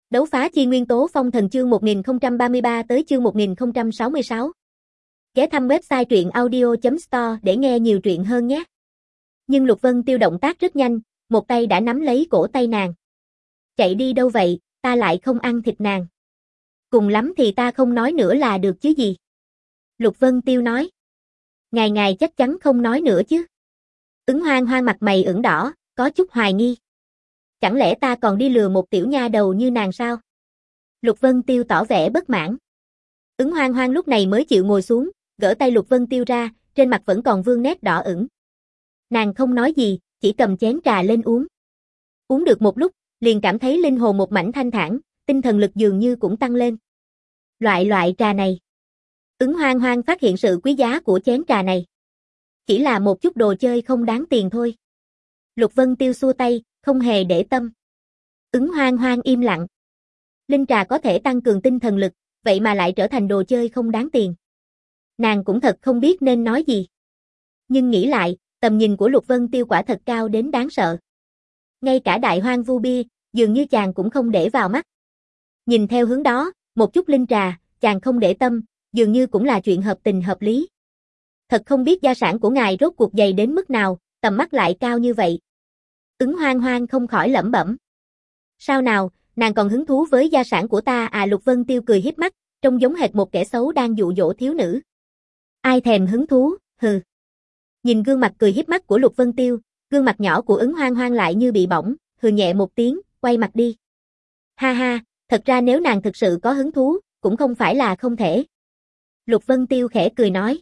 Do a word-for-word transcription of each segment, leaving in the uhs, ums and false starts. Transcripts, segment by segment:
Đấu phá chi nguyên tố phong thần chương một nghìn không trăm ba mươi ba tới chương một nghìn không trăm sáu mươi sáu. Ghé thăm website truyện audio chấm store để nghe nhiều truyện hơn nhé. Nhưng Lục Vân Tiêu động tác rất nhanh, một tay đã nắm lấy cổ tay nàng. Chạy đi đâu vậy, ta lại không ăn thịt nàng. Cùng lắm thì ta không nói nữa là được chứ gì. Lục Vân Tiêu nói. Ngài ngài chắc chắn không nói nữa chứ. Ứng Hoang Hoang mặt mày ửng đỏ, có chút hoài nghi. Chẳng lẽ ta còn đi lừa một tiểu nha đầu như nàng sao? Lục Vân Tiêu tỏ vẻ bất mãn. Ứng Hoang Hoang lúc này mới chịu ngồi xuống, gỡ tay Lục Vân Tiêu ra, trên mặt vẫn còn vương nét đỏ ửng. Nàng không nói gì, chỉ cầm chén trà lên uống. Uống được một lúc, liền cảm thấy linh hồn một mảnh thanh thản, tinh thần lực dường như cũng tăng lên. Loại loại trà này. Ứng Hoang Hoang phát hiện sự quý giá của chén trà này. Chỉ là một chút đồ chơi không đáng tiền thôi. Lục Vân Tiêu xua tay, không hề để tâm. Ứng Hoang Hoang im lặng. Linh trà có thể tăng cường tinh thần lực, vậy mà lại trở thành đồ chơi không đáng tiền. Nàng cũng thật không biết nên nói gì. Nhưng nghĩ lại, tầm nhìn của Lục Vân Tiêu quả thật cao đến đáng sợ. Ngay cả đại hoang vu bia, dường như chàng cũng không để vào mắt. Nhìn theo hướng đó, một chút linh trà, chàng không để tâm, dường như cũng là chuyện hợp tình hợp lý. Thật không biết gia sản của ngài rốt cuộc dày đến mức nào, tầm mắt lại cao như vậy. Ứng Hoang Hoang không khỏi lẩm bẩm. Sao nào, nàng còn hứng thú với gia sản của ta à? Lục Vân Tiêu cười hiếp mắt, trông giống hệt một kẻ xấu đang dụ dỗ thiếu nữ. Ai thèm hứng thú, hừ. Nhìn gương mặt cười hiếp mắt của Lục Vân Tiêu, gương mặt nhỏ của Ứng Hoang Hoang lại như bị bỏng, hừ nhẹ một tiếng, quay mặt đi. Ha ha, thật ra nếu nàng thực sự có hứng thú, cũng không phải là không thể. Lục Vân Tiêu khẽ cười nói.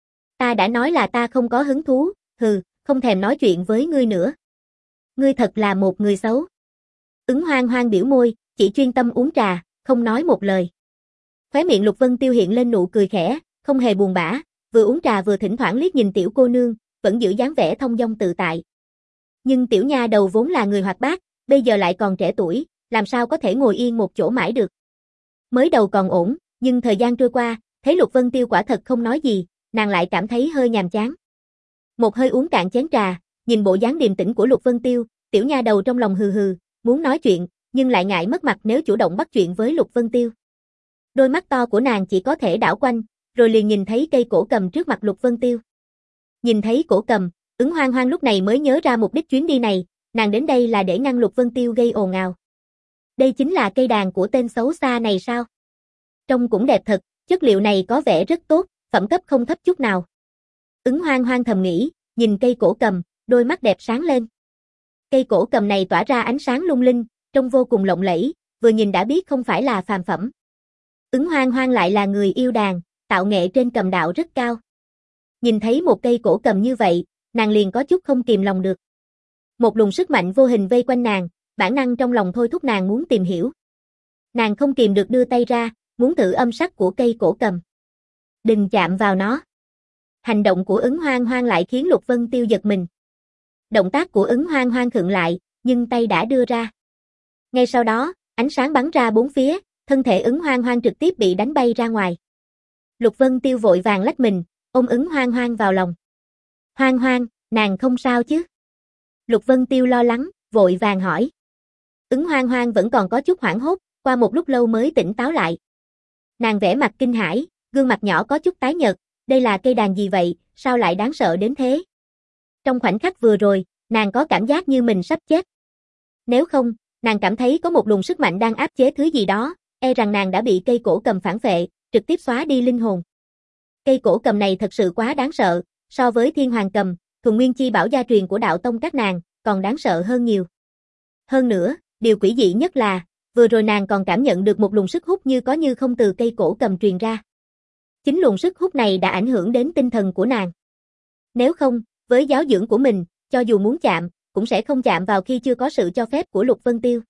Ta đã nói là ta không có hứng thú, hừ, không thèm nói chuyện với ngươi nữa. Ngươi thật là một người xấu. Ứng Hoang Hoang biểu môi, chỉ chuyên tâm uống trà, không nói một lời. Khóe miệng Lục Vân Tiêu hiện lên nụ cười khẽ, không hề buồn bã, vừa uống trà vừa thỉnh thoảng liếc nhìn tiểu cô nương, vẫn giữ dáng vẻ thông dong tự tại. Nhưng tiểu nha đầu vốn là người hoạt bát, bây giờ lại còn trẻ tuổi, làm sao có thể ngồi yên một chỗ mãi được. Mới đầu còn ổn, nhưng thời gian trôi qua, thấy Lục Vân Tiêu quả thật không nói gì, nàng lại cảm thấy hơi nhàm chán. Một hơi uống cạn chén trà, nhìn bộ dáng điềm tĩnh của Lục Vân Tiêu, tiểu nha đầu trong lòng hừ hừ, muốn nói chuyện, nhưng lại ngại mất mặt nếu chủ động bắt chuyện với Lục Vân Tiêu. Đôi mắt to của nàng chỉ có thể đảo quanh, rồi liền nhìn thấy cây cổ cầm trước mặt Lục Vân Tiêu. Nhìn thấy cổ cầm, Ứng Hoang Hoang lúc này mới nhớ ra mục đích chuyến đi này, nàng đến đây là để ngăn Lục Vân Tiêu gây ồn ào. Đây chính là cây đàn của tên xấu xa này sao? Trông cũng đẹp thật, chất liệu này có vẻ rất tốt, phẩm cấp không thấp chút nào. Ứng Hoang Hoang thầm nghĩ, nhìn cây cổ cầm, đôi mắt đẹp sáng lên. Cây cổ cầm này tỏa ra ánh sáng lung linh, trông vô cùng lộng lẫy, vừa nhìn đã biết không phải là phàm phẩm. Ứng Hoang Hoang lại là người yêu đàn, tạo nghệ trên cầm đạo rất cao. Nhìn thấy một cây cổ cầm như vậy, nàng liền có chút không kìm lòng được. Một luồng sức mạnh vô hình vây quanh nàng, bản năng trong lòng thôi thúc nàng muốn tìm hiểu. Nàng không kìm được đưa tay ra, muốn thử âm sắc của cây cổ cầm. Đừng chạm vào nó. Hành động của Ứng Hoang Hoang lại khiến Lục Vân Tiêu giật mình. Động tác của Ứng Hoang Hoang khựng lại, nhưng tay đã đưa ra. Ngay sau đó, ánh sáng bắn ra bốn phía, thân thể Ứng Hoang Hoang trực tiếp bị đánh bay ra ngoài. Lục Vân Tiêu vội vàng lách mình, ôm Ứng Hoang Hoang vào lòng. Hoang Hoang, nàng không sao chứ? Lục Vân Tiêu lo lắng, vội vàng hỏi. Ứng Hoang Hoang vẫn còn có chút hoảng hốt, qua một lúc lâu mới tỉnh táo lại. Nàng vẻ mặt kinh hãi, gương mặt nhỏ có chút tái nhợt, đây là cây đàn gì vậy, sao lại đáng sợ đến thế? Trong khoảnh khắc vừa rồi, nàng có cảm giác như mình sắp chết. Nếu không, nàng cảm thấy có một luồng sức mạnh đang áp chế thứ gì đó, e rằng nàng đã bị cây cổ cầm phản phệ, trực tiếp xóa đi linh hồn. Cây cổ cầm này thật sự quá đáng sợ, so với thiên hoàng cầm, thuần nguyên chi bảo gia truyền của đạo tông các nàng, còn đáng sợ hơn nhiều. Hơn nữa, điều quỷ dị nhất là, vừa rồi nàng còn cảm nhận được một luồng sức hút như có như không từ cây cổ cầm truyền ra. Chính luồng sức hút này đã ảnh hưởng đến tinh thần của nàng. Nếu không, với giáo dưỡng của mình, cho dù muốn chạm, cũng sẽ không chạm vào khi chưa có sự cho phép của Lục Vân Tiêu.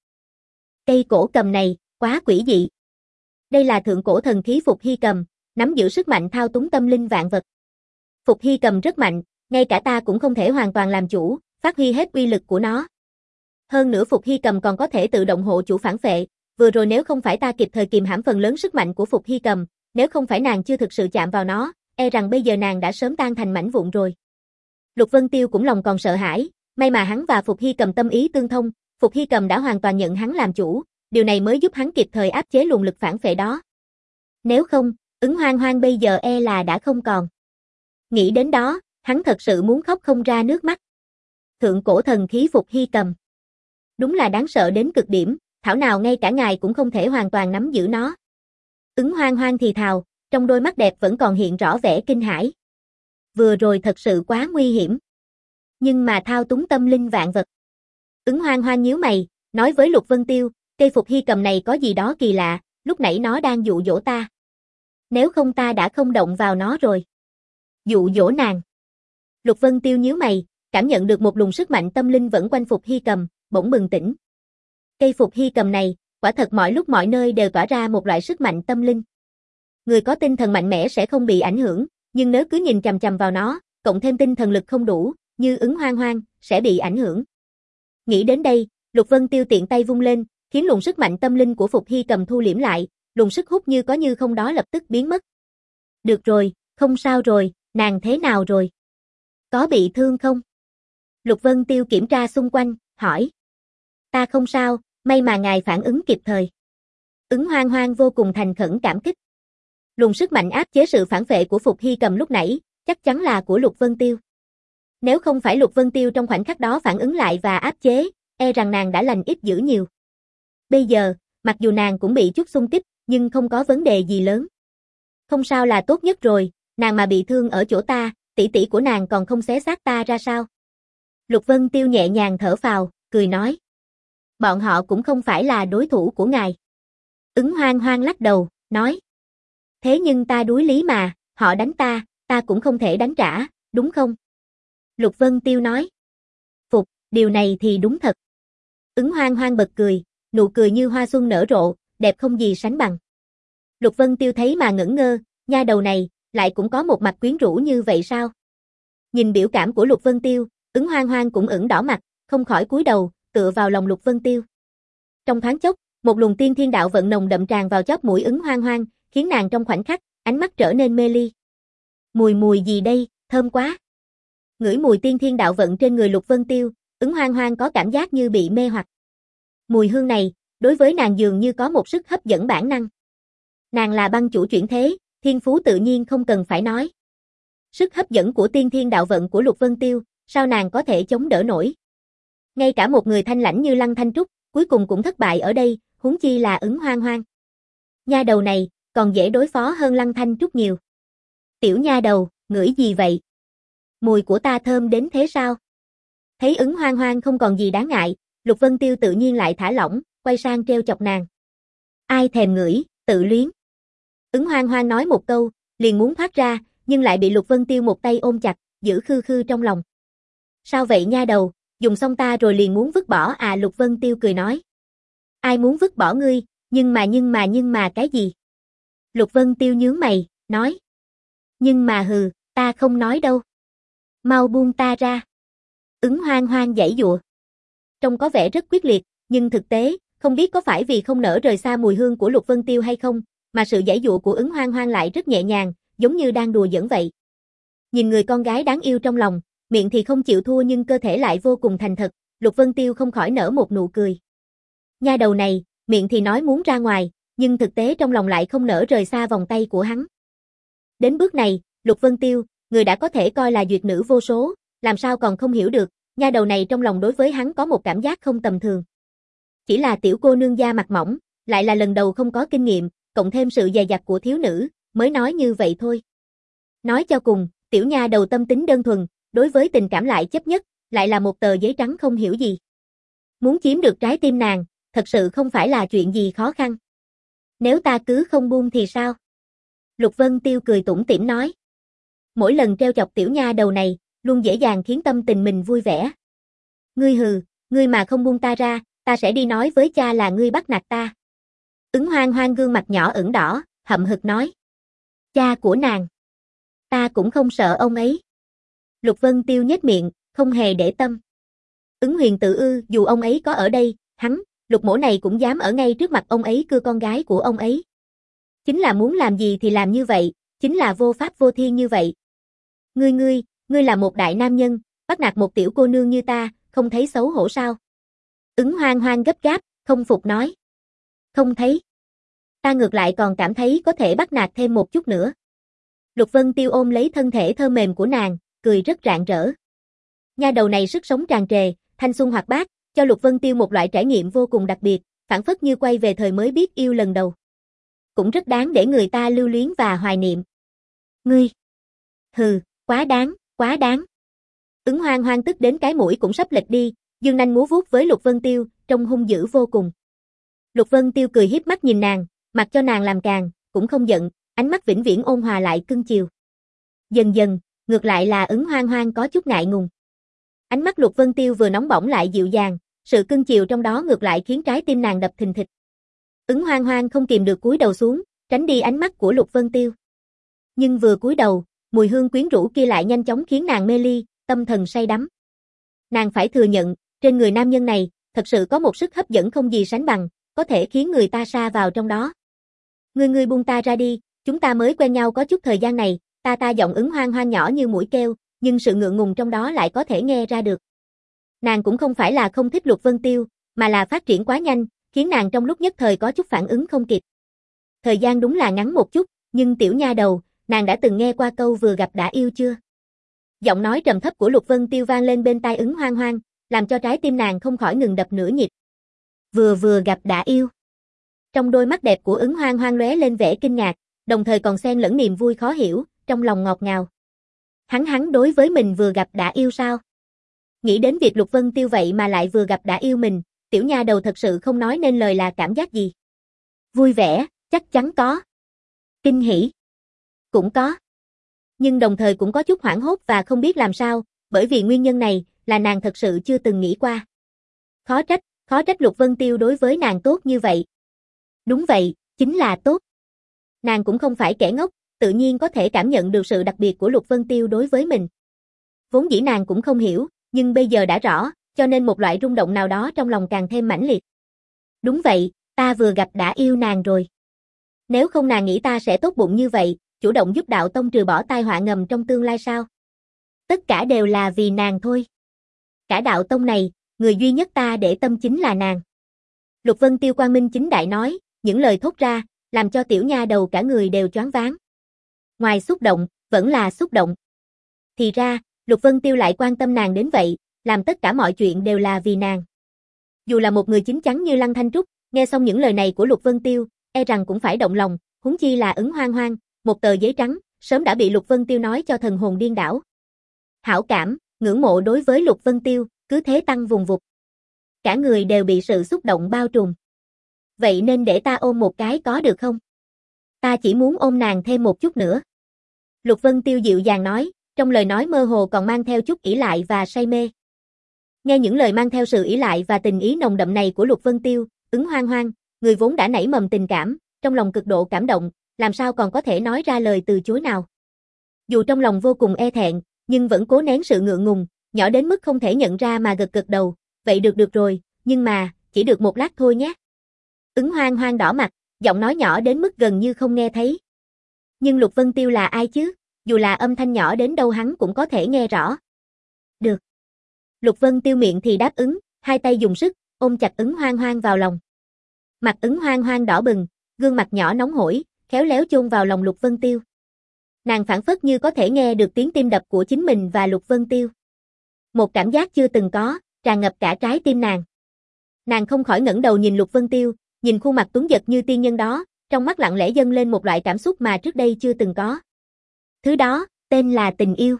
Cây cổ cầm này, quá quỷ dị. Đây là thượng cổ thần khí Phục Hy Cầm, nắm giữ sức mạnh thao túng tâm linh vạn vật. Phục Hy Cầm rất mạnh, ngay cả ta cũng không thể hoàn toàn làm chủ, phát huy hết uy lực của nó. Hơn nữa Phục Hy Cầm còn có thể tự động hộ chủ phản phệ, vừa rồi nếu không phải ta kịp thời kìm hãm phần lớn sức mạnh của Phục Hy Cầm, nếu không phải nàng chưa thực sự chạm vào nó, e rằng bây giờ nàng đã sớm tan thành mảnh vụn rồi. Lục Vân Tiêu cũng lòng còn sợ hãi, may mà hắn và Phục Hy Cầm tâm ý tương thông, Phục Hy Cầm đã hoàn toàn nhận hắn làm chủ, điều này mới giúp hắn kịp thời áp chế luồng lực phản phệ đó. Nếu không, Ứng Hoang Hoang bây giờ e là đã không còn. Nghĩ đến đó, hắn thật sự muốn khóc không ra nước mắt. Thượng cổ thần khí Phục Hy Cầm. Đúng là đáng sợ đến cực điểm, thảo nào ngay cả ngài cũng không thể hoàn toàn nắm giữ nó. Ứng Hoang Hoang thì thào, trong đôi mắt đẹp vẫn còn hiện rõ vẻ kinh hãi. Vừa rồi thật sự quá nguy hiểm. Nhưng mà thao túng tâm linh vạn vật. Ứng Hoang Hoang nhíu mày, nói với Lục Vân Tiêu, cây Phục Hy Cầm này có gì đó kỳ lạ, lúc nãy nó đang dụ dỗ ta. Nếu không ta đã không động vào nó rồi. Dụ dỗ nàng. Lục Vân Tiêu nhíu mày, cảm nhận được một luồng sức mạnh tâm linh vẫn quanh Phục Hy Cầm, bỗng bừng tỉnh. Cây Phục Hy Cầm này, quả thật mọi lúc mọi nơi đều tỏa ra một loại sức mạnh tâm linh. Người có tinh thần mạnh mẽ sẽ không bị ảnh hưởng, nhưng nếu cứ nhìn chằm chằm vào nó, cộng thêm tinh thần lực không đủ, như Ứng Hoang Hoang, sẽ bị ảnh hưởng. Nghĩ đến đây, Lục Vân Tiêu tiện tay vung lên, khiến luồng sức mạnh tâm linh của Phục Hy Cầm thu liễm lại, luồng sức hút như có như không đó lập tức biến mất. Được rồi, không sao rồi, nàng thế nào rồi? Có bị thương không? Lục Vân Tiêu kiểm tra xung quanh, hỏi. Ta không sao, may mà ngài phản ứng kịp thời. Ứng Hoang Hoang vô cùng thành khẩn cảm kích. Luồng sức mạnh áp chế sự phản phệ của Phục Hy Cầm lúc nãy, chắc chắn là của Lục Vân Tiêu. Nếu không phải Lục Vân Tiêu trong khoảnh khắc đó phản ứng lại và áp chế, e rằng nàng đã lành ít dữ nhiều. Bây giờ, mặc dù nàng cũng bị chút xung kích, nhưng không có vấn đề gì lớn. Không sao là tốt nhất rồi, nàng mà bị thương ở chỗ ta, tỷ tỷ của nàng còn không xé xác ta ra sao? Lục Vân Tiêu nhẹ nhàng thở phào, cười nói. Bọn họ cũng không phải là đối thủ của ngài. Ứng Hoang Hoang lắc đầu, nói. Thế nhưng ta đuối lý mà, họ đánh ta, ta cũng không thể đánh trả, đúng không? Lục Vân Tiêu nói. Phục, điều này thì đúng thật. Ứng Hoang Hoang bật cười, nụ cười như hoa xuân nở rộ, đẹp không gì sánh bằng. Lục Vân Tiêu thấy mà ngẩn ngơ, nha đầu này, lại cũng có một mặt quyến rũ như vậy sao? Nhìn biểu cảm của Lục Vân Tiêu, Ứng Hoang Hoang cũng ửng đỏ mặt, không khỏi cúi đầu, tựa vào lòng Lục Vân Tiêu. Trong thoáng chốc, một luồng tiên thiên đạo vận nồng đậm tràn vào chóp mũi Ứng Hoang Hoang, khiến nàng trong khoảnh khắc, ánh mắt trở nên mê ly. Mùi mùi gì đây, thơm quá. Ngửi mùi tiên thiên đạo vận trên người Lục Vân Tiêu, Ứng Hoang Hoang có cảm giác như bị mê hoặc. Mùi hương này, đối với nàng dường như có một sức hấp dẫn bản năng. Nàng là băng chủ chuyển thế, thiên phú tự nhiên không cần phải nói. Sức hấp dẫn của tiên thiên đạo vận của Lục Vân Tiêu, sao nàng có thể chống đỡ nổi? Ngay cả một người thanh lãnh như Lăng Thanh Trúc, cuối cùng cũng thất bại ở đây, huống chi là Ứng Hoang Hoang. Nha đầu này, còn dễ đối phó hơn Lăng Thanh Trúc nhiều. Tiểu nha đầu, ngửi gì vậy? Mùi của ta thơm đến thế sao? Thấy Ứng Hoang Hoang không còn gì đáng ngại, Lục Vân Tiêu tự nhiên lại thả lỏng, quay sang treo chọc nàng. Ai thèm ngửi, tự luyến. Ứng Hoang Hoang nói một câu, liền muốn thoát ra, nhưng lại bị Lục Vân Tiêu một tay ôm chặt, giữ khư khư trong lòng. Sao vậy nha đầu, dùng xong ta rồi liền muốn vứt bỏ à? Lục Vân Tiêu cười nói. Ai muốn vứt bỏ ngươi, nhưng mà nhưng mà nhưng mà cái gì? Lục Vân Tiêu nhướng mày, nói. Nhưng mà hừ, ta không nói đâu. Mau buông ta ra. Ứng Hoang Hoang giãy giụa. Trông có vẻ rất quyết liệt, nhưng thực tế, không biết có phải vì không nỡ rời xa mùi hương của Lục Vân Tiêu hay không, mà sự giãy giụa của Ứng Hoang Hoang lại rất nhẹ nhàng, giống như đang đùa giỡn vậy. Nhìn người con gái đáng yêu trong lòng, miệng thì không chịu thua nhưng cơ thể lại vô cùng thành thật, Lục Vân Tiêu không khỏi nở một nụ cười. Nha đầu này, miệng thì nói muốn ra ngoài, nhưng thực tế trong lòng lại không nỡ rời xa vòng tay của hắn. Đến bước này, Lục Vân Tiêu, người đã có thể coi là duyệt nữ vô số, làm sao còn không hiểu được, nha đầu này trong lòng đối với hắn có một cảm giác không tầm thường. Chỉ là tiểu cô nương da mặt mỏng, lại là lần đầu không có kinh nghiệm, cộng thêm sự dè dặt của thiếu nữ, mới nói như vậy thôi. Nói cho cùng, tiểu nha đầu tâm tính đơn thuần, đối với tình cảm lại chấp nhất, lại là một tờ giấy trắng không hiểu gì. Muốn chiếm được trái tim nàng, thật sự không phải là chuyện gì khó khăn. Nếu ta cứ không buông thì sao? Lục Vân Tiêu cười tủm tỉm nói. Mỗi lần treo chọc tiểu nha đầu này, luôn dễ dàng khiến tâm tình mình vui vẻ. Ngươi hừ, ngươi mà không buông ta ra, ta sẽ đi nói với cha là ngươi bắt nạt ta. Ứng Hoang Hoang gương mặt nhỏ ửng đỏ, hậm hực nói. Cha của nàng. Ta cũng không sợ ông ấy. Lục Vân Tiêu nhếch miệng, không hề để tâm. Ứng Huyền tự ư, dù ông ấy có ở đây, hắn, Lục mỗ này cũng dám ở ngay trước mặt ông ấy cưa con gái của ông ấy. Chính là muốn làm gì thì làm như vậy, chính là vô pháp vô thiên như vậy. Ngươi ngươi, ngươi là một đại nam nhân, bắt nạt một tiểu cô nương như ta, không thấy xấu hổ sao? Ứng Hoang Hoang gấp gáp, không phục nói. Không thấy. Ta ngược lại còn cảm thấy có thể bắt nạt thêm một chút nữa. Lục Vân Tiêu ôm lấy thân thể thơ mềm của nàng, cười rất rạng rỡ. Nha đầu này sức sống tràn trề, thanh xuân hoạt bát, cho Lục Vân Tiêu một loại trải nghiệm vô cùng đặc biệt, phảng phất như quay về thời mới biết yêu lần đầu. Cũng rất đáng để người ta lưu luyến và hoài niệm. Ngươi! Hừ, quá đáng, quá đáng. Ứng Hoang Hoang tức đến cái mũi cũng sắp lệch đi, dương nanh múa vuốt với Lục Vân Tiêu, trông hung dữ vô cùng. Lục Vân Tiêu cười hiếp mắt nhìn nàng, mặc cho nàng làm càng, cũng không giận, ánh mắt vĩnh viễn ôn hòa lại cưng chiều. Dần dần, ngược lại là Ứng Hoang Hoang có chút ngại ngùng. Ánh mắt Lục Vân Tiêu vừa nóng bỏng lại dịu dàng, sự cưng chiều trong đó ngược lại khiến trái tim nàng đập thình thịch. Ứng Hoang Hoang không kìm được cúi đầu xuống, tránh đi ánh mắt của Lục Vân Tiêu. Nhưng vừa cúi đầu, mùi hương quyến rũ kia lại nhanh chóng khiến nàng mê ly, tâm thần say đắm. Nàng phải thừa nhận, trên người nam nhân này, thật sự có một sức hấp dẫn không gì sánh bằng, có thể khiến người ta sa vào trong đó. Ngươi ngươi buông ta ra đi, chúng ta mới quen nhau có chút thời gian này, ta ta giọng Ứng Hoang Hoang nhỏ như mũi kêu, nhưng sự ngượng ngùng trong đó lại có thể nghe ra được. Nàng cũng không phải là không thích Lục Vân Tiêu, mà là phát triển quá nhanh, khiến nàng trong lúc nhất thời có chút phản ứng không kịp. Thời gian đúng là ngắn một chút, nhưng tiểu nha đầu, nàng đã từng nghe qua câu vừa gặp đã yêu chưa? Giọng nói trầm thấp của Lục Vân Tiêu vang lên bên tai Ứng Hoang Hoang, làm cho trái tim nàng không khỏi ngừng đập nửa nhịp. Vừa vừa gặp đã yêu. Trong đôi mắt đẹp của Ứng Hoang Hoang lóe lên vẻ kinh ngạc, đồng thời còn xen lẫn niềm vui khó hiểu, trong lòng ngọt ngào. Hắn hắn đối với mình vừa gặp đã yêu sao? Nghĩ đến việc Lục Vân Tiêu vậy mà lại vừa gặp đã yêu mình, tiểu nha đầu thật sự không nói nên lời là cảm giác gì. Vui vẻ, chắc chắn có. Kinh hỉ. Cũng có. Nhưng đồng thời cũng có chút hoảng hốt và không biết làm sao, bởi vì nguyên nhân này là nàng thật sự chưa từng nghĩ qua. Khó trách, khó trách Lục Vân Tiêu đối với nàng tốt như vậy. Đúng vậy, chính là tốt. Nàng cũng không phải kẻ ngốc, tự nhiên có thể cảm nhận được sự đặc biệt của Lục Vân Tiêu đối với mình. Vốn dĩ nàng cũng không hiểu, nhưng bây giờ đã rõ, cho nên một loại rung động nào đó trong lòng càng thêm mãnh liệt. Đúng vậy, ta vừa gặp đã yêu nàng rồi. Nếu không nàng nghĩ ta sẽ tốt bụng như vậy, chủ động giúp đạo tông trừ bỏ tai họa ngầm trong tương lai sao? Tất cả đều là vì nàng thôi. Cả đạo tông này, người duy nhất ta để tâm chính là nàng. Lục Vân Tiêu quang minh chính đại nói, những lời thốt ra, làm cho tiểu nha đầu cả người đều choáng váng. Ngoài xúc động, vẫn là xúc động. Thì ra, Lục Vân Tiêu lại quan tâm nàng đến vậy, làm tất cả mọi chuyện đều là vì nàng. Dù là một người chín chắn như Lăng Thanh Trúc, nghe xong những lời này của Lục Vân Tiêu, e rằng cũng phải động lòng, huống chi là Ứng Hoang Hoang, một tờ giấy trắng, sớm đã bị Lục Vân Tiêu nói cho thần hồn điên đảo. Hảo cảm, ngưỡng mộ đối với Lục Vân Tiêu, cứ thế tăng vùng vụt. Cả người đều bị sự xúc động bao trùm. Vậy nên để ta ôm một cái có được không? Ta chỉ muốn ôm nàng thêm một chút nữa. Lục Vân Tiêu dịu dàng nói, trong lời nói mơ hồ còn mang theo chút ỷ lại và say mê. Nghe những lời mang theo sự ỷ lại và tình ý nồng đậm này của Lục Vân Tiêu, Ứng Hoang Hoang, người vốn đã nảy mầm tình cảm, trong lòng cực độ cảm động, làm sao còn có thể nói ra lời từ chối nào. Dù trong lòng vô cùng e thẹn, nhưng vẫn cố nén sự ngượng ngùng, nhỏ đến mức không thể nhận ra mà gật gật đầu, vậy được được rồi, nhưng mà, chỉ được một lát thôi nhé. Ứng Hoang Hoang đỏ mặt, giọng nói nhỏ đến mức gần như không nghe thấy. Nhưng Lục Vân Tiêu là ai chứ, dù là âm thanh nhỏ đến đâu hắn cũng có thể nghe rõ. Được. Lục Vân Tiêu miệng thì đáp ứng, hai tay dùng sức, ôm chặt Ứng Hoang Hoang vào lòng. Mặt Ứng Hoang Hoang đỏ bừng, gương mặt nhỏ nóng hổi, khéo léo chôn vào lòng Lục Vân Tiêu. Nàng phảng phất như có thể nghe được tiếng tim đập của chính mình và Lục Vân Tiêu. Một cảm giác chưa từng có, tràn ngập cả trái tim nàng. Nàng không khỏi ngẩng đầu nhìn Lục Vân Tiêu, nhìn khuôn mặt tuấn giật như tiên nhân đó, trong mắt lặng lẽ dâng lên một loại cảm xúc mà trước đây chưa từng có. Thứ đó, tên là tình yêu.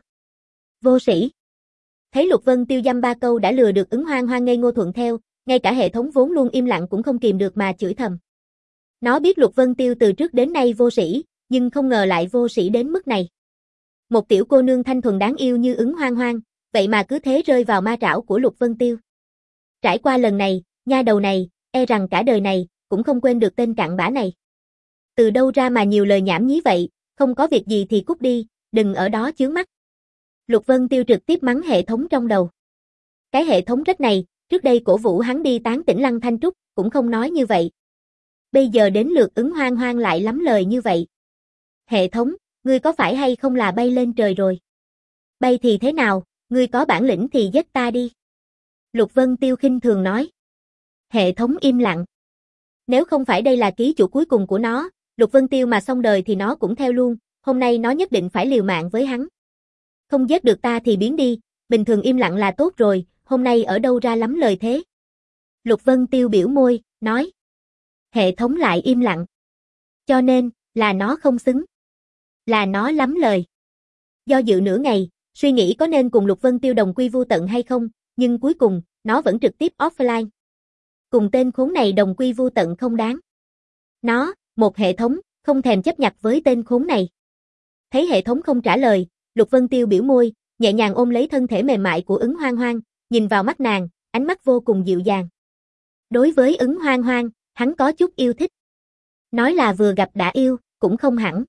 Vô sĩ. Thấy Lục Vân Tiêu dăm ba câu đã lừa được Ứng Hoang Hoang ngây ngô thuận theo, ngay cả hệ thống vốn luôn im lặng cũng không kìm được mà chửi thầm. Nó biết Lục Vân Tiêu từ trước đến nay vô sĩ, nhưng không ngờ lại vô sĩ đến mức này. Một tiểu cô nương thanh thuần đáng yêu như Ứng Hoang Hoang, vậy mà cứ thế rơi vào ma trảo của Lục Vân Tiêu. Trải qua lần này, nha đầu này, e rằng cả đời này, cũng không quên được tên cặn bã này. Từ đâu ra mà nhiều lời nhảm nhí vậy, không có việc gì thì cút đi, đừng ở đó chướng mắt. Lục Vân Tiêu trực tiếp mắng hệ thống trong đầu. Cái hệ thống rách này, trước đây cổ vũ hắn đi tán tỉnh Lăng Thanh Trúc, cũng không nói như vậy. Bây giờ đến lượt Ứng Hoang Hoang lại lắm lời như vậy. Hệ thống, ngươi có phải hay không là bay lên trời rồi? Bay thì thế nào, ngươi có bản lĩnh thì giết ta đi. Lục Vân Tiêu khinh thường nói. Hệ thống im lặng. Nếu không phải đây là ký chủ cuối cùng của nó, Lục Vân Tiêu mà xong đời thì nó cũng theo luôn, hôm nay nó nhất định phải liều mạng với hắn. Không giết được ta thì biến đi, bình thường im lặng là tốt rồi, hôm nay ở đâu ra lắm lời thế. Lục Vân Tiêu biểu môi, nói. Hệ thống lại im lặng. Cho nên, là nó không xứng. Là nó lắm lời. Do dự nửa ngày, suy nghĩ có nên cùng Lục Vân Tiêu đồng quy vu tận hay không, nhưng cuối cùng, nó vẫn trực tiếp offline. Cùng tên khốn này đồng quy vu tận không đáng. Nó, một hệ thống, không thèm chấp nhặt với tên khốn này. Thấy hệ thống không trả lời, Lục Vân Tiêu biểu môi, nhẹ nhàng ôm lấy thân thể mềm mại của Ứng Hoang Hoang, nhìn vào mắt nàng, ánh mắt vô cùng dịu dàng. Đối với Ứng Hoang Hoang, hắn có chút yêu thích. Nói là vừa gặp đã yêu, cũng không hẳn.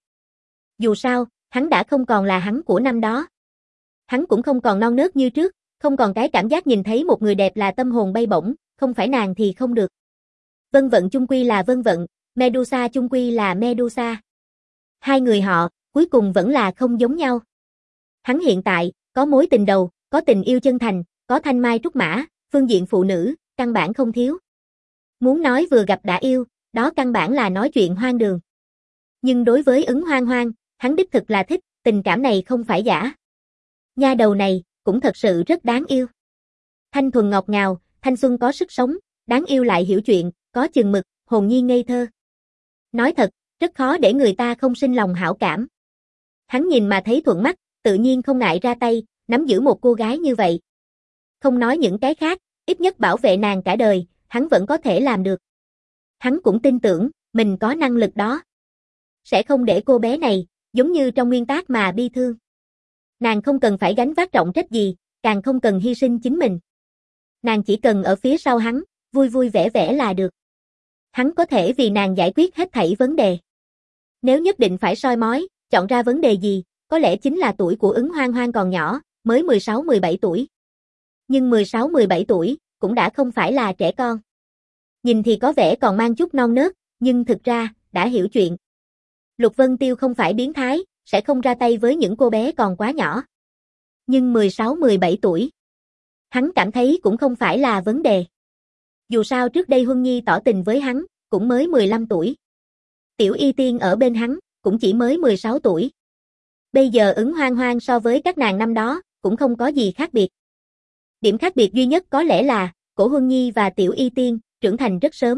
Dù sao, hắn đã không còn là hắn của năm đó. Hắn cũng không còn non nớt như trước, không còn cái cảm giác nhìn thấy một người đẹp là tâm hồn bay bổng, không phải nàng thì không được. Vân vận chung quy là vân vận, Medusa chung quy là Medusa. Hai người họ, cuối cùng vẫn là không giống nhau. Hắn hiện tại, có mối tình đầu, có tình yêu chân thành, có thanh mai trúc mã, phương diện phụ nữ, căn bản không thiếu. Muốn nói vừa gặp đã yêu, đó căn bản là nói chuyện hoang đường. Nhưng đối với Ứng Hoang Hoang, hắn đích thực là thích, tình cảm này không phải giả. Nha đầu này, cũng thật sự rất đáng yêu. Thanh thuần ngọt ngào, thanh xuân có sức sống, đáng yêu lại hiểu chuyện, có chừng mực, hồn nhiên ngây thơ. Nói thật, rất khó để người ta không sinh lòng hảo cảm. Hắn nhìn mà thấy thuận mắt, tự nhiên không ngại ra tay, nắm giữ một cô gái như vậy. Không nói những cái khác, ít nhất bảo vệ nàng cả đời, hắn vẫn có thể làm được. Hắn cũng tin tưởng, mình có năng lực đó. Sẽ không để cô bé này, giống như trong nguyên tác mà bi thương. Nàng không cần phải gánh vác trọng trách gì, càng không cần hy sinh chính mình. Nàng chỉ cần ở phía sau hắn, vui vui vẻ vẻ là được. Hắn có thể vì nàng giải quyết hết thảy vấn đề. Nếu nhất định phải soi mói, chọn ra vấn đề gì, có lẽ chính là tuổi của Ứng Hoang Hoang còn nhỏ, mới mười sáu mười bảy tuổi. Nhưng mười sáu mười bảy tuổi, cũng đã không phải là trẻ con. Nhìn thì có vẻ còn mang chút non nớt, nhưng thực ra, đã hiểu chuyện. Lục Vân Tiêu không phải biến thái, sẽ không ra tay với những cô bé còn quá nhỏ. Nhưng mười sáu mười bảy tuổi, hắn cảm thấy cũng không phải là vấn đề. Dù sao trước đây Huân Nhi tỏ tình với hắn, cũng mới mười lăm tuổi. Tiểu Y Tiên ở bên hắn, cũng chỉ mới mười sáu tuổi. Bây giờ Ứng Hoang Hoang so với các nàng năm đó, cũng không có gì khác biệt. Điểm khác biệt duy nhất có lẽ là, Cổ Huân Nhi và Tiểu Y Tiên, trưởng thành rất sớm.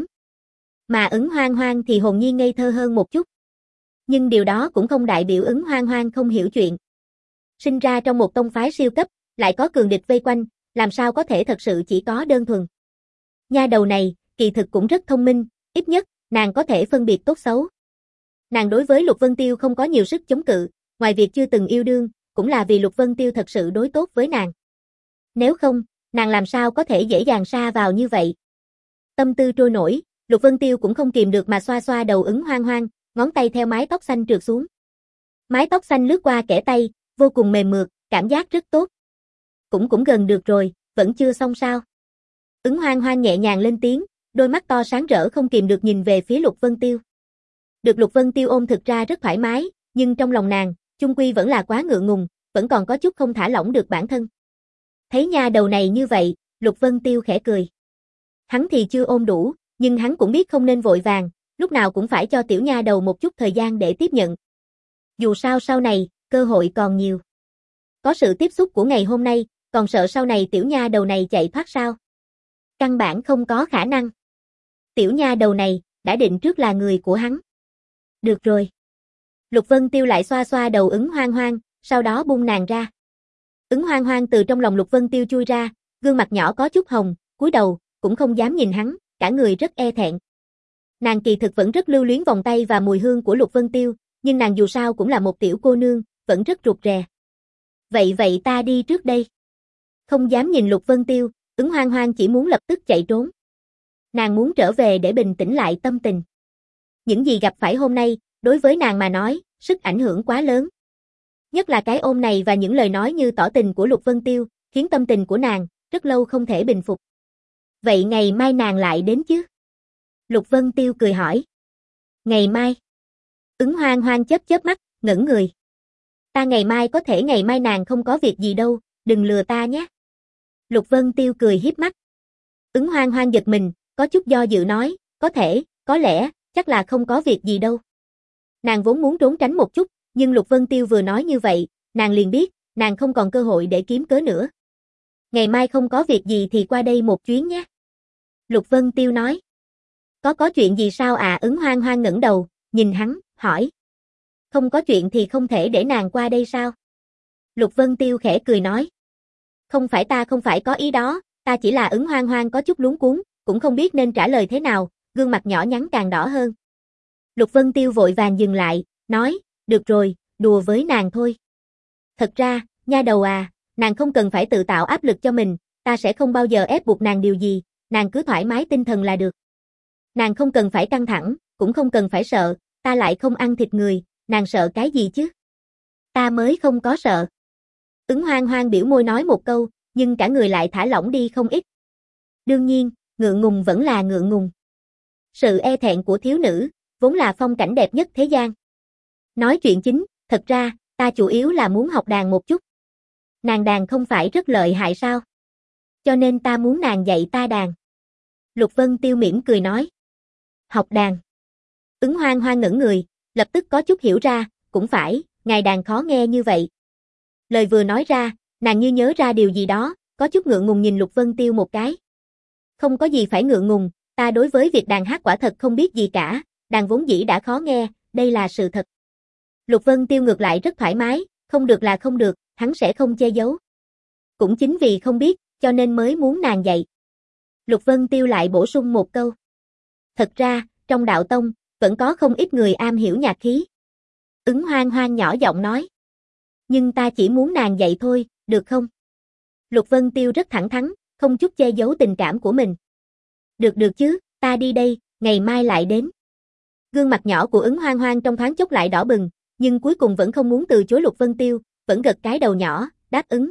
Mà Ứng Hoang Hoang thì hồn nhiên ngây thơ hơn một chút. Nhưng điều đó cũng không đại biểu Ứng Hoang Hoang không hiểu chuyện. Sinh ra trong một tông phái siêu cấp, lại có cường địch vây quanh, làm sao có thể thật sự chỉ có đơn thuần. Nha đầu này, kỳ thực cũng rất thông minh, ít nhất, nàng có thể phân biệt tốt xấu. Nàng đối với Lục Vân Tiêu không có nhiều sức chống cự, ngoài việc chưa từng yêu đương, cũng là vì Lục Vân Tiêu thật sự đối tốt với nàng. Nếu không, nàng làm sao có thể dễ dàng sa vào như vậy. Tâm tư trôi nổi, Lục Vân Tiêu cũng không kìm được mà xoa xoa đầu Ứng Hoang Hoang, ngón tay theo mái tóc xanh trượt xuống. Mái tóc xanh lướt qua kẽ tay, vô cùng mềm mượt, cảm giác rất tốt. Cũng cũng gần được rồi, vẫn chưa xong sao. Ứng Hoang Hoang nhẹ nhàng lên tiếng, đôi mắt to sáng rỡ không kìm được nhìn về phía Lục Vân Tiêu. Được Lục Vân Tiêu ôm thực ra rất thoải mái, nhưng trong lòng nàng, chung quy vẫn là quá ngượng ngùng, vẫn còn có chút không thả lỏng được bản thân. Thấy nha đầu này như vậy, Lục Vân Tiêu khẽ cười. Hắn thì chưa ôm đủ, nhưng hắn cũng biết không nên vội vàng, lúc nào cũng phải cho tiểu nha đầu một chút thời gian để tiếp nhận. Dù sao sau này, cơ hội còn nhiều. Có sự tiếp xúc của ngày hôm nay, còn sợ sau này tiểu nha đầu này chạy thoát sao? Căn bản không có khả năng. Tiểu nha đầu này, đã định trước là người của hắn. Được rồi. Lục Vân Tiêu lại xoa xoa đầu Ứng Hoang Hoang, sau đó buông nàng ra. Ứng Hoang Hoang từ trong lòng Lục Vân Tiêu chui ra, gương mặt nhỏ có chút hồng, cúi đầu, cũng không dám nhìn hắn, cả người rất e thẹn. Nàng kỳ thực vẫn rất lưu luyến vòng tay và mùi hương của Lục Vân Tiêu, nhưng nàng dù sao cũng là một tiểu cô nương, vẫn rất rụt rè. Vậy vậy ta đi trước đây. Không dám nhìn Lục Vân Tiêu, Ứng Hoang Hoang chỉ muốn lập tức chạy trốn. Nàng muốn trở về để bình tĩnh lại tâm tình. Những gì gặp phải hôm nay, đối với nàng mà nói, sức ảnh hưởng quá lớn. Nhất là cái ôm này và những lời nói như tỏ tình của Lục Vân Tiêu, khiến tâm tình của nàng, rất lâu không thể bình phục. Vậy ngày mai nàng lại đến chứ? Lục Vân Tiêu cười hỏi. Ngày mai? Ứng Hoang Hoang chớp chớp mắt, ngẩn người. Ta ngày mai có thể ngày mai nàng không có việc gì đâu, đừng lừa ta nhé. Lục Vân Tiêu cười hiếp mắt. Ứng Hoang Hoang giật mình, có chút do dự nói, có thể, có lẽ, chắc là không có việc gì đâu. Nàng vốn muốn trốn tránh một chút, nhưng Lục Vân Tiêu vừa nói như vậy, nàng liền biết, nàng không còn cơ hội để kiếm cớ nữa. Ngày mai không có việc gì thì qua đây một chuyến nhé. Lục Vân Tiêu nói. Có có chuyện gì sao à? Ứng Hoang Hoang ngẩng đầu, nhìn hắn, hỏi. Không có chuyện thì không thể để nàng qua đây sao? Lục Vân Tiêu khẽ cười nói. Không phải ta không phải có ý đó, ta chỉ là Ứng Hoang Hoang có chút luống cuống, cũng không biết nên trả lời thế nào, gương mặt nhỏ nhắn càng đỏ hơn. Lục Vân Tiêu vội vàng dừng lại, nói, được rồi, đùa với nàng thôi. Thật ra, nha đầu à, nàng không cần phải tự tạo áp lực cho mình, ta sẽ không bao giờ ép buộc nàng điều gì, nàng cứ thoải mái tinh thần là được. Nàng không cần phải căng thẳng, cũng không cần phải sợ, ta lại không ăn thịt người, nàng sợ cái gì chứ? Ta mới không có sợ. Ứng Hoang Hoang biểu môi nói một câu, nhưng cả người lại thả lỏng đi không ít. Đương nhiên, ngượng ngùng vẫn là ngượng ngùng. Sự e thẹn của thiếu nữ, vốn là phong cảnh đẹp nhất thế gian. Nói chuyện chính, thật ra, ta chủ yếu là muốn học đàn một chút. Nàng đàn không phải rất lợi hại sao? Cho nên ta muốn nàng dạy ta đàn. Lục Vân Tiêu mỉm cười nói. Học đàn. Ứng Hoang Hoang ngẩn người, lập tức có chút hiểu ra, cũng phải, ngài đàn khó nghe như vậy. Lời vừa nói ra, nàng như nhớ ra điều gì đó, có chút ngượng ngùng nhìn Lục Vân Tiêu một cái. Không có gì phải ngượng ngùng, ta đối với việc đàn hát quả thật không biết gì cả, đàn vốn dĩ đã khó nghe, đây là sự thật. Lục Vân Tiêu ngược lại rất thoải mái, không được là không được, hắn sẽ không che giấu. Cũng chính vì không biết, cho nên mới muốn nàng dạy. Lục Vân Tiêu lại bổ sung một câu. Thật ra, trong đạo tông, vẫn có không ít người am hiểu nhạc khí. Ứng Hoang Hoang nhỏ giọng nói. Nhưng ta chỉ muốn nàng dạy thôi, được không? Lục Vân Tiêu rất thẳng thắn, không chút che giấu tình cảm của mình. Được được chứ, ta đi đây, ngày mai lại đến. Gương mặt nhỏ của Ứng Hoang Hoang trong thoáng chốc lại đỏ bừng, nhưng cuối cùng vẫn không muốn từ chối Lục Vân Tiêu, vẫn gật cái đầu nhỏ, đáp ứng.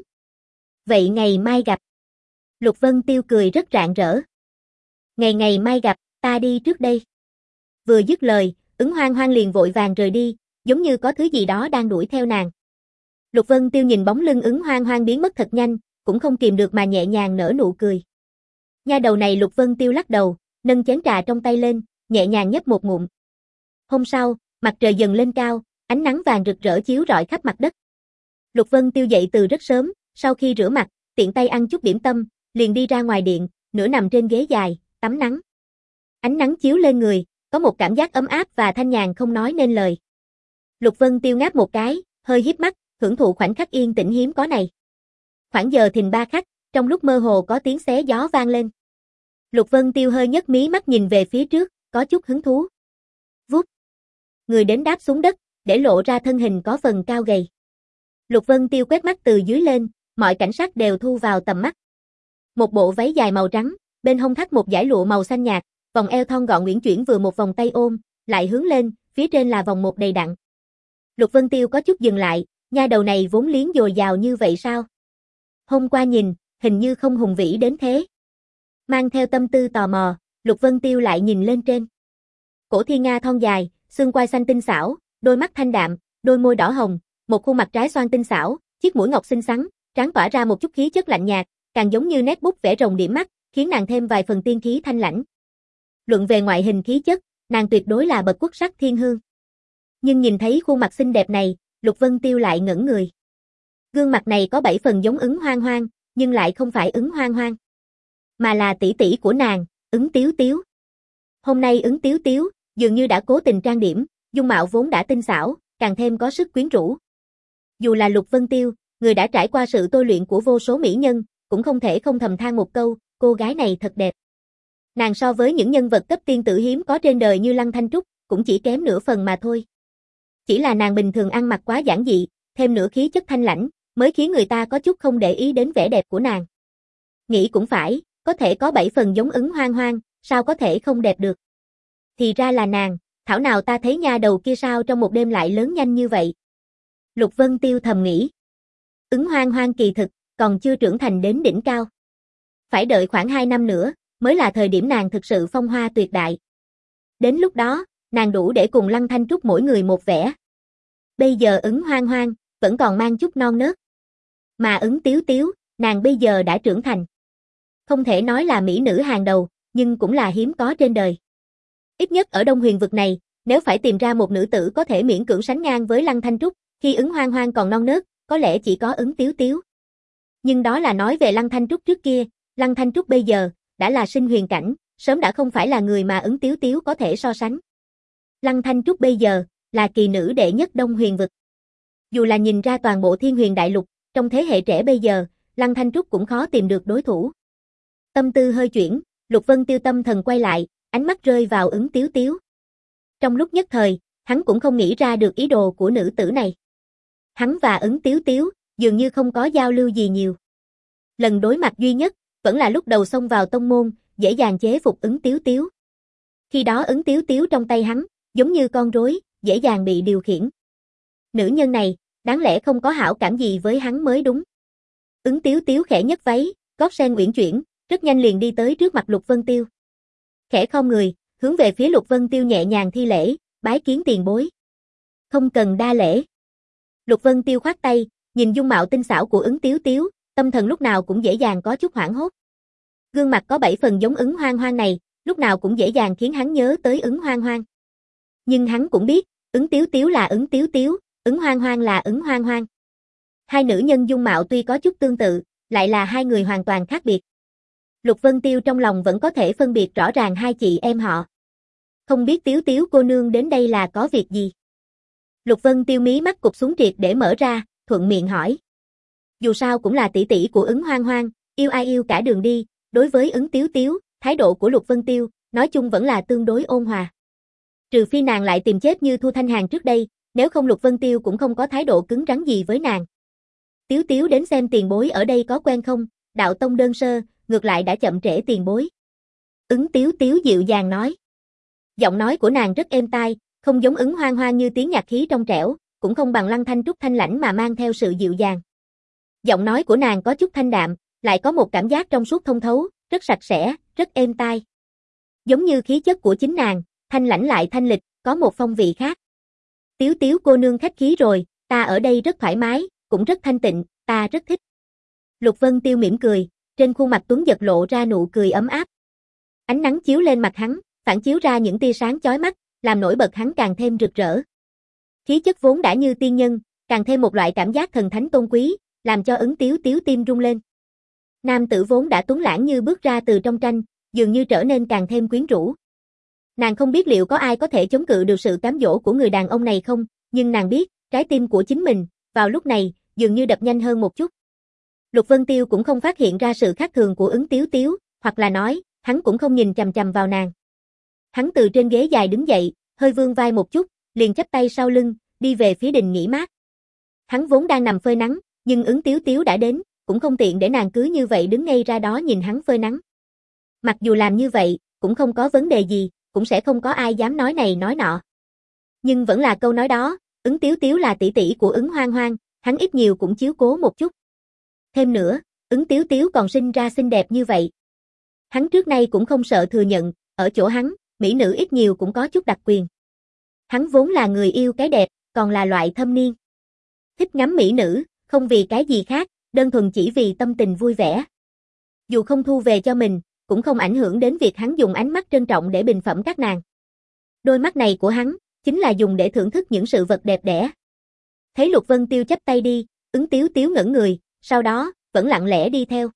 Vậy ngày mai gặp. Lục Vân Tiêu cười rất rạng rỡ. Ngày ngày mai gặp, ta đi trước đây. Vừa dứt lời, Ứng Hoang Hoang liền vội vàng rời đi, giống như có thứ gì đó đang đuổi theo nàng. Lục Vân Tiêu nhìn bóng lưng Ứng Hoang Hoang biến mất thật nhanh, cũng không kìm được mà nhẹ nhàng nở nụ cười. Nha đầu này Lục Vân Tiêu lắc đầu, nâng chén trà trong tay lên, nhẹ nhàng nhấp một ngụm. Hôm sau, mặt trời dần lên cao, ánh nắng vàng rực rỡ chiếu rọi khắp mặt đất. Lục Vân Tiêu dậy từ rất sớm, sau khi rửa mặt, tiện tay ăn chút điểm tâm, liền đi ra ngoài điện, nửa nằm trên ghế dài, tắm nắng. Ánh nắng chiếu lên người, có một cảm giác ấm áp và thanh nhàn không nói nên lời. Lục Vân Tiêu ngáp một cái, hơi híp mắt, hưởng thụ khoảnh khắc yên tĩnh hiếm có này. Khoảng giờ thìn ba khắc, trong lúc mơ hồ có tiếng xé gió vang lên. Lục Vân Tiêu hơi nhấc mí mắt nhìn về phía trước, có chút hứng thú. Vút. Người đến đáp xuống đất, để lộ ra thân hình có phần cao gầy. Lục Vân Tiêu quét mắt từ dưới lên, mọi cảnh sắc đều thu vào tầm mắt. Một bộ váy dài màu trắng, bên hông thắt một dải lụa màu xanh nhạt, vòng eo thon gọn uyển chuyển vừa một vòng tay ôm, lại hướng lên, phía trên là vòng một đầy đặn. Lục Vân Tiêu có chút dừng lại, nha đầu này vốn liếng dồi dào như vậy sao? Hôm qua nhìn, hình như không hùng vĩ đến thế. Mang theo tâm tư tò mò, Lục Vân Tiêu lại nhìn lên trên. Cổ thiên nga thon dài, xương quai xanh tinh xảo, đôi mắt thanh đạm, đôi môi đỏ hồng, một khuôn mặt trái xoan tinh xảo, chiếc mũi ngọc xinh xắn, trán tỏa ra một chút khí chất lạnh nhạt, càng giống như nét bút vẽ rồng điểm mắt, khiến nàng thêm vài phần tiên khí thanh lãnh. Luận về ngoại hình khí chất, nàng tuyệt đối là bậc quốc sắc thiên hương. Nhưng nhìn thấy khuôn mặt xinh đẹp này, Lục Vân Tiêu lại ngẩn người. Gương mặt này có bảy phần giống Ứng Hoang Hoang, nhưng lại không phải Ứng Hoang Hoang, mà là tỷ tỷ của nàng, Ứng Tiếu Tiếu. Hôm nay Ứng Tiếu Tiếu dường như đã cố tình trang điểm, dung mạo vốn đã tinh xảo, càng thêm có sức quyến rũ. Dù là Lục Vân Tiêu, người đã trải qua sự tôi luyện của vô số mỹ nhân, cũng không thể không thầm than một câu, cô gái này thật đẹp. Nàng so với những nhân vật cấp tiên tử hiếm có trên đời như Lăng Thanh Trúc, cũng chỉ kém nửa phần mà thôi. Chỉ là nàng bình thường ăn mặc quá giản dị, thêm nửa khí chất thanh lãnh, mới khiến người ta có chút không để ý đến vẻ đẹp của nàng. Nghĩ cũng phải, có thể có bảy phần giống Ứng Hoang Hoang, sao có thể không đẹp được. Thì ra là nàng, thảo nào ta thấy nha đầu kia sao trong một đêm lại lớn nhanh như vậy. Lục Vân Tiêu thầm nghĩ. Ứng Hoang Hoang kỳ thực, còn chưa trưởng thành đến đỉnh cao. Phải đợi khoảng hai năm nữa, mới là thời điểm nàng thực sự phong hoa tuyệt đại. Đến lúc đó, nàng đủ để cùng Lăng Thanh Trúc mỗi người một vẻ. Bây giờ Ứng Hoang Hoang, vẫn còn mang chút non nớt. Mà Ứng Tiếu Tiếu, nàng bây giờ đã trưởng thành. Không thể nói là mỹ nữ hàng đầu, nhưng cũng là hiếm có trên đời. Ít nhất ở Đông Huyền vực này, nếu phải tìm ra một nữ tử có thể miễn cưỡng sánh ngang với Lăng Thanh Trúc, khi Ứng Hoang Hoang còn non nớt, có lẽ chỉ có Ứng Tiếu Tiếu. Nhưng đó là nói về Lăng Thanh Trúc trước kia, Lăng Thanh Trúc bây giờ, đã là sinh huyền cảnh, sớm đã không phải là người mà Ứng Tiếu Tiếu có thể so sánh. Lăng Thanh Trúc bây giờ, là kỳ nữ đệ nhất Đông Huyền vực. Dù là nhìn ra toàn bộ Thiên Huyền Đại Lục, trong thế hệ trẻ bây giờ, Lăng Thanh Trúc cũng khó tìm được đối thủ. Tâm tư hơi chuyển, Lục Vân Tiêu tâm thần quay lại, ánh mắt rơi vào Ứng Tiếu Tiếu. Trong lúc nhất thời, hắn cũng không nghĩ ra được ý đồ của nữ tử này. Hắn và Ứng Tiếu Tiếu, dường như không có giao lưu gì nhiều. Lần đối mặt duy nhất, vẫn là lúc đầu xông vào tông môn, dễ dàng chế phục Ứng Tiếu Tiếu. Khi đó Ứng Tiếu Tiếu trong tay hắn, giống như con rối, dễ dàng bị điều khiển. Nữ nhân này, đáng lẽ không có hảo cảm gì với hắn mới đúng. Ứng Tiếu Tiếu khẽ nhấc váy, gót sen uyển chuyển, rất nhanh liền đi tới trước mặt Lục Vân Tiêu. Khẽ khom người, hướng về phía Lục Vân Tiêu nhẹ nhàng thi lễ, bái kiến tiền bối. Không cần đa lễ. Lục Vân Tiêu khoát tay, nhìn dung mạo tinh xảo của Ứng Tiếu Tiếu, tâm thần lúc nào cũng dễ dàng có chút hoảng hốt. Gương mặt có bảy phần giống Ứng Hoang Hoang này, lúc nào cũng dễ dàng khiến hắn nhớ tới Ứng Hoang Hoang. Nhưng hắn cũng biết, Ứng Tiếu Tiếu là Ứng Tiếu Tiếu, Ứng Hoang Hoang là Ứng Hoang Hoang. Hai nữ nhân dung mạo tuy có chút tương tự, lại là hai người hoàn toàn khác biệt. Lục Vân Tiêu trong lòng vẫn có thể phân biệt rõ ràng hai chị em họ. Không biết Tiếu Tiếu cô nương đến đây là có việc gì? Lục Vân Tiêu mí mắt cụp xuống triệt để mở ra, thuận miệng hỏi. Dù sao cũng là tỷ tỷ của Ứng Hoang Hoang, yêu ai yêu cả đường đi, đối với Ứng Tiếu Tiếu, thái độ của Lục Vân Tiêu, nói chung vẫn là tương đối ôn hòa. Trừ phi nàng lại tìm chết như Thu Thanh Hàn trước đây, nếu không Lục Vân Tiêu cũng không có thái độ cứng rắn gì với nàng. Tiếu Tiếu đến xem tiền bối ở đây có quen không, đạo tông đơn sơ, ngược lại đã chậm trễ tiền bối. Ứng Tiếu Tiếu dịu dàng nói. Giọng nói của nàng rất êm tai, không giống Ứng Hoang Hoang như tiếng nhạc khí trong trẻo, cũng không bằng Lăng Thanh Trúc thanh lãnh mà mang theo sự dịu dàng. Giọng nói của nàng có chút thanh đạm, lại có một cảm giác trong suốt thông thấu, rất sạch sẽ, rất êm tai. Giống như khí chất của chính nàng, thanh lãnh lại thanh lịch, có một phong vị khác. Tiếu Tiếu cô nương khách khí rồi, ta ở đây rất thoải mái, cũng rất thanh tịnh, ta rất thích. Lục Vân Tiêu mỉm cười, trên khuôn mặt tuấn giật lộ ra nụ cười ấm áp. Ánh nắng chiếu lên mặt hắn, phản chiếu ra những tia sáng chói mắt, làm nổi bật hắn càng thêm rực rỡ. Khí chất vốn đã như tiên nhân, càng thêm một loại cảm giác thần thánh tôn quý, làm cho Ứng Tiếu Tiếu tim rung lên. Nam tử vốn đã tuấn lãng như bước ra từ trong tranh, dường như trở nên càng thêm quyến rũ. Nàng không biết liệu có ai có thể chống cự được sự cám dỗ của người đàn ông này không, nhưng nàng biết, trái tim của chính mình, vào lúc này, dường như đập nhanh hơn một chút. Lục Vân Tiêu cũng không phát hiện ra sự khác thường của Ứng Tiếu Tiếu, hoặc là nói, hắn cũng không nhìn chằm chằm vào nàng. Hắn từ trên ghế dài đứng dậy, hơi vươn vai một chút, liền chắp tay sau lưng, đi về phía đình nghỉ mát. Hắn vốn đang nằm phơi nắng, nhưng Ứng Tiếu Tiếu đã đến, cũng không tiện để nàng cứ như vậy đứng ngay ra đó nhìn hắn phơi nắng. Mặc dù làm như vậy, cũng không có vấn đề gì, cũng sẽ không có ai dám nói này nói nọ. Nhưng vẫn là câu nói đó, Ứng Tiếu Tiếu là tỷ tỷ của Ứng Hoang Hoang, hắn ít nhiều cũng chiếu cố một chút. Thêm nữa, Ứng Tiếu Tiếu còn sinh ra xinh đẹp như vậy. Hắn trước nay cũng không sợ thừa nhận, ở chỗ hắn, mỹ nữ ít nhiều cũng có chút đặc quyền. Hắn vốn là người yêu cái đẹp, còn là loại thâm niên. Thích ngắm mỹ nữ, không vì cái gì khác, đơn thuần chỉ vì tâm tình vui vẻ. Dù không thu về cho mình, cũng không ảnh hưởng đến việc hắn dùng ánh mắt trân trọng để bình phẩm các nàng. Đôi mắt này của hắn, chính là dùng để thưởng thức những sự vật đẹp đẽ. Thấy Lục Vân Tiêu chắp tay đi, Ứng Tiếu Tiếu ngẩn người, sau đó, vẫn lặng lẽ đi theo.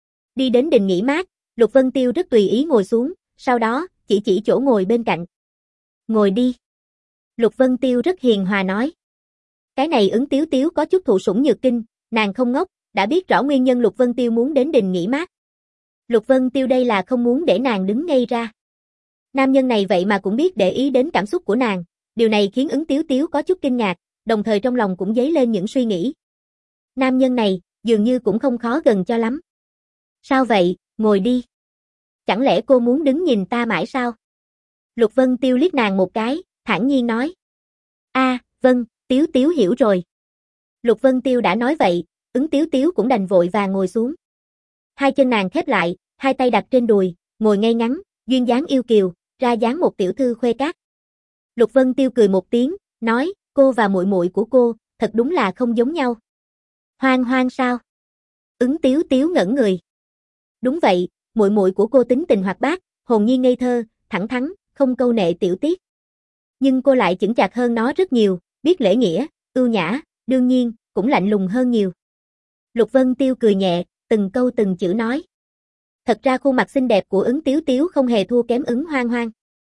Đi đến đình nghỉ mát, Lục Vân Tiêu rất tùy ý ngồi xuống, sau đó, chỉ chỉ chỗ ngồi bên cạnh. Ngồi đi. Lục Vân Tiêu rất hiền hòa nói. Cái này Ứng Tiếu Tiếu có chút thụ sủng nhược kinh, nàng không ngốc, đã biết rõ nguyên nhân Lục Vân Tiêu muốn đến đình nghỉ mát. Lục Vân Tiêu đây là không muốn để nàng đứng ngay ra. Nam nhân này vậy mà cũng biết để ý đến cảm xúc của nàng, điều này khiến Ứng Tiếu Tiếu có chút kinh ngạc, đồng thời trong lòng cũng dấy lên những suy nghĩ. Nam nhân này, dường như cũng không khó gần cho lắm. Sao vậy, ngồi đi. Chẳng lẽ cô muốn đứng nhìn ta mãi sao? Lục Vân Tiêu liếc nàng một cái, thản nhiên nói. A, à, vâng, Tiếu Tiếu hiểu rồi. Lục Vân Tiêu đã nói vậy, Ứng Tiếu Tiếu cũng đành vội và ngồi xuống. Hai chân nàng khép lại, hai tay đặt trên đùi, ngồi ngay ngắn, duyên dáng yêu kiều, ra dáng một tiểu thư khuê cát. Lục Vân Tiêu cười một tiếng, nói, cô và muội muội của cô, thật đúng là không giống nhau. Hoang Hoang sao? Ứng Tiếu Tiếu ngẩn người. Đúng vậy, muội muội của cô tính tình hoạt bát, hồn nhiên ngây thơ, thẳng thắn, không câu nệ tiểu tiết. Nhưng cô lại chững chạc hơn nó rất nhiều, biết lễ nghĩa, ưu nhã, đương nhiên, cũng lạnh lùng hơn nhiều. Lục Vân Tiêu cười nhẹ, từng câu từng chữ nói. Thật ra khuôn mặt xinh đẹp của Ứng Tiếu Tiếu không hề thua kém Ứng Hoang Hoang.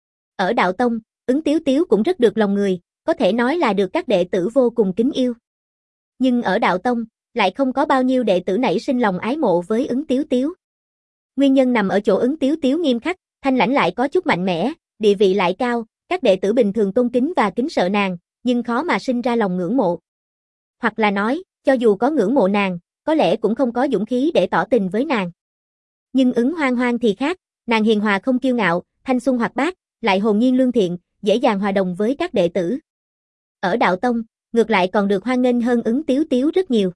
Ở đạo tông, Ứng Tiếu Tiếu cũng rất được lòng người, có thể nói là được các đệ tử vô cùng kính yêu. Nhưng ở đạo tông, lại không có bao nhiêu đệ tử nảy sinh lòng ái mộ với Ứng Tiếu Tiếu. Nguyên nhân nằm ở chỗ Ứng Tiếu Tiếu nghiêm khắc, thanh lãnh lại có chút mạnh mẽ, địa vị lại cao, các đệ tử bình thường tôn kính và kính sợ nàng, nhưng khó mà sinh ra lòng ngưỡng mộ. Hoặc là nói, cho dù có ngưỡng mộ nàng, có lẽ cũng không có dũng khí để tỏ tình với nàng. Nhưng Ứng Hoang Hoang thì khác, nàng hiền hòa không kiêu ngạo, thanh xuân hoạt bát, lại hồn nhiên lương thiện, dễ dàng hòa đồng với các đệ tử. Ở đạo tông, ngược lại còn được hoan nghênh hơn Ứng Tiếu Tiếu rất nhiều.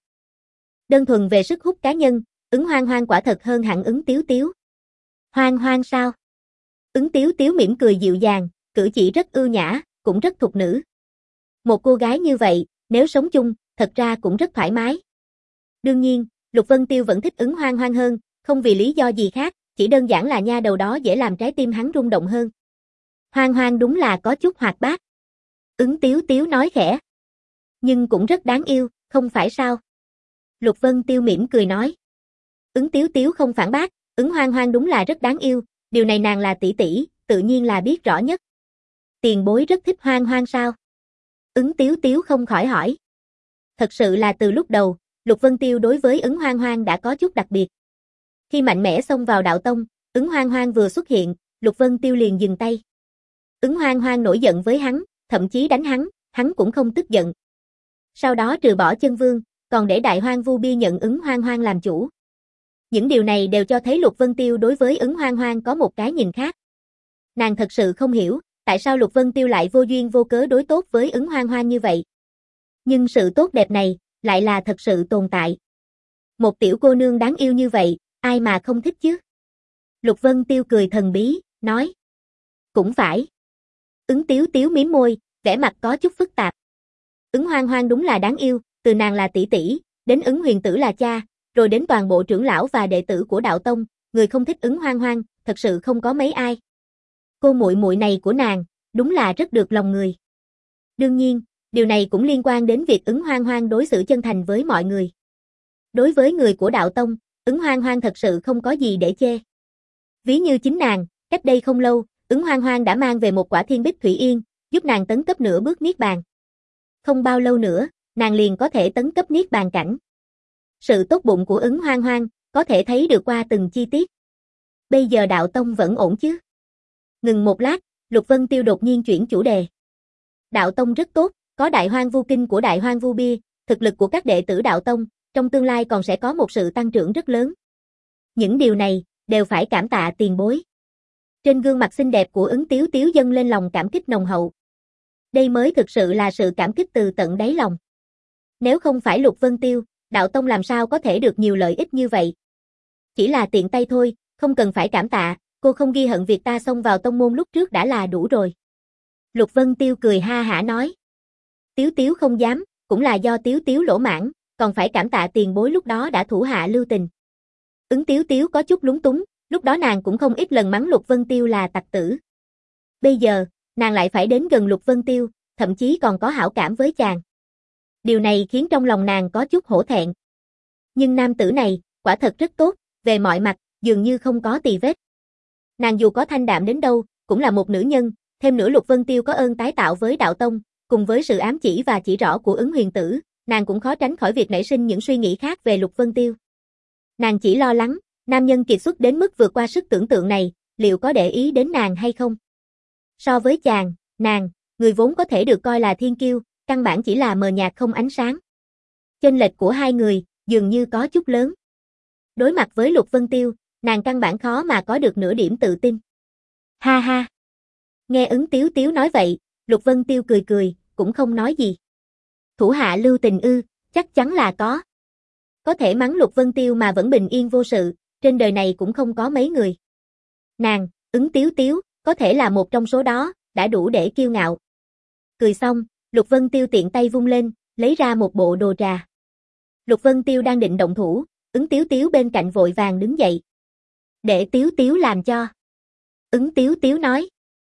Đơn thuần về sức hút cá nhân, Ứng Hoang Hoang quả thật hơn hẳn Ứng Tiếu Tiếu. Hoang Hoang sao? Ứng Tiếu Tiếu mỉm cười dịu dàng, cử chỉ rất ưu nhã, cũng rất thục nữ. Một cô gái như vậy, nếu sống chung, thật ra cũng rất thoải mái. Đương nhiên, Lục Vân Tiêu vẫn thích Ứng Hoang Hoang hơn, không vì lý do gì khác, chỉ đơn giản là nha đầu đó dễ làm trái tim hắn rung động hơn. Hoang Hoang đúng là có chút hoạt bát. Ứng Tiếu Tiếu nói khẽ. Nhưng cũng rất đáng yêu, không phải sao? Lục Vân Tiêu mỉm cười nói. Ứng Tiếu Tiếu không phản bác, Ứng Hoang Hoang đúng là rất đáng yêu, điều này nàng là tỷ tỷ, tự nhiên là biết rõ nhất. Tiền bối rất thích Hoang Hoang sao? Ứng Tiếu Tiếu không khỏi hỏi. Thật sự là từ lúc đầu, Lục Vân Tiêu đối với Ứng Hoang Hoang đã có chút đặc biệt. Khi mạnh mẽ xông vào đạo tông, Ứng Hoang Hoang vừa xuất hiện, Lục Vân Tiêu liền dừng tay. Ứng Hoang Hoang nổi giận với hắn, thậm chí đánh hắn, hắn cũng không tức giận. Sau đó trừ bỏ chân vương, còn để Đại Hoang Vu Bi nhận Ứng Hoang Hoang làm chủ. Những điều này đều cho thấy Lục Vân Tiêu đối với Ứng Hoang Hoang có một cái nhìn khác. Nàng thật sự không hiểu, tại sao Lục Vân Tiêu lại vô duyên vô cớ đối tốt với Ứng Hoang Hoang như vậy. Nhưng sự tốt đẹp này, lại là thật sự tồn tại. Một tiểu cô nương đáng yêu như vậy, ai mà không thích chứ? Lục Vân Tiêu cười thần bí, nói. Cũng phải. Ứng Tiếu Tiếu mím môi, vẻ mặt có chút phức tạp. Ứng Hoang Hoang đúng là đáng yêu, từ nàng là tỷ tỷ, đến Ứng Huyền Tử là cha, rồi đến toàn bộ trưởng lão và đệ tử của đạo tông, người không thích Ứng Hoang Hoang, thật sự không có mấy ai. Cô muội muội này của nàng, đúng là rất được lòng người. Đương nhiên, điều này cũng liên quan đến việc Ứng Hoang Hoang đối xử chân thành với mọi người. Đối với người của đạo tông, Ứng Hoang Hoang thật sự không có gì để chê. Ví như chính nàng, cách đây không lâu, Ứng Hoang Hoang đã mang về một quả thiên bích thủy yên, giúp nàng tấn cấp nửa bước niết bàn. Không bao lâu nữa, nàng liền có thể tấn cấp niết bàn cảnh. Sự tốt bụng của Ứng Hoang Hoang, có thể thấy được qua từng chi tiết. Bây giờ đạo tông vẫn ổn chứ? Ngừng một lát, Lục Vân Tiêu đột nhiên chuyển chủ đề. Đạo tông rất tốt, có Đại Hoang Vu Kinh của Đại Hoang Vu Bi, thực lực của các đệ tử đạo tông, trong tương lai còn sẽ có một sự tăng trưởng rất lớn. Những điều này, đều phải cảm tạ tiền bối. Trên gương mặt xinh đẹp của Ứng Tiếu Tiếu dâng lên lòng cảm kích nồng hậu. Đây mới thực sự là sự cảm kích từ tận đáy lòng. Nếu không phải Lục Vân Tiêu, đạo tông làm sao có thể được nhiều lợi ích như vậy. Chỉ là tiện tay thôi, không cần phải cảm tạ, cô không ghi hận việc ta xông vào tông môn lúc trước đã là đủ rồi. Lục Vân Tiêu cười ha hả nói. Tiếu Tiếu không dám, cũng là do Tiếu Tiếu lỗ mãn, còn phải cảm tạ tiền bối lúc đó đã thủ hạ lưu tình. Ứng Tiếu Tiếu có chút lúng túng, lúc đó nàng cũng không ít lần mắng Lục Vân Tiêu là tặc tử. Bây giờ, nàng lại phải đến gần Lục Vân Tiêu, thậm chí còn có hảo cảm với chàng. Điều này khiến trong lòng nàng có chút hổ thẹn. Nhưng nam tử này, quả thật rất tốt, về mọi mặt, dường như không có tì vết. Nàng dù có thanh đạm đến đâu, cũng là một nữ nhân, thêm nữa Lục Vân Tiêu có ơn tái tạo với đạo tông, cùng với sự ám chỉ và chỉ rõ của Ứng Huyền Tử, nàng cũng khó tránh khỏi việc nảy sinh những suy nghĩ khác về Lục Vân Tiêu. Nàng chỉ lo lắng, nam nhân kiệt xuất đến mức vượt qua sức tưởng tượng này, liệu có để ý đến nàng hay không? So với chàng, nàng, người vốn có thể được coi là thiên kiêu, căn bản chỉ là mờ nhạt không ánh sáng. Chênh lệch của hai người, dường như có chút lớn. Đối mặt với Lục Vân Tiêu, nàng căn bản khó mà có được nửa điểm tự tin. Ha ha! Nghe Ứng Tiếu Tiếu nói vậy, Lục Vân Tiêu cười cười, cũng không nói gì. Thủ hạ lưu tình ư, chắc chắn là có. Có thể mắng Lục Vân Tiêu mà vẫn bình yên vô sự, trên đời này cũng không có mấy người. Nàng, Ứng Tiếu Tiếu, có thể là một trong số đó, đã đủ để kiêu ngạo. Cười xong, Lục Vân Tiêu tiện tay vung lên, lấy ra một bộ đồ trà. Lục Vân Tiêu đang định động thủ, Ứng Tiếu Tiếu bên cạnh vội vàng đứng dậy. Để Tiếu Tiếu làm cho. Ứng Tiếu Tiếu nói.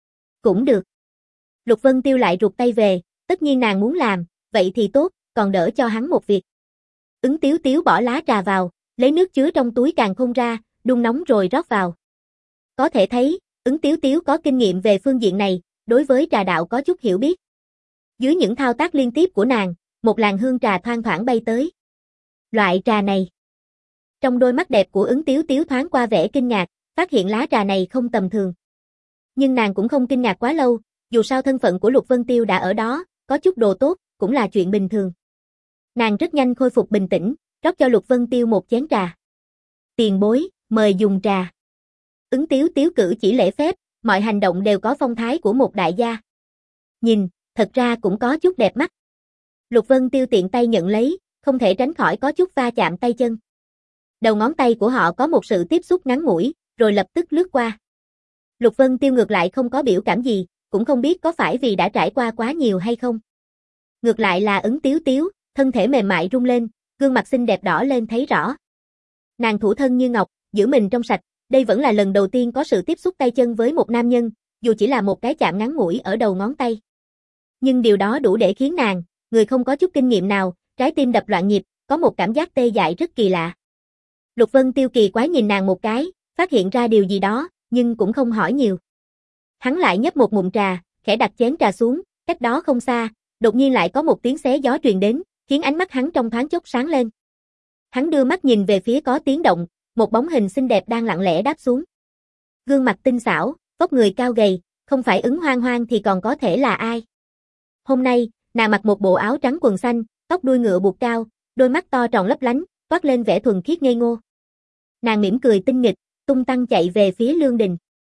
Cũng được. Lục Vân Tiêu lại rụt tay về, tất nhiên nàng muốn làm, vậy thì tốt, còn đỡ cho hắn một việc. Ứng Tiếu Tiếu bỏ lá trà vào, lấy nước chứa trong túi càn khôn ra, đun nóng rồi rót vào. Có thể thấy, Ứng Tiếu Tiếu có kinh nghiệm về phương diện này, đối với trà đạo có chút hiểu biết. Dưới những thao tác liên tiếp của nàng, một làn hương trà thoang thoảng bay tới. Loại trà này. Trong đôi mắt đẹp của Ứng Tiếu Tiếu thoáng qua vẻ kinh ngạc, phát hiện lá trà này không tầm thường. Nhưng nàng cũng không kinh ngạc quá lâu, dù sao thân phận của Lục Vân Tiêu đã ở đó, có chút đồ tốt, cũng là chuyện bình thường. Nàng rất nhanh khôi phục bình tĩnh, rót cho Lục Vân Tiêu một chén trà. Tiền bối, mời dùng trà. Ứng Tiếu Tiếu cử chỉ lễ phép, mọi hành động đều có phong thái của một đại gia. Nhìn, thật ra cũng có chút đẹp mắt. Lục Vân Tiêu tiện tay nhận lấy, không thể tránh khỏi có chút va chạm tay chân. Đầu ngón tay của họ có một sự tiếp xúc ngắn ngủi, rồi lập tức lướt qua. Lục Vân Tiêu ngược lại không có biểu cảm gì, cũng không biết có phải vì đã trải qua quá nhiều hay không. Ngược lại là Ứng Tiếu Tiếu, thân thể mềm mại rung lên, gương mặt xinh đẹp đỏ lên thấy rõ. Nàng thủ thân như ngọc, giữ mình trong sạch, đây vẫn là lần đầu tiên có sự tiếp xúc tay chân với một nam nhân, dù chỉ là một cái chạm ngắn ngủi ở đầu ngón tay. Nhưng điều đó đủ để khiến nàng, người không có chút kinh nghiệm nào, trái tim đập loạn nhịp, có một cảm giác tê dại rất kỳ lạ. Lục Vân Tiêu kỳ quái nhìn nàng một cái, phát hiện ra điều gì đó, nhưng cũng không hỏi nhiều. Hắn lại nhấp một ngụm trà, khẽ đặt chén trà xuống, cách đó không xa, đột nhiên lại có một tiếng xé gió truyền đến, khiến ánh mắt hắn trong thoáng chốc sáng lên. Hắn đưa mắt nhìn về phía có tiếng động, một bóng hình xinh đẹp đang lặng lẽ đáp xuống. Gương mặt tinh xảo, vóc người cao gầy, không phải Ứng Hoang Hoang thì còn có thể là ai. Hôm nay, nàng mặc một bộ áo trắng quần xanh, tóc đuôi ngựa buộc cao, đôi mắt to tròn lấp lánh, toát lên vẻ thuần khiết ngây ngô. Nàng mỉm cười tinh nghịch, tung tăng chạy về phía lương đình.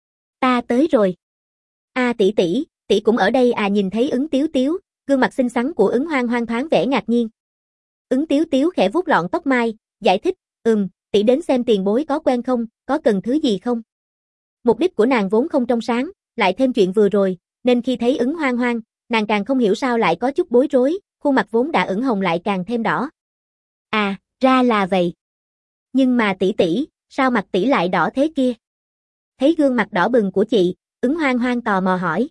Ta tới rồi. A à, tỷ tỷ, tỷ cũng ở đây à. Nhìn thấy Ứng Tiếu Tiếu, gương mặt xinh xắn của Ứng Hoang Hoang thoáng vẻ ngạc nhiên. Ứng Tiếu Tiếu khẽ vuốt lọn tóc mai, giải thích, ừm, tỷ đến xem tiền bối có quen không, có cần thứ gì không. Mục đích của nàng vốn không trong sáng, lại thêm chuyện vừa rồi, nên khi thấy Ứng Hoang Hoang, nàng càng không hiểu sao lại có chút bối rối, khuôn mặt vốn đã ửng hồng lại càng thêm đỏ. À, ra là vậy. Nhưng mà tỷ tỷ, sao mặt tỷ lại đỏ thế kia? Thấy gương mặt đỏ bừng của chị, Ứng Hoang Hoang tò mò hỏi.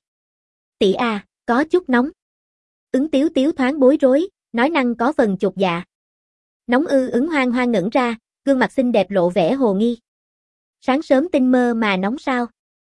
Tỷ à, có chút nóng. Ứng Tiếu Tiếu thoáng bối rối, nói năng có phần chột dạ. Nóng ư? Ứng Hoang Hoang ngẩn ra, gương mặt xinh đẹp lộ vẻ hồ nghi. Sáng sớm tinh mơ mà nóng sao?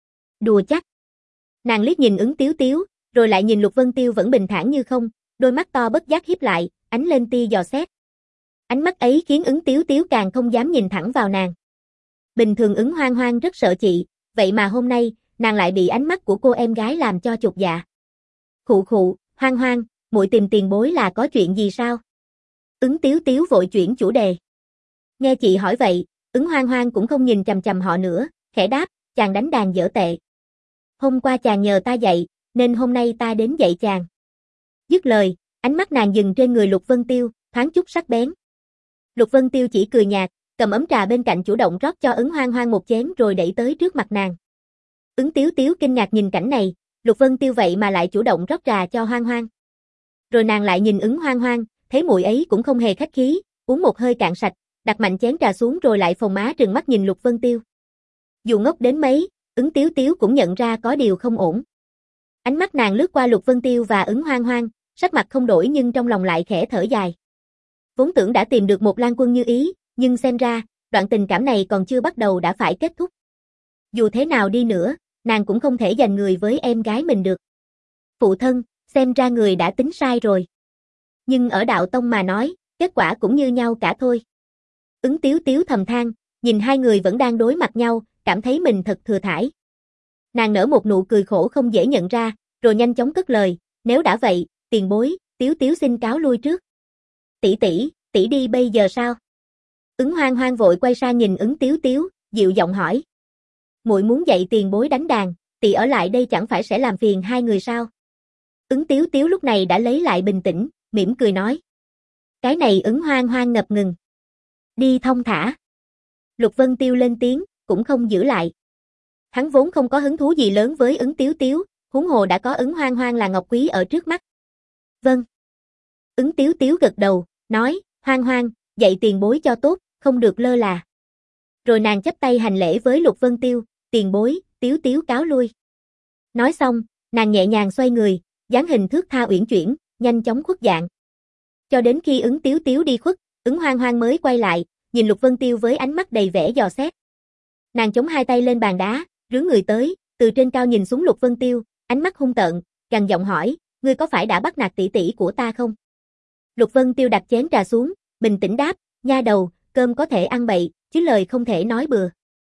Đùa chắc. Nàng liếc nhìn Ứng Tiếu Tiếu, rồi lại nhìn Lục Vân Tiêu vẫn bình thản như không, đôi mắt to bất giác híp lại, ánh lên tia dò xét. Ánh mắt ấy khiến Ứng Tiếu Tiếu càng không dám nhìn thẳng vào nàng. Bình thường Ứng Hoang Hoang rất sợ chị, vậy mà hôm nay, nàng lại bị ánh mắt của cô em gái làm cho chột dạ. Khụ khụ, Hoang Hoang, muội tìm tiền bối là có chuyện gì sao? Ứng Tiếu Tiếu vội chuyển chủ đề. Nghe chị hỏi vậy, Ứng Hoang Hoang cũng không nhìn chằm chằm họ nữa, khẽ đáp, chàng đánh đàn dở tệ. Hôm qua chàng nhờ ta dạy, nên hôm nay ta đến dạy chàng. Dứt lời, ánh mắt nàng dừng trên người Lục Vân Tiêu, thoáng chút sắc bén. Lục Vân Tiêu chỉ cười nhạt, cầm ấm trà bên cạnh chủ động rót cho Ứng Hoang Hoang một chén rồi đẩy tới trước mặt nàng. Ứng Tiếu Tiếu kinh ngạc nhìn cảnh này, Lục Vân Tiêu vậy mà lại chủ động rót trà cho Hoang Hoang. Rồi nàng lại nhìn Ứng Hoang Hoang, thấy muội ấy cũng không hề khách khí, uống một hơi cạn sạch, đặt mạnh chén trà xuống rồi lại phồng má trừng mắt nhìn Lục Vân Tiêu. Dù ngốc đến mấy, Ứng Tiếu Tiếu cũng nhận ra có điều không ổn. Ánh mắt nàng lướt qua Lục Vân Tiêu và Ứng Hoang Hoang, sắc mặt không đổi nhưng trong lòng lại khẽ thở dài. Vốn tưởng đã tìm được một lang quân như ý, nhưng xem ra, đoạn tình cảm này còn chưa bắt đầu đã phải kết thúc. Dù thế nào đi nữa, nàng cũng không thể giành người với em gái mình được. Phụ thân, xem ra người đã tính sai rồi. Nhưng ở đạo tông mà nói, kết quả cũng như nhau cả thôi. Ứng Tiếu Tiếu thầm than, nhìn hai người vẫn đang đối mặt nhau, cảm thấy mình thật thừa thãi. Nàng nở một nụ cười khổ không dễ nhận ra, rồi nhanh chóng cất lời, nếu đã vậy, tiền bối, Tiếu Tiếu xin cáo lui trước. Tỷ tỷ, tỷ đi bây giờ sao? Ứng Hoang Hoang vội quay sang nhìn Ứng Tiếu Tiếu, dịu giọng hỏi. Muội muốn dạy tiền bối đánh đàn, tỷ ở lại đây chẳng phải sẽ làm phiền hai người sao? Ứng Tiếu Tiếu lúc này đã lấy lại bình tĩnh, mỉm cười nói. Cái này Ứng Hoang Hoang ngập ngừng. Đi thong thả. Lục Vân Tiêu lên tiếng, cũng không giữ lại. Hắn vốn không có hứng thú gì lớn với Ứng Tiếu Tiếu, huống hồ đã có Ứng Hoang Hoang là ngọc quý ở trước mắt. Vâng. Ứng Tiếu Tiếu gật đầu, nói, Hoang Hoang, dạy tiền bối cho tốt, không được lơ là. Rồi nàng chắp tay hành lễ với Lục Vân Tiêu, tiền bối, Tiếu Tiếu cáo lui. Nói xong, Nàng nhẹ nhàng xoay người, dáng hình thướt tha uyển chuyển, nhanh chóng khuất dạng. Cho đến khi Ứng Tiếu Tiếu đi khuất, Ứng Hoang Hoang mới quay lại, nhìn Lục Vân Tiêu với ánh mắt đầy vẻ dò xét. Nàng chống hai tay lên bàn đá, rướn người tới, từ trên cao nhìn xuống Lục Vân Tiêu, ánh mắt hung tợn, gằn giọng hỏi, ngươi có phải đã bắt nạt tỷ tỷ của ta không? Lục Vân Tiêu đặt chén trà xuống, bình tĩnh đáp, nha đầu, cơm có thể ăn bậy, chứ lời không thể nói bừa.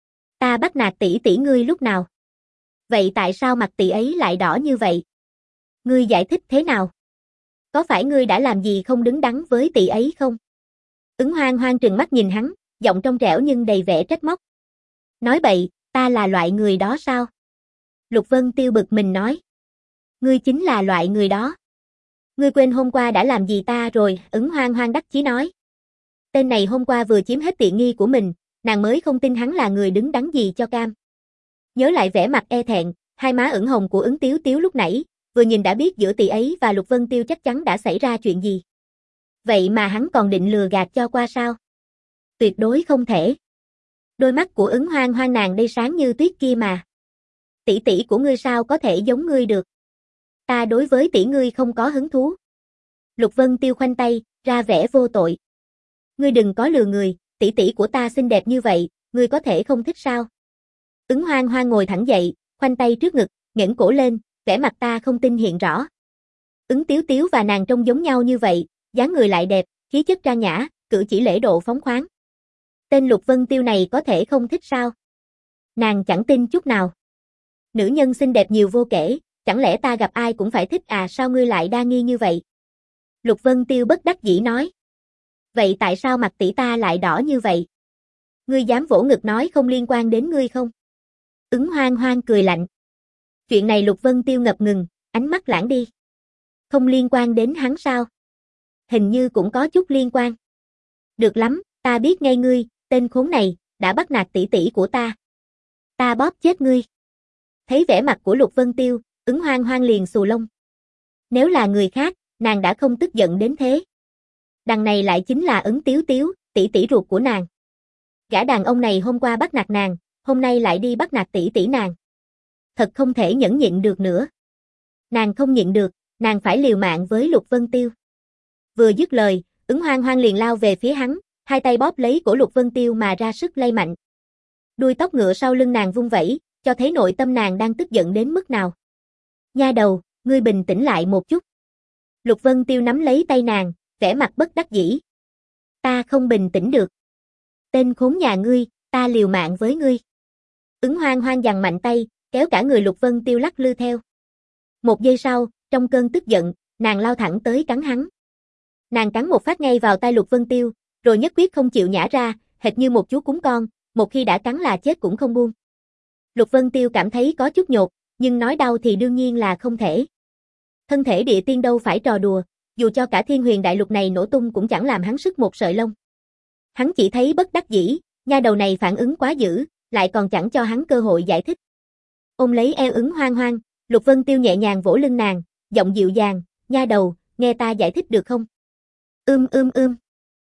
Ta bắt nạt tỷ tỷ ngươi lúc nào? Vậy tại sao mặt tỷ ấy lại đỏ như vậy? Ngươi giải thích thế nào? Có phải ngươi đã làm gì không đứng đắn với tỷ ấy không? Ứng Hoang Hoang trừng mắt nhìn hắn, giọng trong trẻo nhưng đầy vẻ trách móc. Nói bậy, ta là loại người đó sao? Lục Vân Tiêu bực mình nói. Ngươi chính là loại người đó. Ngươi quên hôm qua đã làm gì ta rồi, Ứng Hoang Hoang đắc chí nói. Tên này hôm qua vừa chiếm hết tiện nghi của mình, nàng mới không tin hắn là người đứng đắn gì cho cam. Nhớ lại vẻ mặt e thẹn, hai má ửng hồng của Ứng Tiếu Tiếu lúc nãy, vừa nhìn đã biết giữa tỷ ấy và Lục Vân Tiêu chắc chắn đã xảy ra chuyện gì. Vậy mà hắn còn định lừa gạt cho qua sao? Tuyệt đối không thể. Đôi mắt của Ứng Hoang Hoang nàng đây sáng như tuyết kia mà. Tỷ tỷ của ngươi sao có thể giống ngươi được? Ta đối với tỷ ngươi không có hứng thú. Lục Vân Tiêu khoanh tay, ra vẻ vô tội. Ngươi đừng có lừa người, tỷ tỷ của ta xinh đẹp như vậy, ngươi có thể không thích sao? Ứng Hoang Hoang ngồi thẳng dậy, khoanh tay trước ngực, ngẩng cổ lên, vẻ mặt ta không tin hiện rõ. Ứng Tiếu Tiếu và nàng trông giống nhau như vậy, dáng người lại đẹp, khí chất trang nhã, cử chỉ lễ độ phóng khoáng. Tên Lục Vân Tiêu này có thể không thích sao? Nàng chẳng tin chút nào. Nữ nhân xinh đẹp nhiều vô kể, chẳng lẽ ta gặp ai cũng phải thích à, sao ngươi lại đa nghi như vậy? Lục Vân Tiêu bất đắc dĩ nói. Vậy tại sao mặt tỷ ta lại đỏ như vậy? Ngươi dám vỗ ngực nói không liên quan đến ngươi không? Ứng Hoang Hoang cười lạnh. Chuyện này Lục Vân Tiêu ngập ngừng, ánh mắt lãng đi. Không liên quan đến hắn sao? Hình như cũng có chút liên quan. Được lắm, ta biết ngay ngươi, tên khốn này, đã bắt nạt tỷ tỷ của ta. Ta bóp chết ngươi. Thấy vẻ mặt của Lục Vân Tiêu, Ứng Hoang Hoang liền xù lông. Nếu là người khác, nàng đã không tức giận đến thế. Đằng này lại chính là Ứng Tiếu Tiếu, tỷ tỷ ruột của nàng. Gã đàn ông này hôm qua bắt nạt nàng, hôm nay lại đi bắt nạt tỷ tỷ nàng. Thật không thể nhẫn nhịn được nữa. Nàng không nhịn được, nàng phải liều mạng với Lục Vân Tiêu. Vừa dứt lời, Ứng Hoang Hoang liền lao về phía hắn, hai tay bóp lấy cổ Lục Vân Tiêu mà ra sức lay mạnh. Đuôi tóc ngựa sau lưng nàng vung vẩy, cho thấy nội tâm nàng đang tức giận đến mức nào. Nha đầu, ngươi bình tĩnh lại một chút. Lục Vân Tiêu nắm lấy tay nàng, vẻ mặt bất đắc dĩ. Ta không bình tĩnh được. Tên khốn nhà ngươi, ta liều mạng với ngươi. Ứng Hoang Hoang giằng mạnh tay, kéo cả người Lục Vân Tiêu lắc lư theo. Một giây sau, trong cơn tức giận, nàng lao thẳng tới cắn hắn. Nàng cắn một phát ngay vào tay Lục Vân Tiêu, rồi nhất quyết không chịu nhả ra, hệt như một chú cún con, một khi đã cắn là chết cũng không buông. Lục Vân Tiêu cảm thấy có chút nhột, nhưng nói đau thì đương nhiên là không thể. Thân thể địa tiên đâu phải trò đùa, dù cho cả thiên huyền đại lục này nổ tung cũng chẳng làm hắn sức một sợi lông. Hắn chỉ thấy bất đắc dĩ, nha đầu này phản ứng quá dữ, lại còn chẳng cho hắn cơ hội giải thích. Ôm lấy eo Ứng Hoang Hoang, Lục Vân Tiêu nhẹ nhàng vỗ lưng nàng, giọng dịu dàng, nha đầu, nghe ta giải thích được không? Ưm ưm ưm.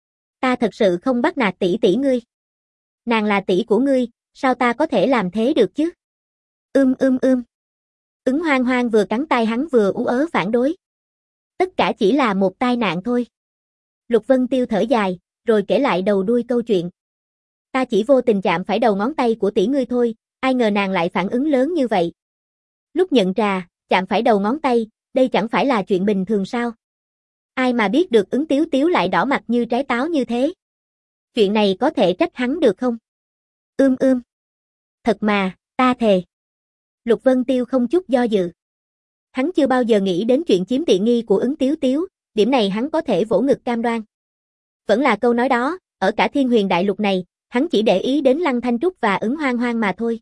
Ta thật sự không bắt nạt tỷ tỷ ngươi. Nàng là tỷ của ngươi, sao ta có thể làm thế được chứ? Ưm ưm ưm. Ứng Hoang Hoang vừa cắn tay hắn vừa ú ớ phản đối. Tất cả chỉ là một tai nạn thôi. Lục Vân Tiêu thở dài, rồi kể lại đầu đuôi câu chuyện. Ta chỉ vô tình chạm phải đầu ngón tay của tỷ ngươi thôi, ai ngờ nàng lại phản ứng lớn như vậy. Lúc nhận trà, chạm phải đầu ngón tay, đây chẳng phải là chuyện bình thường sao? Ai mà biết được Ứng Tiếu Tiếu lại đỏ mặt như trái táo như thế? Chuyện này có thể trách hắn được không? Ưm ưm. Thật mà, ta thề. Lục Vân Tiêu không chút do dự. Hắn chưa bao giờ nghĩ đến chuyện chiếm tiện nghi của Ứng Tiếu Tiếu, điểm này hắn có thể vỗ ngực cam đoan. Vẫn là câu nói đó, ở cả thiên huyền đại lục này, hắn chỉ để ý đến Lăng Thanh Trúc và Ứng Hoang Hoang mà thôi.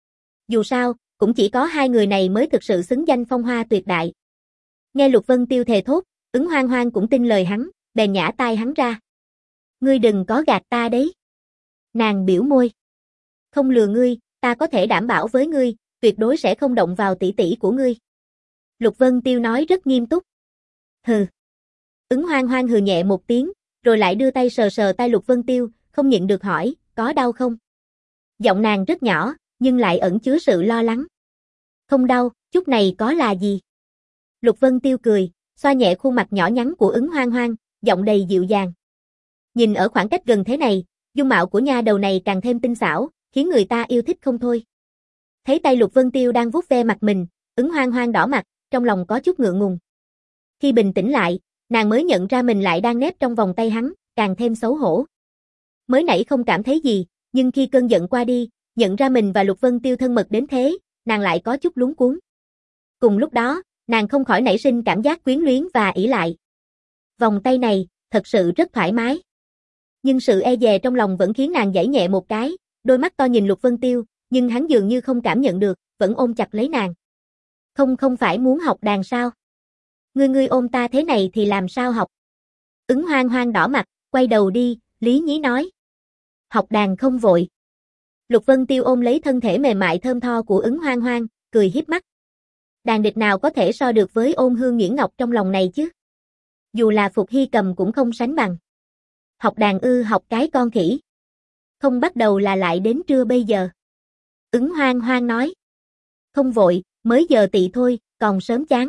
Dù sao, cũng chỉ có hai người này mới thực sự xứng danh phong hoa tuyệt đại. Nghe Lục Vân Tiêu thề thốt, Ứng Hoang Hoang cũng tin lời hắn, bèn nhả tai hắn ra. Ngươi đừng có gạt ta đấy. Nàng biểu môi. Không lừa ngươi, ta có thể đảm bảo với ngươi, tuyệt đối sẽ không động vào tỷ tỷ của ngươi. Lục Vân Tiêu nói rất nghiêm túc. Hừ. Ứng Hoang Hoang hừ nhẹ một tiếng, rồi lại đưa tay sờ sờ tay Lục Vân Tiêu, không nhịn được hỏi, có đau không? Giọng nàng rất nhỏ, nhưng lại ẩn chứa sự lo lắng. Không đau, Chút này có là gì? Lục Vân Tiêu cười, xoa nhẹ khuôn mặt nhỏ nhắn của Ứng Hoang Hoang, giọng đầy dịu dàng. Nhìn ở khoảng cách gần thế này, dung mạo của nha đầu này càng thêm tinh xảo, khiến người ta yêu thích không thôi. Thấy tay Lục Vân Tiêu đang vuốt ve mặt mình, Ứng Hoang Hoang đỏ mặt, trong lòng có chút ngượng ngùng. Khi bình tĩnh lại, nàng mới nhận ra mình lại đang nép trong vòng tay hắn, càng thêm xấu hổ. Mới nãy không cảm thấy gì, nhưng khi cơn giận qua đi, nhận ra mình và Lục Vân Tiêu thân mật đến thế, nàng lại có chút luống cuống. Cùng lúc đó, nàng không khỏi nảy sinh cảm giác quyến luyến và ỷ lại. Vòng tay này, thật sự rất thoải mái. Nhưng sự e dè trong lòng vẫn khiến nàng giãy nhẹ một cái, đôi mắt to nhìn Lục Vân Tiêu, nhưng hắn dường như không cảm nhận được, vẫn ôm chặt lấy nàng. Không không phải muốn học đàn sao? Ngươi ngươi ôm ta thế này thì làm sao học? Ứng Hoang Hoang đỏ mặt, quay đầu đi, lý nhí nói. Học đàn không vội. Lục Vân Tiêu ôm lấy thân thể mềm mại thơm tho của Ứng Hoang Hoang, cười hiếp mắt. Đàn địch nào có thể so được với ôn hương nhuyễn ngọc trong lòng này chứ? Dù là Phục Hy Cầm cũng không sánh bằng. Học đàn ư học cái con khỉ. Không bắt đầu là lại đến trưa bây giờ. Ứng Hoang Hoang nói. Không vội, mới giờ tị thôi, còn sớm chán.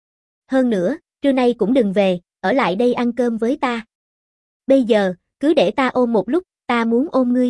Hơn nữa, trưa nay cũng đừng về, ở lại đây ăn cơm với ta. Bây giờ, cứ để ta ôm một lúc, ta muốn ôm ngươi.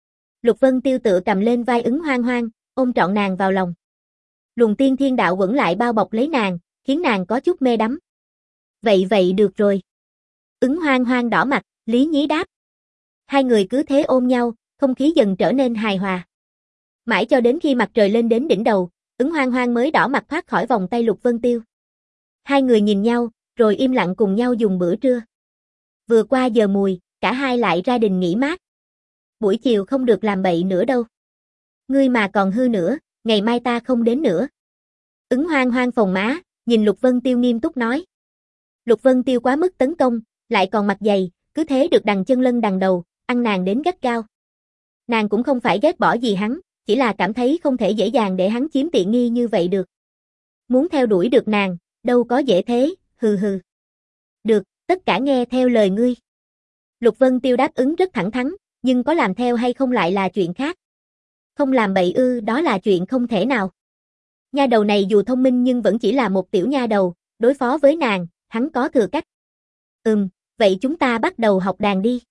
Lục Vân Tiêu tự cầm lên vai Ứng Hoang Hoang, ôm trọn nàng vào lòng. Luồng tiên thiên đạo vẫn lại bao bọc lấy nàng, khiến nàng có chút mê đắm. Vậy vậy được rồi. Ứng Hoang Hoang đỏ mặt, lý nhí đáp. Hai người cứ thế ôm nhau, không khí dần trở nên hài hòa. Mãi cho đến khi mặt trời lên đến đỉnh đầu, Ứng Hoang Hoang mới đỏ mặt thoát khỏi vòng tay Lục Vân Tiêu. Hai người nhìn nhau, rồi im lặng cùng nhau dùng bữa trưa. Vừa qua giờ mùi, cả hai lại ra đình nghỉ mát. Buổi chiều không được làm bậy nữa đâu. Ngươi mà còn hư nữa, ngày mai ta không đến nữa. Ứng Hoang Hoang phồng má, nhìn Lục Vân Tiêu nghiêm túc nói. Lục Vân Tiêu quá mức tấn công, lại còn mặt dày, cứ thế được đằng chân lân đằng đầu, ăn nàng đến gắt gao. Nàng cũng không phải ghét bỏ gì hắn, chỉ là cảm thấy không thể dễ dàng để hắn chiếm tiện nghi như vậy được. Muốn theo đuổi được nàng, đâu có dễ thế, hừ hừ. Được, tất cả nghe theo lời ngươi. Lục Vân Tiêu đáp ứng rất thẳng thắn, nhưng có làm theo hay không lại là chuyện khác. Không làm bậy ư, đó là chuyện không thể nào. Nha đầu này dù thông minh nhưng vẫn chỉ là một tiểu nha đầu, đối phó với nàng, hắn có thừa cách. Ừm, vậy chúng ta bắt đầu học đàn đi.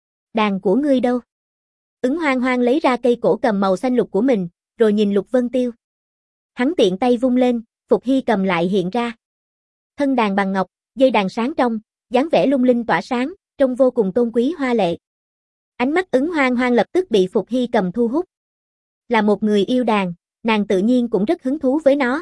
Đàn của ngươi đâu? Ứng Hoang Hoang lấy ra cây cổ cầm màu xanh lục của mình, rồi nhìn Lục Vân Tiêu. Hắn tiện tay vung lên, Phục Hy Cầm lại hiện ra. Thân đàn bằng ngọc, dây đàn sáng trong, dáng vẻ lung linh tỏa sáng, trông vô cùng tôn quý hoa lệ. Ánh mắt Ứng Hoang Hoang lập tức bị Phục Hy Cầm thu hút. Là một người yêu đàn, nàng tự nhiên cũng rất hứng thú với nó.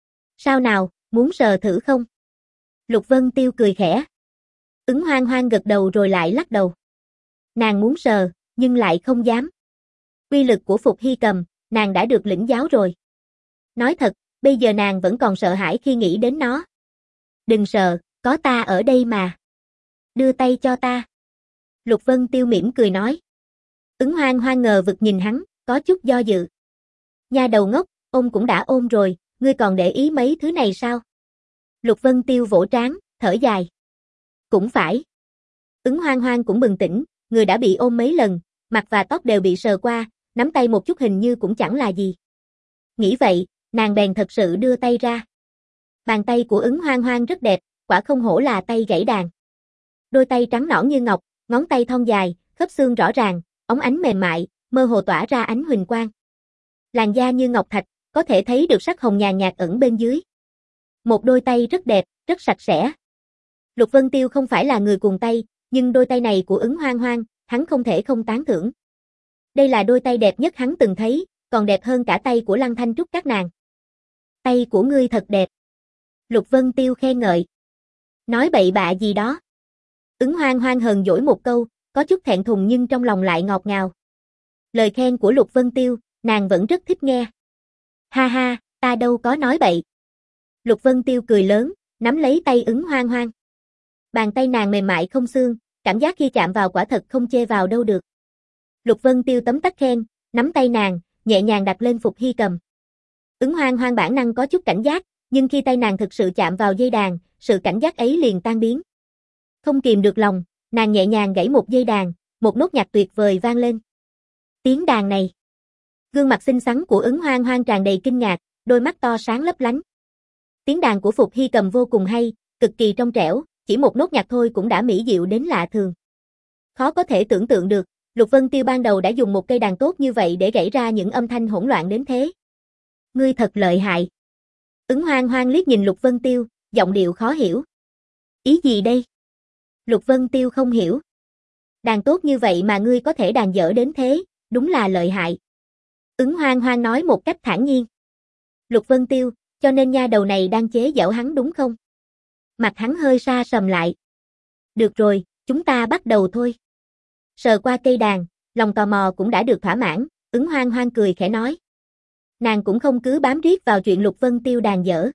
Sao nào, muốn sờ thử không? Lục Vân Tiêu cười khẽ. Ứng Hoang Hoang gật đầu rồi lại lắc đầu. Nàng muốn sờ, nhưng lại không dám. Uy lực của Phục Hy Cầm, nàng đã được lĩnh giáo rồi. Nói thật, bây giờ nàng vẫn còn sợ hãi khi nghĩ đến nó. Đừng sợ, có ta ở đây mà. Đưa tay cho ta. Lục Vân Tiêu mỉm cười nói. Ứng Hoang Hoang ngờ vực nhìn hắn, có chút do dự. Nha đầu ngốc, ôm cũng đã ôm rồi, ngươi còn để ý mấy thứ này sao? Lục Vân Tiêu vỗ trán, thở dài. Cũng phải. Ứng Hoang Hoang cũng bừng tỉnh, người đã bị ôm mấy lần, mặt và tóc đều bị sờ qua, nắm tay một chút hình như cũng chẳng là gì. Nghĩ vậy, nàng bèn thật sự đưa tay ra. Bàn tay của Ứng Hoang Hoang rất đẹp, quả không hổ là tay gãy đàn. Đôi tay trắng nõn như ngọc, ngón tay thon dài, khớp xương rõ ràng, óng ánh mềm mại, mơ hồ tỏa ra ánh huỳnh quang. Làn da như ngọc thạch, có thể thấy được sắc hồng nhàn nhạt ẩn bên dưới. Một đôi tay rất đẹp, rất sạch sẽ. Lục Vân Tiêu không phải là người cuồng tay, nhưng đôi tay này của Ứng Hoang Hoang, hắn không thể không tán thưởng. Đây là đôi tay đẹp nhất hắn từng thấy, còn đẹp hơn cả tay của Lăng Thanh Trúc các nàng. Tay của ngươi thật đẹp. Lục Vân Tiêu khen ngợi. Nói bậy bạ gì đó. Ứng Hoang Hoang hờn dỗi một câu, có chút thẹn thùng nhưng trong lòng lại ngọt ngào. Lời khen của Lục Vân Tiêu, nàng vẫn rất thích nghe. Ha ha, ta đâu có nói bậy. Lục Vân Tiêu cười lớn, nắm lấy tay Ứng Hoang Hoang. Bàn tay nàng mềm mại không xương, cảm giác khi chạm vào quả thật không chê vào đâu được. Lục Vân Tiêu tấm tắc khen, nắm tay nàng, nhẹ nhàng đặt lên Phục Hy Cầm. Ứng Hoang Hoang bản năng có chút cảnh giác, nhưng khi tay nàng thực sự chạm vào dây đàn, sự cảnh giác ấy liền tan biến. Không kìm được lòng, nàng nhẹ nhàng gảy một dây đàn, một nốt nhạc tuyệt vời vang lên. Tiếng đàn này. Gương mặt xinh xắn của Ứng Hoang Hoang tràn đầy kinh ngạc, đôi mắt to sáng lấp lánh. Tiếng đàn của Phục Hy cầm vô cùng hay, cực kỳ trong trẻo, chỉ một nốt nhạc thôi cũng đã mỹ diệu đến lạ thường. Khó có thể tưởng tượng được, Lục Vân Tiêu ban đầu đã dùng một cây đàn tốt như vậy để gảy ra những âm thanh hỗn loạn đến thế. Ngươi thật lợi hại. Ứng Hoang Hoang liếc nhìn Lục Vân Tiêu, giọng điệu khó hiểu. Ý gì đây? Lục Vân Tiêu không hiểu. Đàn tốt như vậy mà ngươi có thể đàn dở đến thế, đúng là lợi hại. Ứng Hoang Hoang nói một cách thản nhiên. Lục Vân Tiêu, cho nên nha đầu này đang chế giễu hắn đúng không? Mặt hắn hơi sa sầm lại. Được rồi, chúng ta bắt đầu thôi. Sờ qua cây đàn, lòng tò mò cũng đã được thỏa mãn, Ứng Hoang Hoang cười khẽ nói. Nàng cũng không cứ bám riết vào chuyện Lục Vân Tiêu đàn dở.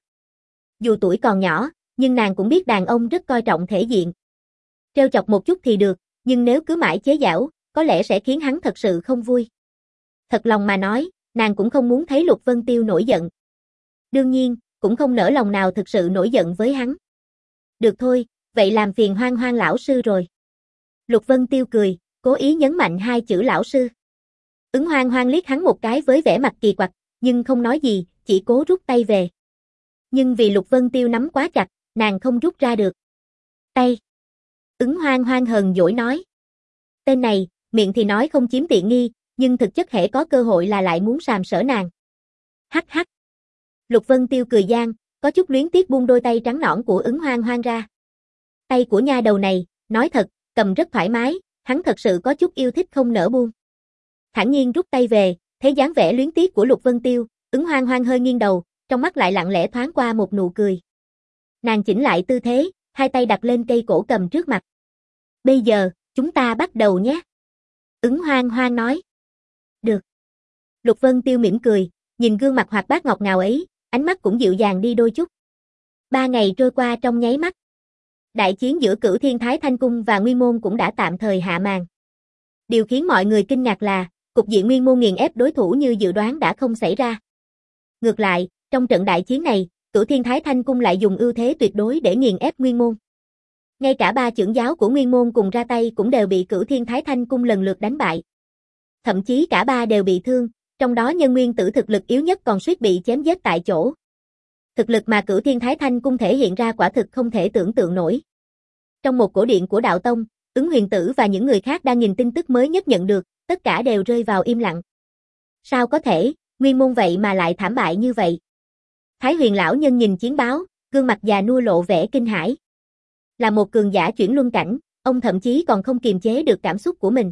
Dù tuổi còn nhỏ, nhưng nàng cũng biết đàn ông rất coi trọng thể diện. Trêu chọc một chút thì được, nhưng nếu cứ mãi chế giễu, có lẽ sẽ khiến hắn thật sự không vui. Thật lòng mà nói, nàng cũng không muốn thấy Lục Vân Tiêu nổi giận. Đương nhiên, cũng không nỡ lòng nào thực sự nổi giận với hắn. Được thôi, vậy làm phiền Hoang Hoang lão sư rồi. Lục Vân Tiêu cười, cố ý nhấn mạnh hai chữ lão sư. Ứng Hoang Hoang liếc hắn một cái với vẻ mặt kỳ quặc, nhưng không nói gì, chỉ cố rút tay về. Nhưng vì Lục Vân Tiêu nắm quá chặt, nàng không rút ra được. Tay. Ứng Hoang Hoang hờn dỗi nói. Tên này, miệng thì nói không chiếm tiện nghi, nhưng thực chất hễ có cơ hội là lại muốn sàm sỡ nàng. Hắc hắc. Lục Vân Tiêu cười gian, có chút luyến tiếc buông đôi tay trắng nõn của Ứng Hoang Hoang ra. Tay của nha đầu này, nói thật, cầm rất thoải mái, hắn thật sự có chút yêu thích không nỡ buông. Thản nhiên rút tay về, thấy dáng vẻ luyến tiếc của Lục Vân Tiêu, Ứng Hoang Hoang hơi nghiêng đầu, trong mắt lại lặng lẽ thoáng qua một nụ cười. Nàng chỉnh lại tư thế, hai tay đặt lên cây cổ cầm trước mặt. Bây giờ, chúng ta bắt đầu nhé. Ứng Hoang Hoang nói. Được. Lục Vân Tiêu mỉm cười, nhìn gương mặt hoạt bát ngọt ngào ấy, ánh mắt cũng dịu dàng đi đôi chút. Ba ngày trôi qua trong nháy mắt. Đại chiến giữa Cửu Thiên Thái Thanh Cung và Nguyên Môn cũng đã tạm thời hạ màn. Điều khiến mọi người kinh ngạc là, cục diện Nguyên Môn nghiền ép đối thủ như dự đoán đã không xảy ra. Ngược lại, trong trận đại chiến này, Cửu Thiên Thái Thanh Cung lại dùng ưu thế tuyệt đối để nghiền ép Nguyên Môn. Ngay cả ba trưởng giáo của Nguyên Môn cùng ra tay cũng đều bị Cửu Thiên Thái Thanh Cung lần lượt đánh bại. Thậm chí cả ba đều bị thương, trong đó Nhân Nguyên Tử thực lực yếu nhất còn suýt bị chém giết tại chỗ. Thực lực mà Cửu Thiên Thái Thanh Cung thể hiện ra quả thực không thể tưởng tượng nổi. Trong một cổ điện của đạo tông, Ứng Huyền Tử và những người khác đang nhìn tin tức mới nhất nhận được, tất cả đều rơi vào im lặng. Sao có thể, Nguyên Môn vậy mà lại thảm bại như vậy? Thái Huyền lão nhân nhìn chiến báo, gương mặt già nua lộ vẻ kinh hãi. Là một cường giả chuyển luân cảnh, ông thậm chí còn không kiềm chế được cảm xúc của mình.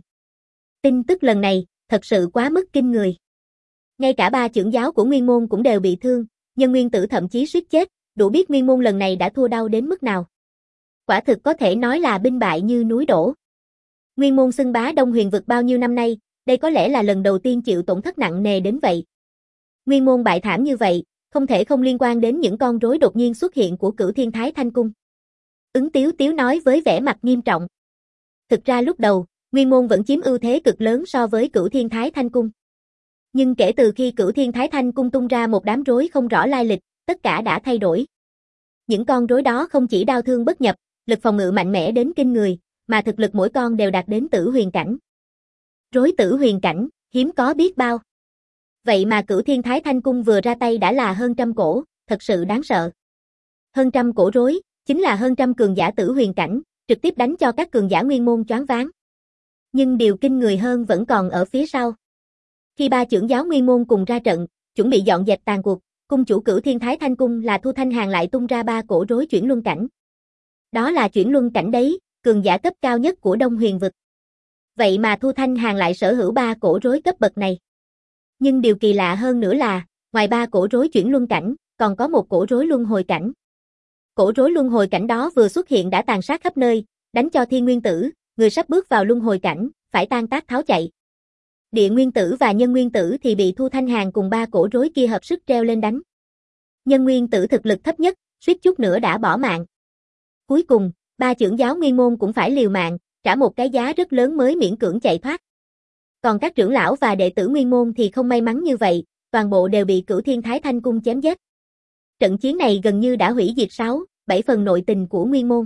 Tin tức lần này, thật sự quá mức kinh người. Ngay cả ba trưởng giáo của Nguyên Môn cũng đều bị thương, Nhân Nguyên Tử thậm chí suýt chết, đủ biết Nguyên Môn lần này đã thua đau đến mức nào. Quả thực có thể nói là binh bại như núi đổ. Nguyên Môn xưng bá Đông Huyền vực bao nhiêu năm nay, đây có lẽ là lần đầu tiên chịu tổn thất nặng nề đến vậy. Nguyên Môn bại thảm như vậy, không thể không liên quan đến những con rối đột nhiên xuất hiện của Cửu Thiên Thái Thanh Cung. Ứng Tiếu Tiếu nói với vẻ mặt nghiêm trọng. Thực ra lúc đầu, Nguyên Môn vẫn chiếm ưu thế cực lớn so với Cửu Thiên Thái Thanh Cung. Nhưng kể từ khi Cửu Thiên Thái Thanh Cung tung ra một đám rối không rõ lai lịch, tất cả đã thay đổi. Những con rối đó không chỉ đao thương bất nhập, lực phòng ngự mạnh mẽ đến kinh người, mà thực lực mỗi con đều đạt đến tử huyền cảnh. Rối tử huyền cảnh, hiếm có biết bao. Vậy mà Cửu Thiên Thái Thanh Cung vừa ra tay đã là hơn trăm cổ, thật sự đáng sợ. Hơn trăm cổ rối, chính là hơn trăm cường giả tử huyền cảnh, trực tiếp đánh cho các cường giả Nguyên Môn choáng váng. Nhưng điều kinh người hơn vẫn còn ở phía sau. Khi ba trưởng giáo Nguyên Môn cùng ra trận, chuẩn bị dọn dẹp tàn cuộc, cung chủ Cửu Thiên Thái Thanh Cung là Thu Thanh Hàn lại tung ra ba cổ rối chuyển luân cảnh. Đó là chuyển luân cảnh đấy, cường giả cấp cao nhất của Đông Huyền vực. Vậy mà Thu Thanh Hàn lại sở hữu ba cổ rối cấp bậc này. Nhưng điều kỳ lạ hơn nữa là, ngoài ba cổ rối chuyển luân cảnh, còn có một cổ rối luân hồi cảnh. Cổ rối luân hồi cảnh đó vừa xuất hiện đã tàn sát khắp nơi, đánh cho Thiên Nguyên Tử, người sắp bước vào luân hồi cảnh, phải tan tác tháo chạy. Địa Nguyên Tử và Nhân Nguyên Tử thì bị Thu Thanh Hàn cùng ba cổ rối kia hợp sức treo lên đánh. Nhân Nguyên Tử thực lực thấp nhất, suýt chút nữa đã bỏ mạng. Cuối cùng, ba trưởng giáo Nguyên Môn cũng phải liều mạng, trả một cái giá rất lớn mới miễn cưỡng chạy thoát. Còn các trưởng lão và đệ tử Nguyên Môn thì không may mắn như vậy, toàn bộ đều bị Cửu Thiên Thái Thanh Cung chém giết. Trận chiến này gần như đã hủy diệt sáu, bảy phần nội tình của Nguyên Môn.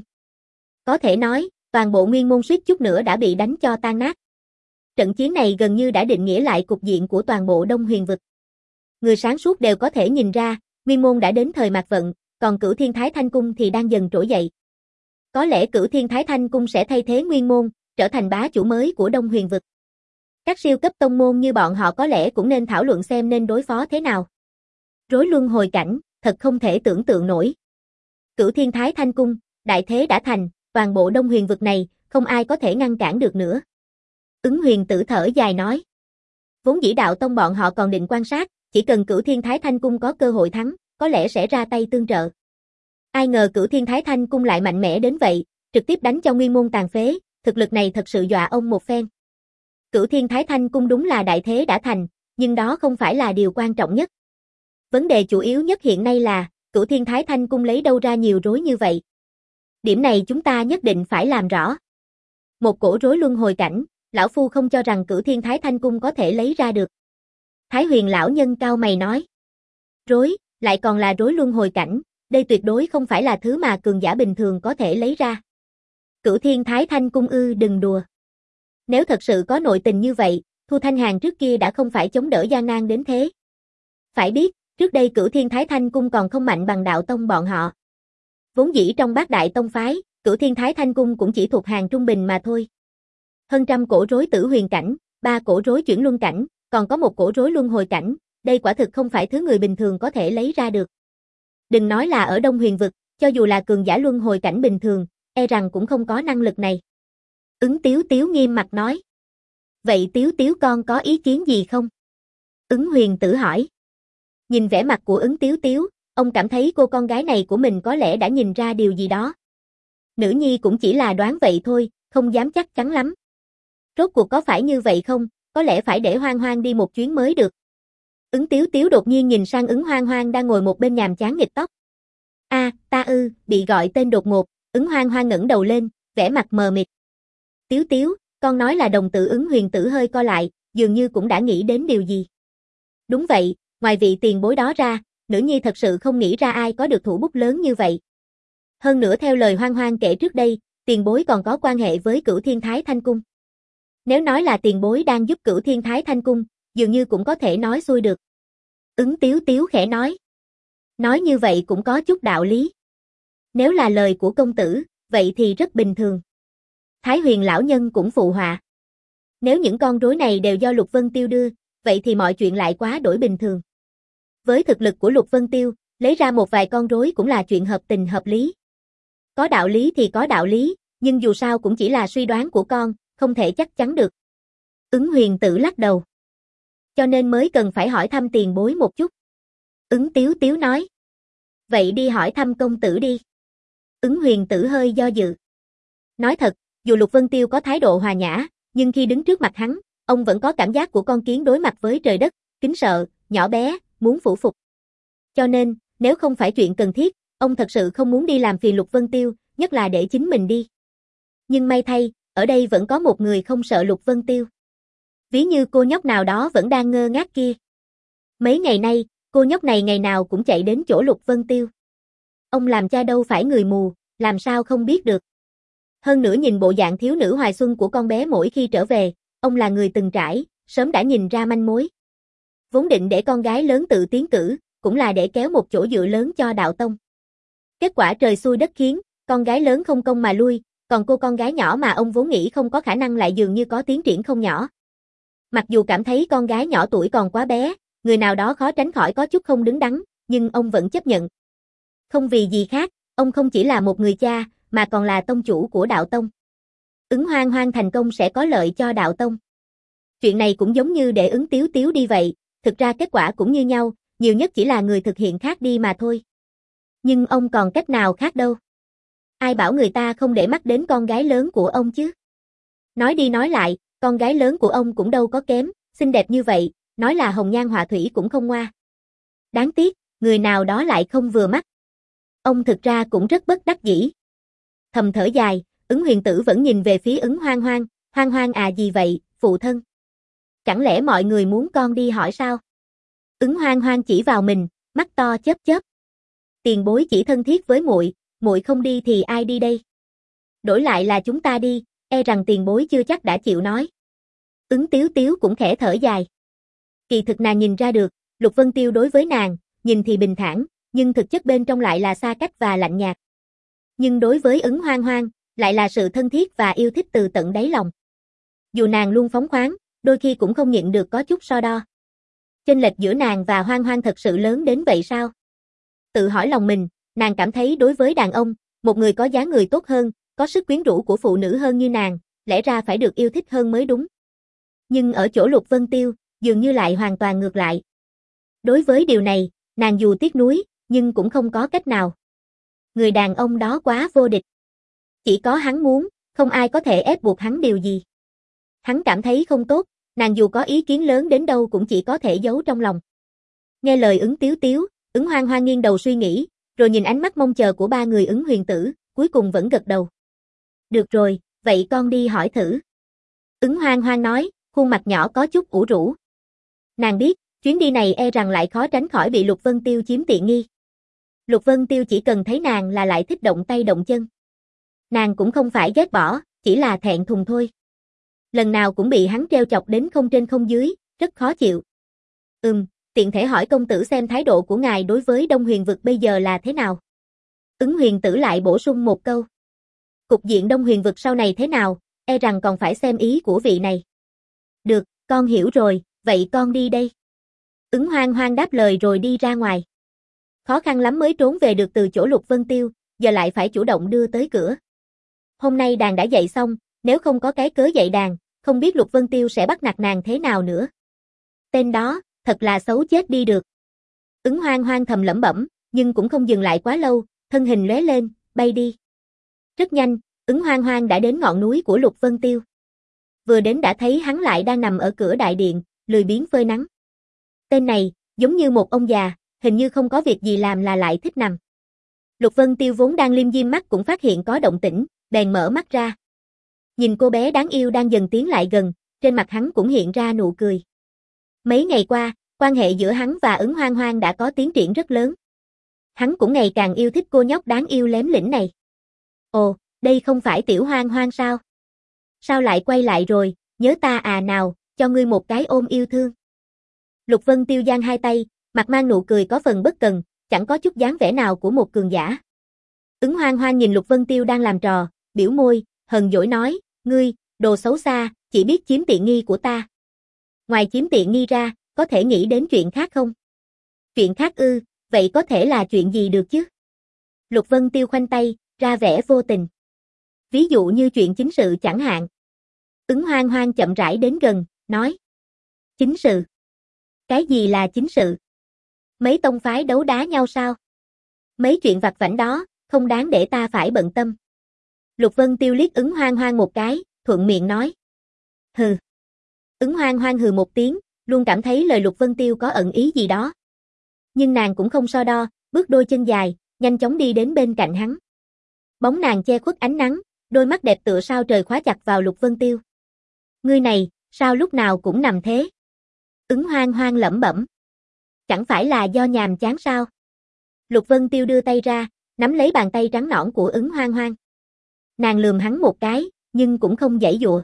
Có thể nói, toàn bộ Nguyên Môn suýt chút nữa đã bị đánh cho tan nát. Trận chiến này gần như đã định nghĩa lại cục diện của toàn bộ Đông Huyền vực. người sáng suốt đều có thể nhìn ra, Nguyên môn đã đến thời mạt vận, còn Cửu Thiên Thái Thanh Cung thì đang dần trỗi dậy. Có lẽ Cửu Thiên Thái Thanh Cung sẽ thay thế Nguyên môn, trở thành bá chủ mới của Đông Huyền vực. Các siêu cấp tông môn như bọn họ có lẽ cũng nên thảo luận xem nên đối phó thế nào. Rối luân hồi cảnh, thật không thể tưởng tượng nổi. Cửu Thiên Thái Thanh Cung, đại thế đã thành, toàn bộ Đông Huyền vực này, không ai có thể ngăn cản được nữa. Ứng Huyền Tử thở dài nói. Vốn dĩ đạo tông bọn họ còn định quan sát, chỉ cần Cửu Thiên Thái Thanh Cung có cơ hội thắng, có lẽ sẽ ra tay tương trợ. Ai ngờ Cửu Thiên Thái Thanh Cung lại mạnh mẽ đến vậy, trực tiếp đánh cho Nguyên môn tàn phế, thực lực này thật sự dọa ông một phen. Cửu Thiên Thái Thanh Cung đúng là đại thế đã thành, nhưng đó không phải là điều quan trọng nhất. Vấn đề chủ yếu nhất hiện nay là, Cửu Thiên Thái Thanh Cung lấy đâu ra nhiều rối như vậy. Điểm này chúng ta nhất định phải làm rõ. Một cổ rối luân hồi cảnh, lão phu không cho rằng Cửu Thiên Thái Thanh Cung có thể lấy ra được. Thái Huyền lão nhân cao mày nói. Rối, lại còn là rối luân hồi cảnh, đây tuyệt đối không phải là thứ mà cường giả bình thường có thể lấy ra. Cửu Thiên Thái Thanh Cung ư, đừng đùa. Nếu thật sự có nội tình như vậy, Thu Thanh Hàn trước kia đã không phải chống đỡ gian nan đến thế. Phải biết, trước đây Cửu Thiên Thái Thanh Cung còn không mạnh bằng đạo tông bọn họ. Vốn dĩ trong bát đại tông phái, Cửu Thiên Thái Thanh Cung cũng chỉ thuộc hàng trung bình mà thôi. Hơn trăm cổ rối tử huyền cảnh, ba cổ rối chuyển luân cảnh, còn có một cổ rối luân hồi cảnh, đây quả thực không phải thứ người bình thường có thể lấy ra được. Đừng nói là ở Đông Huyền vực, cho dù là cường giả luân hồi cảnh bình thường, e rằng cũng không có năng lực này. Ứng Tiếu Tiếu nghiêm mặt nói. Vậy Tiếu Tiếu con có ý kiến gì không? Ứng Huyền Tử hỏi. Nhìn vẻ mặt của Ứng Tiếu Tiếu, ông cảm thấy cô con gái này của mình có lẽ đã nhìn ra điều gì đó. Nữ nhi cũng chỉ là đoán vậy thôi, không dám chắc chắn lắm. Rốt cuộc có phải như vậy không, có lẽ phải để Hoang Hoang đi một chuyến mới được. Ứng Tiếu Tiếu đột nhiên nhìn sang Ứng Hoang Hoang đang ngồi một bên nhàm chán nghịch tóc. A, à, ta ư, bị gọi tên đột ngột, Ứng Hoang Hoang ngẩng đầu lên, vẻ mặt mờ mịt. Tiếu Tiếu, con nói là đồng tử Ứng Huyền Tử hơi co lại, dường như cũng đã nghĩ đến điều gì. Đúng vậy, ngoài vị tiền bối đó ra, nữ nhi thật sự không nghĩ ra ai có được thủ bút lớn như vậy. Hơn nữa theo lời Hoang Hoang kể trước đây, tiền bối còn có quan hệ với Cửu Thiên Thái Thanh Cung. Nếu nói là tiền bối đang giúp Cửu Thiên Thái Thanh Cung, dường như cũng có thể nói xuôi được. Ứng Tiếu Tiếu khẽ nói. Nói như vậy cũng có chút đạo lý. Nếu là lời của công tử, vậy thì rất bình thường. Thái Huyền lão nhân cũng phụ họa. Nếu những con rối này đều do Lục Vân Tiêu đưa, vậy thì mọi chuyện lại quá đổi bình thường. Với thực lực của Lục Vân Tiêu, lấy ra một vài con rối cũng là chuyện hợp tình hợp lý. Có đạo lý thì có đạo lý, nhưng dù sao cũng chỉ là suy đoán của con, không thể chắc chắn được. Ứng Huyền Tử lắc đầu. Cho nên mới cần phải hỏi thăm tiền bối một chút. Ứng Tiếu Tiếu nói. Vậy đi hỏi thăm công tử đi. Ứng Huyền Tử hơi do dự. Nói thật, dù Lục Vân Tiêu có thái độ hòa nhã, nhưng khi đứng trước mặt hắn, ông vẫn có cảm giác của con kiến đối mặt với trời đất, kính sợ, nhỏ bé, muốn phủ phục. Cho nên, nếu không phải chuyện cần thiết, ông thật sự không muốn đi làm phiền Lục Vân Tiêu, nhất là để chính mình đi. Nhưng may thay, ở đây vẫn có một người không sợ Lục Vân Tiêu. Ví như cô nhóc nào đó vẫn đang ngơ ngác kia. Mấy ngày nay, cô nhóc này ngày nào cũng chạy đến chỗ Lục Vân Tiêu. Ông làm cha đâu phải người mù, làm sao không biết được. Hơn nữa nhìn bộ dạng thiếu nữ hoài xuân của con bé mỗi khi trở về, ông là người từng trải, sớm đã nhìn ra manh mối. Vốn định để con gái lớn tự tiến cử, cũng là để kéo một chỗ dựa lớn cho đạo tông. Kết quả trời xui đất khiến, con gái lớn không công mà lui, còn cô con gái nhỏ mà ông vốn nghĩ không có khả năng lại dường như có tiến triển không nhỏ. Mặc dù cảm thấy con gái nhỏ tuổi còn quá bé, người nào đó khó tránh khỏi có chút không đứng đắn, nhưng ông vẫn chấp nhận. Không vì gì khác, ông không chỉ là một người cha, mà còn là tông chủ của đạo tông. Ứng Hoang Hoang thành công sẽ có lợi cho đạo tông. Chuyện này cũng giống như để Ứng Tiếu Tiếu đi vậy, thực ra kết quả cũng như nhau, nhiều nhất chỉ là người thực hiện khác đi mà thôi. Nhưng ông còn cách nào khác đâu. Ai bảo người ta không để mắt đến con gái lớn của ông chứ? Nói đi nói lại, con gái lớn của ông cũng đâu có kém, xinh đẹp như vậy, nói là hồng nhan họa thủy cũng không ngoa. Đáng tiếc, người nào đó lại không vừa mắt. Ông thực ra cũng rất bất đắc dĩ. Thầm thở dài, Ứng Huyền Tử vẫn nhìn về phía Ứng Hoang Hoang, Hoang Hoang à gì vậy, phụ thân? Chẳng lẽ mọi người muốn con đi hỏi sao? Ứng Hoang Hoang chỉ vào mình, mắt to chớp chớp. Tiền bối chỉ thân thiết với muội, muội không đi thì ai đi đây? Đổi lại là chúng ta đi, e rằng tiền bối chưa chắc đã chịu nói. Ứng Tiếu Tiếu cũng khẽ thở dài. Kỳ thực nàng nhìn ra được, Lục Vân Tiêu đối với nàng, nhìn thì bình thản, nhưng thực chất bên trong lại là xa cách và lạnh nhạt. Nhưng đối với Ứng Hoang Hoang, lại là sự thân thiết và yêu thích từ tận đáy lòng. Dù nàng luôn phóng khoáng, đôi khi cũng không nhịn được có chút so đo. Chênh lệch giữa nàng và Hoang Hoang thật sự lớn đến vậy sao? Tự hỏi lòng mình, nàng cảm thấy đối với đàn ông, một người có dáng người tốt hơn, có sức quyến rũ của phụ nữ hơn như nàng, lẽ ra phải được yêu thích hơn mới đúng. Nhưng ở chỗ Lục Vân Tiêu, dường như lại hoàn toàn ngược lại. Đối với điều này, nàng dù tiếc nuối, nhưng cũng không có cách nào. Người đàn ông đó quá vô địch. Chỉ có hắn muốn, không ai có thể ép buộc hắn điều gì. Hắn cảm thấy không tốt, nàng dù có ý kiến lớn đến đâu cũng chỉ có thể giấu trong lòng. Nghe lời Ứng Tiếu Tiếu, Ứng Hoang Hoang nghiêng đầu suy nghĩ, rồi nhìn ánh mắt mong chờ của ba người Ứng Huyền Tử, cuối cùng vẫn gật đầu. Được rồi, vậy con đi hỏi thử. Ứng Hoang Hoang nói, khuôn mặt nhỏ có chút ủ rũ. Nàng biết, chuyến đi này e rằng lại khó tránh khỏi bị Lục Vân Tiêu chiếm tiện nghi. Lục Vân Tiêu chỉ cần thấy nàng là lại thích động tay động chân. Nàng cũng không phải ghét bỏ, chỉ là thẹn thùng thôi. Lần nào cũng bị hắn treo chọc đến không trên không dưới, rất khó chịu. Ừm, tiện thể hỏi công tử xem thái độ của ngài đối với Đông Huyền vực bây giờ là thế nào. Ứng Huyền Tử lại bổ sung một câu. Cục diện Đông Huyền vực sau này thế nào, e rằng còn phải xem ý của vị này. Được, con hiểu rồi, vậy con đi đây. Ứng Hoang Hoang đáp lời rồi đi ra ngoài. Khó khăn lắm mới trốn về được từ chỗ Lục Vân Tiêu, giờ lại phải chủ động đưa tới cửa. Hôm nay đàn đã dạy xong, nếu không có cái cớ dạy đàn, không biết Lục Vân Tiêu sẽ bắt nạt nàng thế nào nữa. Tên đó, thật là xấu chết đi được. Ứng Hoang Hoang thầm lẩm bẩm, nhưng cũng không dừng lại quá lâu, thân hình lóe lên, bay đi. Rất nhanh, Ứng Hoang Hoang đã đến ngọn núi của Lục Vân Tiêu. Vừa đến đã thấy hắn lại đang nằm ở cửa đại điện, lười biếng phơi nắng. Tên này, giống như một ông già, hình như không có việc gì làm là lại thích nằm. Lục Vân Tiêu vốn đang liêm diêm mắt cũng phát hiện có động tĩnh, bèn mở mắt ra. Nhìn cô bé đáng yêu đang dần tiến lại gần, trên mặt hắn cũng hiện ra nụ cười. Mấy ngày qua, quan hệ giữa hắn và Ứng Hoang Hoang đã có tiến triển rất lớn. Hắn cũng ngày càng yêu thích cô nhóc đáng yêu lém lĩnh này. Ồ, đây không phải Tiểu Hoang Hoang sao? Sao lại quay lại rồi, nhớ ta à nào, cho ngươi một cái ôm yêu thương. Lục Vân Tiêu giang hai tay, mặt mang nụ cười có phần bất cần, chẳng có chút dáng vẻ nào của một cường giả. Ứng Hoang Hoang nhìn Lục Vân Tiêu đang làm trò, biểu môi, hờn dỗi nói, ngươi, đồ xấu xa, chỉ biết chiếm tiện nghi của ta. Ngoài chiếm tiện nghi ra, có thể nghĩ đến chuyện khác không? Chuyện khác ư, vậy có thể là chuyện gì được chứ? Lục Vân Tiêu khoanh tay, ra vẻ vô tình. Ví dụ như chuyện chính sự chẳng hạn. Ứng Hoang Hoang chậm rãi đến gần, nói. Chính sự? Cái gì là chính sự? Mấy tông phái đấu đá nhau sao? Mấy chuyện vặt vãnh đó, không đáng để ta phải bận tâm. Lục Vân Tiêu liếc Ứng Hoang Hoang một cái, thuận miệng nói. Hừ. Ứng Hoang Hoang hừ một tiếng, luôn cảm thấy lời Lục Vân Tiêu có ẩn ý gì đó. Nhưng nàng cũng không so đo, bước đôi chân dài, nhanh chóng đi đến bên cạnh hắn. Bóng nàng che khuất ánh nắng, đôi mắt đẹp tựa sao trời khóa chặt vào Lục Vân Tiêu. Ngươi này, sao lúc nào cũng nằm thế? Ứng Hoang Hoang lẩm bẩm. Chẳng phải là do nhàm chán sao? Lục Vân Tiêu đưa tay ra, nắm lấy bàn tay trắng nõn của Ứng Hoang Hoang. Nàng lườm hắn một cái, nhưng cũng không giãy giụa.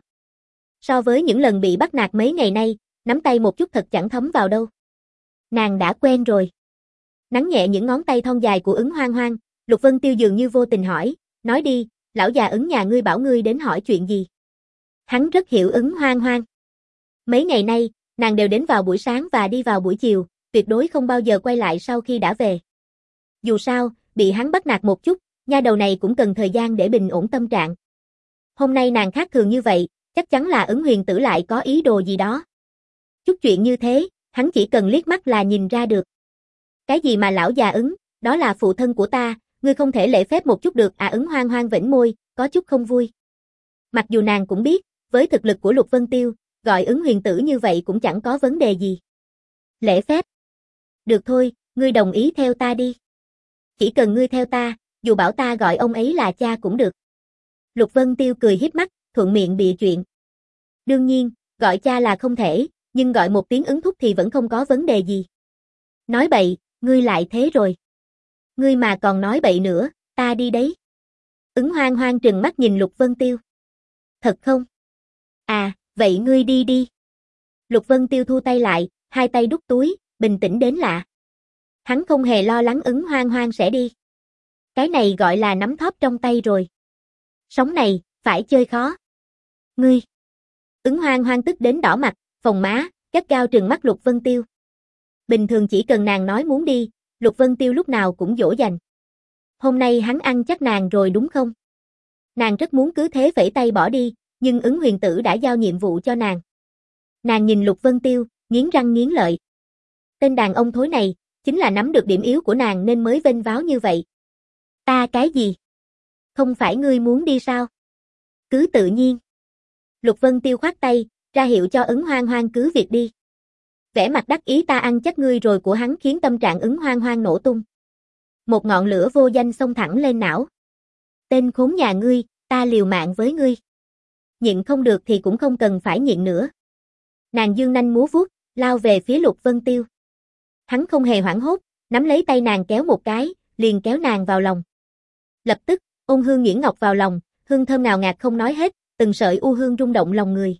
So với những lần bị bắt nạt mấy ngày nay, nắm tay một chút thật chẳng thấm vào đâu. Nàng đã quen rồi. Nắn nhẹ những ngón tay thon dài của Ứng Hoang Hoang, Lục Vân Tiêu dường như vô tình hỏi, nói đi, lão già Ứng nhà ngươi bảo ngươi đến hỏi chuyện gì. Hắn rất hiểu Ứng Hoang Hoang. Mấy ngày nay, nàng đều đến vào buổi sáng và đi vào buổi chiều, tuyệt đối không bao giờ quay lại sau khi đã về. Dù sao, bị hắn bắt nạt một chút, nha đầu này cũng cần thời gian để bình ổn tâm trạng. Hôm nay nàng khác thường như vậy, chắc chắn là Ứng Huyền Tử lại có ý đồ gì đó. Chút chuyện như thế, hắn chỉ cần liếc mắt là nhìn ra được. Cái gì mà lão già Ứng, đó là phụ thân của ta, ngươi không thể lễ phép một chút được à? Ứng Hoang Hoang vểnh môi, có chút không vui. Mặc dù nàng cũng biết, với thực lực của Lục Vân Tiêu, gọi Ứng Huyền Tử như vậy cũng chẳng có vấn đề gì. Lễ phép? Được thôi, ngươi đồng ý theo ta đi. Chỉ cần ngươi theo ta, dù bảo ta gọi ông ấy là cha cũng được. Lục Vân Tiêu cười hiếp mắt, thuận miệng bịa chuyện. Đương nhiên, gọi cha là không thể, nhưng gọi một tiếng Ứng thúc thì vẫn không có vấn đề gì. Nói bậy, ngươi lại thế rồi. Ngươi mà còn nói bậy nữa, ta đi đấy. Ứng Hoang Hoang trừng mắt nhìn Lục Vân Tiêu. Thật không? À, vậy ngươi đi đi. Lục Vân Tiêu thu tay lại, hai tay đút túi, bình tĩnh đến lạ. Hắn không hề lo lắng Ứng Hoang Hoang sẽ đi. Cái này gọi là nắm thóp trong tay rồi. Sống này, phải chơi khó. Ngươi! Ứng Hoang Hoang tức đến đỏ mặt, phồng má, gắt gao trừng mắt Lục Vân Tiêu. Bình thường chỉ cần nàng nói muốn đi, Lục Vân Tiêu lúc nào cũng dỗ dành. Hôm nay hắn ăn chắc nàng rồi đúng không? Nàng rất muốn cứ thế vẫy tay bỏ đi, nhưng Ứng Huyền Tử đã giao nhiệm vụ cho nàng. Nàng nhìn Lục Vân Tiêu, nghiến răng nghiến lợi. Tên đàn ông thối này, chính là nắm được điểm yếu của nàng nên mới vênh váo như vậy. Ta cái gì? Không phải ngươi muốn đi sao? Cứ tự nhiên. Lục Vân Tiêu khoát tay, ra hiệu cho Ứng Hoang Hoang cứ việc đi. Vẻ mặt đắc ý ta ăn chắc ngươi rồi của hắn khiến tâm trạng Ứng Hoang Hoang nổ tung. Một ngọn lửa vô danh xông thẳng lên não. Tên khốn nhà ngươi, ta liều mạng với ngươi. Nhịn không được thì cũng không cần phải nhịn nữa. Nàng dương nanh múa vuốt, lao về phía Lục Vân Tiêu. Hắn không hề hoảng hốt, nắm lấy tay nàng kéo một cái, liền kéo nàng vào lòng. Lập tức, ôn hương nhuyễn ngọc vào lòng, hương thơm ngào ngạt không nói hết, từng sợi u hương rung động lòng người.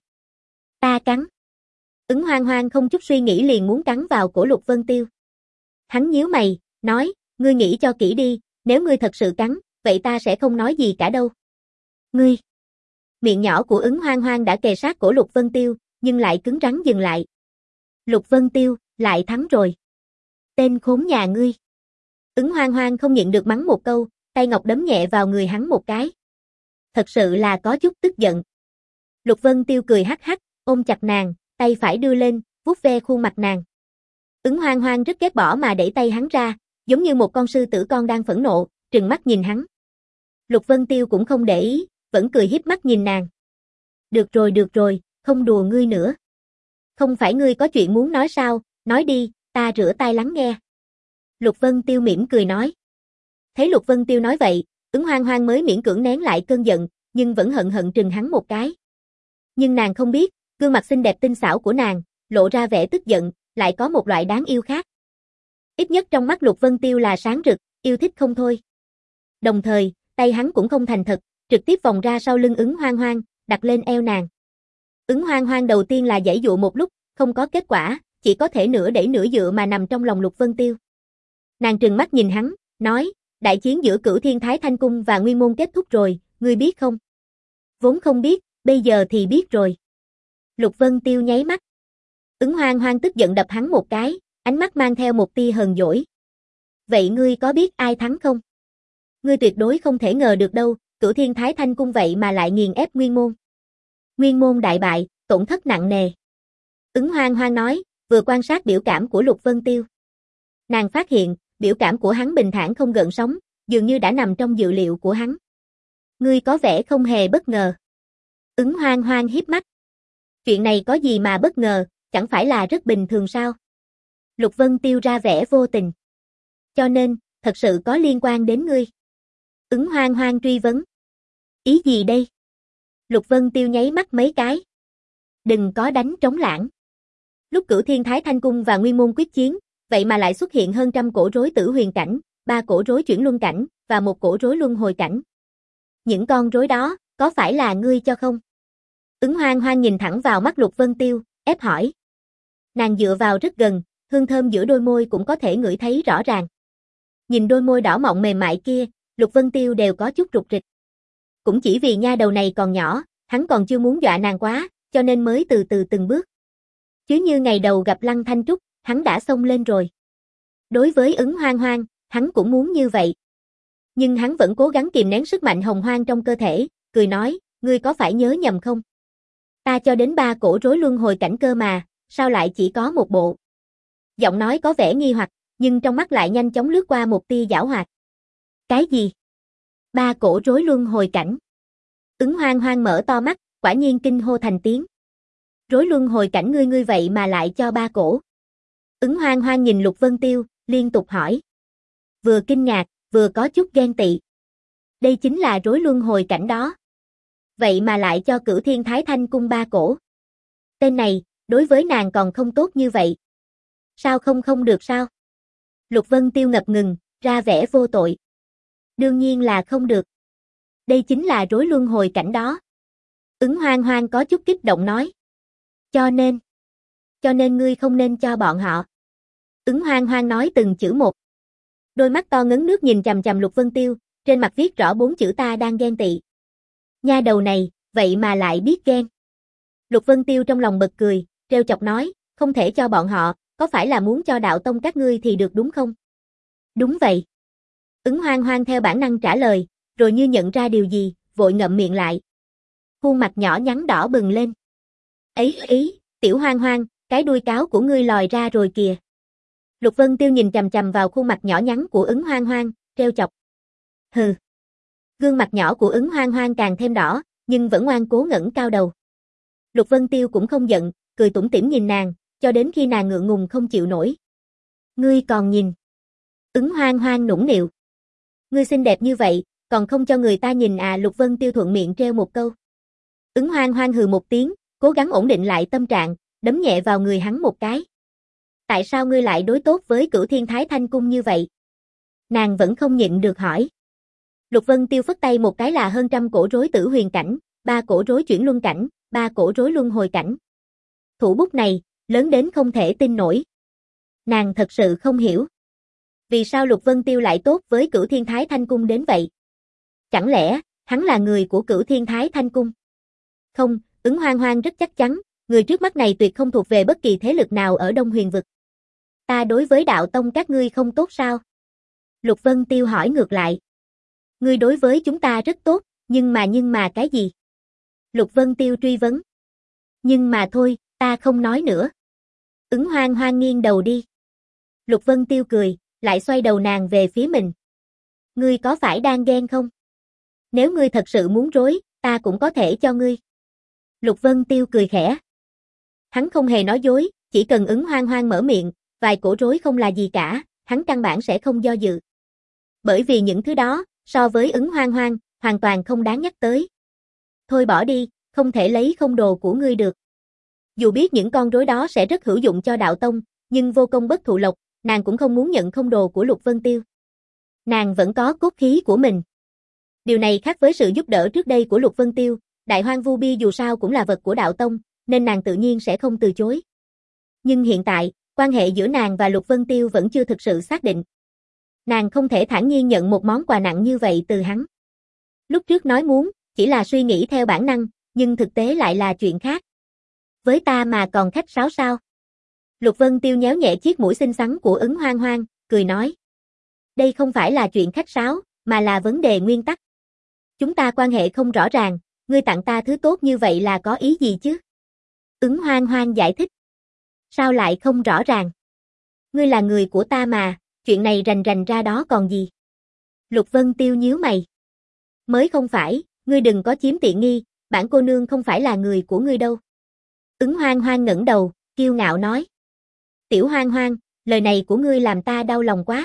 Ta cắn. Ứng Hoang Hoang không chút suy nghĩ liền muốn cắn vào cổ Lục Vân Tiêu. Hắn nhíu mày, nói, ngươi nghĩ cho kỹ đi, nếu ngươi thật sự cắn, vậy ta sẽ không nói gì cả đâu. Ngươi. Miệng nhỏ của Ứng Hoang Hoang đã kề sát cổ Lục Vân Tiêu, nhưng lại cứng rắn dừng lại. Lục Vân Tiêu, lại thắng rồi. Tên khốn nhà ngươi. Ứng Hoang Hoang không nhịn được mắng một câu, tay ngọc đấm nhẹ vào người hắn một cái. Thật sự là có chút tức giận. Lục Vân Tiêu cười hắc hắc, ôm chặt nàng, tay phải đưa lên, vuốt ve khuôn mặt nàng. Ứng Hoang Hoang rất ghét bỏ mà đẩy tay hắn ra, giống như một con sư tử con đang phẫn nộ, trừng mắt nhìn hắn. Lục Vân Tiêu cũng không để ý, vẫn cười híp mắt nhìn nàng. Được rồi được rồi, không đùa ngươi nữa. Không phải ngươi có chuyện muốn nói sao, nói đi, ta rửa tai lắng nghe. Lục Vân Tiêu mỉm cười nói. Thấy Lục Vân Tiêu nói vậy, Ứng Hoang Hoang mới miễn cưỡng nén lại cơn giận, nhưng vẫn hận hận trừng hắn một cái. Nhưng nàng không biết, gương mặt xinh đẹp tinh xảo của nàng, lộ ra vẻ tức giận, lại có một loại đáng yêu khác. Ít nhất trong mắt Lục Vân Tiêu là sáng rực, yêu thích không thôi. Đồng thời, tay hắn cũng không thành thật, trực tiếp vòng ra sau lưng Ứng Hoang Hoang, đặt lên eo nàng. Ứng Hoang Hoang đầu tiên là giãy dụa một lúc, không có kết quả, chỉ có thể nửa đẩy nửa dựa mà nằm trong lòng Lục Vân Tiêu. Nàng trừng mắt nhìn hắn, nói, đại chiến giữa Cửu Thiên Thái Thanh Cung và Nguyên Môn kết thúc rồi, ngươi biết không? Vốn không biết, bây giờ thì biết rồi. Lục Vân Tiêu nháy mắt. Ứng Hoang Hoang tức giận đập hắn một cái, ánh mắt mang theo một tia hờn dỗi. Vậy ngươi có biết ai thắng không? Ngươi tuyệt đối không thể ngờ được đâu, Cửu Thiên Thái Thanh Cung vậy mà lại nghiền ép Nguyên Môn. Nguyên Môn đại bại, tổn thất nặng nề. Ứng Hoang Hoang nói, vừa quan sát biểu cảm của Lục Vân Tiêu. Nàng phát hiện, biểu cảm của hắn bình thản không gợn sóng, dường như đã nằm trong dự liệu của hắn. Ngươi có vẻ không hề bất ngờ. Ứng Hoang Hoang híp mắt. Chuyện này có gì mà bất ngờ, chẳng phải là rất bình thường sao? Lục Vân Tiêu ra vẻ vô tình. Cho nên, thật sự có liên quan đến ngươi. Ứng Hoang Hoang truy vấn. Ý gì đây? Lục Vân Tiêu nháy mắt mấy cái. Đừng có đánh trống lãng. Lúc Cửu Thiên Thái Thanh Cung và Nguyên Môn quyết chiến, vậy mà lại xuất hiện hơn trăm cổ rối tử huyền cảnh, ba cổ rối chuyển luân cảnh, và một cổ rối luân hồi cảnh. Những con rối đó, có phải là ngươi cho không? Ứng Hoang Hoang nhìn thẳng vào mắt Lục Vân Tiêu, ép hỏi. Nàng dựa vào rất gần, hương thơm giữa đôi môi cũng có thể ngửi thấy rõ ràng. Nhìn đôi môi đỏ mọng mềm mại kia, Lục Vân Tiêu đều có chút rụt rịch. Cũng chỉ vì nha đầu này còn nhỏ, hắn còn chưa muốn dọa nàng quá, cho nên mới từ từ từng bước. Chứ như ngày đầu gặp Lăng Thanh Trúc, hắn đã xông lên rồi. Đối với Ứng Hoang Hoang, hắn cũng muốn như vậy. Nhưng hắn vẫn cố gắng kìm nén sức mạnh hồng hoang trong cơ thể, cười nói, ngươi có phải nhớ nhầm không? Ta cho đến ba cổ rối luân hồi cảnh cơ mà, sao lại chỉ có một bộ? Giọng nói có vẻ nghi hoặc, nhưng trong mắt lại nhanh chóng lướt qua một tia giảo hoạt. Cái gì? Ba cổ rối luân hồi cảnh. Ứng Hoang Hoang mở to mắt, quả nhiên kinh hô thành tiếng. Rối luân hồi cảnh ngươi ngươi vậy mà lại cho ba cổ. Ứng Hoang Hoang nhìn Lục Vân Tiêu, liên tục hỏi. Vừa kinh ngạc, vừa có chút ghen tị. Đây chính là rối luân hồi cảnh đó. Vậy mà lại cho Cửu Thiên Thái Thanh Cung ba cổ. Tên này, đối với nàng còn không tốt như vậy. Sao không không được sao? Lục Vân Tiêu ngập ngừng, ra vẻ vô tội. Đương nhiên là không được. Đây chính là rối luân hồi cảnh đó. Ứng Hoang Hoang có chút kích động nói. Cho nên, cho nên ngươi không nên cho bọn họ. Ứng Hoang Hoang nói từng chữ một. Đôi mắt to ngấn nước nhìn chằm chằm Lục Vân Tiêu, trên mặt viết rõ bốn chữ ta đang ghen tị. Nha đầu này, vậy mà lại biết ghen. Lục Vân Tiêu trong lòng bật cười, trêu chọc nói, không thể cho bọn họ, có phải là muốn cho đạo tông các ngươi thì được đúng không? Đúng vậy. Ứng Hoang Hoang theo bản năng trả lời, rồi như nhận ra điều gì, vội ngậm miệng lại. Khuôn mặt nhỏ nhắn đỏ bừng lên. Ấy ý, tiểu Hoang Hoang, cái đuôi cáo của ngươi lòi ra rồi kìa. Lục Vân Tiêu nhìn chằm chằm vào khuôn mặt nhỏ nhắn của Ứng Hoang Hoang, trêu chọc. Hừ. Gương mặt nhỏ của Ứng Hoang Hoang càng thêm đỏ, nhưng vẫn ngoan cố ngẩng cao đầu. Lục Vân Tiêu cũng không giận, cười tủm tỉm nhìn nàng, cho đến khi nàng ngượng ngùng không chịu nổi. Ngươi còn nhìn. Ứng Hoang Hoang nũng nịu. Ngươi xinh đẹp như vậy, còn không cho người ta nhìn à? Lục Vân Tiêu thuận miệng treo một câu. Ứng Hoang Hoang hừ một tiếng, cố gắng ổn định lại tâm trạng, đấm nhẹ vào người hắn một cái. Tại sao ngươi lại đối tốt với Cửu Thiên Thái Thanh Cung như vậy? Nàng vẫn không nhịn được hỏi. Lục Vân Tiêu phất tay một cái là hơn trăm cổ rối tử huyền cảnh, ba cổ rối chuyển luân cảnh, ba cổ rối luân hồi cảnh. Thủ bút này, lớn đến không thể tin nổi. Nàng thật sự không hiểu. Vì sao Lục Vân Tiêu lại tốt với Cửu Thiên Thái Thanh Cung đến vậy? Chẳng lẽ, hắn là người của Cửu Thiên Thái Thanh Cung? Không, Ứng Hoang Hoang rất chắc chắn, người trước mắt này tuyệt không thuộc về bất kỳ thế lực nào ở Đông Huyền Vực. Ta đối với đạo tông các ngươi không tốt sao? Lục Vân Tiêu hỏi ngược lại. Ngươi đối với chúng ta rất tốt, nhưng mà nhưng mà cái gì? Lục Vân Tiêu truy vấn. Nhưng mà thôi, ta không nói nữa. Ứng Hoang Hoang nghiêng đầu đi. Lục Vân Tiêu cười, lại xoay đầu nàng về phía mình. Ngươi có phải đang ghen không? Nếu ngươi thật sự muốn rối, ta cũng có thể cho ngươi. Lục Vân Tiêu cười khẽ. Hắn không hề nói dối, chỉ cần Ứng Hoang Hoang mở miệng, vài cổ rối không là gì cả, hắn căn bản sẽ không do dự. Bởi vì những thứ đó, so với Ứng Hoang Hoang, hoàn toàn không đáng nhắc tới. Thôi bỏ đi, không thể lấy không đồ của ngươi được. Dù biết những con rối đó sẽ rất hữu dụng cho đạo tông, nhưng vô công bất thụ lộc, nàng cũng không muốn nhận không đồ của Lục Vân Tiêu. Nàng vẫn có cốt khí của mình. Điều này khác với sự giúp đỡ trước đây của Lục Vân Tiêu, Đại Hoang Vu Bi dù sao cũng là vật của đạo tông, nên nàng tự nhiên sẽ không từ chối. Nhưng hiện tại, quan hệ giữa nàng và Lục Vân Tiêu vẫn chưa thực sự xác định. Nàng không thể thản nhiên nhận một món quà nặng như vậy từ hắn. Lúc trước nói muốn, chỉ là suy nghĩ theo bản năng, nhưng thực tế lại là chuyện khác. Với ta mà còn khách sáo sao? Lục Vân Tiêu nhéo nhẹ chiếc mũi xinh xắn của Ứng Hoang Hoang, cười nói. Đây không phải là chuyện khách sáo, mà là vấn đề nguyên tắc. Chúng ta quan hệ không rõ ràng, ngươi tặng ta thứ tốt như vậy là có ý gì chứ? Ứng Hoang Hoang giải thích. Sao lại không rõ ràng? Ngươi là người của ta mà, chuyện này rành rành ra đó còn gì? Lục Vân Tiêu nhíu mày. Mới không phải, ngươi đừng có chiếm tiện nghi, bản cô nương không phải là người của ngươi đâu. Ứng Hoang Hoang ngẩng đầu, kiêu ngạo nói. Tiểu Hoang Hoang, lời này của ngươi làm ta đau lòng quá.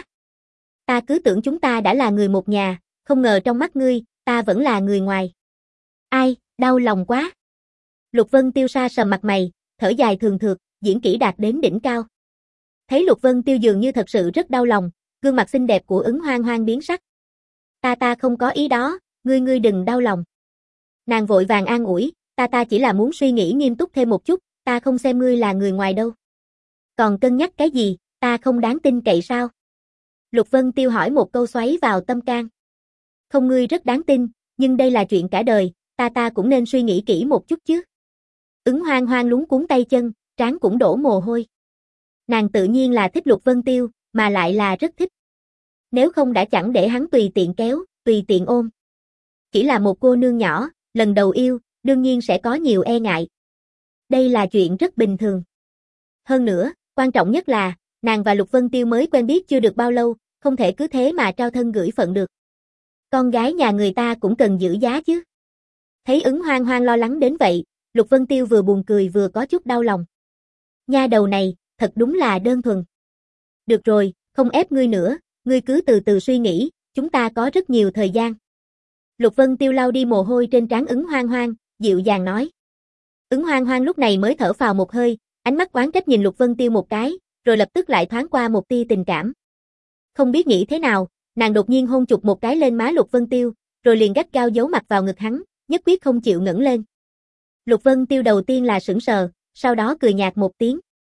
Ta cứ tưởng chúng ta đã là người một nhà, không ngờ trong mắt ngươi, ta vẫn là người ngoài. Ai, đau lòng quá. Lục Vân Tiêu sa sầm mặt mày, thở dài thường thượt, diễn kỹ đạt đến đỉnh cao. Thấy Lục Vân Tiêu dường như thật sự rất đau lòng, gương mặt xinh đẹp của Ứng Hoang Hoang biến sắc. Ta ta không có ý đó, ngươi ngươi đừng đau lòng. Nàng vội vàng an ủi, ta ta chỉ là muốn suy nghĩ nghiêm túc thêm một chút, ta không xem ngươi là người ngoài đâu. Còn cân nhắc cái gì, ta không đáng tin cậy sao? Lục Vân Tiêu hỏi một câu xoáy vào tâm can. Không, ngươi rất đáng tin, nhưng đây là chuyện cả đời, ta ta cũng nên suy nghĩ kỹ một chút chứ. Ứng Hoang Hoang lúng cuốn tay chân, trán cũng đổ mồ hôi. Nàng tự nhiên là thích Lục Vân Tiêu, mà lại là rất thích. Nếu không đã chẳng để hắn tùy tiện kéo, tùy tiện ôm. Chỉ là một cô nương nhỏ, lần đầu yêu, đương nhiên sẽ có nhiều e ngại. Đây là chuyện rất bình thường. Hơn nữa, quan trọng nhất là, nàng và Lục Vân Tiêu mới quen biết chưa được bao lâu, không thể cứ thế mà trao thân gửi phận được. Con gái nhà người ta cũng cần giữ giá chứ. Thấy Ứng Hoang Hoang lo lắng đến vậy, Lục Vân Tiêu vừa buồn cười vừa có chút đau lòng. Nha đầu này, thật đúng là đơn thuần. Được rồi, không ép ngươi nữa, ngươi cứ từ từ suy nghĩ, chúng ta có rất nhiều thời gian. Lục Vân Tiêu lau đi mồ hôi trên trán Ứng Hoang Hoang, dịu dàng nói. Ứng Hoang Hoang lúc này mới thở phào một hơi, ánh mắt oán trách nhìn Lục Vân Tiêu một cái, rồi lập tức lại thoáng qua một tia tình cảm. Không biết nghĩ thế nào, nàng đột nhiên hôn chụp một cái lên má Lục Vân Tiêu, rồi liền gắt gao giấu mặt vào ngực hắn, nhất quyết không chịu ngẩng lên. Lục Vân Tiêu đầu tiên là sững sờ, sau đó cười nhạt một tiếng.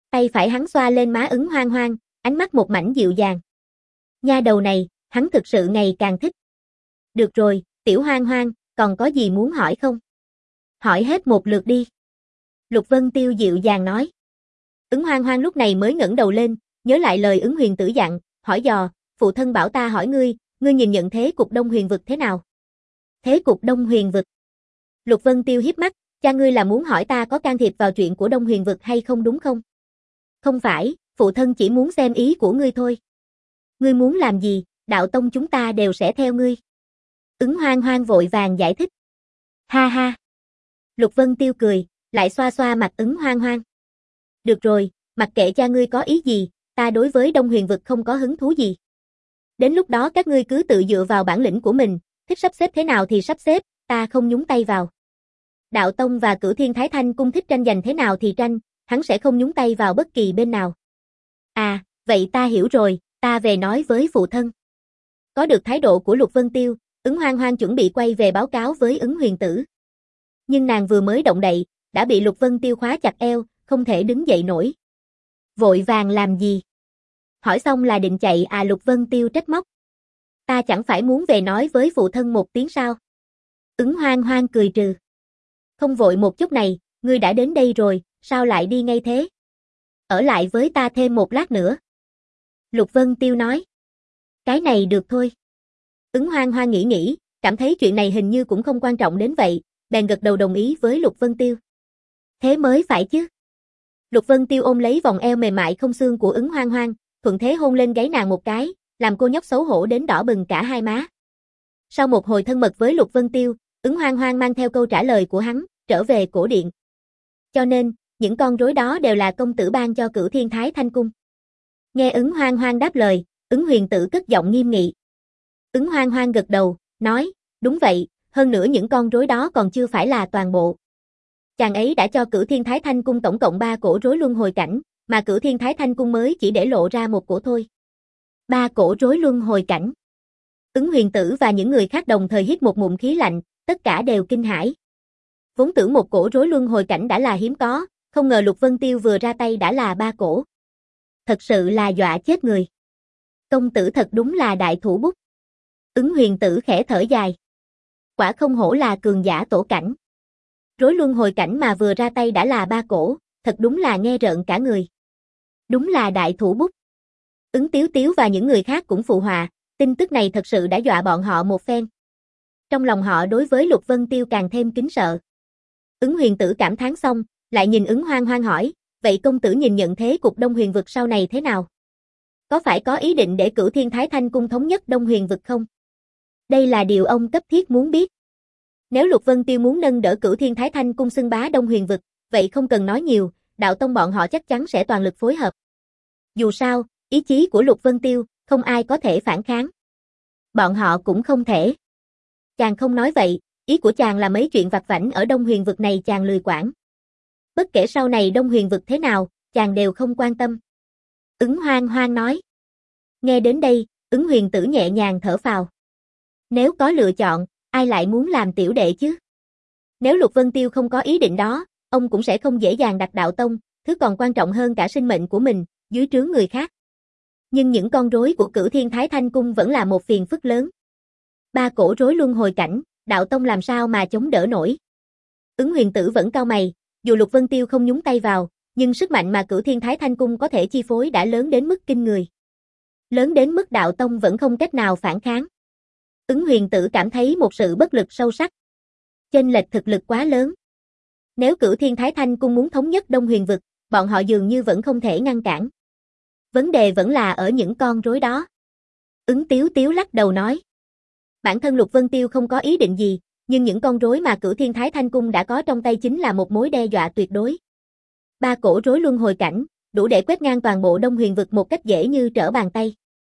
Tay phải hắn xoa lên má Ứng Hoang Hoang, ánh mắt một mảnh dịu dàng. Nha đầu này, hắn thực sự ngày càng thích. Được rồi, Tiểu Hoang Hoang, còn có gì muốn hỏi không? Hỏi hết một lượt đi. Lục Vân Tiêu dịu dàng nói. Ứng Hoang Hoang lúc này mới ngẩng đầu lên, nhớ lại lời Ứng Huyền Tử dặn, hỏi dò, phụ thân bảo ta hỏi ngươi, ngươi nhìn nhận thế cục Đông Huyền vực thế nào? Thế cục Đông Huyền vực? Lục Vân Tiêu hiếp mắt, cha ngươi là muốn hỏi ta có can thiệp vào chuyện của Đông Huyền vực hay không đúng không? Không phải, phụ thân chỉ muốn xem ý của ngươi thôi. Ngươi muốn làm gì, đạo tông chúng ta đều sẽ theo ngươi. Ứng Hoang Hoang vội vàng giải thích. Ha ha. Lục Vân Tiêu cười, lại xoa xoa mặt Ứng Hoang Hoang. Được rồi, mặc kệ cha ngươi có ý gì, ta đối với Đông Huyền vực không có hứng thú gì. Đến lúc đó các ngươi cứ tự dựa vào bản lĩnh của mình, thích sắp xếp thế nào thì sắp xếp, ta không nhúng tay vào. Đạo tông và Cửu Thiên Thái Thanh cung thích tranh giành thế nào thì tranh, hắn sẽ không nhúng tay vào bất kỳ bên nào. À, vậy ta hiểu rồi, ta về nói với phụ thân. Có được thái độ của Lục Vân Tiêu, Ứng Hoang Hoang chuẩn bị quay về báo cáo với Ứng Huyền Tử. Nhưng nàng vừa mới động đậy, đã bị Lục Vân Tiêu khóa chặt eo, không thể đứng dậy nổi. Vội vàng làm gì? Hỏi xong là định chạy à? Lục Vân Tiêu trách móc. Ta chẳng phải muốn về nói với phụ thân một tiếng sao? Ứng Hoang Hoang cười trừ. Không vội một chút này, ngươi đã đến đây rồi, sao lại đi ngay thế? Ở lại với ta thêm một lát nữa. Lục Vân Tiêu nói. Cái này được thôi. Ứng Hoang Hoang nghĩ nghĩ, cảm thấy chuyện này hình như cũng không quan trọng đến vậy, bèn gật đầu đồng ý với Lục Vân Tiêu. Thế mới phải chứ. Lục Vân Tiêu ôm lấy vòng eo mềm mại không xương của Ứng Hoang Hoang, thuận thế hôn lên gáy nàng một cái, làm cô nhóc xấu hổ đến đỏ bừng cả hai má. Sau một hồi thân mật với Lục Vân Tiêu, Ứng Hoang Hoang mang theo câu trả lời của hắn, trở về cổ điện. Cho nên, những con rối đó đều là công tử ban cho Cửu Thiên Thái Thanh cung. Nghe Ứng Hoang Hoang đáp lời, Ứng Huyền Tử cất giọng nghiêm nghị. Ứng Hoang Hoang gật đầu, nói, đúng vậy, hơn nữa những con rối đó còn chưa phải là toàn bộ. Chàng ấy đã cho Cửu Thiên Thái Thanh cung tổng cộng ba cổ rối luân hồi cảnh, mà Cửu Thiên Thái Thanh cung mới chỉ để lộ ra một cổ thôi. Ba cổ rối luân hồi cảnh. Ứng Huyền Tử và những người khác đồng thời hít một ngụm khí lạnh, tất cả đều kinh hãi. Vốn tưởng một cổ rối luân hồi cảnh đã là hiếm có, không ngờ Lục Vân Tiêu vừa ra tay đã là ba cổ. Thật sự là dọa chết người. Công tử thật đúng là đại thủ bút. Ứng Huyền Tử khẽ thở dài. Quả không hổ là cường giả tổ cảnh. Rối luân hồi cảnh mà vừa ra tay đã là ba cổ, thật đúng là nghe rợn cả người. Đúng là đại thủ bút. Ứng Tiếu Tiếu và những người khác cũng phụ họa, tin tức này thật sự đã dọa bọn họ một phen. Trong lòng họ đối với Lục Vân Tiêu càng thêm kính sợ. Ứng Huyền Tử cảm thán xong, lại nhìn Ứng Hoang Hoang hỏi, vậy công tử nhìn nhận thế cục Đông Huyền vực sau này thế nào? Có phải có ý định để Cửu Thiên Thái Thanh cung thống nhất Đông Huyền vực không? Đây là điều ông cấp thiết muốn biết. Nếu Lục Vân Tiêu muốn nâng đỡ Cửu Thiên Thái Thanh cung xưng bá Đông Huyền vực, vậy không cần nói nhiều, đạo tông bọn họ chắc chắn sẽ toàn lực phối hợp. Dù sao, ý chí của Lục Vân Tiêu, không ai có thể phản kháng. Bọn họ cũng không thể. Chàng không nói vậy, ý của chàng là mấy chuyện vặt vãnh ở Đông Huyền vực này chàng lười quản. Bất kể sau này Đông Huyền vực thế nào, chàng đều không quan tâm. Ứng Hoang Hoang nói. Nghe đến đây, Ứng Huyền Tử nhẹ nhàng thở phào. Nếu có lựa chọn, ai lại muốn làm tiểu đệ chứ? Nếu Lục Vân Tiêu không có ý định đó, ông cũng sẽ không dễ dàng đặt đạo tông, thứ còn quan trọng hơn cả sinh mệnh của mình, dưới trướng người khác. Nhưng những con rối của Cửu Thiên Thái Thanh cung vẫn là một phiền phức lớn. Ba cổ rối luân hồi cảnh, đạo tông làm sao mà chống đỡ nổi? Ứng Huyền Tử vẫn cau mày, dù Lục Vân Tiêu không nhúng tay vào, nhưng sức mạnh mà Cửu Thiên Thái Thanh cung có thể chi phối đã lớn đến mức kinh người. Lớn đến mức đạo tông vẫn không cách nào phản kháng. Ứng Huyền Tử cảm thấy một sự bất lực sâu sắc. Chênh lệch thực lực quá lớn. Nếu Cửu Thiên Thái Thanh cung muốn thống nhất Đông Huyền vực, bọn họ dường như vẫn không thể ngăn cản. Vấn đề vẫn là ở những con rối đó. Ứng Tiếu Tiếu lắc đầu nói. Bản thân Lục Vân Tiêu không có ý định gì, nhưng những con rối mà Cửu Thiên Thái Thanh cung đã có trong tay chính là một mối đe dọa tuyệt đối. Ba cổ rối luân hồi cảnh, đủ để quét ngang toàn bộ Đông Huyền vực một cách dễ như trở bàn tay.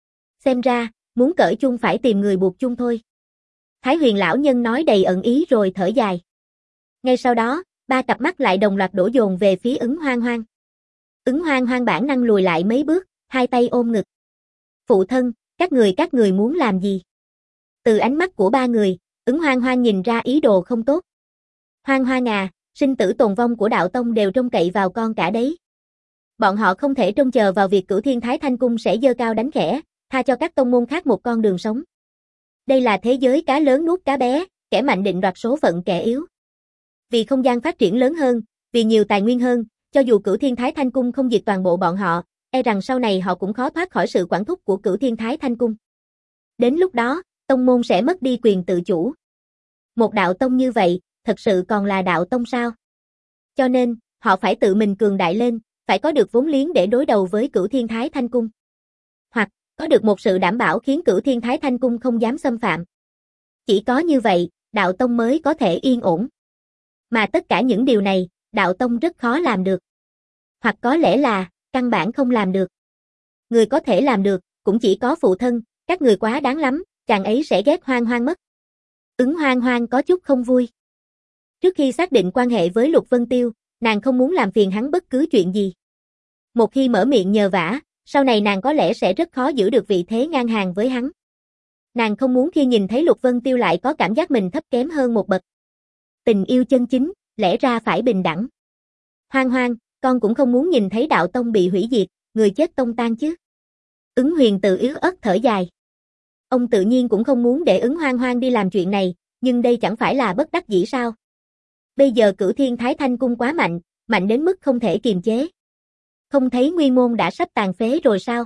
Xem ra, muốn cởi chung phải tìm người buộc chung thôi. Thái Huyền lão nhân nói đầy ẩn ý rồi thở dài. Ngay sau đó, ba cặp mắt lại đồng loạt đổ dồn về phía Ứng Hoang Hoang. Ứng Hoang Hoang bản năng lùi lại mấy bước, hai tay ôm ngực. Phụ thân, các người các người muốn làm gì? Từ ánh mắt của ba người, Ứng Hoang Hoang nhìn ra ý đồ không tốt. Hoang Hoang à, sinh tử tồn vong của đạo tông đều trông cậy vào con cả đấy. Bọn họ không thể trông chờ vào việc Cửu Thiên Thái Thanh Cung sẽ giơ cao đánh khẽ, tha cho các tông môn khác một con đường sống. Đây là thế giới cá lớn nuốt cá bé, kẻ mạnh định đoạt số phận kẻ yếu. Vì không gian phát triển lớn hơn, vì nhiều tài nguyên hơn, cho dù Cửu Thiên Thái Thanh Cung không diệt toàn bộ bọn họ, e rằng sau này họ cũng khó thoát khỏi sự quản thúc của Cửu Thiên Thái Thanh Cung. Đến lúc đó, tông môn sẽ mất đi quyền tự chủ. Một đạo tông như vậy, thật sự còn là đạo tông sao? Cho nên, họ phải tự mình cường đại lên, phải có được vốn liếng để đối đầu với Cửu Thiên Thái Thanh Cung. Hoặc, có được một sự đảm bảo khiến Cửu Thiên Thái Thanh Cung không dám xâm phạm. Chỉ có như vậy, đạo tông mới có thể yên ổn. Mà tất cả những điều này, đạo tông rất khó làm được. Hoặc có lẽ là, căn bản không làm được. Người có thể làm được, cũng chỉ có phụ thân, các người quá đáng lắm, chàng ấy sẽ ghét Hoang Hoang mất. Ứng Hoang Hoang có chút không vui. Trước khi xác định quan hệ với Lục Vân Tiêu, nàng không muốn làm phiền hắn bất cứ chuyện gì. Một khi mở miệng nhờ vả, sau này nàng có lẽ sẽ rất khó giữ được vị thế ngang hàng với hắn. Nàng không muốn khi nhìn thấy Lục Vân Tiêu lại có cảm giác mình thấp kém hơn một bậc. Tình yêu chân chính, lẽ ra phải bình đẳng. Hoang Hoang, con cũng không muốn nhìn thấy đạo tông bị hủy diệt, người chết tông tan chứ. Ứng Huyền tự yếu ớt thở dài. Ông tự nhiên cũng không muốn để Ứng Hoang Hoang đi làm chuyện này, nhưng đây chẳng phải là bất đắc dĩ sao? Bây giờ Cửu Thiên Thái Thanh Cung quá mạnh, mạnh đến mức không thể kiềm chế. Không thấy Nguyên Môn đã sắp tàn phế rồi sao?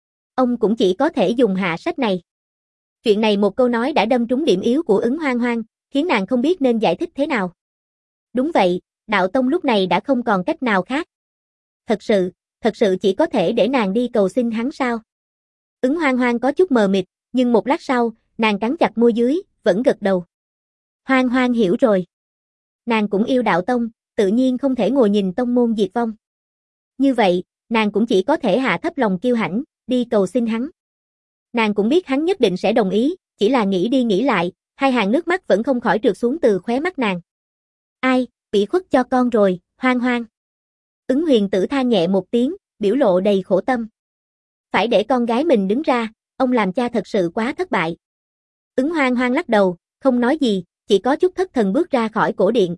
Ông cũng chỉ có thể dùng hạ sách này. Chuyện này một câu nói đã đâm trúng điểm yếu của Ứng Hoang Hoang, khiến nàng không biết nên giải thích thế nào. Đúng vậy, đạo tông lúc này đã không còn cách nào khác. Thật sự, thật sự chỉ có thể để nàng đi cầu xin hắn sao? Ứng Hoang Hoang có chút mờ mịt, nhưng một lát sau, nàng cắn chặt môi dưới, vẫn gật đầu. Hoang Hoang hiểu rồi. Nàng cũng yêu đạo tông, tự nhiên không thể ngồi nhìn tông môn diệt vong. Như vậy, nàng cũng chỉ có thể hạ thấp lòng kiêu hãnh, đi cầu xin hắn. Nàng cũng biết hắn nhất định sẽ đồng ý, chỉ là nghĩ đi nghĩ lại, hai hàng nước mắt vẫn không khỏi trượt xuống từ khóe mắt nàng. Ai, bị khuất cho con rồi, Hoang Hoang. Ứng Huyền tử than nhẹ một tiếng, biểu lộ đầy khổ tâm. Phải để con gái mình đứng ra, ông làm cha thật sự quá thất bại. Ứng Hoang Hoang lắc đầu, không nói gì, chỉ có chút thất thần bước ra khỏi cổ điện.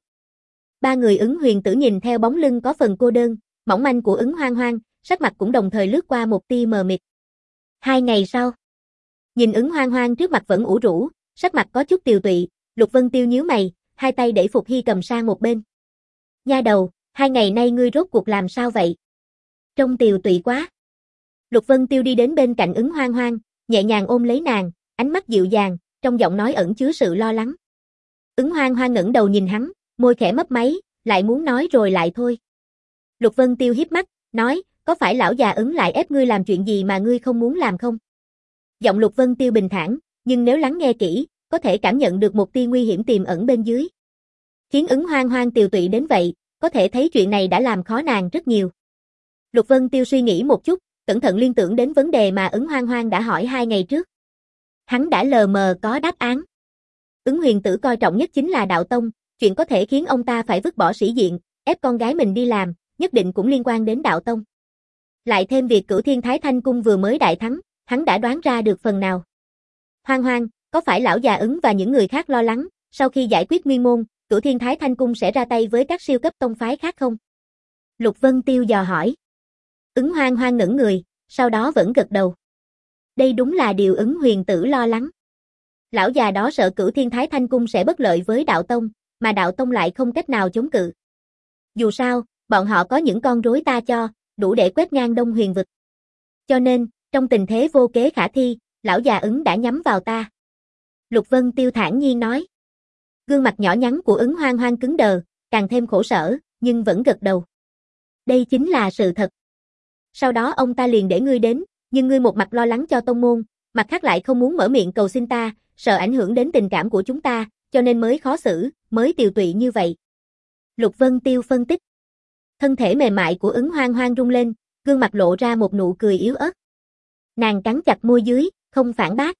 Ba người Ứng Huyền tử nhìn theo bóng lưng có phần cô đơn, mỏng manh của Ứng Hoang Hoang, sắc mặt cũng đồng thời lướt qua một tia mờ mịt. Hai ngày sau, nhìn Ứng Hoang Hoang trước mặt vẫn ủ rũ, sắc mặt có chút tiều tụy, Lục Vân Tiêu nhíu mày, hai tay đẩy Phục Hy cầm sang một bên. Nha đầu, hai ngày nay ngươi rốt cuộc làm sao vậy? Trông tiều tụy quá. Lục Vân Tiêu đi đến bên cạnh Ứng Hoang Hoang, nhẹ nhàng ôm lấy nàng, ánh mắt dịu dàng, trong giọng nói ẩn chứa sự lo lắng. Ứng Hoang Hoang ngẩng đầu nhìn hắn, môi khẽ mấp máy, lại muốn nói rồi lại thôi. Lục Vân Tiêu híp mắt, nói, có phải lão già Ứng lại ép ngươi làm chuyện gì mà ngươi không muốn làm không? Giọng Lục Vân Tiêu bình thản, nhưng nếu lắng nghe kỹ, có thể cảm nhận được một tia nguy hiểm tiềm ẩn bên dưới. Khiến Ứng Hoang Hoang tiều tụy đến vậy, có thể thấy chuyện này đã làm khó nàng rất nhiều. Lục Vân Tiêu suy nghĩ một chút, cẩn thận liên tưởng đến vấn đề mà Ứng Hoang Hoang đã hỏi hai ngày trước. Hắn đã lờ mờ có đáp án. Ứng Huyền tử coi trọng nhất chính là đạo tông, chuyện có thể khiến ông ta phải vứt bỏ sĩ diện, ép con gái mình đi làm, nhất định cũng liên quan đến đạo tông. Lại thêm việc Cửu Thiên Thái Thanh Cung vừa mới đại thắng, hắn đã đoán ra được phần nào. Hoang Hoang, có phải lão già Ứng và những người khác lo lắng, sau khi giải quyết Nguyên Môn, Cửu Thiên Thái Thanh Cung sẽ ra tay với các siêu cấp tông phái khác không? Lục Vân Tiêu dò hỏi. Ứng Hoang Hoang ngẩng người, sau đó vẫn gật đầu. Đây đúng là điều Ứng Huyền tử lo lắng. Lão già đó sợ Cửu Thiên Thái Thanh Cung sẽ bất lợi với đạo tông, mà đạo tông lại không cách nào chống cự. Dù sao, bọn họ có những con rối ta cho, đủ để quét ngang Đông Huyền vực. Cho nên, trong tình thế vô kế khả thi, lão già Ứng đã nhắm vào ta. Lục Vân Tiêu thản nhiên nói. Gương mặt nhỏ nhắn của Ứng Hoang Hoang cứng đờ, càng thêm khổ sở, nhưng vẫn gật đầu. Đây chính là sự thật. Sau đó ông ta liền để ngươi đến, nhưng ngươi một mặt lo lắng cho tông môn, mặt khác lại không muốn mở miệng cầu xin ta, sợ ảnh hưởng đến tình cảm của chúng ta, cho nên mới khó xử, mới tiều tụy như vậy. Lục Vân Tiêu phân tích. Thân thể mềm mại của Ứng Hoang Hoang rung lên, gương mặt lộ ra một nụ cười yếu ớt. Nàng cắn chặt môi dưới, không phản bác.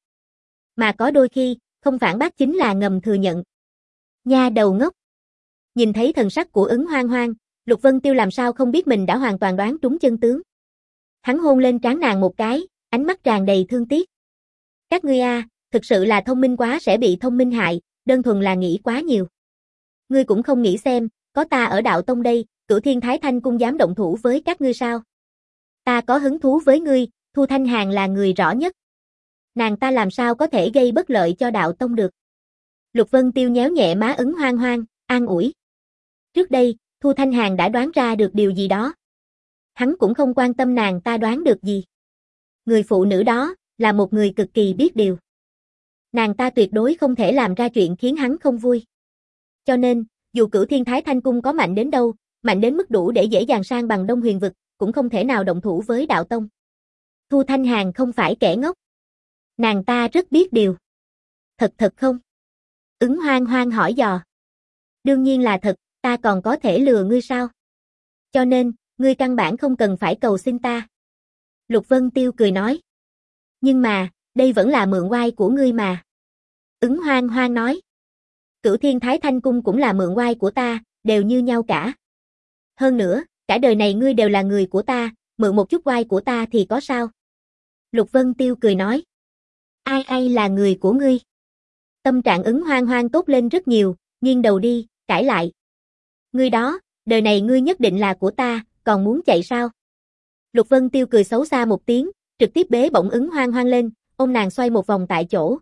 Mà có đôi khi, không phản bác chính là ngầm thừa nhận. Nha đầu ngốc. Nhìn thấy thần sắc của Ứng Hoang Hoang, Lục Vân Tiêu làm sao không biết mình đã hoàn toàn đoán trúng chân tướng. Hắn hôn lên trán nàng một cái, ánh mắt tràn đầy thương tiếc. Các ngươi a, thực sự là thông minh quá sẽ bị thông minh hại, đơn thuần là nghĩ quá nhiều. Ngươi cũng không nghĩ xem, có ta ở đạo tông đây, Cửu Thiên Thái Thanh Cung dám động thủ với các ngươi sao? Ta có hứng thú với ngươi, Thu Thanh Hàn là người rõ nhất. Nàng ta làm sao có thể gây bất lợi cho đạo tông được. Lục Vân Tiêu nhéo nhẹ má Ứng Hoang Hoang, an ủi. Trước đây, Thu Thanh Hàn đã đoán ra được điều gì đó. Hắn cũng không quan tâm nàng ta đoán được gì. Người phụ nữ đó, là một người cực kỳ biết điều. Nàng ta tuyệt đối không thể làm ra chuyện khiến hắn không vui. Cho nên, dù Cửu Thiên Thái Thanh Cung có mạnh đến đâu, mạnh đến mức đủ để dễ dàng sang bằng Đông Huyền Vực, cũng không thể nào động thủ với đạo tông. Thu Thanh Hàn không phải kẻ ngốc. Nàng ta rất biết điều. Thật thật không? Ứng Hoang Hoang hỏi dò. Đương nhiên là thật, ta còn có thể lừa ngươi sao? Cho nên, ngươi căn bản không cần phải cầu xin ta. Lục Vân Tiêu cười nói. Nhưng mà, đây vẫn là mượn oai của ngươi mà. Ứng Hoang Hoang nói. Cửu Thiên Thái Thanh Cung cũng là mượn oai của ta, đều như nhau cả. Hơn nữa, cả đời này ngươi đều là người của ta, mượn một chút oai của ta thì có sao? Lục Vân Tiêu cười nói. Ai ai là người của ngươi? Tâm trạng Ứng Hoang Hoang tốt lên rất nhiều, nghiêng đầu đi, cãi lại. Ngươi đó, đời này ngươi nhất định là của ta, còn muốn chạy sao? Lục Vân Tiêu cười xấu xa một tiếng, trực tiếp bế bổng Ứng Hoang Hoang lên, ôm nàng xoay một vòng tại chỗ.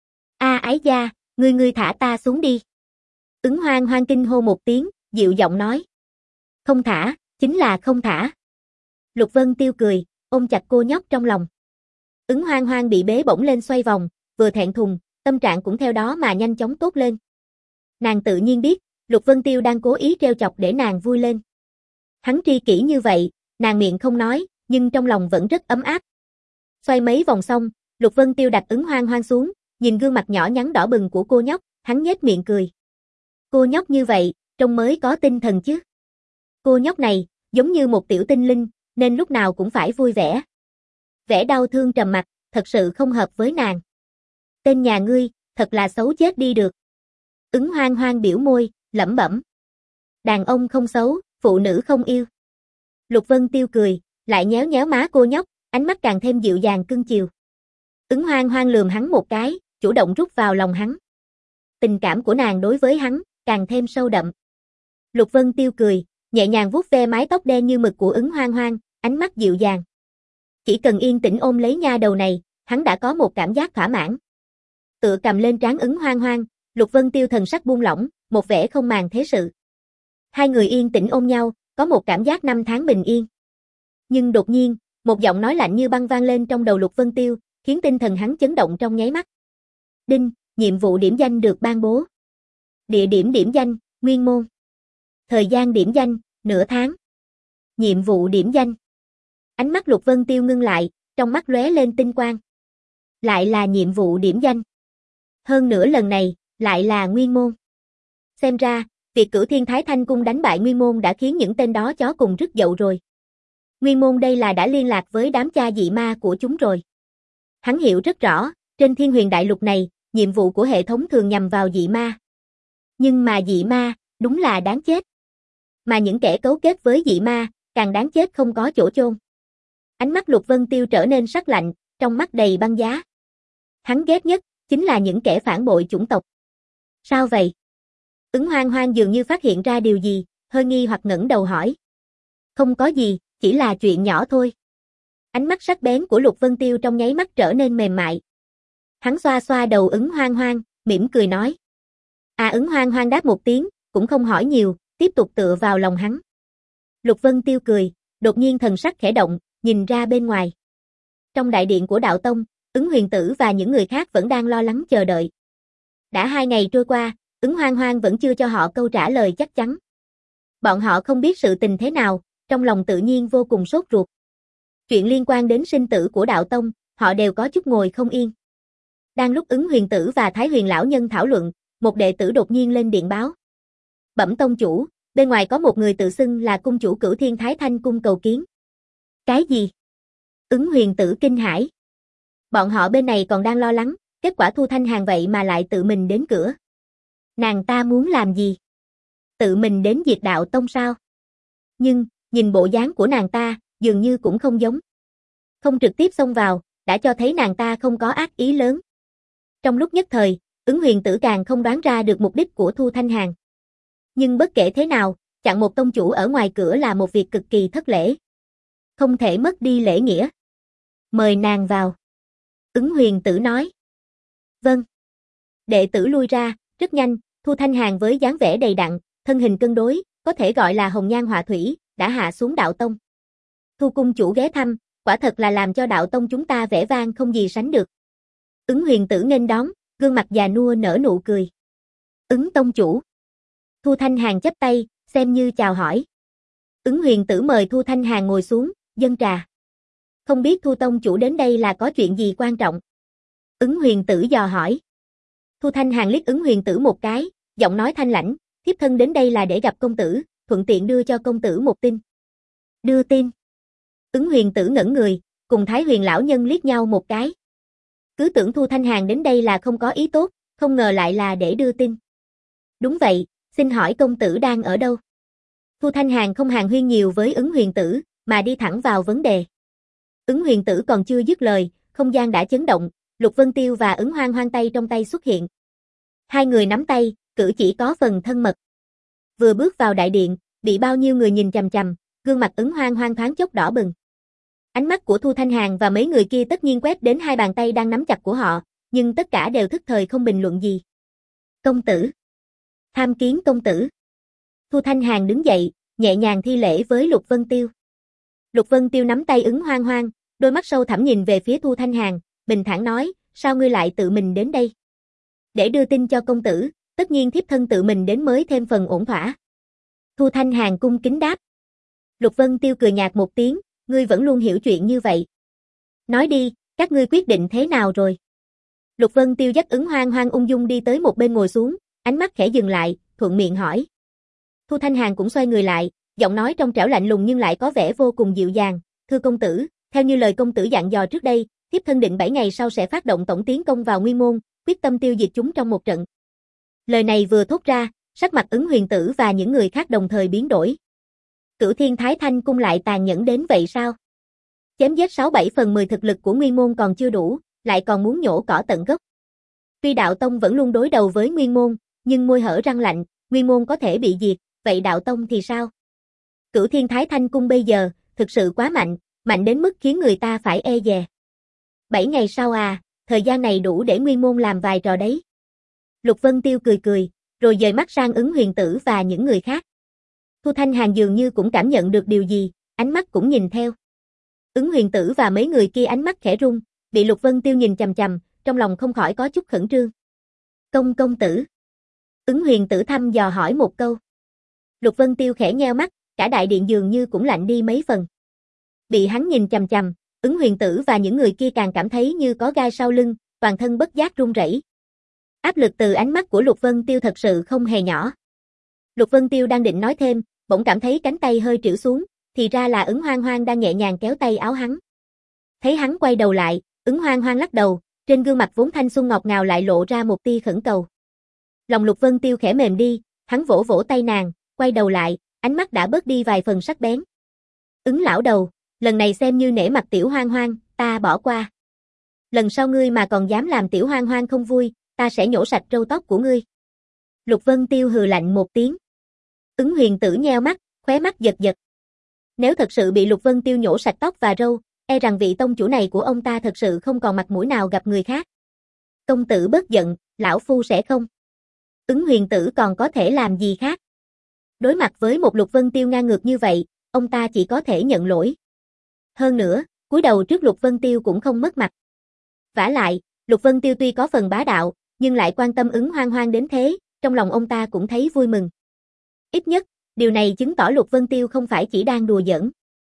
A ái gia, ngươi ngươi thả ta xuống đi. Ứng Hoang Hoang kinh hô một tiếng, dịu giọng nói. Không thả, chính là không thả. Lục Vân Tiêu cười, ôm chặt cô nhóc trong lòng. Ứng Hoang Hoang bị bế bổng lên xoay vòng, vừa thẹn thùng, tâm trạng cũng theo đó mà nhanh chóng tốt lên. Nàng tự nhiên biết, Lục Vân Tiêu đang cố ý trêu chọc để nàng vui lên. Hắn tri kỷ như vậy, nàng miệng không nói, nhưng trong lòng vẫn rất ấm áp. Xoay mấy vòng xong, Lục Vân Tiêu đặt Ứng Hoang Hoang xuống, nhìn gương mặt nhỏ nhắn đỏ bừng của cô nhóc, hắn nhếch miệng cười. Cô nhóc như vậy, trông mới có tinh thần chứ. Cô nhóc này, giống như một tiểu tinh linh, nên lúc nào cũng phải vui vẻ. Vẻ đau thương trầm mặc, thật sự không hợp với nàng. Tên nhà ngươi, thật là xấu chết đi được. Ứng Hoang Hoang biểu môi, lẩm bẩm. Đàn ông không xấu, phụ nữ không yêu. Lục Vân Tiêu cười, lại nhéo nhéo má cô nhóc, ánh mắt càng thêm dịu dàng cưng chiều. Ứng Hoang Hoang lườm hắn một cái, chủ động rút vào lòng hắn. Tình cảm của nàng đối với hắn, càng thêm sâu đậm. Lục Vân Tiêu cười, nhẹ nhàng vuốt ve mái tóc đen như mực của Ứng Hoang Hoang, ánh mắt dịu dàng. Chỉ cần yên tĩnh ôm lấy nha đầu này, hắn đã có một cảm giác thỏa mãn. Tựa cầm lên trán Ứng Hoang Hoang, Lục Vân Tiêu thần sắc buông lỏng, một vẻ không màng thế sự. Hai người yên tĩnh ôm nhau, có một cảm giác năm tháng bình yên. Nhưng đột nhiên, một giọng nói lạnh như băng vang lên trong đầu Lục Vân Tiêu, khiến tinh thần hắn chấn động trong nháy mắt. Đinh, nhiệm vụ điểm danh được ban bố. Địa điểm điểm danh, Nguyên Môn. Thời gian điểm danh, nửa tháng. Nhiệm vụ điểm danh. Ánh mắt Lục Vân Tiêu ngưng lại, trong mắt lóe lên tinh quang. Lại là nhiệm vụ điểm danh. Hơn nữa lần này, lại là Nguyên Môn. Xem ra, việc Cửu Thiên Thái Thanh Cung đánh bại Nguyên Môn đã khiến những tên đó chó cùng rứt dậu rồi. Nguyên Môn đây là đã liên lạc với đám cha dị ma của chúng rồi. Hắn hiểu rất rõ, trên Thiên Huyền Đại Lục này, nhiệm vụ của hệ thống thường nhằm vào dị ma. Nhưng mà dị ma, đúng là đáng chết. Mà những kẻ cấu kết với dị ma, càng đáng chết không có chỗ chôn. Ánh mắt Lục Vân Tiêu trở nên sắc lạnh, trong mắt đầy băng giá. Hắn ghét nhất, chính là những kẻ phản bội chủng tộc. Sao vậy? Ứng Hoang Hoang dường như phát hiện ra điều gì, hơi nghi hoặc ngẩng đầu hỏi. Không có gì, chỉ là chuyện nhỏ thôi. Ánh mắt sắc bén của Lục Vân Tiêu trong nháy mắt trở nên mềm mại. Hắn xoa xoa đầu Ứng Hoang Hoang, mỉm cười nói. À Ứng Hoang Hoang đáp một tiếng, cũng không hỏi nhiều, tiếp tục tựa vào lòng hắn. Lục Vân Tiêu cười, đột nhiên thần sắc khẽ động, nhìn ra bên ngoài. Trong đại điện của đạo tông, Ứng Huyền Tử và những người khác vẫn đang lo lắng chờ đợi. Đã hai ngày trôi qua, Ứng Hoang Hoang vẫn chưa cho họ câu trả lời chắc chắn. Bọn họ không biết sự tình thế nào, trong lòng tự nhiên vô cùng sốt ruột. Chuyện liên quan đến sinh tử của đạo tông, họ đều có chút ngồi không yên. Đang lúc Ứng Huyền Tử và Thái Huyền lão nhân thảo luận, một đệ tử đột nhiên lên điện báo. Bẩm tông chủ, bên ngoài có một người tự xưng là cung chủ Cửu Thiên Thái Thanh Cung cầu kiến. Cái gì? Ứng Huyền Tử kinh hãi. Bọn họ bên này còn đang lo lắng, kết quả Thu Thanh Hàn vậy mà lại tự mình đến cửa. Nàng ta muốn làm gì? Tự mình đến diệt đạo tông sao? Nhưng, nhìn bộ dáng của nàng ta, dường như cũng không giống. Không trực tiếp xông vào, đã cho thấy nàng ta không có ác ý lớn. Trong lúc nhất thời, Ứng Huyền Tử càng không đoán ra được mục đích của Thu Thanh Hàn. Nhưng bất kể thế nào, chặn một tông chủ ở ngoài cửa là một việc cực kỳ thất lễ. không thể mất đi lễ nghĩa. Mời nàng vào. Ứng huyền tử nói. Vâng. Đệ tử lui ra, rất nhanh, Thu Thanh Hàn với dáng vẻ đầy đặn, thân hình cân đối, có thể gọi là hồng nhan họa thủy, đã hạ xuống đạo tông. Thu cung chủ ghé thăm, quả thật là làm cho đạo tông chúng ta vẻ vang không gì sánh được. Ứng huyền tử nghênh đón, gương mặt già nua nở nụ cười. Ứng tông chủ. Thu Thanh Hàn chắp tay, xem như chào hỏi. Ứng huyền tử mời Thu Thanh Hàn ngồi xuống, dâng trà. Không biết Thu tông chủ đến đây là có chuyện gì quan trọng? Ứng huyền tử dò hỏi. Thu Thanh Hàn liếc ứng huyền tử một cái, giọng nói thanh lãnh, thiếp thân đến đây là để gặp công tử, thuận tiện đưa cho công tử một tin. Đưa tin. Ứng huyền tử ngẩn người, cùng Thái Huyền lão nhân liếc nhau một cái. Cứ tưởng Thu Thanh Hàn đến đây là không có ý tốt, không ngờ lại là để đưa tin. Đúng vậy, xin hỏi công tử đang ở đâu? Thu Thanh Hàn không hàn huyên nhiều với ứng huyền tử, mà đi thẳng vào vấn đề. Ứng huyền tử còn chưa dứt lời, không gian đã chấn động, Lục Vân Tiêu và ứng hoang hoang tay trong tay xuất hiện. Hai người nắm tay, cử chỉ có phần thân mật. Vừa bước vào đại điện, bị bao nhiêu người nhìn chằm chằm, gương mặt ứng hoang hoang thoáng chốc đỏ bừng. Ánh mắt của Thu Thanh Hàn và mấy người kia tất nhiên quét đến hai bàn tay đang nắm chặt của họ, nhưng tất cả đều thức thời không bình luận gì. Công tử. Tham kiến công tử. Thu Thanh Hàn đứng dậy, nhẹ nhàng thi lễ với Lục Vân Tiêu. Lục Vân Tiêu nắm tay ứng hoang hoang, đôi mắt sâu thẳm nhìn về phía Thu Thanh Hàn, bình thản nói, sao ngươi lại tự mình đến đây? Để đưa tin cho công tử, tất nhiên thiếp thân tự mình đến mới thêm phần ổn thỏa. Thu Thanh Hàn cung kính đáp. Lục Vân Tiêu cười nhạt một tiếng, ngươi vẫn luôn hiểu chuyện như vậy. Nói đi, các ngươi quyết định thế nào rồi? Lục Vân Tiêu dắt ứng hoang hoang ung dung đi tới một bên ngồi xuống, ánh mắt khẽ dừng lại, thuận miệng hỏi. Thu Thanh Hàn cũng xoay người lại, giọng nói trong trẻo lạnh lùng nhưng lại có vẻ vô cùng dịu dàng. Thưa công tử, theo như lời công tử dặn dò trước đây, thiếp thân định bảy ngày sau sẽ phát động tổng tiến công vào Nguyên Môn, quyết tâm tiêu diệt chúng trong một trận. Lời này vừa thốt ra, sắc mặt ứng huyền tử và những người khác đồng thời biến đổi. Cửu Thiên Thái Thanh cung lại tàn nhẫn đến vậy sao? Chém giết sáu bảy phần mười thực lực của Nguyên Môn còn chưa đủ, lại còn muốn nhổ cỏ tận gốc. Tuy đạo tông vẫn luôn đối đầu với Nguyên Môn, nhưng môi hở răng lạnh, Nguyên Môn có thể bị diệt, vậy đạo tông thì sao? Cửu Thiên Thái Thanh cung bây giờ, thực sự quá mạnh, mạnh đến mức khiến người ta phải e dè. Bảy ngày sau à, thời gian này đủ để Nguyên Môn làm vài trò đấy. Lục Vân Tiêu cười cười, rồi dời mắt sang ứng huyền tử và những người khác. Thu Thanh Hàn dường như cũng cảm nhận được điều gì, ánh mắt cũng nhìn theo. Ứng huyền tử và mấy người kia ánh mắt khẽ run, bị Lục Vân Tiêu nhìn chằm chằm, trong lòng không khỏi có chút khẩn trương. Công công tử. Ứng huyền tử thăm dò hỏi một câu. Lục Vân Tiêu khẽ nheo mắt, cả đại điện dường như cũng lạnh đi mấy phần. Bị hắn nhìn chằm chằm, ứng huyền tử và những người kia càng cảm thấy như có gai sau lưng, toàn thân bất giác run rẩy. Áp lực từ ánh mắt của Lục Vân Tiêu thật sự không hề nhỏ. Lục Vân Tiêu đang định nói thêm, bỗng cảm thấy cánh tay hơi trĩu xuống, thì ra là ứng hoang hoang đang nhẹ nhàng kéo tay áo hắn. Thấy hắn quay đầu lại, ứng hoang hoang lắc đầu, trên gương mặt vốn thanh xuân ngọt ngào lại lộ ra một tia khẩn cầu. Lòng Lục Vân Tiêu khẽ mềm đi, hắn vỗ vỗ tay nàng, quay đầu lại, ánh mắt đã bớt đi vài phần sắc bén. Ứng lão đầu, lần này xem như nể mặt tiểu hoang hoang, ta bỏ qua. Lần sau ngươi mà còn dám làm tiểu hoang hoang không vui, ta sẽ nhổ sạch râu tóc của ngươi. Lục Vân Tiêu hừ lạnh một tiếng. Ứng huyền tử nheo mắt, khóe mắt giật giật. Nếu thật sự bị Lục Vân Tiêu nhổ sạch tóc và râu, e rằng vị tông chủ này của ông ta thật sự không còn mặt mũi nào gặp người khác. Công tử bớt giận, lão phu sẽ không. Ứng huyền tử còn có thể làm gì khác? Đối mặt với một Lục Vân Tiêu ngang ngược như vậy, ông ta chỉ có thể nhận lỗi. Hơn nữa, cúi đầu trước Lục Vân Tiêu cũng không mất mặt. Vả lại, Lục Vân Tiêu tuy có phần bá đạo, nhưng lại quan tâm ứng hoang hoang đến thế, trong lòng ông ta cũng thấy vui mừng. Ít nhất, điều này chứng tỏ Lục Vân Tiêu không phải chỉ đang đùa giỡn.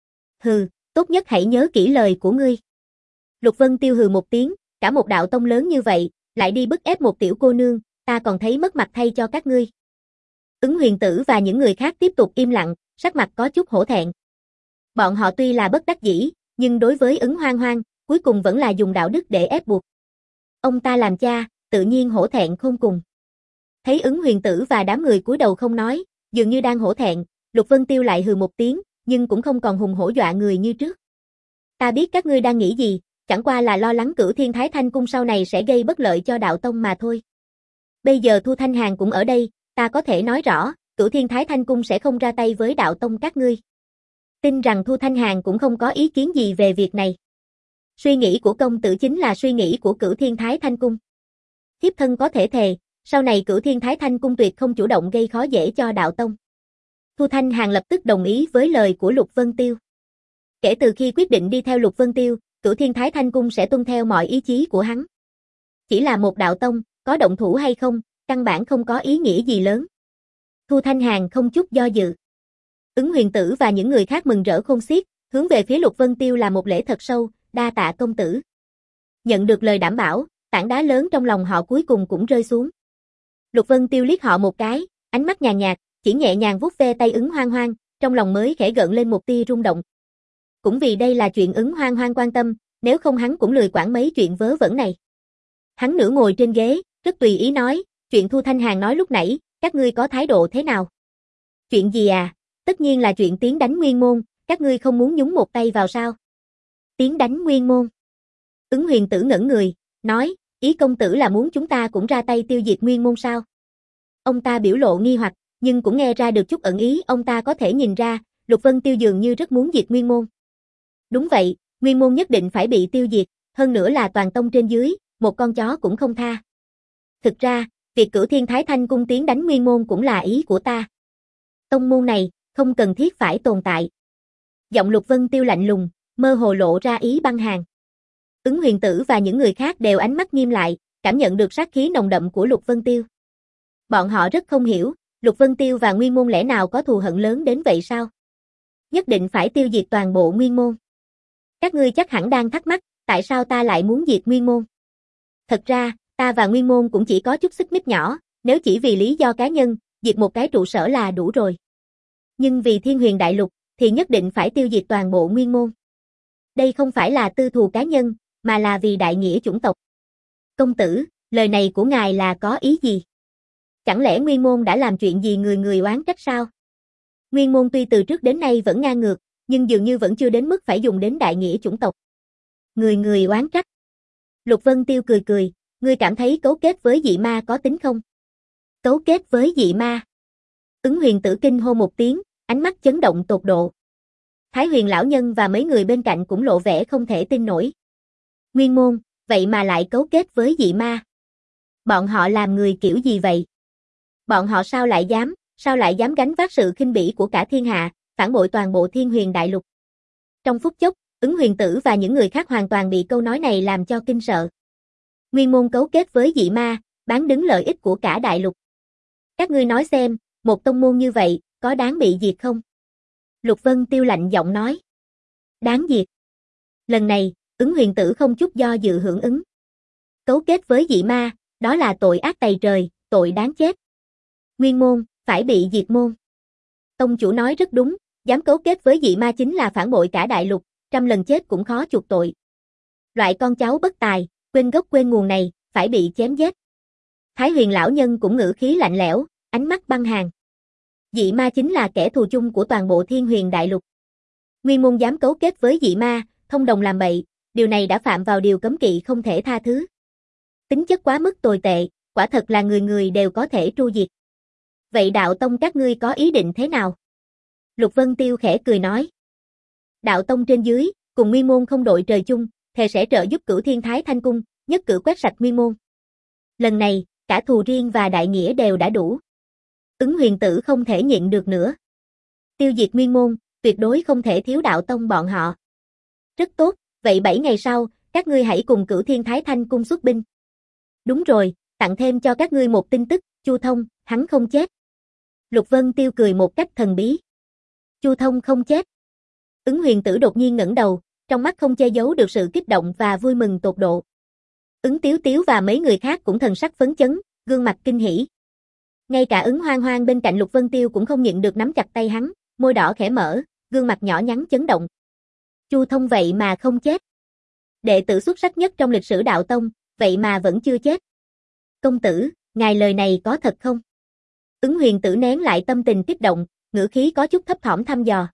Hừ, tốt nhất hãy nhớ kỹ lời của ngươi. Lục Vân Tiêu hừ một tiếng, cả một đạo tông lớn như vậy, lại đi bức ép một tiểu cô nương, ta còn thấy mất mặt thay cho các ngươi. Ứng huyền tử và những người khác tiếp tục im lặng, sắc mặt có chút hổ thẹn. Bọn họ tuy là bất đắc dĩ, nhưng đối với ứng hoang hoang, cuối cùng vẫn là dùng đạo đức để ép buộc. Ông ta làm cha, tự nhiên hổ thẹn khôn cùng. Thấy ứng huyền tử và đám người cúi đầu không nói, dường như đang hổ thẹn, Lục Vân Tiêu lại hừ một tiếng, nhưng cũng không còn hùng hổ dọa người như trước. Ta biết các ngươi đang nghĩ gì, chẳng qua là lo lắng Cửu Thiên Thái Thanh cung sau này sẽ gây bất lợi cho đạo tông mà thôi. Bây giờ Thu Thanh Hàn cũng ở đây, ta có thể nói rõ, Cửu Thiên Thái Thanh cung sẽ không ra tay với đạo tông các ngươi. Tin rằng Thu Thanh Hàn cũng không có ý kiến gì về việc này. Suy nghĩ của công tử chính là suy nghĩ của Cửu Thiên Thái Thanh Cung. Thiếp thân có thể thề, sau này Cửu Thiên Thái Thanh Cung tuyệt không chủ động gây khó dễ cho đạo tông. Thu Thanh Hàn lập tức đồng ý với lời của Lục Vân Tiêu. Kể từ khi quyết định đi theo Lục Vân Tiêu, Cửu Thiên Thái Thanh Cung sẽ tuân theo mọi ý chí của hắn. Chỉ là một đạo tông, có động thủ hay không, căn bản không có ý nghĩa gì lớn. Thu Thanh Hàn không chút do dự. Ứng Huyền Tử và những người khác mừng rỡ khôn xiết, hướng về phía Lục Vân Tiêu là một lễ thật sâu, đa tạ công tử. Nhận được lời đảm bảo, tảng đá lớn trong lòng họ cuối cùng cũng rơi xuống. Lục Vân Tiêu liếc họ một cái, ánh mắt nhàn nhạt, chỉ nhẹ nhàng vuốt ve tay Ứng Hoang Hoang, trong lòng mới khẽ gợn lên một tia rung động. Cũng vì đây là chuyện Ứng Hoang Hoang quan tâm, nếu không hắn cũng lười quản mấy chuyện vớ vẩn này. Hắn nửa ngồi trên ghế, rất tùy ý nói, chuyện Thu Thanh Hàn nói lúc nãy, các ngươi có thái độ thế nào? Chuyện gì à? Tất nhiên là chuyện tiến đánh Nguyên Môn, các ngươi không muốn nhúng một tay vào sao? Tiến đánh Nguyên Môn. Ứng Huyền Tử ngẩn người, nói, ý công tử là muốn chúng ta cũng ra tay tiêu diệt Nguyên Môn sao? Ông ta biểu lộ nghi hoặc, nhưng cũng nghe ra được chút ẩn ý, ông ta có thể nhìn ra, Lục Vân Tiêu dường như rất muốn diệt Nguyên Môn. Đúng vậy, Nguyên Môn nhất định phải bị tiêu diệt, hơn nữa là toàn tông trên dưới, một con chó cũng không tha. Thực ra, việc Cửu Thiên Thái Thanh Cung tiến đánh Nguyên Môn cũng là ý của ta. Tông môn này, không cần thiết phải tồn tại. Giọng Lục Vân Tiêu lạnh lùng, mơ hồ lộ ra ý băng hàn. Ứng Huyền Tử và những người khác đều ánh mắt nghiêm lại, cảm nhận được sát khí nồng đậm của Lục Vân Tiêu. Bọn họ rất không hiểu, Lục Vân Tiêu và Nguyên Môn lẽ nào có thù hận lớn đến vậy sao? Nhất định phải tiêu diệt toàn bộ Nguyên Môn. Các ngươi chắc hẳn đang thắc mắc, tại sao ta lại muốn diệt Nguyên Môn? Thật ra, ta và Nguyên Môn cũng chỉ có chút xích mích nhỏ, nếu chỉ vì lý do cá nhân, diệt một cái trụ sở là đủ rồi. Nhưng vì Thiên Huyền Đại Lục, thì nhất định phải tiêu diệt toàn bộ Nguyên Môn. Đây không phải là tư thù cá nhân, mà là vì đại nghĩa chủng tộc. Công tử, lời này của ngài là có ý gì? Chẳng lẽ Nguyên Môn đã làm chuyện gì người người oán trách sao? Nguyên Môn tuy từ trước đến nay vẫn ngang ngược, nhưng dường như vẫn chưa đến mức phải dùng đến đại nghĩa chủng tộc. Người người oán trách. Lục Vân Tiêu cười cười, ngươi cảm thấy cấu kết với dị ma có tính không? Cấu kết với dị ma. Ứng Huyền Tử kinh hô một tiếng, ánh mắt chấn động tột độ. Thái Huyền lão nhân và mấy người bên cạnh cũng lộ vẻ không thể tin nổi. Nguyên Môn, vậy mà lại cấu kết với dị ma. Bọn họ làm người kiểu gì vậy? Bọn họ sao lại dám, sao lại dám gánh vác sự khinh bỉ của cả thiên hạ, phản bội toàn bộ Thiên Huyền Đại Lục? Trong phút chốc, Ứng Huyền Tử và những người khác hoàn toàn bị câu nói này làm cho kinh sợ. Nguyên Môn cấu kết với dị ma, bán đứng lợi ích của cả đại lục. Các ngươi nói xem, một tông môn như vậy, có đáng bị diệt không? Lục Vân Tiêu lạnh giọng nói. Đáng diệt. Lần này, Ứng Huyền Tử không chút do dự hưởng ứng. Cấu kết với dị ma, đó là tội ác tày trời, tội đáng chết. Nguyên Môn, phải bị diệt môn. Tông chủ nói rất đúng, dám cấu kết với dị ma chính là phản bội cả đại lục, trăm lần chết cũng khó chuộc tội. Loại con cháu bất tài, quên gốc quên nguồn này, phải bị chém giết. Thái Huyền lão nhân cũng ngữ khí lạnh lẽo, ánh mắt băng hàn. Dị ma chính là kẻ thù chung của toàn bộ Thiên Huyền Đại Lục. Nguyên Môn dám cấu kết với dị ma, thông đồng làm bậy, điều này đã phạm vào điều cấm kỵ không thể tha thứ. Tính chất quá mức tồi tệ, quả thật là người người đều có thể tru diệt. Vậy đạo tông các ngươi có ý định thế nào? Lục Vân Tiêu khẽ cười nói. Đạo tông trên dưới, cùng Nguyên Môn không đội trời chung, thề sẽ trợ giúp Cửu Thiên Thái Thanh Cung, nhất cử quét sạch Nguyên Môn. Lần này, cả thù riêng và đại nghĩa đều đã đủ. Ứng Huyền Tử không thể nhịn được nữa. Tiêu diệt Nguyên Môn, tuyệt đối không thể thiếu đạo tông bọn họ. Rất tốt, vậy bảy ngày sau, các ngươi hãy cùng Cửu Thiên Thái Thanh Cung xuất binh. Đúng rồi, tặng thêm cho các ngươi một tin tức, Chu Thông, hắn không chết. Lục Vân Tiêu cười một cách thần bí. Chu Thông không chết. Ứng Huyền Tử đột nhiên ngẩng đầu, trong mắt không che giấu được sự kích động và vui mừng tột độ. Ứng Tiếu Tiếu và mấy người khác cũng thần sắc phấn chấn, gương mặt kinh hỉ. Ngay cả Ứng Hoang Hoang bên cạnh Lục Vân Tiêu cũng không nhịn được nắm chặt tay hắn, môi đỏ khẽ mở, gương mặt nhỏ nhắn chấn động. Chu Thông vậy mà không chết. Đệ tử xuất sắc nhất trong lịch sử đạo tông, vậy mà vẫn chưa chết. Công tử, ngài lời này có thật không? Ứng Huyền Tử nén lại tâm tình kích động, ngữ khí có chút thấp thỏm thăm dò.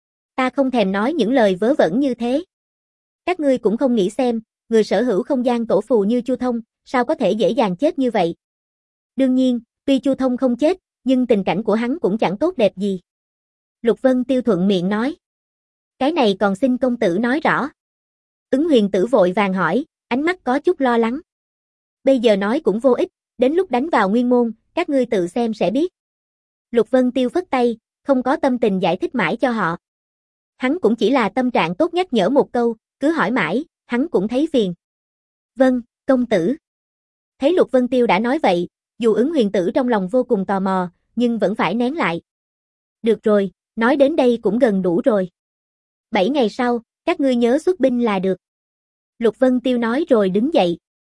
Ta không thèm nói những lời vớ vẩn như thế. Các ngươi cũng không nghĩ xem, người sở hữu không gian tổ phù như Chu Thông, sao có thể dễ dàng chết như vậy? Đương nhiên, tuy Chu Thông không chết, nhưng tình cảnh của hắn cũng chẳng tốt đẹp gì. Lục Vân Tiêu thuận miệng nói. Cái này còn xin công tử nói rõ. Ứng huyền tử vội vàng hỏi, ánh mắt có chút lo lắng. Bây giờ nói cũng vô ích, đến lúc đánh vào nguyên môn, các ngươi tự xem sẽ biết. Lục Vân Tiêu phất tay, không có tâm tình giải thích mãi cho họ. Hắn cũng chỉ là tâm trạng tốt nhắc nhở một câu, cứ hỏi mãi, hắn cũng thấy phiền. Vâng, công tử. Thấy Lục Vân Tiêu đã nói vậy, dù ứng huyền tử trong lòng vô cùng tò mò, nhưng vẫn phải nén lại. Được rồi, nói đến đây cũng gần đủ rồi. Bảy ngày sau, các ngươi nhớ xuất binh là được. Lục Vân Tiêu nói rồi đứng dậy.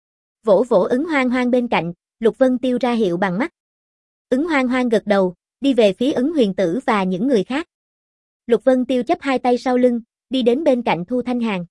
Vỗ vỗ ứng hoang hoang bên cạnh, Lục Vân Tiêu ra hiệu bằng mắt. Ứng hoang hoang gật đầu, đi về phía ứng huyền tử và những người khác. Lục Vân Tiêu chắp hai tay sau lưng, đi đến bên cạnh Thu Thanh Hàn.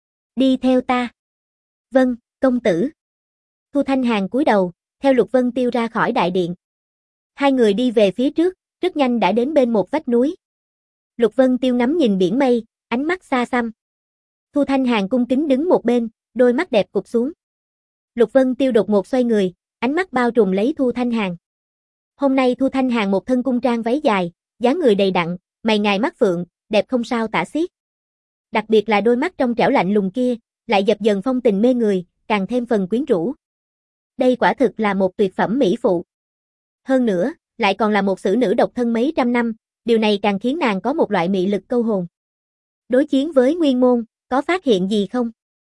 Đi theo ta. Vâng, công tử. Thu Thanh Hàn cúi đầu, theo Lục Vân Tiêu ra khỏi đại điện. Hai người đi về phía trước, rất nhanh đã đến bên một vách núi. Lục Vân Tiêu ngắm nhìn biển mây, ánh mắt xa xăm. Thu Thanh Hàn cung kính đứng một bên, đôi mắt đẹp cụp xuống. Lục Vân Tiêu đột ngột xoay người, ánh mắt bao trùm lấy Thu Thanh Hàn. Hôm nay Thu Thanh Hàn một thân cung trang váy dài, dáng người đầy đặn, mày ngài mắt phượng, đẹp không sao tả xiết. Đặc biệt là đôi mắt trong trẻo lạnh lùng kia, lại dập dần phong tình mê người, càng thêm phần quyến rũ. Đây quả thực là một tuyệt phẩm mỹ phụ. Hơn nữa, lại còn là một xử nữ độc thân mấy trăm năm, điều này càng khiến nàng có một loại mị lực câu hồn. Đối chiến với Nguyên Môn, có phát hiện gì không?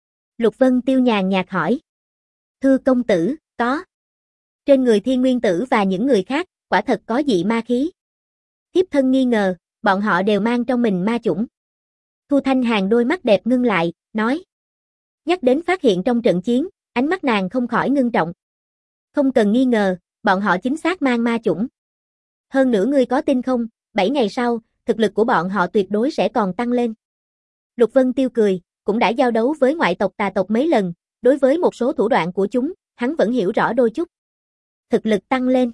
Lục Vân Tiêu nhàn nhạt hỏi. Thưa công tử, có. Trên người Thiên Nguyên Tử và những người khác, quả thật có dị ma khí. Thiếp thân nghi ngờ, bọn họ đều mang trong mình ma chủng. Thu Thanh Hàn đôi mắt đẹp ngưng lại, nói. Nhắc đến phát hiện trong trận chiến, ánh mắt nàng không khỏi ngưng trọng. Không cần nghi ngờ, bọn họ chính xác mang ma chủng. Hơn nữa ngươi có tin không, bảy ngày sau, thực lực của bọn họ tuyệt đối sẽ còn tăng lên. Lục Vân Tiêu cười, cũng đã giao đấu với ngoại tộc tà tộc mấy lần, đối với một số thủ đoạn của chúng, hắn vẫn hiểu rõ đôi chút. Thực lực tăng lên.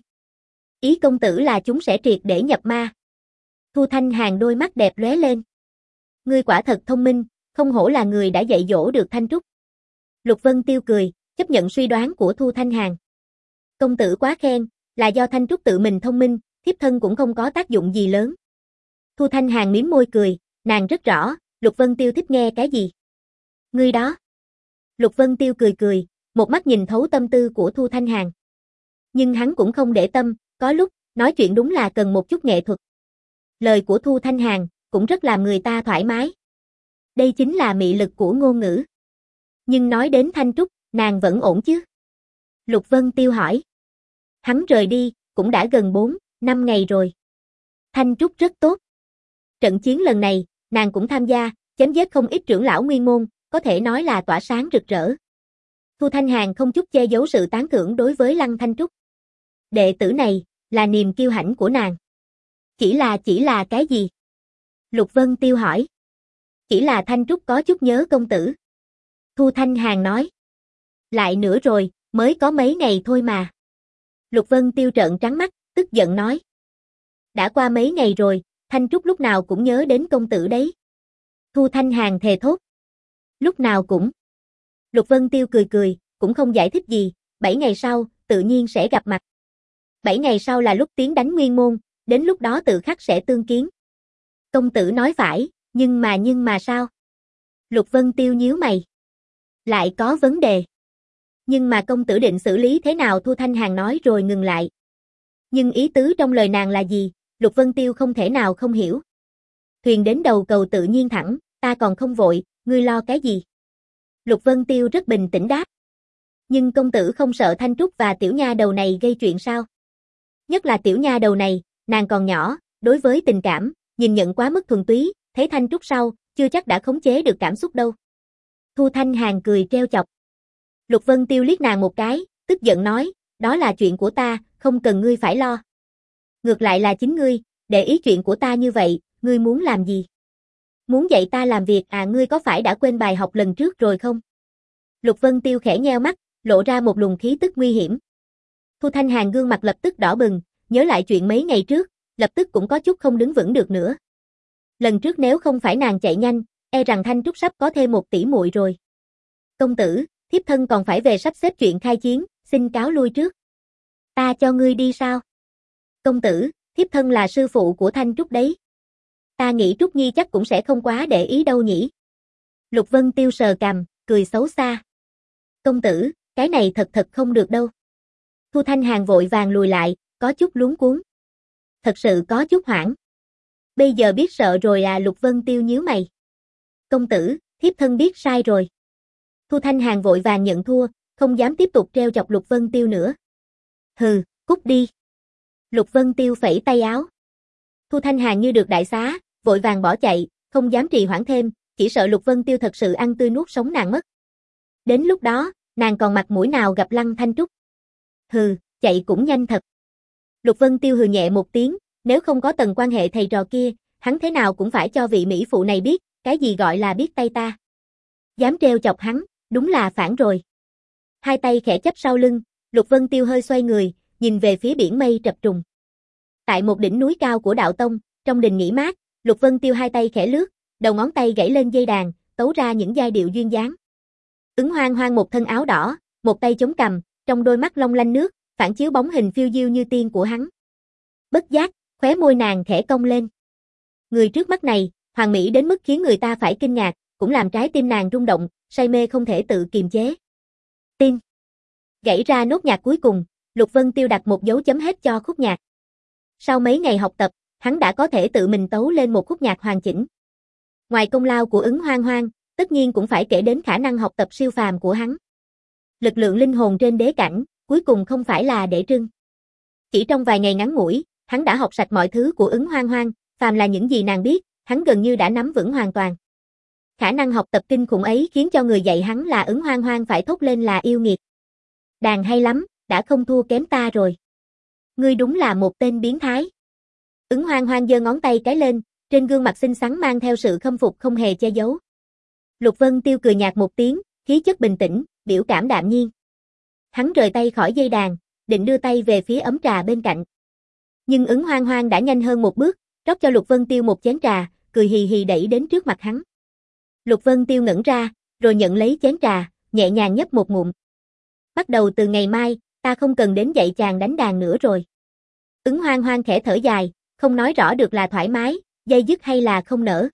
Ý công tử là chúng sẽ triệt để nhập ma. Thu Thanh Hàn đôi mắt đẹp lóe lên. Ngươi quả thật thông minh, không hổ là người đã dạy dỗ được Thanh Trúc. Lục Vân Tiêu cười, chấp nhận suy đoán của Thu Thanh Hàn. Công tử quá khen, là do Thanh Trúc tự mình thông minh, thiếp thân cũng không có tác dụng gì lớn. Thu Thanh Hàn mím môi cười, nàng rất rõ, Lục Vân Tiêu thích nghe cái gì. Ngươi đó. Lục Vân Tiêu cười cười, một mắt nhìn thấu tâm tư của Thu Thanh Hàn. Nhưng hắn cũng không để tâm, có lúc, nói chuyện đúng là cần một chút nghệ thuật. Lời của Thu Thanh Hàn, cũng rất làm người ta thoải mái. Đây chính là mị lực của ngôn ngữ. Nhưng nói đến Thanh Trúc, nàng vẫn ổn chứ? Lục Vân Tiêu hỏi. Hắn rời đi, cũng đã gần bốn, năm ngày rồi. Thanh Trúc rất tốt. Trận chiến lần này, nàng cũng tham gia, chém giết không ít trưởng lão Nguyên Môn, có thể nói là tỏa sáng rực rỡ. Thu Thanh Hàn không chút che giấu sự tán thưởng đối với Lăng Thanh Trúc. Đệ tử này, là niềm kiêu hãnh của nàng. Chỉ là chỉ là cái gì? Lục Vân Tiêu hỏi. Chỉ là Thanh Trúc có chút nhớ công tử. Thu Thanh Hàn nói. Lại nữa rồi, mới có mấy ngày thôi mà. Lục Vân Tiêu trợn trắng mắt, tức giận nói. Đã qua mấy ngày rồi, Thanh Trúc lúc nào cũng nhớ đến công tử đấy. Thu Thanh Hàn thề thốt. Lúc nào cũng. Lục Vân Tiêu cười cười, cũng không giải thích gì, bảy ngày sau, tự nhiên sẽ gặp mặt. Bảy ngày sau là lúc tiến đánh Nguyên Môn, đến lúc đó tự khắc sẽ tương kiến. Công tử nói phải, nhưng mà nhưng mà sao? Lục Vân Tiêu nhíu mày. Lại có vấn đề. Nhưng mà công tử định xử lý thế nào? Thu Thanh Hàn nói rồi ngừng lại. Nhưng ý tứ trong lời nàng là gì? Lục Vân Tiêu không thể nào không hiểu. Thuyền đến đầu cầu tự nhiên thẳng, ta còn không vội, ngươi lo cái gì? Lục Vân Tiêu rất bình tĩnh đáp. Nhưng công tử không sợ Thanh Trúc và tiểu nha đầu này gây chuyện sao? Nhất là tiểu nha đầu này, nàng còn nhỏ, đối với tình cảm, nhìn nhận quá mức thuần túy, thấy Thanh Trúc sau, chưa chắc đã khống chế được cảm xúc đâu. Thu Thanh Hàn cười trêu chọc. Lục Vân Tiêu liếc nàng một cái, tức giận nói, đó là chuyện của ta, không cần ngươi phải lo. Ngược lại là chính ngươi, để ý chuyện của ta như vậy, ngươi muốn làm gì? Muốn dạy ta làm việc à? Ngươi có phải đã quên bài học lần trước rồi không? Lục Vân Tiêu khẽ nheo mắt, lộ ra một luồng khí tức nguy hiểm. Thu Thanh Hàn gương mặt lập tức đỏ bừng, nhớ lại chuyện mấy ngày trước, lập tức cũng có chút không đứng vững được nữa. Lần trước nếu không phải nàng chạy nhanh, e rằng Thanh Trúc sắp có thêm một tỷ muội rồi. Công tử, thiếp thân còn phải về sắp xếp chuyện khai chiến, xin cáo lui trước. Ta cho ngươi đi sao? Công tử, thiếp thân là sư phụ của Thanh Trúc đấy. Ta nghĩ Trúc Nhi chắc cũng sẽ không quá để ý đâu nhỉ. Lục Vân Tiêu sờ cằm, cười xấu xa. Công tử, cái này thật thật không được đâu. Thu Thanh Hàn vội vàng lùi lại, có chút luống cuống. Thật sự có chút hoảng. Bây giờ biết sợ rồi à? Lục Vân Tiêu nhíu mày. Công tử, thiếp thân biết sai rồi. Thu Thanh Hàn vội vàng nhận thua, không dám tiếp tục treo chọc Lục Vân Tiêu nữa. Hừ, cút đi. Lục Vân Tiêu phẩy tay áo. Thu Thanh Hàn như được đại xá, vội vàng bỏ chạy, không dám trì hoãn thêm, chỉ sợ Lục Vân Tiêu thật sự ăn tươi nuốt sống nàng mất. Đến lúc đó, nàng còn mặt mũi nào gặp Lăng Thanh Trúc. Hừ, chạy cũng nhanh thật. Lục Vân Tiêu hừ nhẹ một tiếng, nếu không có tầng quan hệ thầy trò kia, hắn thế nào cũng phải cho vị mỹ phụ này biết, cái gì gọi là biết tay ta. Dám trêu chọc hắn, đúng là phản rồi. Hai tay khẽ chắp sau lưng, Lục Vân Tiêu hơi xoay người, nhìn về phía biển mây trập trùng. Tại một đỉnh núi cao của đạo tông, trong đình nghỉ mát, Lục Vân Tiêu hai tay khẽ lướt, đầu ngón tay gảy lên dây đàn, tấu ra những giai điệu duyên dáng. Ứng Hoang Hoang một thân áo đỏ, một tay chống cằm, trong đôi mắt long lanh nước, phản chiếu bóng hình phiêu diêu như tiên của hắn. Bất giác, khóe môi nàng khẽ cong lên. Người trước mắt này, hoàn mỹ đến mức khiến người ta phải kinh ngạc, cũng làm trái tim nàng rung động, say mê không thể tự kiềm chế. Tim. Gảy ra nốt nhạc cuối cùng, Lục Vân Tiêu đặt một dấu chấm hết cho khúc nhạc. Sau mấy ngày học tập, hắn đã có thể tự mình tấu lên một khúc nhạc hoàn chỉnh. Ngoài công lao của Ứng Hoang Hoang, tất nhiên cũng phải kể đến khả năng học tập siêu phàm của hắn. Lực lượng linh hồn trên đế cảnh, cuối cùng không phải là để trưng. Chỉ trong vài ngày ngắn ngủi, hắn đã học sạch mọi thứ của Ứng Hoang Hoang, phàm là những gì nàng biết, hắn gần như đã nắm vững hoàn toàn. Khả năng học tập kinh khủng ấy khiến cho người dạy hắn là Ứng Hoang Hoang phải thốt lên là yêu nghiệt. Đàn hay lắm, đã không thua kém ta rồi. Ngươi đúng là một tên biến thái. Ứng Hoang Hoang giơ ngón tay cái lên, trên gương mặt xinh xắn mang theo sự khâm phục không hề che giấu. Lục Vân Tiêu cười nhạt một tiếng, khí chất bình tĩnh, biểu cảm đạm nhiên. Hắn rời tay khỏi dây đàn, định đưa tay về phía ấm trà bên cạnh. Nhưng Ứng Hoang Hoang đã nhanh hơn một bước, rót cho Lục Vân Tiêu một chén trà, cười hì hì đẩy đến trước mặt hắn. Lục Vân Tiêu ngẩn ra, rồi nhận lấy chén trà, nhẹ nhàng nhấp một ngụm. Bắt đầu từ ngày mai, ta không cần đến dạy chàng đánh đàn nữa rồi. Ứng Hoang Hoang khẽ thở dài, không nói rõ được là thoải mái, dây dứt hay là không nỡ.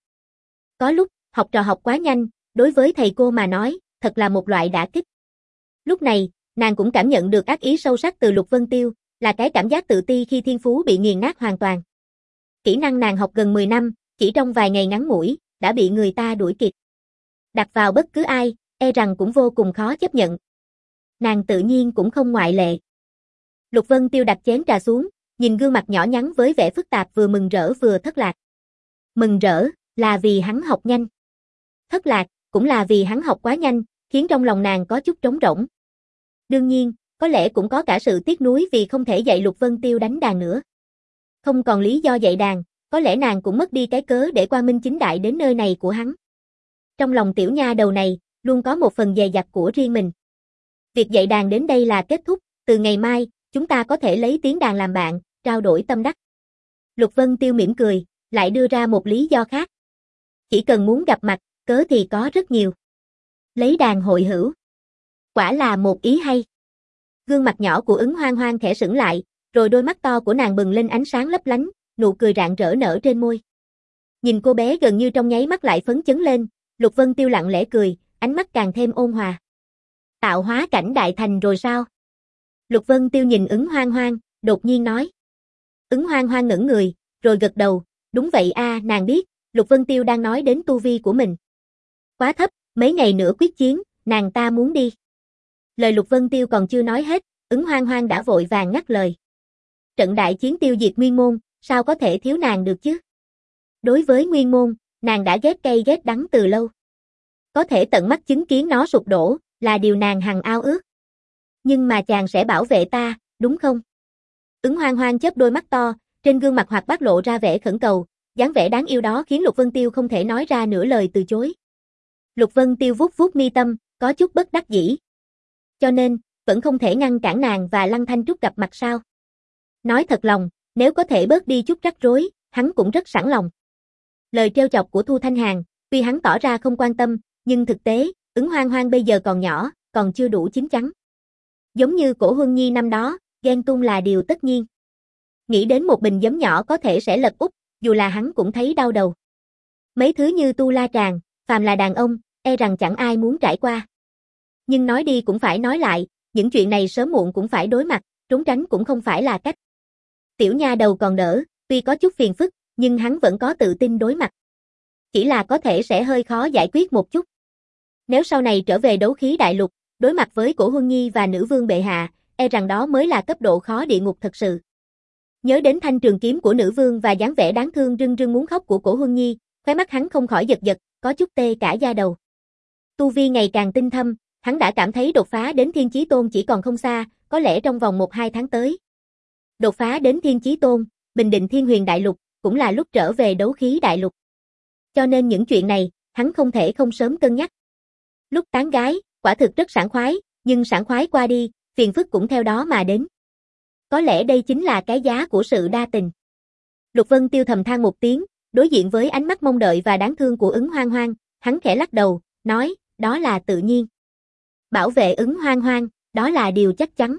Có lúc, học trò học quá nhanh, đối với thầy cô mà nói, thật là một loại đả kích. Lúc này, nàng cũng cảm nhận được ác ý sâu sắc từ Lục Vân Tiêu, là cái cảm giác tự ti khi thiên phú bị nghiền nát hoàn toàn. Kỹ năng nàng học gần mười năm, chỉ trong vài ngày ngắn ngủi, đã bị người ta đuổi kịp. Đặt vào bất cứ ai, e rằng cũng vô cùng khó chấp nhận. Nàng tự nhiên cũng không ngoại lệ. Lục Vân Tiêu đặt chén trà xuống, nhìn gương mặt nhỏ nhắn với vẻ phức tạp vừa mừng rỡ vừa thất lạc. Mừng rỡ, là vì hắn học nhanh. Thất lạc, cũng là vì hắn học quá nhanh, khiến trong lòng nàng có chút trống rỗng. Đương nhiên, có lẽ cũng có cả sự tiếc nuối vì không thể dạy Lục Vân Tiêu đánh đàn nữa. Không còn lý do dạy đàn, có lẽ nàng cũng mất đi cái cớ để quang minh chính đại đến nơi này của hắn. Trong lòng tiểu nha đầu này, luôn có một phần dè dặt của riêng mình. Việc dạy đàn đến đây là kết thúc, từ ngày mai, chúng ta có thể lấy tiếng đàn làm bạn, trao đổi tâm đắc. Lục Vân Tiêu mỉm cười, lại đưa ra một lý do khác. Chỉ cần muốn gặp mặt, cớ thì có rất nhiều. Lấy đàn hội hữu. Quả là một ý hay. Gương mặt nhỏ của Ứng Hoang Hoang khẽ sững lại, rồi đôi mắt to của nàng bừng lên ánh sáng lấp lánh, nụ cười rạng rỡ nở trên môi. Nhìn cô bé gần như trong nháy mắt lại phấn chấn lên, Lục Vân Tiêu lặng lẽ cười, ánh mắt càng thêm ôn hòa. Tạo hóa cảnh đại thành rồi sao? Lục Vân Tiêu nhìn Ứng Hoang Hoang, đột nhiên nói. Ứng Hoang Hoang ngẩng người, rồi gật đầu, đúng vậy a, à, nàng biết, Lục Vân Tiêu đang nói đến tu vi của mình. Quá thấp, mấy ngày nữa quyết chiến, nàng ta muốn đi. Lời Lục Vân Tiêu còn chưa nói hết, Ứng Hoang Hoang đã vội vàng ngắt lời. Trận đại chiến tiêu diệt Nguyên Môn, sao có thể thiếu nàng được chứ? Đối với Nguyên Môn, nàng đã ghét cay ghét đắng từ lâu. Có thể tận mắt chứng kiến nó sụp đổ, là điều nàng hằng ao ước. Nhưng mà chàng sẽ bảo vệ ta, đúng không? Ứng Hoang Hoang chớp đôi mắt to, trên gương mặt hoạt bát lộ ra vẻ khẩn cầu, dáng vẻ đáng yêu đó khiến Lục Vân Tiêu không thể nói ra nửa lời từ chối. Lục Vân Tiêu vuốt vuốt mi tâm, có chút bất đắc dĩ. Cho nên, vẫn không thể ngăn cản nàng và Lăng Thanh Trúc gặp mặt sao? Nói thật lòng, nếu có thể bớt đi chút rắc rối, hắn cũng rất sẵn lòng. Lời trêu chọc của Thu Thanh Hàn, tuy hắn tỏ ra không quan tâm, nhưng thực tế, Ứng Hoang Hoang bây giờ còn nhỏ, còn chưa đủ chín chắn. Giống như Cổ Huân Nhi năm đó, ghen tuông là điều tất nhiên. Nghĩ đến một bình giấm nhỏ có thể sẽ lật úp, dù là hắn cũng thấy đau đầu. Mấy thứ như tu la tràng, phàm là đàn ông, e rằng chẳng ai muốn trải qua. Nhưng nói đi cũng phải nói lại, những chuyện này sớm muộn cũng phải đối mặt, trốn tránh cũng không phải là cách. Tiểu nha đầu còn đỡ, tuy có chút phiền phức, nhưng hắn vẫn có tự tin đối mặt. Chỉ là có thể sẽ hơi khó giải quyết một chút. Nếu sau này trở về đấu khí đại lục, đối mặt với Cổ Huân Nhi và nữ vương bệ hạ, e rằng đó mới là cấp độ khó địa ngục thật sự. Nhớ đến thanh trường kiếm của nữ vương và dáng vẻ đáng thương rưng rưng muốn khóc của Cổ Huân Nhi, khóe mắt hắn không khỏi giật giật, có chút tê cả da đầu. Tu vi ngày càng tinh thâm, hắn đã cảm thấy đột phá đến Thiên Chí Tôn chỉ còn không xa, có lẽ trong vòng một hai tháng tới. Đột phá đến Thiên Chí Tôn, bình định Thiên Huyền Đại Lục, cũng là lúc trở về đấu khí đại lục. Cho nên những chuyện này, hắn không thể không sớm cân nhắc. Lúc tán gái, quả thực rất sảng khoái, nhưng sảng khoái qua đi, phiền phức cũng theo đó mà đến. Có lẽ đây chính là cái giá của sự đa tình. Lục Vân Tiêu thầm than một tiếng, đối diện với ánh mắt mong đợi và đáng thương của Ứng Hoang Hoang, hắn khẽ lắc đầu, nói, đó là tự nhiên. Bảo vệ Ứng Hoang Hoang, đó là điều chắc chắn.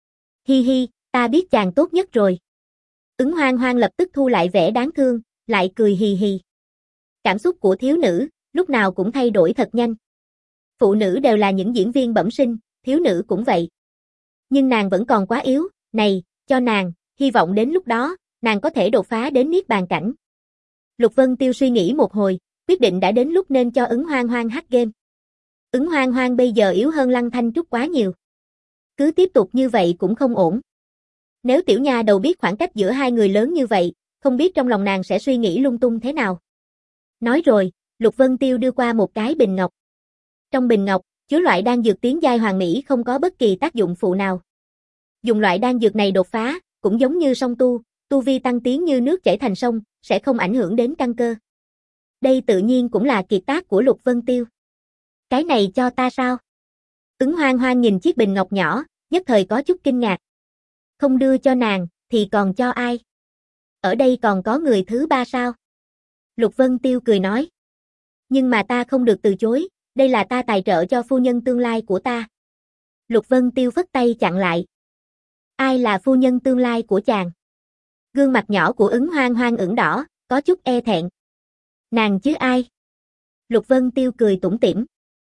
Hi hi, ta biết chàng tốt nhất rồi. Ứng Hoang Hoang lập tức thu lại vẻ đáng thương, lại cười hì hì. Cảm xúc của thiếu nữ, lúc nào cũng thay đổi thật nhanh. Phụ nữ đều là những diễn viên bẩm sinh, thiếu nữ cũng vậy. Nhưng nàng vẫn còn quá yếu, này, cho nàng, hy vọng đến lúc đó, nàng có thể đột phá đến Niết Bàn cảnh. Lục Vân Tiêu suy nghĩ một hồi, quyết định đã đến lúc nên cho Ứng Hoang Hoang hack game. Ứng Hoang Hoang bây giờ yếu hơn Lăng Thanh Trúc quá nhiều. Cứ tiếp tục như vậy cũng không ổn. Nếu tiểu nha đầu biết khoảng cách giữa hai người lớn như vậy, không biết trong lòng nàng sẽ suy nghĩ lung tung thế nào. Nói rồi, Lục Vân Tiêu đưa qua một cái bình ngọc. Trong bình ngọc, chứa loại đan dược tiến giai hoàn mỹ không có bất kỳ tác dụng phụ nào. Dùng loại đan dược này đột phá, cũng giống như song tu, tu vi tăng tiến như nước chảy thành sông, sẽ không ảnh hưởng đến căn cơ. Đây tự nhiên cũng là kiệt tác của Lục Vân Tiêu. Cái này cho ta sao? Ứng Hoang Hoang nhìn chiếc bình ngọc nhỏ, nhất thời có chút kinh ngạc. Không đưa cho nàng, thì còn cho ai? Ở đây còn có người thứ ba sao? Lục Vân Tiêu cười nói. Nhưng mà ta không được từ chối, đây là ta tài trợ cho phu nhân tương lai của ta. Lục Vân Tiêu phất tay chặn lại. Ai là phu nhân tương lai của chàng? Gương mặt nhỏ của Ứng Hoang Hoang ửng đỏ, có chút e thẹn. Nàng chứ ai? Lục Vân Tiêu cười tủm tỉm.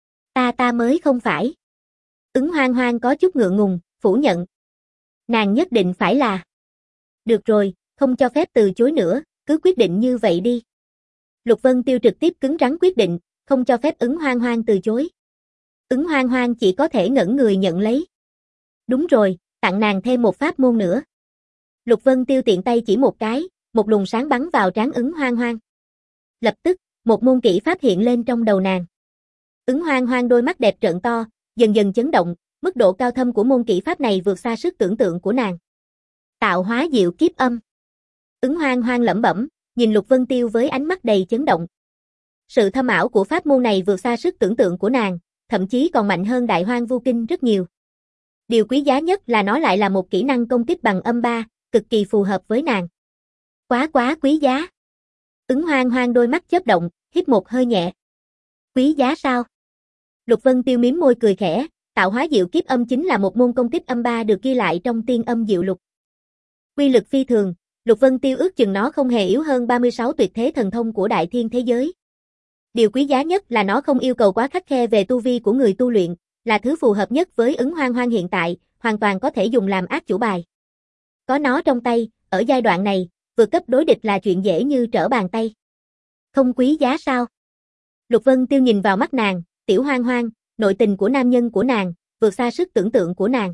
Ta ta mới không phải. Ứng Hoang Hoang có chút ngượng ngùng, phủ nhận. Nàng nhất định phải là. Được rồi, không cho phép từ chối nữa, cứ quyết định như vậy đi. Lục Vân Tiêu trực tiếp cứng rắn quyết định, không cho phép Ứng Hoang Hoang từ chối. Ứng Hoang Hoang chỉ có thể ngẩn người nhận lấy. Đúng rồi, tặng nàng thêm một pháp môn nữa. Lục Vân Tiêu tiện tay chỉ một cái, một luồng sáng bắn vào trán Ứng Hoang Hoang. Lập tức, một môn kỹ pháp hiện lên trong đầu nàng. Ứng Hoang Hoang đôi mắt đẹp trợn to, dần dần chấn động, mức độ cao thâm của môn kỹ pháp này vượt xa sức tưởng tượng của nàng. Tạo hóa diệu kiếp âm. Ứng Hoang Hoang lẩm bẩm, nhìn Lục Vân Tiêu với ánh mắt đầy chấn động. Sự thâm ảo của pháp môn này vượt xa sức tưởng tượng của nàng, thậm chí còn mạnh hơn Đại Hoang Vu Kinh rất nhiều. Điều quý giá nhất là nó lại là một kỹ năng công kích bằng âm ba, cực kỳ phù hợp với nàng. Quá quá quý giá. Ứng Hoang Hoang đôi mắt chớp động, hít một hơi nhẹ. Quý giá sao? Lục Vân Tiêu mím môi cười khẽ, tạo hóa diệu kiếp âm chính là một môn công kích âm ba được ghi lại trong Tiên Âm Diệu Lục. Quy lực phi thường, Lục Vân Tiêu ước chừng nó không hề yếu hơn ba mươi sáu tuyệt thế thần thông của đại thiên thế giới. Điều quý giá nhất là nó không yêu cầu quá khắt khe về tu vi của người tu luyện, là thứ phù hợp nhất với Ứng Hoang Hoang hiện tại, hoàn toàn có thể dùng làm ác chủ bài. Có nó trong tay, ở giai đoạn này, vượt cấp đối địch là chuyện dễ như trở bàn tay. Không quý giá sao? Lục Vân Tiêu nhìn vào mắt nàng, tiểu Hoang Hoang, nội tình của nam nhân của nàng, vượt xa sức tưởng tượng của nàng.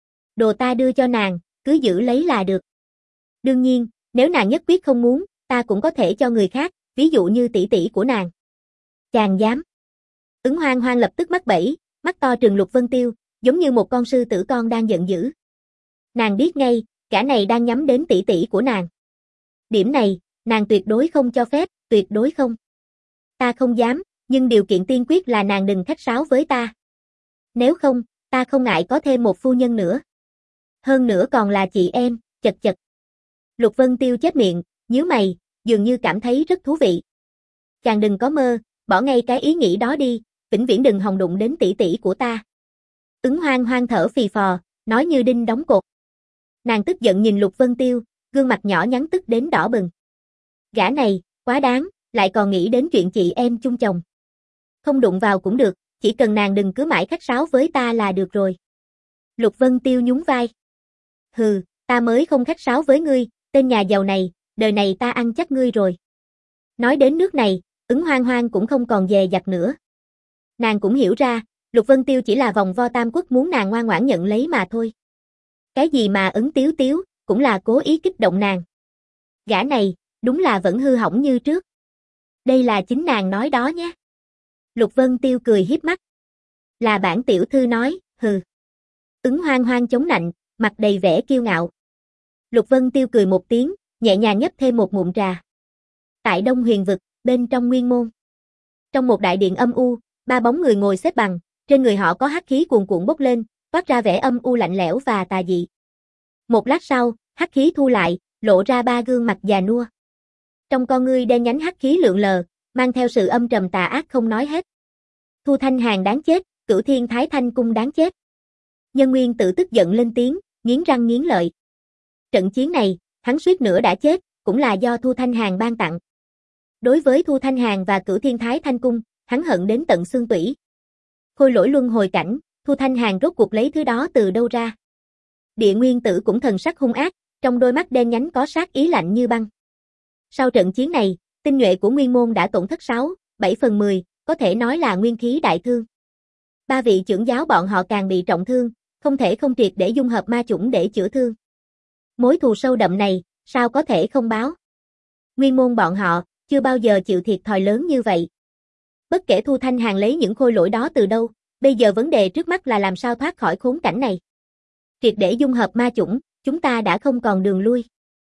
Đồ ta đưa cho nàng, cứ giữ lấy là được. Đương nhiên, nếu nàng nhất quyết không muốn, ta cũng có thể cho người khác, ví dụ như tỷ tỷ của nàng. Chàng dám. Ứng Hoang Hoang lập tức mắc bẫy, mắt to trừng Lục Vân Tiêu, giống như một con sư tử con đang giận dữ. Nàng biết ngay, cả này đang nhắm đến tỷ tỷ của nàng. Điểm này, nàng tuyệt đối không cho phép, tuyệt đối không. Ta không dám, nhưng điều kiện tiên quyết là nàng đừng khách sáo với ta. Nếu không, ta không ngại có thêm một phu nhân nữa. Hơn nữa còn là chị em, chật chật. Lục Vân Tiêu chép miệng, nhíu mày, dường như cảm thấy rất thú vị. Chàng đừng có mơ, bỏ ngay cái ý nghĩ đó đi, vĩnh viễn đừng hòng đụng đến tỷ tỷ của ta. Ứng Hoang Hoang thở phì phò, nói như đinh đóng cột. Nàng tức giận nhìn Lục Vân Tiêu, gương mặt nhỏ nhắn tức đến đỏ bừng. Gã này, quá đáng, lại còn nghĩ đến chuyện chị em chung chồng. Không đụng vào cũng được, chỉ cần nàng đừng cứ mãi khách sáo với ta là được rồi. Lục Vân Tiêu nhún vai. Hừ, ta mới không khách sáo với ngươi, tên nhà giàu này, đời này ta ăn chắc ngươi rồi. Nói đến nước này, Ứng Hoang Hoang cũng không còn dè dặt nữa. Nàng cũng hiểu ra, Lục Vân Tiêu chỉ là vòng vo tam quốc muốn nàng ngoan ngoãn nhận lấy mà thôi. Cái gì mà Ứng Tiếu Tiếu, cũng là cố ý kích động nàng. Gã này, đúng là vẫn hư hỏng như trước. Đây là chính nàng nói đó nhé. Lục Vân Tiêu cười hiếp mắt. Là bản tiểu thư nói, hừ. Ứng Hoang Hoang chống nạnh, mặt đầy vẻ kiêu ngạo. Lục Vân Tiêu cười một tiếng, nhẹ nhàng nhấp thêm một ngụm trà. Tại Đông Huyền Vực, bên trong Nguyên Môn. Trong một đại điện âm u, ba bóng người ngồi xếp bằng, trên người họ có hắc khí cuồn cuộn bốc lên, toát ra vẻ âm u lạnh lẽo và tà dị. Một lát sau, hắc khí thu lại, lộ ra ba gương mặt già nua. Trong con ngươi đen nhánh hắc khí lượn lờ, mang theo sự âm trầm tà ác không nói hết. Thu Thanh Hàn đáng chết, Cửu Thiên Thái Thanh Cung đáng chết. Nhân Nguyên Tử tức giận lên tiếng, nghiến răng nghiến lợi. Trận chiến này, hắn suýt nữa đã chết, cũng là do Thu Thanh Hàn ban tặng. Đối với Thu Thanh Hàn và Cửu Thiên Thái Thanh Cung, hắn hận đến tận xương tủy. Khôi lỗi luân hồi cảnh, Thu Thanh Hàn rốt cuộc lấy thứ đó từ đâu ra? Địa Nguyên Tử cũng thần sắc hung ác, trong đôi mắt đen nhánh có sát ý lạnh như băng. Sau trận chiến này, tinh nhuệ của Nguyên Môn đã tổn thất sáu, bảy phần mười, có thể nói là nguyên khí đại thương. Ba vị trưởng giáo bọn họ càng bị trọng thương, không thể không triệt để dung hợp ma chủng để chữa thương. Mối thù sâu đậm này, sao có thể không báo? Nguyên Môn bọn họ, chưa bao giờ chịu thiệt thòi lớn như vậy. Bất kể Thu Thanh Hàn lấy những khôi lỗi đó từ đâu, bây giờ vấn đề trước mắt là làm sao thoát khỏi khốn cảnh này. Triệt để dung hợp ma chủng, chúng ta đã không còn đường lui.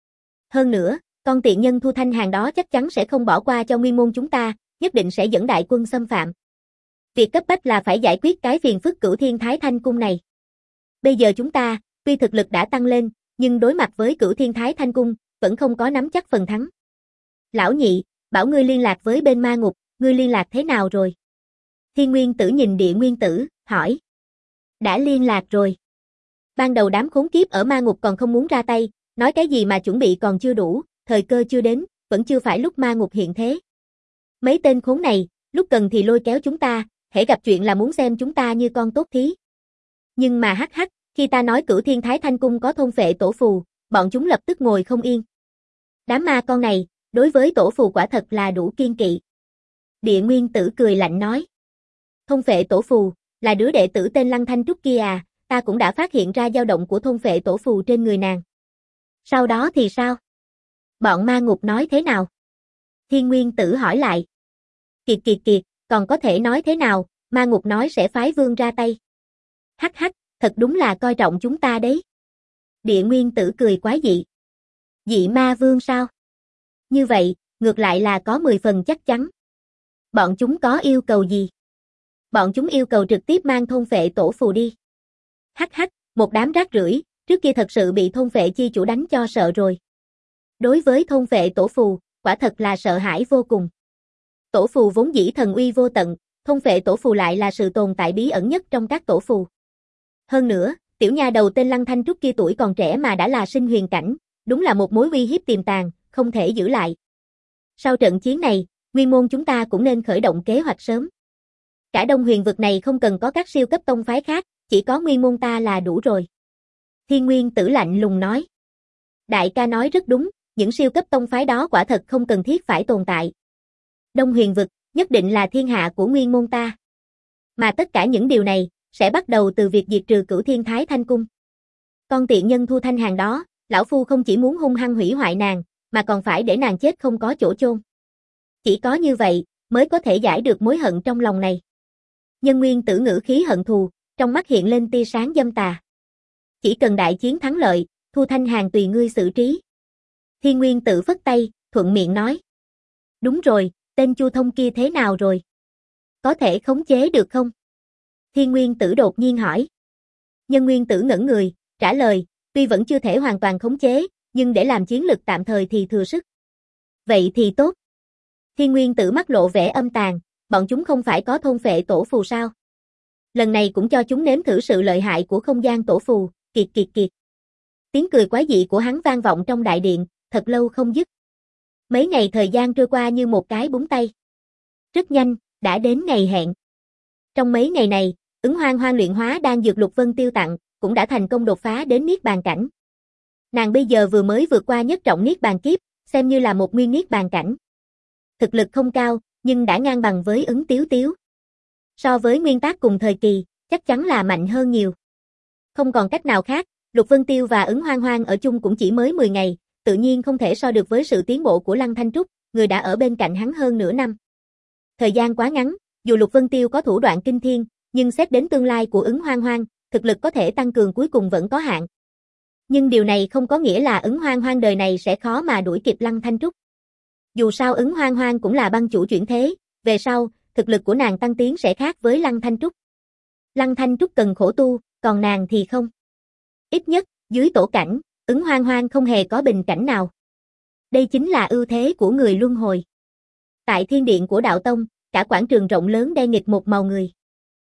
Hơn nữa, con tiện nhân Thu Thanh Hàn đó chắc chắn sẽ không bỏ qua cho Nguyên Môn chúng ta, nhất định sẽ dẫn đại quân xâm phạm. Việc cấp bách là phải giải quyết cái phiền phức Cửu Thiên Thái Thanh Cung này. Bây giờ chúng ta, tuy thực lực đã tăng lên, nhưng đối mặt với Cửu Thiên Thái Thanh Cung, vẫn không có nắm chắc phần thắng. Lão nhị, bảo ngươi liên lạc với bên ma ngục, ngươi liên lạc thế nào rồi? Thiên Nguyên Tử nhìn Địa Nguyên Tử, hỏi. Đã liên lạc rồi. Ban đầu đám khốn kiếp ở ma ngục còn không muốn ra tay, nói cái gì mà chuẩn bị còn chưa đủ, thời cơ chưa đến, vẫn chưa phải lúc ma ngục hiện thế. Mấy tên khốn này, lúc cần thì lôi kéo chúng ta, hễ gặp chuyện là muốn xem chúng ta như con tốt thí. Nhưng mà hắc hắc, khi ta nói Cửu Thiên Thái Thanh Cung có thôn phệ tổ phù, bọn chúng lập tức ngồi không yên. Đám ma con này, đối với tổ phù quả thật là đủ kiên kỵ. Địa Nguyên Tử cười lạnh nói. Thôn phệ tổ phù, là đứa đệ tử tên Lăng Thanh Trúc kia à, ta cũng đã phát hiện ra dao động của thôn phệ tổ phù trên người nàng. Sau đó thì sao? Bọn ma ngục nói thế nào? Thiên Nguyên Tử hỏi lại. Kiệt kiệt kiệt, còn có thể nói thế nào, ma ngục nói sẽ phái vương ra tay. Hắc hắc, thật đúng là coi trọng chúng ta đấy. Địa Nguyên Tử cười quái dị. Dị ma vương sao? Như vậy, ngược lại là có mười phần chắc chắn. Bọn chúng có yêu cầu gì? Bọn chúng yêu cầu trực tiếp mang thôn phệ tổ phù đi. Hắc hắc, một đám rác rưởi, trước kia thật sự bị thôn phệ chi chủ đánh cho sợ rồi. Đối với thôn phệ tổ phù, quả thật là sợ hãi vô cùng. Tổ phù vốn dĩ thần uy vô tận, thôn phệ tổ phù lại là sự tồn tại bí ẩn nhất trong các tổ phù. Hơn nữa, tiểu nha đầu tên Lăng Thanh Trúc kia tuổi còn trẻ mà đã là sinh huyền cảnh, đúng là một mối uy hiếp tiềm tàng, không thể giữ lại. Sau trận chiến này, Nguyên Môn chúng ta cũng nên khởi động kế hoạch sớm. Cả Đông Huyền Vực này không cần có các siêu cấp tông phái khác, chỉ có Nguyên Môn ta là đủ rồi. Thiên Nguyên Tử lạnh lùng nói. Đại ca nói rất đúng, những siêu cấp tông phái đó quả thật không cần thiết phải tồn tại. Đông Huyền Vực, nhất định là thiên hạ của Nguyên Môn ta. Mà tất cả những điều này, sẽ bắt đầu từ việc diệt trừ Cửu Thiên Thái Thanh Cung. Con tiện nhân Thu Thanh Hàn đó, lão phu không chỉ muốn hung hăng hủy hoại nàng, mà còn phải để nàng chết không có chỗ chôn. Chỉ có như vậy, mới có thể giải được mối hận trong lòng này. Nhân Nguyên Tử ngữ khí hận thù, trong mắt hiện lên tia sáng dâm tà. Chỉ cần đại chiến thắng lợi, Thu Thanh Hàn tùy ngươi xử trí. Thiên Nguyên Tử phất tay, thuận miệng nói. Đúng rồi, tên Chu Thông kia thế nào rồi? Có thể khống chế được không? Thiên Nguyên Tử đột nhiên hỏi. Nhân Nguyên Tử ngẩn người, trả lời, tuy vẫn chưa thể hoàn toàn khống chế, nhưng để làm chiến lực tạm thời thì thừa sức. Vậy thì tốt. Thiên Nguyên Tử mắt lộ vẻ âm tàn, bọn chúng không phải có thôn phệ tổ phù sao? Lần này cũng cho chúng nếm thử sự lợi hại của không gian tổ phù, kiệt kiệt kiệt. Tiếng cười quái dị của hắn vang vọng trong đại điện, thật lâu không dứt. Mấy ngày thời gian trôi qua như một cái búng tay. Rất nhanh, đã đến ngày hẹn. Trong mấy ngày này, Ứng Hoang Hoang luyện hóa đan dược Lục Vân Tiêu tặng, cũng đã thành công đột phá đến Niết Bàn cảnh. Nàng bây giờ vừa mới vượt qua nhất trọng Niết Bàn kiếp, xem như là một nguyên Niết Bàn cảnh. Thực lực không cao, nhưng đã ngang bằng với Ứng Tiếu Tiếu. So với nguyên tác cùng thời kỳ, chắc chắn là mạnh hơn nhiều. Không còn cách nào khác, Lục Vân Tiêu và Ứng Hoang Hoang ở chung cũng chỉ mới mười ngày, tự nhiên không thể so được với sự tiến bộ của Lăng Thanh Trúc, người đã ở bên cạnh hắn hơn nửa năm. Thời gian quá ngắn, dù Lục Vân Tiêu có thủ đoạn kinh thiên, nhưng xét đến tương lai của Ứng Hoang Hoang, thực lực có thể tăng cường cuối cùng vẫn có hạn. Nhưng điều này không có nghĩa là Ứng Hoang Hoang đời này sẽ khó mà đuổi kịp Lăng Thanh Trúc. Dù sao Ứng Hoang Hoang cũng là băng chủ chuyển thế, về sau, thực lực của nàng tăng tiến sẽ khác với Lăng Thanh Trúc. Lăng Thanh Trúc cần khổ tu, còn nàng thì không. Ít nhất, dưới tổ cảnh, Ứng Hoang Hoang không hề có bình cảnh nào. Đây chính là ưu thế của người luân hồi. Tại thiên điện của đạo tông, cả quảng trường rộng lớn đen nghịt một màu người.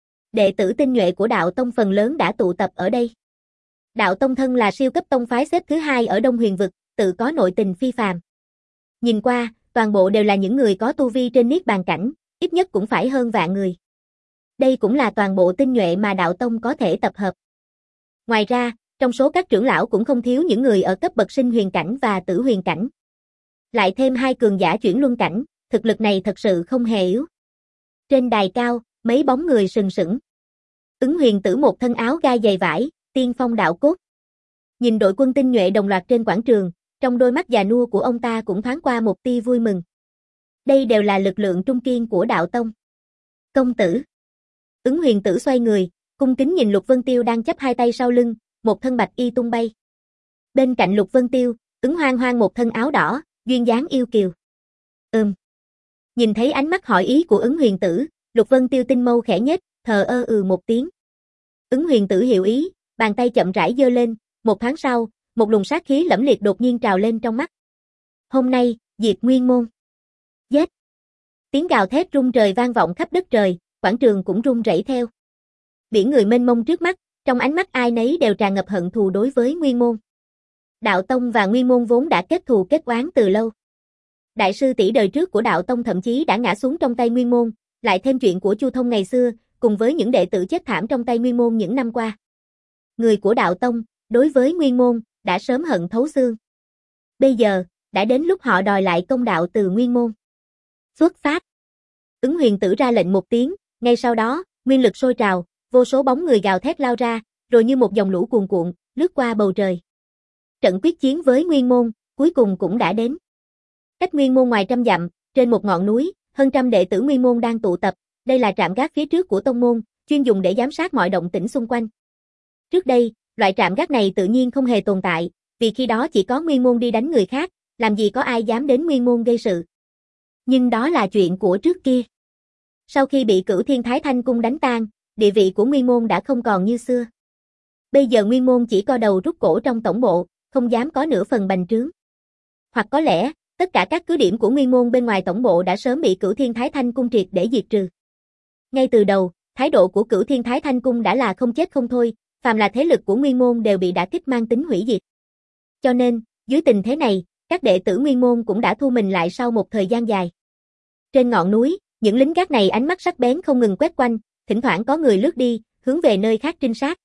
Đệ tử tinh nhuệ của đạo tông phần lớn đã tụ tập ở đây. Đạo tông thân là siêu cấp tông phái xếp thứ hai ở Đông Huyền vực, tự có nội tình phi phàm. Nhìn qua, toàn bộ đều là những người có tu vi trên Niết Bàn cảnh, ít nhất cũng phải hơn vạn người. Đây cũng là toàn bộ tinh nhuệ mà đạo tông có thể tập hợp. Ngoài ra, trong số các trưởng lão cũng không thiếu những người ở cấp bậc sinh huyền cảnh và tử huyền cảnh. Lại thêm hai cường giả chuyển luân cảnh, thực lực này thật sự không hề yếu. Trên đài cao, mấy bóng người sừng sững. Ứng Huyền Tử một thân áo gai dày vải, tiên phong đạo cốt. Nhìn đội quân tinh nhuệ đồng loạt trên quảng trường, trong đôi mắt già nua của ông ta cũng thoáng qua một tia vui mừng. Đây đều là lực lượng trung kiên của đạo tông. Công tử. Ứng Huyền Tử xoay người, cung kính nhìn Lục Vân Tiêu đang chắp hai tay sau lưng, một thân bạch y tung bay. Bên cạnh Lục Vân Tiêu, Ứng Hoang Hoang một thân áo đỏ, duyên dáng yêu kiều. Ừm. Nhìn thấy ánh mắt hỏi ý của Ứng Huyền Tử, Lục Vân Tiêu tinh mâu khẽ nhếch, thờ ơ ừ một tiếng. Ứng Huyền Tử hiểu ý, bàn tay chậm rãi giơ lên, một tháng sau, một luồng sát khí lẫm liệt đột nhiên trào lên trong mắt. Hôm nay, diệt nguyên môn. Giết. Tiếng gào thét rung trời vang vọng khắp đất trời, quảng trường cũng rung rẩy theo. Biển người mênh mông trước mắt, trong ánh mắt ai nấy đều tràn ngập hận thù đối với nguyên môn. Đạo tông và nguyên môn vốn đã kết thù kết oán từ lâu. Đại sư tỷ đời trước của đạo tông thậm chí đã ngã xuống trong tay nguyên môn, lại thêm chuyện của Chu Thông ngày xưa, cùng với những đệ tử chết thảm trong tay nguyên môn những năm qua. Người của đạo tông, đối với nguyên môn, đã sớm hận thấu xương. Bây giờ, đã đến lúc họ đòi lại công đạo từ nguyên môn. Xuất phát. Ứng Huyền Tử ra lệnh một tiếng, ngay sau đó, nguyên lực sôi trào, vô số bóng người gào thét lao ra, rồi như một dòng lũ cuồn cuộn, lướt qua bầu trời. Trận quyết chiến với nguyên môn, cuối cùng cũng đã đến. Cách nguyên môn ngoài trăm dặm, trên một ngọn núi, hơn trăm đệ tử nguyên môn đang tụ tập, đây là trạm gác phía trước của tông môn, chuyên dùng để giám sát mọi động tĩnh xung quanh. Trước đây, loại trạm gác này tự nhiên không hề tồn tại, vì khi đó chỉ có nguyên môn đi đánh người khác, làm gì có ai dám đến nguyên môn gây sự. Nhưng đó là chuyện của trước kia. Sau khi bị Cửu Thiên Thái Thanh Cung đánh tan, địa vị của nguyên môn đã không còn như xưa. Bây giờ nguyên môn chỉ co đầu rút cổ trong tổng bộ, không dám có nửa phần bành trướng. Hoặc có lẽ, tất cả các cứ điểm của nguyên môn bên ngoài tổng bộ đã sớm bị Cửu Thiên Thái Thanh Cung triệt để diệt trừ. Ngay từ đầu, thái độ của Cửu Thiên Thái Thanh Cung đã là không chết không thôi, phàm là thế lực của nguyên môn đều bị đả kích mang tính hủy diệt. Cho nên, dưới tình thế này, các đệ tử nguyên môn cũng đã thu mình lại sau một thời gian dài. Trên ngọn núi, những lính gác này ánh mắt sắc bén không ngừng quét quanh, thỉnh thoảng có người lướt đi, hướng về nơi khác trinh sát.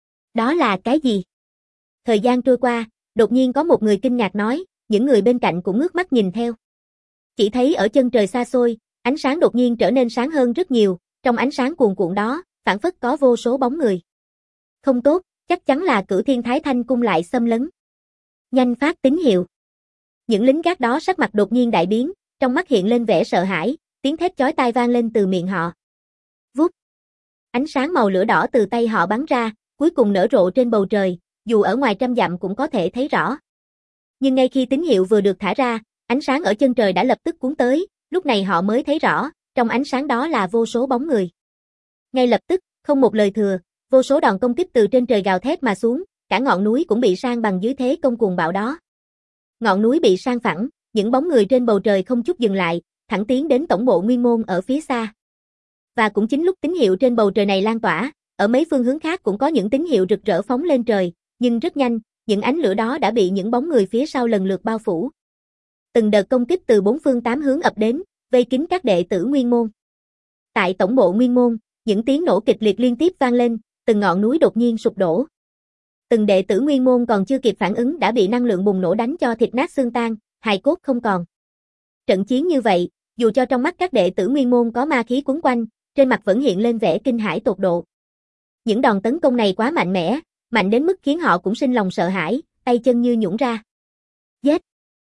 Đó là cái gì? Thời gian trôi qua, đột nhiên có một người kinh ngạc nói, những người bên cạnh cũng ngước mắt nhìn theo. Chỉ thấy ở chân trời xa xôi, ánh sáng đột nhiên trở nên sáng hơn rất nhiều, trong ánh sáng cuồn cuộn đó, phảng phất có vô số bóng người. Không tốt, chắc chắn là Cửu Thiên Thái Thanh Cung lại xâm lấn. Nhanh phát tín hiệu. Những lính gác đó sắc mặt đột nhiên đại biến, trong mắt hiện lên vẻ sợ hãi, tiếng thét chói tai vang lên từ miệng họ. Vút. Ánh sáng màu lửa đỏ từ tay họ bắn ra, cuối cùng nở rộ trên bầu trời, dù ở ngoài trăm dặm cũng có thể thấy rõ. Nhưng ngay khi tín hiệu vừa được thả ra, ánh sáng ở chân trời đã lập tức cuốn tới, lúc này họ mới thấy rõ, trong ánh sáng đó là vô số bóng người. Ngay lập tức, không một lời thừa, vô số đòn công kích từ trên trời gào thét mà xuống, cả ngọn núi cũng bị san bằng dưới thế công cuồng bạo đó. Ngọn núi bị san phẳng, những bóng người trên bầu trời không chút dừng lại, thẳng tiến đến tổng bộ nguyên môn ở phía xa. Và cũng chính lúc tín hiệu trên bầu trời này lan tỏa, ở mấy phương hướng khác cũng có những tín hiệu rực rỡ phóng lên trời, nhưng rất nhanh, những ánh lửa đó đã bị những bóng người phía sau lần lượt bao phủ. Từng đợt công kích từ bốn phương tám hướng ập đến, vây kín các đệ tử Nguyên môn. Tại tổng bộ Nguyên môn, những tiếng nổ kịch liệt liên tiếp vang lên, từng ngọn núi đột nhiên sụp đổ. Từng đệ tử Nguyên môn còn chưa kịp phản ứng đã bị năng lượng bùng nổ đánh cho thịt nát xương tan, hài cốt không còn. Trận chiến như vậy, dù cho trong mắt các đệ tử Nguyên môn có ma khí quấn quanh, trên mặt vẫn hiện lên vẻ kinh hãi tột độ. Những đòn tấn công này quá mạnh mẽ, mạnh đến mức khiến họ cũng sinh lòng sợ hãi, tay chân như nhũn ra. Giết!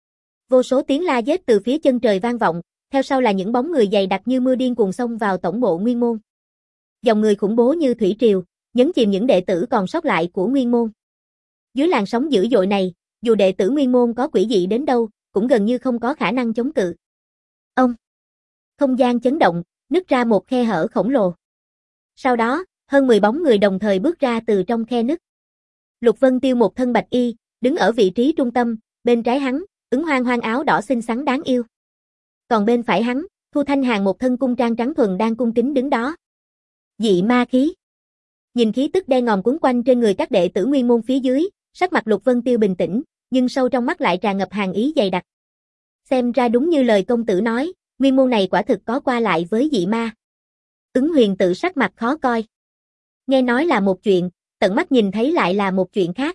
Vô số tiếng la giết từ phía chân trời vang vọng, theo sau là những bóng người dày đặc như mưa điên cuồng xông vào tổng bộ Nguyên môn. Dòng người khủng bố như thủy triều, nhấn chìm những đệ tử còn sót lại của Nguyên môn. Dưới làn sóng dữ dội này, dù đệ tử Nguyên môn có quỷ dị đến đâu, cũng gần như không có khả năng chống cự. Ông! Không gian chấn động, nứt ra một khe hở khổng lồ. Sau đó, hơn mười bóng người đồng thời bước ra từ trong khe nứt. Lục Vân Tiêu một thân bạch y, đứng ở vị trí trung tâm, bên trái hắn, Ứng Hoang Hoang áo đỏ xinh xắn đáng yêu. Còn bên phải hắn, Thu Thanh Hàn một thân cung trang trắng thuần đang cung kính đứng đó. Dị ma khí. Nhìn khí tức đen ngòm cuốn quanh trên người các đệ tử Nguyên môn phía dưới, sắc mặt Lục Vân Tiêu bình tĩnh, nhưng sâu trong mắt lại tràn ngập hàn ý dày đặc. Xem ra đúng như lời công tử nói, Nguyên môn này quả thực có qua lại với dị ma. Ứng Huyền tự sắc mặt khó coi. Nghe nói là một chuyện, tận mắt nhìn thấy lại là một chuyện khác.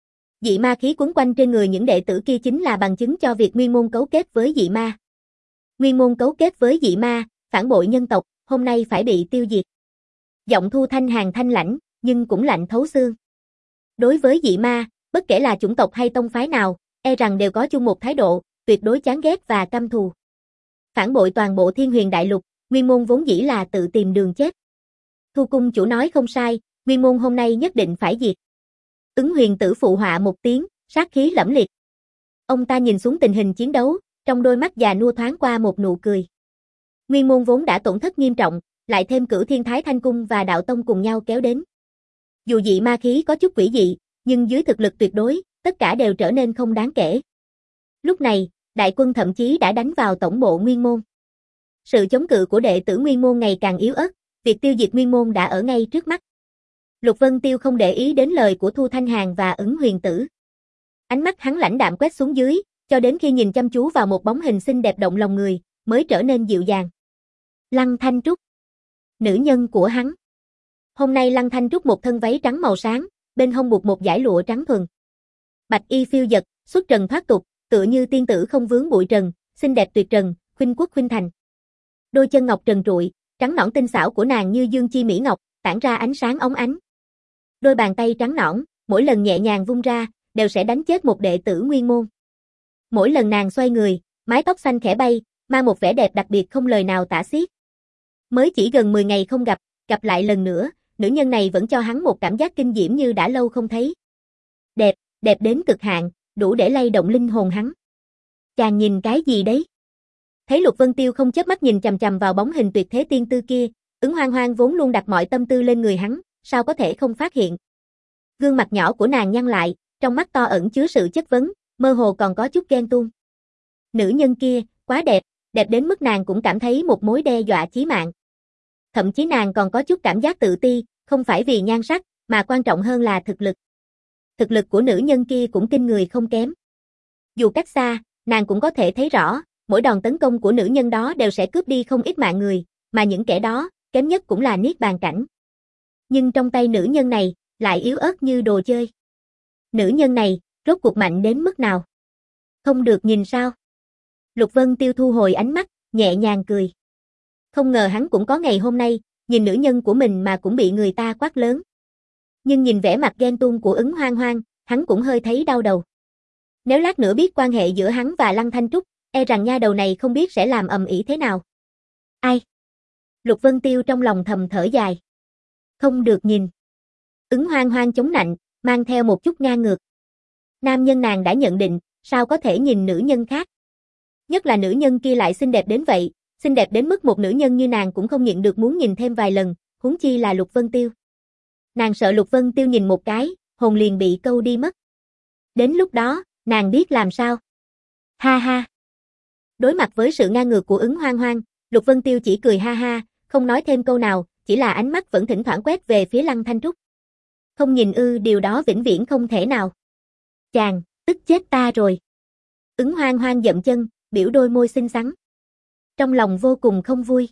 Dị ma khí quấn quanh trên người những đệ tử kia chính là bằng chứng cho việc Nguyên môn cấu kết với dị ma. Nguyên môn cấu kết với dị ma, phản bội nhân tộc, hôm nay phải bị tiêu diệt. Giọng Thu Thanh Hàn thanh lãnh, nhưng cũng lạnh thấu xương. Đối với dị ma, bất kể là chủng tộc hay tông phái nào, e rằng đều có chung một thái độ, tuyệt đối chán ghét và căm thù. Phản bội toàn bộ Thiên Huyền Đại Lục, Nguyên môn vốn dĩ là tự tìm đường chết. Thu cung chủ nói không sai, Nguyên môn hôm nay nhất định phải diệt. Ứng Huyền tử phụ họa một tiếng, sát khí lẫm liệt. Ông ta nhìn xuống tình hình chiến đấu, trong đôi mắt già nua thoáng qua một nụ cười. Nguyên môn vốn đã tổn thất nghiêm trọng, lại thêm Cửu Thiên Thái Thanh Cung và Đạo Tông cùng nhau kéo đến. Dù dị ma khí có chút quỷ dị, nhưng dưới thực lực tuyệt đối, tất cả đều trở nên không đáng kể. Lúc này, đại quân thậm chí đã đánh vào tổng bộ Nguyên môn. Sự chống cự của đệ tử Nguyên môn ngày càng yếu ớt, việc tiêu diệt Nguyên môn đã ở ngay trước mắt. Lục Vân Tiêu không để ý đến lời của Thu Thanh Hàn và Ứng Huyền tử. Ánh mắt hắn lãnh đạm quét xuống dưới, cho đến khi nhìn chăm chú vào một bóng hình xinh đẹp động lòng người, mới trở nên dịu dàng. Lăng Thanh Trúc. Nữ nhân của hắn. Hôm nay Lăng Thanh Trúc một thân váy trắng màu sáng, bên hông buộc một dải lụa trắng thuần. Bạch y phiêu dật, xuất trần thoát tục, tựa như tiên tử không vướng bụi trần, xinh đẹp tuyệt trần, khuynh quốc khuynh thành. Đôi chân ngọc trần trụi, trắng nõn tinh xảo của nàng như dương chi mỹ ngọc, tản ra ánh sáng óng ánh. Đôi bàn tay trắng nõn, mỗi lần nhẹ nhàng vung ra, đều sẽ đánh chết một đệ tử Nguyên môn. Mỗi lần nàng xoay người, mái tóc xanh khẽ bay, mang một vẻ đẹp đặc biệt không lời nào tả xiết. Mới chỉ gần mười ngày không gặp, gặp lại lần nữa, nữ nhân này vẫn cho hắn một cảm giác kinh diễm như đã lâu không thấy. Đẹp, đẹp đến cực hạn, đủ để lay động linh hồn hắn. Chàng nhìn cái gì đấy? Thấy Lục Vân Tiêu không chớp mắt nhìn chằm chằm vào bóng hình tuyệt thế tiên tư kia, Ứng Hoang Hoang vốn luôn đặt mọi tâm tư lên người hắn, sao có thể không phát hiện. Gương mặt nhỏ của nàng nhăn lại, trong mắt to ẩn chứa sự chất vấn, mơ hồ còn có chút ghen tuông. Nữ nhân kia, quá đẹp, đẹp đến mức nàng cũng cảm thấy một mối đe dọa chí mạng. Thậm chí nàng còn có chút cảm giác tự ti, không phải vì nhan sắc, mà quan trọng hơn là thực lực. Thực lực của nữ nhân kia cũng kinh người không kém. Dù cách xa, nàng cũng có thể thấy rõ, mỗi đòn tấn công của nữ nhân đó đều sẽ cướp đi không ít mạng người, mà những kẻ đó, kém nhất cũng là niết bàn cảnh. Nhưng trong tay nữ nhân này, lại yếu ớt như đồ chơi. Nữ nhân này, rốt cuộc mạnh đến mức nào? Không được nhìn sao? Lục Vân Tiêu thu hồi ánh mắt, nhẹ nhàng cười. Không ngờ hắn cũng có ngày hôm nay, nhìn nữ nhân của mình mà cũng bị người ta quát lớn. Nhưng nhìn vẻ mặt ghen tuông của Ứng Hoang Hoang, hắn cũng hơi thấy đau đầu. Nếu lát nữa biết quan hệ giữa hắn và Lăng Thanh Trúc, e rằng nha đầu này không biết sẽ làm ầm ĩ thế nào. Ai? Lục Vân Tiêu trong lòng thầm thở dài. Không được nhìn. Ứng Hoang Hoang chống nạnh, mang theo một chút ngang ngược. Nam nhân nàng đã nhận định, sao có thể nhìn nữ nhân khác? Nhất là nữ nhân kia lại xinh đẹp đến vậy, xinh đẹp đến mức một nữ nhân như nàng cũng không nhịn được muốn nhìn thêm vài lần, huống chi là Lục Vân Tiêu. Nàng sợ Lục Vân Tiêu nhìn một cái, hồn liền bị câu đi mất. Đến lúc đó, nàng biết làm sao? Ha ha. Đối mặt với sự ngang ngược của Ứng Hoang Hoang, Lục Vân Tiêu chỉ cười ha ha, không nói thêm câu nào, chỉ là ánh mắt vẫn thỉnh thoảng quét về phía Lăng Thanh Trúc. Không nhìn ư, điều đó vĩnh viễn không thể nào. Chàng, tức chết ta rồi. Ứng Hoang Hoang dậm chân, biểu đôi môi xinh xắn. Trong lòng vô cùng không vui.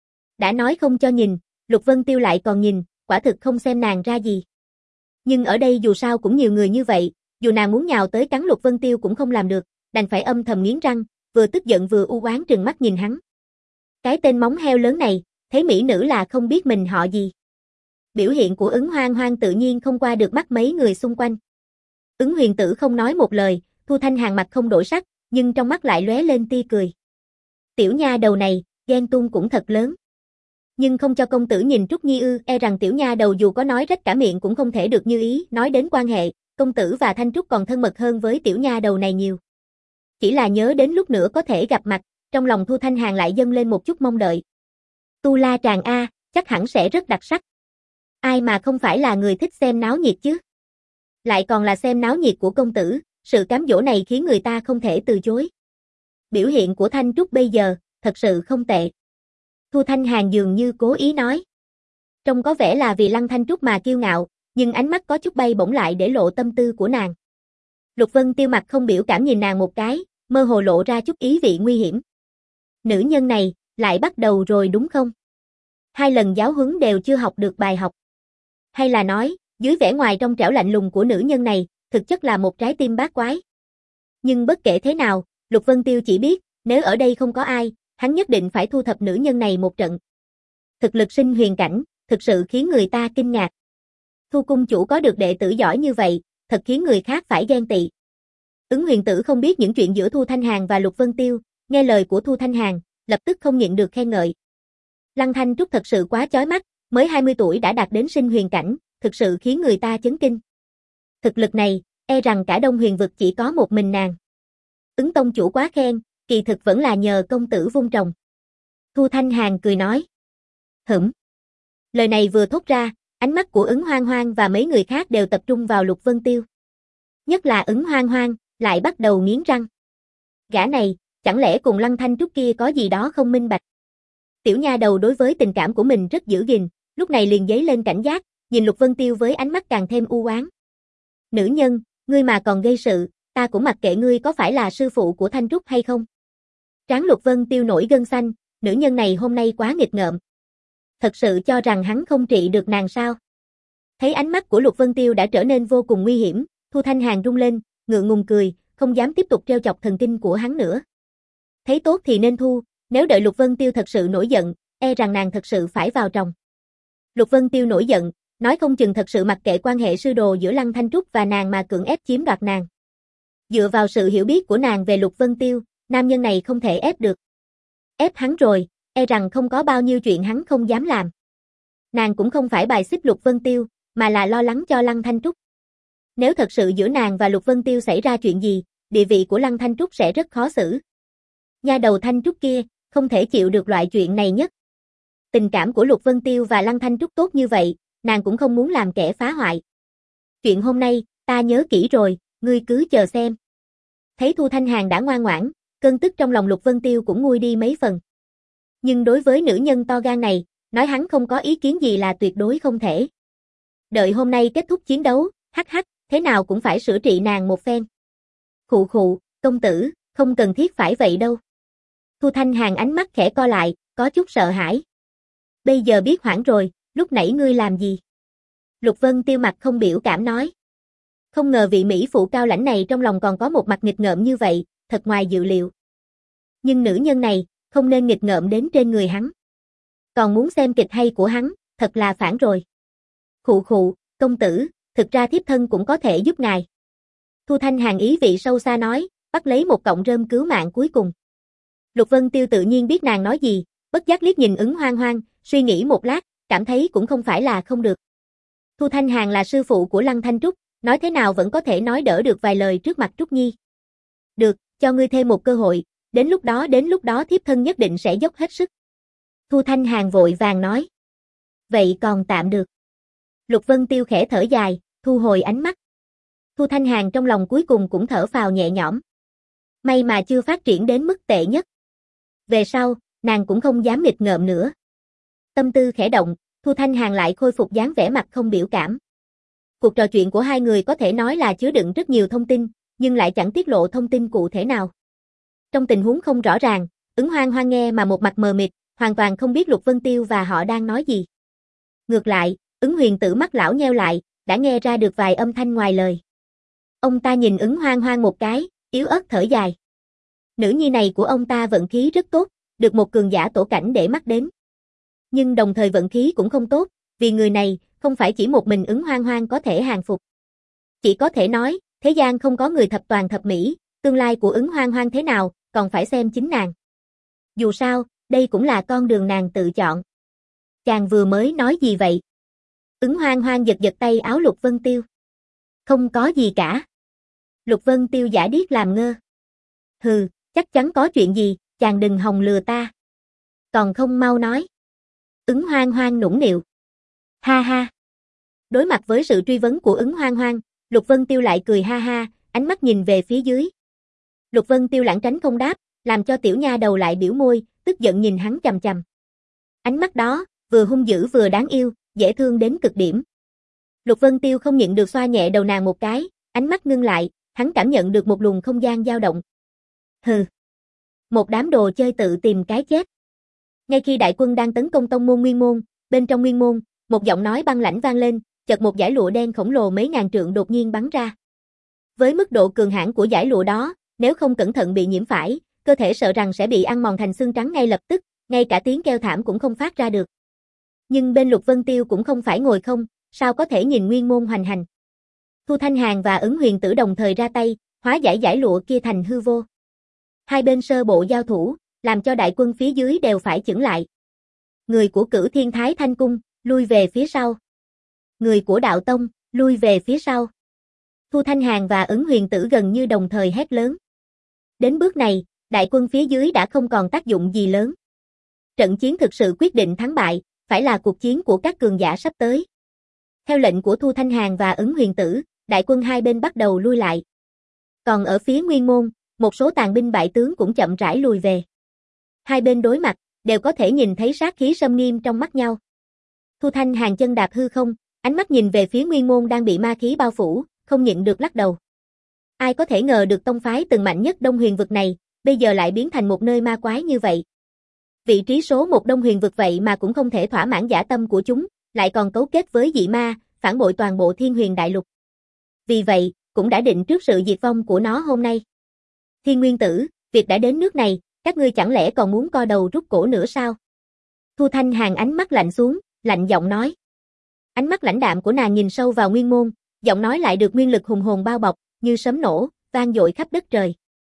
Đã nói không cho nhìn, Lục Vân Tiêu lại còn nhìn, quả thực không xem nàng ra gì. Nhưng ở đây dù sao cũng nhiều người như vậy, dù nàng muốn nhào tới cắn Lục Vân Tiêu cũng không làm được, đành phải âm thầm nghiến răng, vừa tức giận vừa u oán trừng mắt nhìn hắn. Cái tên móng heo lớn này, thấy mỹ nữ là không biết mình họ gì. Biểu hiện của Ứng Hoang Hoang tự nhiên không qua được mắt mấy người xung quanh. Ứng Huyền Tử không nói một lời, Thu Thanh Hàn mặt không đổi sắc, nhưng trong mắt lại lóe lên tia cười. Tiểu nha đầu này, ghen tuông cũng thật lớn. Nhưng không cho công tử nhìn Trúc Nhi ư, e rằng tiểu nha đầu dù có nói rách cả miệng cũng không thể được như ý, nói đến quan hệ, công tử và Thanh Trúc còn thân mật hơn với tiểu nha đầu này nhiều. Chỉ là nhớ đến lúc nữa có thể gặp mặt, trong lòng Thu Thanh Hàn lại dâng lên một chút mong đợi. Tu La Tràng A, chắc hẳn sẽ rất đặc sắc. Ai mà không phải là người thích xem náo nhiệt chứ? Lại còn là xem náo nhiệt của công tử, sự cám dỗ này khiến người ta không thể từ chối. Biểu hiện của Thanh Trúc bây giờ, thật sự không tệ. Thu Thanh Hàn dường như cố ý nói. Trông có vẻ là vì Lăng Thanh Trúc mà kiêu ngạo, nhưng ánh mắt có chút bay bổng lại để lộ tâm tư của nàng. Lục Vân Tiêu mặt không biểu cảm nhìn nàng một cái, mơ hồ lộ ra chút ý vị nguy hiểm. Nữ nhân này, lại bắt đầu rồi đúng không? Hai lần giáo huấn đều chưa học được bài học. Hay là nói, dưới vẻ ngoài trong trẻo lạnh lùng của nữ nhân này, thực chất là một trái tim bát quái. Nhưng bất kể thế nào, Lục Vân Tiêu chỉ biết, nếu ở đây không có ai, hắn nhất định phải thu thập nữ nhân này một trận. Thực lực sinh huyền cảnh, thực sự khiến người ta kinh ngạc. Thu cung chủ có được đệ tử giỏi như vậy, thật khiến người khác phải ghen tị. Ứng Huyền Tử không biết những chuyện giữa Thu Thanh Hàn và Lục Vân Tiêu, nghe lời của Thu Thanh Hàn, lập tức không nhịn được khen ngợi. Lăng Thanh Trúc thật sự quá chói mắt, mới hai mươi tuổi đã đạt đến sinh huyền cảnh, thực sự khiến người ta chấn kinh. Thực lực này, e rằng cả Đông Huyền vực chỉ có một mình nàng. Ứng tông chủ quá khen, kỳ thực vẫn là nhờ công tử vung trồng. Thu Thanh Hàn cười nói. Hửm. Lời này vừa thốt ra, ánh mắt của Ứng Hoang Hoang và mấy người khác đều tập trung vào Lục Vân Tiêu. Nhất là Ứng Hoang Hoang, lại bắt đầu nghiến răng. Gã này, chẳng lẽ cùng Lăng Thanh Trúc kia có gì đó không minh bạch. Tiểu nha đầu đối với tình cảm của mình rất giữ gìn, lúc này liền giấy lên cảnh giác, nhìn Lục Vân Tiêu với ánh mắt càng thêm u oán. Nữ nhân, ngươi mà còn gây sự, ta cũng mặc kệ ngươi có phải là sư phụ của Thanh Trúc hay không. Trán Lục Vân Tiêu nổi gân xanh, nữ nhân này hôm nay quá nghịch ngợm. Thật sự cho rằng hắn không trị được nàng sao? Thấy ánh mắt của Lục Vân Tiêu đã trở nên vô cùng nguy hiểm, Thu Thanh Hàn rung lên, ngượng ngùng cười, không dám tiếp tục trêu chọc thần kinh của hắn nữa. Thấy tốt thì nên thu, nếu đợi Lục Vân Tiêu thật sự nổi giận, e rằng nàng thật sự phải vào tròng. Lục Vân Tiêu nổi giận, nói không chừng thật sự mặc kệ quan hệ sư đồ giữa Lăng Thanh Trúc và nàng mà cưỡng ép chiếm đoạt nàng. Dựa vào sự hiểu biết của nàng về Lục Vân Tiêu, nam nhân này không thể ép được. Ép hắn rồi, e rằng không có bao nhiêu chuyện hắn không dám làm. Nàng cũng không phải bài xích Lục Vân Tiêu, mà là lo lắng cho Lăng Thanh Trúc. Nếu thật sự giữa nàng và Lục Vân Tiêu xảy ra chuyện gì, địa vị của Lăng Thanh Trúc sẽ rất khó xử. Nha đầu Thanh Trúc kia, không thể chịu được loại chuyện này nhất. Tình cảm của Lục Vân Tiêu và Lăng Thanh Trúc tốt như vậy, nàng cũng không muốn làm kẻ phá hoại. Chuyện hôm nay, ta nhớ kỹ rồi, ngươi cứ chờ xem. Thấy Thu Thanh Hàn đã ngoan ngoãn, cơn tức trong lòng Lục Vân Tiêu cũng nguôi đi mấy phần. Nhưng đối với nữ nhân to gan này, nói hắn không có ý kiến gì là tuyệt đối không thể. Đợi hôm nay kết thúc chiến đấu, hắc hắc, thế nào cũng phải sửa trị nàng một phen. Khụ khụ, công tử, không cần thiết phải vậy đâu. Thu Thanh Hàn ánh mắt khẽ co lại, có chút sợ hãi. Bây giờ biết hoảng rồi, lúc nãy ngươi làm gì? Lục Vân Tiêu mặt không biểu cảm nói. Không ngờ vị mỹ phụ cao lãnh này trong lòng còn có một mặt nghịch ngợm như vậy, thật ngoài dự liệu. Nhưng nữ nhân này, không nên nghịch ngợm đến trên người hắn. Còn muốn xem kịch hay của hắn, thật là phản rồi. Khụ khụ, công tử, thực ra thiếp thân cũng có thể giúp ngài. Thu Thanh Hàn ý vị sâu xa nói, bắt lấy một cọng rơm cứu mạng cuối cùng. Lục Vân Tiêu tự nhiên biết nàng nói gì, bất giác liếc nhìn Ứng Hoang Hoang, suy nghĩ một lát, cảm thấy cũng không phải là không được. Thu Thanh Hàn là sư phụ của Lăng Thanh Trúc, nói thế nào vẫn có thể nói đỡ được vài lời trước mặt Trúc Nhi. Được, cho ngươi thêm một cơ hội, đến lúc đó đến lúc đó thiếp thân nhất định sẽ dốc hết sức. Thu Thanh Hàn vội vàng nói. Vậy còn tạm được. Lục Vân Tiêu khẽ thở dài, thu hồi ánh mắt. Thu Thanh Hàn trong lòng cuối cùng cũng thở phào nhẹ nhõm. May mà chưa phát triển đến mức tệ nhất. Về sau, nàng cũng không dám nghịch ngợm nữa. Tâm tư khẽ động, Thu Thanh Hàn lại khôi phục dáng vẻ mặt không biểu cảm. Cuộc trò chuyện của hai người có thể nói là chứa đựng rất nhiều thông tin, nhưng lại chẳng tiết lộ thông tin cụ thể nào. Trong tình huống không rõ ràng, Ứng Hoang Hoang nghe mà một mặt mờ mịt, hoàn toàn không biết Lục Vân Tiêu và họ đang nói gì. Ngược lại, Ứng Huyền Tử mắt lão nheo lại, đã nghe ra được vài âm thanh ngoài lời. Ông ta nhìn Ứng Hoang Hoang một cái, yếu ớt thở dài. Nữ nhi này của ông ta vận khí rất tốt, được một cường giả tổ cảnh để mắt đến. Nhưng đồng thời vận khí cũng không tốt, vì người này không phải chỉ một mình Ứng Hoang Hoang có thể hàng phục. Chỉ có thể nói, thế gian không có người thập toàn thập mỹ, tương lai của Ứng Hoang Hoang thế nào, còn phải xem chính nàng. Dù sao, đây cũng là con đường nàng tự chọn. Chàng vừa mới nói gì vậy? Ứng Hoang Hoang giật giật tay áo Lục Vân Tiêu. Không có gì cả. Lục Vân Tiêu giả điếc làm ngơ. Hừ, chắc chắn có chuyện gì, chàng đừng hòng lừa ta. Còn không mau nói. Ứng Hoang Hoang nũng nịu. Ha ha. Đối mặt với sự truy vấn của Ứng Hoang Hoang, Lục Vân Tiêu lại cười ha ha, ánh mắt nhìn về phía dưới. Lục Vân Tiêu lảng tránh không đáp, làm cho tiểu nha đầu lại biểu môi, tức giận nhìn hắn chằm chằm. Ánh mắt đó, vừa hung dữ vừa đáng yêu, dễ thương đến cực điểm. Lục Vân Tiêu không nhịn được xoa nhẹ đầu nàng một cái, ánh mắt ngưng lại, hắn cảm nhận được một luồng không gian dao động. Hừ. Một đám đồ chơi tự tìm cái chết. Ngay khi đại quân đang tấn công tông môn Nguyên Môn, bên trong Nguyên Môn, một giọng nói băng lãnh vang lên, chợt một dải lụa đen khổng lồ mấy ngàn trượng đột nhiên bắn ra. Với mức độ cường hãn của dải lụa đó, nếu không cẩn thận bị nhiễm phải, cơ thể sợ rằng sẽ bị ăn mòn thành xương trắng ngay lập tức, ngay cả tiếng kêu thảm cũng không phát ra được. Nhưng bên Lục Vân Tiêu cũng không phải ngồi không, sao có thể nhìn Nguyên Môn hoành hành. Thu Thanh Hàn và Ứng Huyền Tử đồng thời ra tay, hóa giải dải lụa kia thành hư vô. Hai bên sơ bộ giao thủ, làm cho đại quân phía dưới đều phải chững lại. Người của Cửu Thiên Thái Thanh Cung, lui về phía sau. Người của Đạo Tông, lui về phía sau. Thu Thanh Hàn và Ứng Huyền Tử gần như đồng thời hét lớn. Đến bước này, đại quân phía dưới đã không còn tác dụng gì lớn. Trận chiến thực sự quyết định thắng bại, phải là cuộc chiến của các cường giả sắp tới. Theo lệnh của Thu Thanh Hàn và Ứng Huyền Tử, đại quân hai bên bắt đầu lui lại. Còn ở phía Nguyên Môn, một số tàn binh bại tướng cũng chậm rãi lùi về. Hai bên đối mặt, đều có thể nhìn thấy sát khí sâm nghiêm trong mắt nhau. Thu Thanh Hàn chân đạp hư không, ánh mắt nhìn về phía Nguyên Môn đang bị ma khí bao phủ, không nhịn được lắc đầu. Ai có thể ngờ được tông phái từng mạnh nhất Đông Huyền vực này, bây giờ lại biến thành một nơi ma quái như vậy. Vị trí số một Đông Huyền vực vậy mà cũng không thể thỏa mãn dã tâm của chúng, lại còn cấu kết với dị ma, phản bội toàn bộ Thiên Huyền Đại Lục. Vì vậy, cũng đã định trước sự diệt vong của nó hôm nay. Thiên Nguyên Tử, việc đã đến nước này, các ngươi chẳng lẽ còn muốn co đầu rút cổ nữa sao? Thu Thanh Hàn ánh mắt lạnh xuống, lạnh giọng nói. Ánh mắt lãnh đạm của nàng nhìn sâu vào Nguyên Môn, giọng nói lại được nguyên lực hùng hồn bao bọc, như sấm nổ, vang dội khắp đất trời.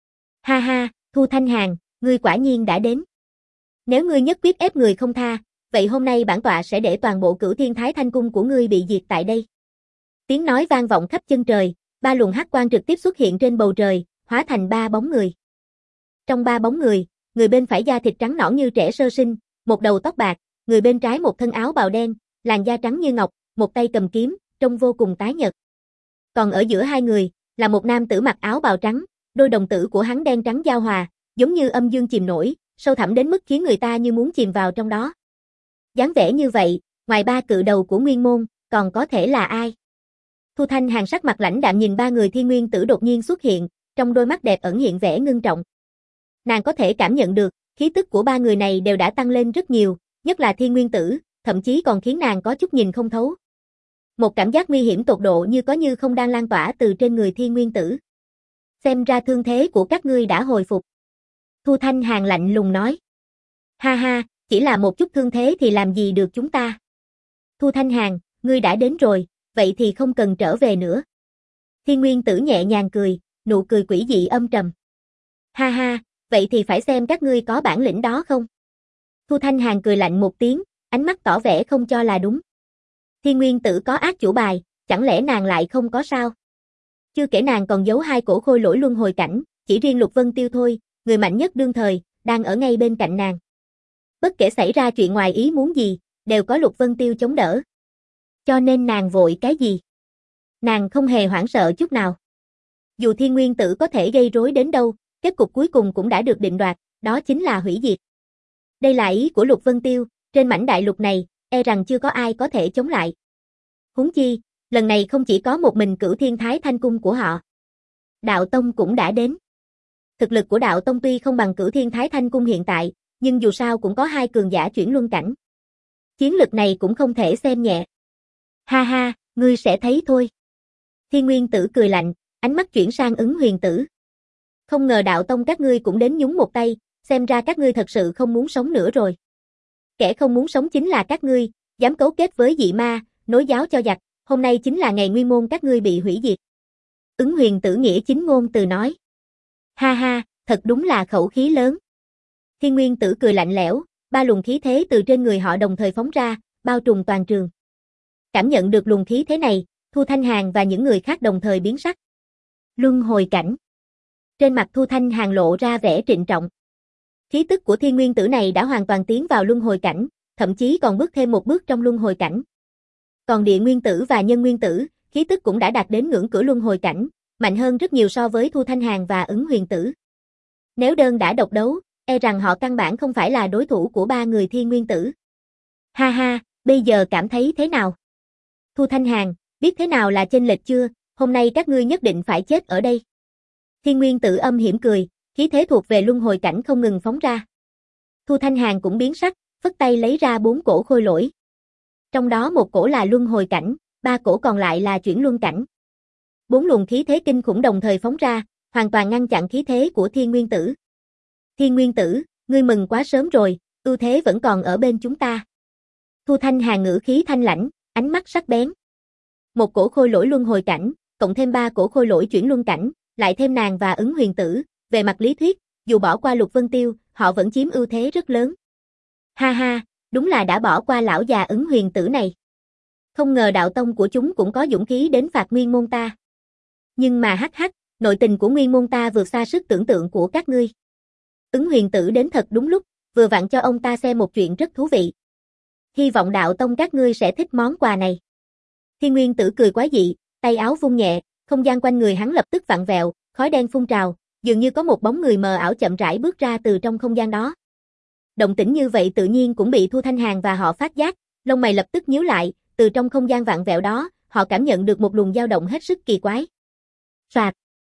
Ha ha, Thu Thanh Hàn, ngươi quả nhiên đã đến. Nếu ngươi nhất quyết ép người không tha, vậy hôm nay bản tọa sẽ để toàn bộ Cửu Thiên Thái Thanh Cung của ngươi bị diệt tại đây. Tiếng nói vang vọng khắp chân trời, ba luồng hắc quang trực tiếp xuất hiện trên bầu trời, hóa thành ba bóng người. Trong ba bóng người, người bên phải da thịt trắng nõn như trẻ sơ sinh, một đầu tóc bạc, người bên trái một thân áo bào đen, làn da trắng như ngọc, một tay cầm kiếm, trông vô cùng tái nhợt. Còn ở giữa hai người, là một nam tử mặc áo bào trắng, đôi đồng tử của hắn đen trắng giao hòa, giống như âm dương chìm nổi, sâu thẳm đến mức khiến người ta như muốn chìm vào trong đó. Dáng vẻ như vậy, ngoài ba cự đầu của Nguyên Môn, còn có thể là ai? Thu Thanh Hàn sắc mặt lãnh đạm nhìn ba người Thiên Nguyên Tử đột nhiên xuất hiện, trong đôi mắt đẹp ẩn hiện vẻ ngưng trọng. Nàng có thể cảm nhận được, khí tức của ba người này đều đã tăng lên rất nhiều, nhất là Thiên Nguyên Tử, thậm chí còn khiến nàng có chút nhìn không thấu. Một cảm giác nguy hiểm tột độ như có như không đang lan tỏa từ trên người Thiên Nguyên Tử. Xem ra thương thế của các ngươi đã hồi phục. Thu Thanh Hàn lạnh lùng nói. Ha ha, chỉ là một chút thương thế thì làm gì được chúng ta. Thu Thanh Hàn, ngươi đã đến rồi, vậy thì không cần trở về nữa. Thiên Nguyên Tử nhẹ nhàng cười, nụ cười quỷ dị âm trầm. Ha ha, vậy thì phải xem các ngươi có bản lĩnh đó không? Thu Thanh Hàn cười lạnh một tiếng, ánh mắt tỏ vẻ không cho là đúng. Thiên Nguyên Tử có ác chủ bài, chẳng lẽ nàng lại không có sao? Chưa kể nàng còn giấu hai cổ khôi lỗi luân hồi cảnh, chỉ riêng Lục Vân Tiêu thôi, người mạnh nhất đương thời, đang ở ngay bên cạnh nàng. Bất kể xảy ra chuyện ngoài ý muốn gì, đều có Lục Vân Tiêu chống đỡ. Cho nên nàng vội cái gì? Nàng không hề hoảng sợ chút nào. Dù Thiên Nguyên Tử có thể gây rối đến đâu, kết cục cuối cùng cũng đã được định đoạt, đó chính là hủy diệt. Đây là ý của Lục Vân Tiêu, trên mảnh đại lục này, e rằng chưa có ai có thể chống lại. Huống chi, lần này không chỉ có một mình Cửu Thiên Thái Thanh Cung của họ. Đạo Tông cũng đã đến. Thực lực của đạo tông tuy không bằng Cửu Thiên Thái Thanh Cung hiện tại, nhưng dù sao cũng có hai cường giả chuyển luân cảnh. Chiến lực này cũng không thể xem nhẹ. Ha ha, ngươi sẽ thấy thôi. Thiên Nguyên Tử cười lạnh, ánh mắt chuyển sang Ứng Huyền Tử. Không ngờ đạo tông các ngươi cũng đến nhúng một tay, xem ra các ngươi thật sự không muốn sống nữa rồi. Kẻ không muốn sống chính là các ngươi, dám cấu kết với dị ma, nối giáo cho giặc, hôm nay chính là ngày nguyên môn các ngươi bị hủy diệt. Ứng Huyền Tử nghĩa chính ngôn từ nói. Ha ha, thật đúng là khẩu khí lớn. Thiên Nguyên Tử cười lạnh lẽo, ba luồng khí thế từ trên người họ đồng thời phóng ra, bao trùm toàn trường. Cảm nhận được luồng khí thế này, Thu Thanh Hàn và những người khác đồng thời biến sắc. Luân hồi cảnh. Trên mặt Thu Thanh Hàn lộ ra vẻ trịnh trọng. Khí tức của Thiên Nguyên Tử này đã hoàn toàn tiến vào luân hồi cảnh, thậm chí còn bước thêm một bước trong luân hồi cảnh. Còn Địa Nguyên Tử và Nhân Nguyên Tử, khí tức cũng đã đạt đến ngưỡng cửa luân hồi cảnh, mạnh hơn rất nhiều so với Thu Thanh Hàn và Ứng Huyền Tử. Nếu đơn đã độc đấu, e rằng họ căn bản không phải là đối thủ của ba người Thiên Nguyên Tử. Ha ha, bây giờ cảm thấy thế nào? Thu Thanh Hàn, biết thế nào là chênh lệch chưa, hôm nay các ngươi nhất định phải chết ở đây. Thiên Nguyên Tử âm hiểm cười, khí thế thuộc về luân hồi cảnh không ngừng phóng ra. Thu Thanh Hàn cũng biến sắc, phất tay lấy ra bốn cổ khôi lỗi. Trong đó một cổ là luân hồi cảnh, ba cổ còn lại là chuyển luân cảnh. Bốn luồng khí thế kinh khủng đồng thời phóng ra, hoàn toàn ngăn chặn khí thế của Thiên Nguyên Tử. Thiên Nguyên Tử, ngươi mừng quá sớm rồi, ưu thế vẫn còn ở bên chúng ta. Thu Thanh Hàn ngữ khí thanh lãnh, ánh mắt sắc bén. Một cổ khôi lỗi luân hồi cảnh, cộng thêm ba cổ khôi lỗi chuyển luân cảnh, lại thêm nàng và Ứng Huyền Tử, về mặt lý thuyết, dù bỏ qua Lục Vân Tiêu, họ vẫn chiếm ưu thế rất lớn. Ha ha, đúng là đã bỏ qua lão già Ứng Huyền Tử này. Không ngờ đạo tông của chúng cũng có dũng khí đến phạt nguyên môn ta. Nhưng mà hắc hắc, nội tình của nguyên môn ta vượt xa sức tưởng tượng của các ngươi. Ứng Huyền Tử đến thật đúng lúc, vừa vặn cho ông ta xem một chuyện rất thú vị. Hy vọng đạo tông các ngươi sẽ thích món quà này. Thiên Nguyên Tử cười quá dị, tay áo vung nhẹ, không gian quanh người hắn lập tức vặn vẹo, khói đen phun trào, dường như có một bóng người mờ ảo chậm rãi bước ra từ trong không gian đó. Động tĩnh như vậy tự nhiên cũng bị Thu Thanh Hàn và họ phát giác, lông mày lập tức nhíu lại, từ trong không gian vặn vẹo đó, họ cảm nhận được một luồng dao động hết sức kỳ quái. Soạt.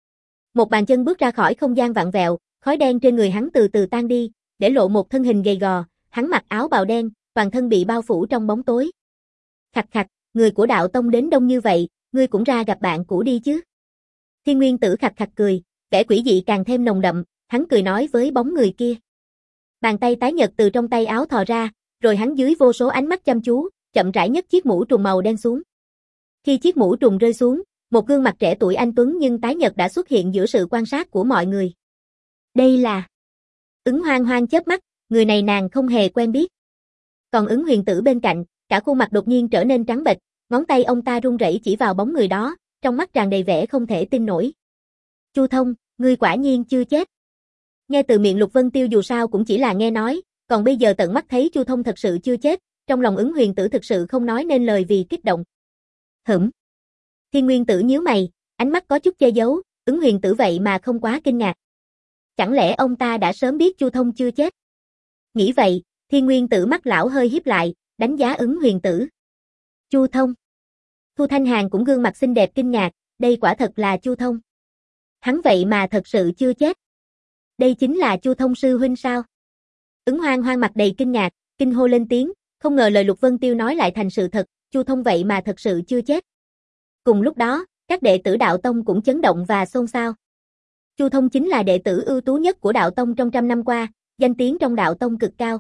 Một bàn chân bước ra khỏi không gian vặn vẹo, khói đen trên người hắn từ từ tan đi, để lộ một thân hình gầy gò, hắn mặc áo bào đen, toàn thân bị bao phủ trong bóng tối. Khạch khạch, người của đạo tông đến đông như vậy, ngươi cũng ra gặp bạn cũ đi chứ. Thiên Nguyên Tử khạch khạch cười, vẻ quỷ dị càng thêm nồng đậm, hắn cười nói với bóng người kia. Bàn tay tái nhợt từ trong tay áo thò ra, rồi hắn dưới vô số ánh mắt chăm chú, chậm rãi nhấc chiếc mũ trùm màu đen xuống. Khi chiếc mũ trùm rơi xuống, một gương mặt trẻ tuổi anh tuấn nhưng tái nhợt đã xuất hiện giữa sự quan sát của mọi người. Đây là... Ứng Hoang Hoang chớp mắt, người này nàng không hề quen biết. Còn Ứng Huyền Tử bên cạnh, cả khuôn mặt đột nhiên trở nên trắng bệch, ngón tay ông ta run rẩy chỉ vào bóng người đó, trong mắt tràn đầy vẻ không thể tin nổi. Chu Thông, ngươi quả nhiên chưa chết. Nghe từ miệng Lục Vân Tiêu dù sao cũng chỉ là nghe nói, còn bây giờ tận mắt thấy Chu Thông thật sự chưa chết, trong lòng Ứng Huyền Tử thực sự không nói nên lời vì kích động. Hửm. Thiên Nguyên Tử nhíu mày, ánh mắt có chút che giấu, Ứng Huyền Tử vậy mà không quá kinh ngạc. Chẳng lẽ ông ta đã sớm biết Chu Thông chưa chết? Nghĩ vậy, Thiên Nguyên Tử mắt lão hơi híp lại, đánh giá Ứng Huyền Tử. Chu Thông. Thu Thanh Hàn cũng gương mặt xinh đẹp kinh ngạc, đây quả thật là Chu Thông. Hắn vậy mà thật sự chưa chết. Đây chính là Chu Thông sư huynh sao? Ứng Hoang Hoang mặt đầy kinh ngạc, kinh hô lên tiếng, không ngờ lời Lục Vân Tiêu nói lại thành sự thật, Chu Thông vậy mà thật sự chưa chết. Cùng lúc đó, các đệ tử đạo tông cũng chấn động và xôn xao. Chu Thông chính là đệ tử ưu tú nhất của đạo tông trong trăm năm qua, danh tiếng trong đạo tông cực cao.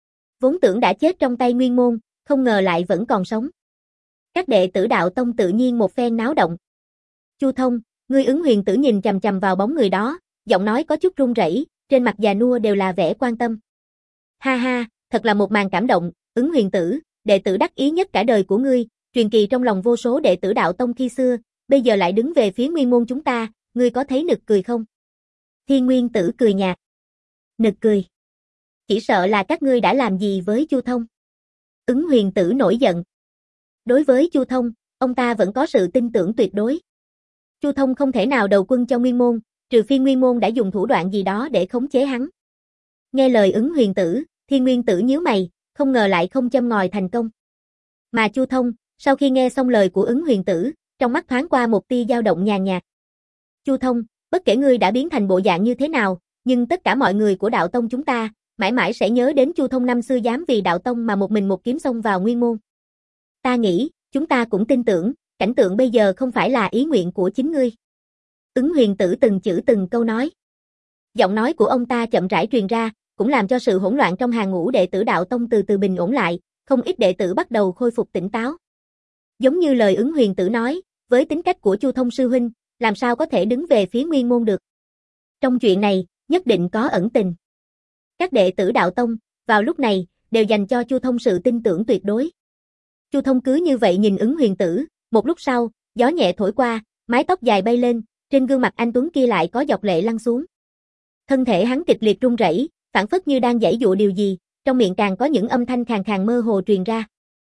Vốn tưởng đã chết trong tay nguyên môn, không ngờ lại vẫn còn sống. Các đệ tử đạo tông tự nhiên một phen náo động. Chu Thông, ngươi Ứng Huyền Tử nhìn chằm chằm vào bóng người đó, giọng nói có chút run rẩy, trên mặt già nua đều là vẻ quan tâm. Ha ha, thật là một màn cảm động, Ứng Huyền Tử, đệ tử đắc ý nhất cả đời của ngươi, truyền kỳ trong lòng vô số đệ tử đạo tông khi xưa, bây giờ lại đứng về phía nguyên môn chúng ta, ngươi có thấy nực cười không? Thiên Nguyên Tử cười nhạt. Nực cười. Chỉ sợ là các ngươi đã làm gì với Chu Thông. Ứng Huyền Tử nổi giận. Đối với Chu Thông, ông ta vẫn có sự tin tưởng tuyệt đối. Chu Thông không thể nào đầu quân cho nguyên môn, trừ phi nguyên môn đã dùng thủ đoạn gì đó để khống chế hắn. Nghe lời Ứng Huyền Tử, Thiên Nguyên Tử nhíu mày, không ngờ lại không châm ngòi thành công. Mà Chu Thông, sau khi nghe xong lời của Ứng Huyền Tử, trong mắt thoáng qua một tia dao động nhàn nhạt. Chu Thông, bất kể ngươi đã biến thành bộ dạng như thế nào, nhưng tất cả mọi người của đạo tông chúng ta, mãi mãi sẽ nhớ đến Chu Thông năm xưa dám vì đạo tông mà một mình một kiếm xông vào nguyên môn. Ta nghĩ, chúng ta cũng tin tưởng, cảnh tượng bây giờ không phải là ý nguyện của chính ngươi. Ứng Huyền Tử từng chữ từng câu nói. Giọng nói của ông ta chậm rãi truyền ra, cũng làm cho sự hỗn loạn trong hàng ngũ đệ tử đạo tông từ từ bình ổn lại, không ít đệ tử bắt đầu khôi phục tỉnh táo. Giống như lời Ứng Huyền Tử nói, với tính cách của Chu Thông sư huynh, làm sao có thể đứng về phía nguyên môn được. Trong chuyện này, nhất định có ẩn tình. Các đệ tử đạo tông, vào lúc này, đều dành cho Chu Thông sự tin tưởng tuyệt đối. Chu Thông cứ như vậy nhìn Ứng Huyền Tử, một lúc sau, gió nhẹ thổi qua, mái tóc dài bay lên, trên gương mặt anh tuấn kia lại có giọt lệ lăn xuống. Thân thể hắn kịch liệt run rẩy, phảng phất như đang giãy giụa điều gì, trong miệng càng có những âm thanh khàn khàn mơ hồ truyền ra.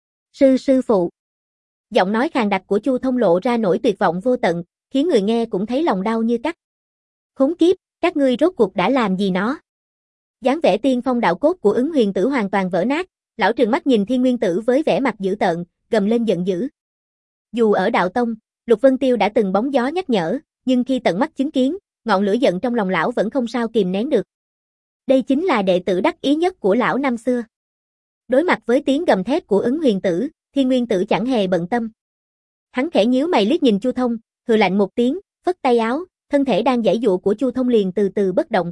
Sư sư phụ. Giọng nói khàn đặc của Chu Thông lộ ra nỗi tuyệt vọng vô tận, khiến người nghe cũng thấy lòng đau như cắt. Khốn kiếp, các ngươi rốt cuộc đã làm gì nó? Dáng vẻ tiên phong đạo cốt của Ứng Huyền Tử hoàn toàn vỡ nát, lão trừng mắt nhìn Thiên Nguyên Tử với vẻ mặt dữ tợn, gầm lên giận dữ. Dù ở đạo tông, Lục Vân Tiêu đã từng bóng gió nhắc nhở, nhưng khi tận mắt chứng kiến, ngọn lửa giận trong lòng lão vẫn không sao kìm nén được. Đây chính là đệ tử đắc ý nhất của lão năm xưa. Đối mặt với tiếng gầm thét của Ứng Huyền Tử, Thiên Nguyên Tử chẳng hề bận tâm. Hắn khẽ nhíu mày liếc nhìn Chu Thông, hừ lạnh một tiếng, phất tay áo, thân thể đang giãy giụa của Chu Thông liền từ từ bất động.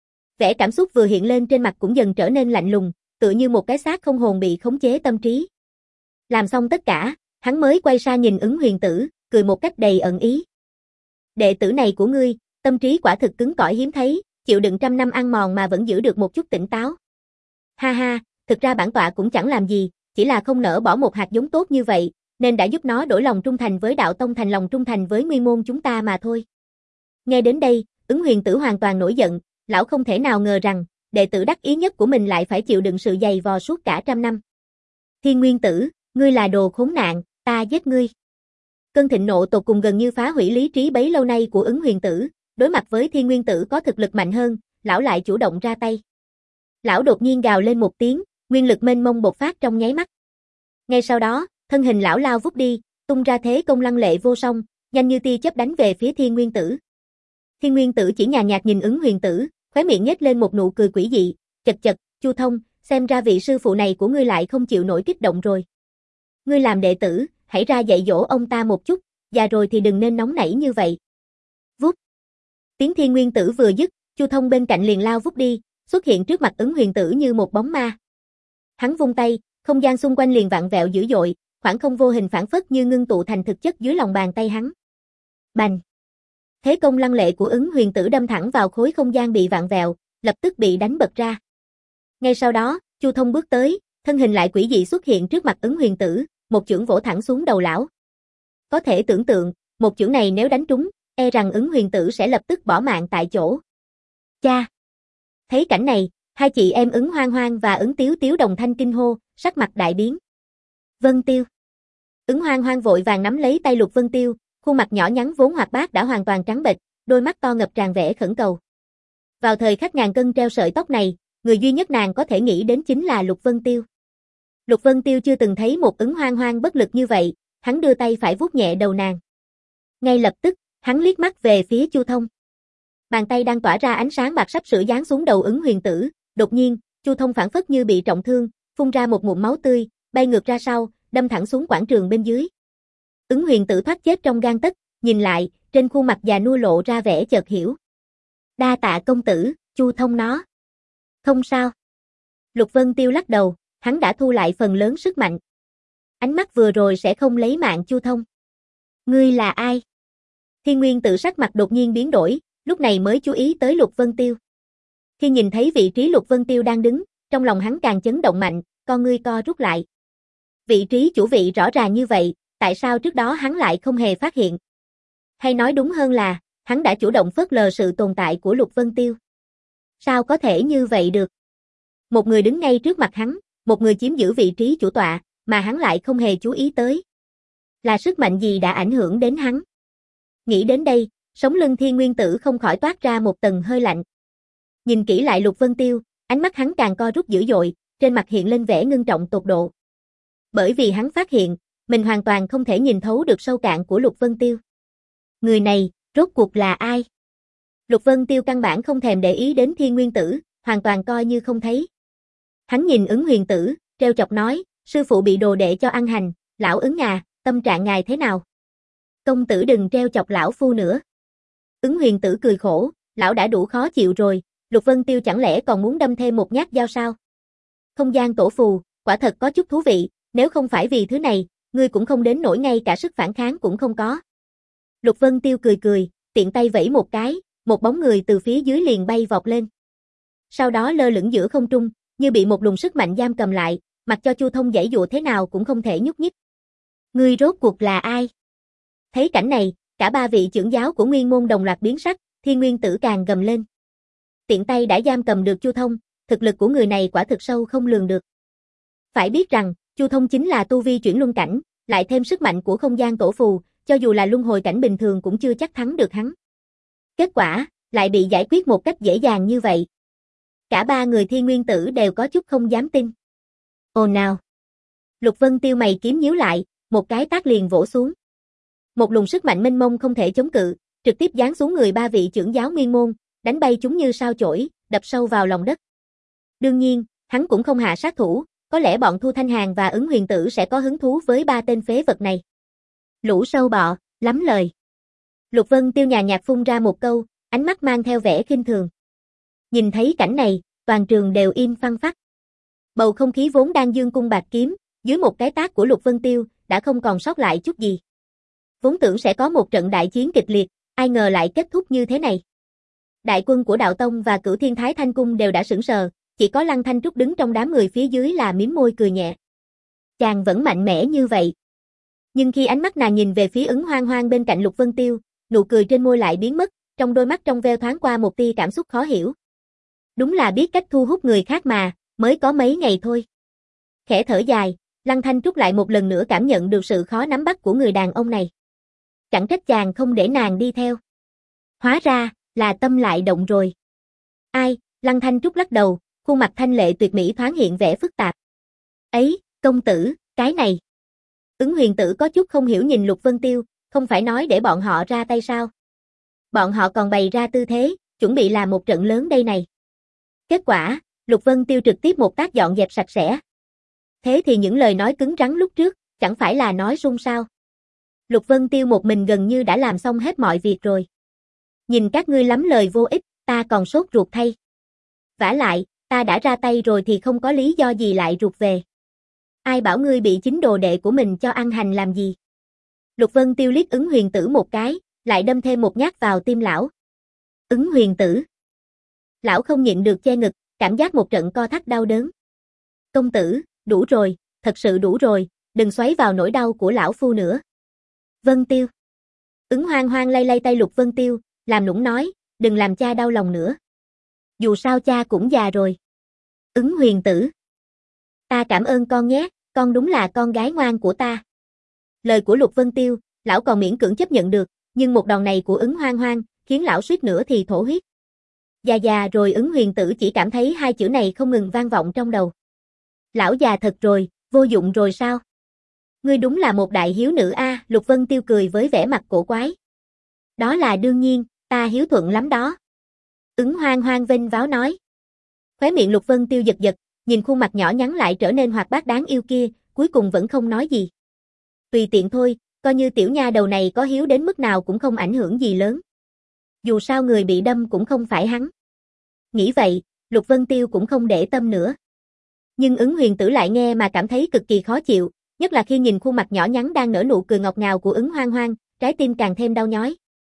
Vẻ cảm xúc vừa hiện lên trên mặt cũng dần trở nên lạnh lùng, tựa như một cái xác không hồn bị khống chế tâm trí. Làm xong tất cả, hắn mới quay sang nhìn Ứng Huyền Tử, cười một cách đầy ẩn ý. Đệ tử này của ngươi, tâm trí quả thực cứng cỏi hiếm thấy, chịu đựng trăm năm ăn mòn mà vẫn giữ được một chút tỉnh táo. Ha ha, thực ra bản tọa cũng chẳng làm gì, chỉ là không nỡ bỏ một hạt giống tốt như vậy, nên đã giúp nó đổi lòng trung thành với đạo tông thành lòng trung thành với nguyên môn chúng ta mà thôi. Nghe đến đây, Ứng Huyền Tử hoàn toàn nổi giận, lão không thể nào ngờ rằng, đệ tử đắc ý nhất của mình lại phải chịu đựng sự dày vò suốt cả trăm năm. Thiên Nguyên Tử, ngươi là đồ khốn nạn, ta giết ngươi. Cơn thịnh nộ tột cùng gần như phá hủy lý trí bấy lâu nay của Ứng Huyền Tử, đối mặt với Thiên Nguyên Tử có thực lực mạnh hơn, lão lại chủ động ra tay. Lão đột nhiên gào lên một tiếng, nguyên lực mênh mông bộc phát trong nháy mắt. Ngay sau đó, thân hình lão lao vút đi, tung ra thế công lăng lệ vô song, nhanh như tia chớp đánh về phía Thiên Nguyên Tử. Thiên Nguyên Tử chỉ nhàn nhạt nhìn Ứng Huyền Tử, khóe miệng nhếch lên một nụ cười quỷ dị, chật chật, Chu Thông, xem ra vị sư phụ này của ngươi lại không chịu nổi kích động rồi. Ngươi làm đệ tử, hãy ra dạy dỗ ông ta một chút, già rồi thì đừng nên nóng nảy như vậy. Vút. Tiếng Thiên Nguyên Tử vừa dứt, Chu Thông bên cạnh liền lao vút đi, xuất hiện trước mặt Ứng Huyền Tử như một bóng ma. Hắn vung tay, không gian xung quanh liền vặn vẹo dữ dội, khoảng không vô hình phảng phất như ngưng tụ thành thực chất dưới lòng bàn tay hắn. Bành! Thế công lăng lệ của Ứng Huyền Tử đâm thẳng vào khối không gian bị vặn vẹo, lập tức bị đánh bật ra. Ngay sau đó, Chu Thông bước tới, thân hình lại quỷ dị xuất hiện trước mặt Ứng Huyền Tử, một chưởng vỗ thẳng xuống đầu lão. Có thể tưởng tượng, một chưởng này nếu đánh trúng, e rằng Ứng Huyền Tử sẽ lập tức bỏ mạng tại chỗ. Cha! Thấy cảnh này, hai chị em Ứng Hoang Hoang và Ứng Tiếu Tiếu đồng thanh kinh hô, sắc mặt đại biến. Vân Tiêu! Ứng Hoang Hoang vội vàng nắm lấy tay Lục Vân Tiêu, khuôn mặt nhỏ nhắn vốn hoạt bát đã hoàn toàn trắng bệch, đôi mắt to ngập tràn vẻ khẩn cầu. Vào thời khắc ngàn cân treo sợi tóc này, người duy nhất nàng có thể nghĩ đến chính là Lục Vân Tiêu. Lục Vân Tiêu chưa từng thấy một Ứng Hoang Hoang bất lực như vậy, hắn đưa tay phải vuốt nhẹ đầu nàng. Ngay lập tức, hắn liếc mắt về phía Chu Thông. Bàn tay đang tỏa ra ánh sáng bạc sắp sửa giáng xuống đầu Ứng Huyền Tử, đột nhiên, Chu Thông phảng phất như bị trọng thương, phun ra một ngụm máu tươi, bay ngược ra sau, đâm thẳng xuống quảng trường bên dưới. Ứng Huyền Tử thoát chết trong gang tấc, nhìn lại, trên khuôn mặt già nua lộ ra vẻ chợt hiểu. Đa tạ công tử, Chu Thông nó. Không sao. Lục Vân Tiêu lắc đầu, hắn đã thu lại phần lớn sức mạnh. Ánh mắt vừa rồi sẽ không lấy mạng Chu Thông. Ngươi là ai? Thiên Nguyên Tử sắc mặt đột nhiên biến đổi, lúc này mới chú ý tới Lục Vân Tiêu. Khi nhìn thấy vị trí Lục Vân Tiêu đang đứng, trong lòng hắn càng chấn động mạnh, con ngươi co rút lại. Vị trí chủ vị rõ ràng như vậy, tại sao trước đó hắn lại không hề phát hiện? Hay nói đúng hơn là, hắn đã chủ động phớt lờ sự tồn tại của Lục Vân Tiêu. Sao có thể như vậy được? Một người đứng ngay trước mặt hắn, một người chiếm giữ vị trí chủ tọa, mà hắn lại không hề chú ý tới. Là sức mạnh gì đã ảnh hưởng đến hắn? Nghĩ đến đây, sống lưng Thiên Nguyên Tử không khỏi toát ra một tầng hơi lạnh. Nhìn kỹ lại Lục Vân Tiêu, ánh mắt hắn càng co rút dữ dội, trên mặt hiện lên vẻ ngưng trọng tột độ. Bởi vì hắn phát hiện, mình hoàn toàn không thể nhìn thấu được sâu cạn của Lục Vân Tiêu. Người này, rốt cuộc là ai? Lục Vân Tiêu căn bản không thèm để ý đến Thiên Nguyên Tử, hoàn toàn coi như không thấy. Hắn nhìn Ứng Huyền Tử, trêu chọc nói, sư phụ bị đồ đệ cho ăn hành, lão Ứng à, tâm trạng ngài thế nào? Công tử đừng trêu chọc lão phu nữa. Ứng Huyền Tử cười khổ, lão đã đủ khó chịu rồi, Lục Vân Tiêu chẳng lẽ còn muốn đâm thêm một nhát dao sao? Không gian tổ phù, quả thật có chút thú vị, nếu không phải vì thứ này, ngươi cũng không đến nỗi ngay cả sức phản kháng cũng không có. Lục Vân Tiêu cười cười, tiện tay vẫy một cái, một bóng người từ phía dưới liền bay vọt lên. Sau đó lơ lửng giữa không trung, như bị một luồng sức mạnh giam cầm lại, mặc cho Chu Thông giãy dụa thế nào cũng không thể nhúc nhích. Ngươi rốt cuộc là ai? Thấy cảnh này, cả ba vị trưởng giáo của Nguyên môn đồng loạt biến sắc, Thiên Nguyên Tử càng gầm lên. Tiện tay đã giam cầm được Chu Thông, thực lực của người này quả thực sâu không lường được. Phải biết rằng, Chu Thông chính là tu vi chuyển luân cảnh, lại thêm sức mạnh của không gian tổ phù, cho dù là luân hồi cảnh bình thường cũng chưa chắc thắng được hắn. Kết quả, lại bị giải quyết một cách dễ dàng như vậy. Cả ba người Thiên Nguyên Tử đều có chút không dám tin. Ồ nào! Lục Vân Tiêu mày kiếm nhíu lại, một cái tát liền vỗ xuống. Một luồng sức mạnh mênh mông không thể chống cự, trực tiếp giáng xuống người ba vị trưởng giáo Nguyên môn, đánh bay chúng như sao chổi, đập sâu vào lòng đất. Đương nhiên, hắn cũng không hạ sát thủ, có lẽ bọn Thu Thanh Hàn và Ứng Huyền Tử sẽ có hứng thú với ba tên phế vật này. Lũ sâu bọ, lắm lời. Lục Vân Tiêu nhàn nhạt phun ra một câu, ánh mắt mang theo vẻ khinh thường. Nhìn thấy cảnh này, toàn trường đều im phăng phắc. Bầu không khí vốn đang dương cung bạt kiếm, dưới một cái tát của Lục Vân Tiêu, đã không còn sót lại chút gì. Vốn tưởng sẽ có một trận đại chiến kịch liệt, ai ngờ lại kết thúc như thế này. Đại quân của Đạo Tông và Cửu Thiên Thái Thanh Cung đều đã sững sờ, chỉ có Lăng Thanh Trúc đứng trong đám người phía dưới là mím môi cười nhẹ. Chàng vẫn mạnh mẽ như vậy. Nhưng khi ánh mắt nàng nhìn về phía Ứng Hoang Hoang bên cạnh Lục Vân Tiêu, nụ cười trên môi lại biến mất, trong đôi mắt trong veo thoáng qua một tia cảm xúc khó hiểu. Đúng là biết cách thu hút người khác mà, mới có mấy ngày thôi. Khẽ thở dài, Lăng Thanh Trúc lại một lần nữa cảm nhận được sự khó nắm bắt của người đàn ông này. Chẳng trách chàng không để nàng đi theo. Hóa ra, là tâm lại động rồi. Ai, Lăng Thanh Trúc lắc đầu, khuôn mặt thanh lệ tuyệt mỹ thoáng hiện vẻ phức tạp. Ấy, công tử, cái này. Ứng Huyền Tử có chút không hiểu nhìn Lục Vân Tiêu, không phải nói để bọn họ ra tay sao? Bọn họ còn bày ra tư thế, chuẩn bị làm một trận lớn đây này. Kết quả, Lục Vân Tiêu trực tiếp một tác dọn dẹp sạch sẽ. Thế thì những lời nói cứng rắn lúc trước, chẳng phải là nói sung sao? Lục Vân Tiêu một mình gần như đã làm xong hết mọi việc rồi. Nhìn các ngươi lắm lời vô ích, ta còn sốt ruột thay. Vả lại, ta đã ra tay rồi thì không có lý do gì lại rụt về. Ai bảo ngươi bị chính đồ đệ của mình cho ăn hành làm gì? Lục Vân Tiêu liếc Ứng Huyền Tử một cái, lại đâm thêm một nhát vào tim lão. Ứng Huyền Tử. Lão không nhịn được che ngực, cảm giác một trận co thắt đau đớn. Công tử, đủ rồi, thật sự đủ rồi, đừng xoáy vào nỗi đau của lão phu nữa. Vân Tiêu. Ứng Hoang Hoang lay lay tay Lục Vân Tiêu, làm nũng nói, đừng làm cha đau lòng nữa. Dù sao cha cũng già rồi. Ứng Huyền Tử. Ta cảm ơn con nhé, con đúng là con gái ngoan của ta. Lời của Lục Vân Tiêu, lão còn miễn cưỡng chấp nhận được, nhưng một đòn này của Ứng Hoang Hoang, khiến lão suýt nữa thì thổ huyết. Già già rồi Ứng Huyền Tử chỉ cảm thấy hai chữ này không ngừng vang vọng trong đầu. Lão già thật rồi, vô dụng rồi sao? Ngươi đúng là một đại hiếu nữ a, Lục Vân Tiêu cười với vẻ mặt cổ quái. Đó là đương nhiên, ta hiếu thuận lắm đó. Ứng Hoang Hoang vênh váo nói. Khóe miệng Lục Vân Tiêu giật giật, nhìn khuôn mặt nhỏ nhắn lại trở nên hoạt bát đáng yêu kia, cuối cùng vẫn không nói gì. Tùy tiện thôi, coi như tiểu nha đầu này có hiếu đến mức nào cũng không ảnh hưởng gì lớn. Dù sao người bị đâm cũng không phải hắn. Nghĩ vậy, Lục Vân Tiêu cũng không để tâm nữa. Nhưng Ứng Huyền Tử lại nghe mà cảm thấy cực kỳ khó chịu, nhất là khi nhìn khuôn mặt nhỏ nhắn đang nở nụ cười ngọt ngào của Ứng Hoang Hoang, trái tim càng thêm đau nhói.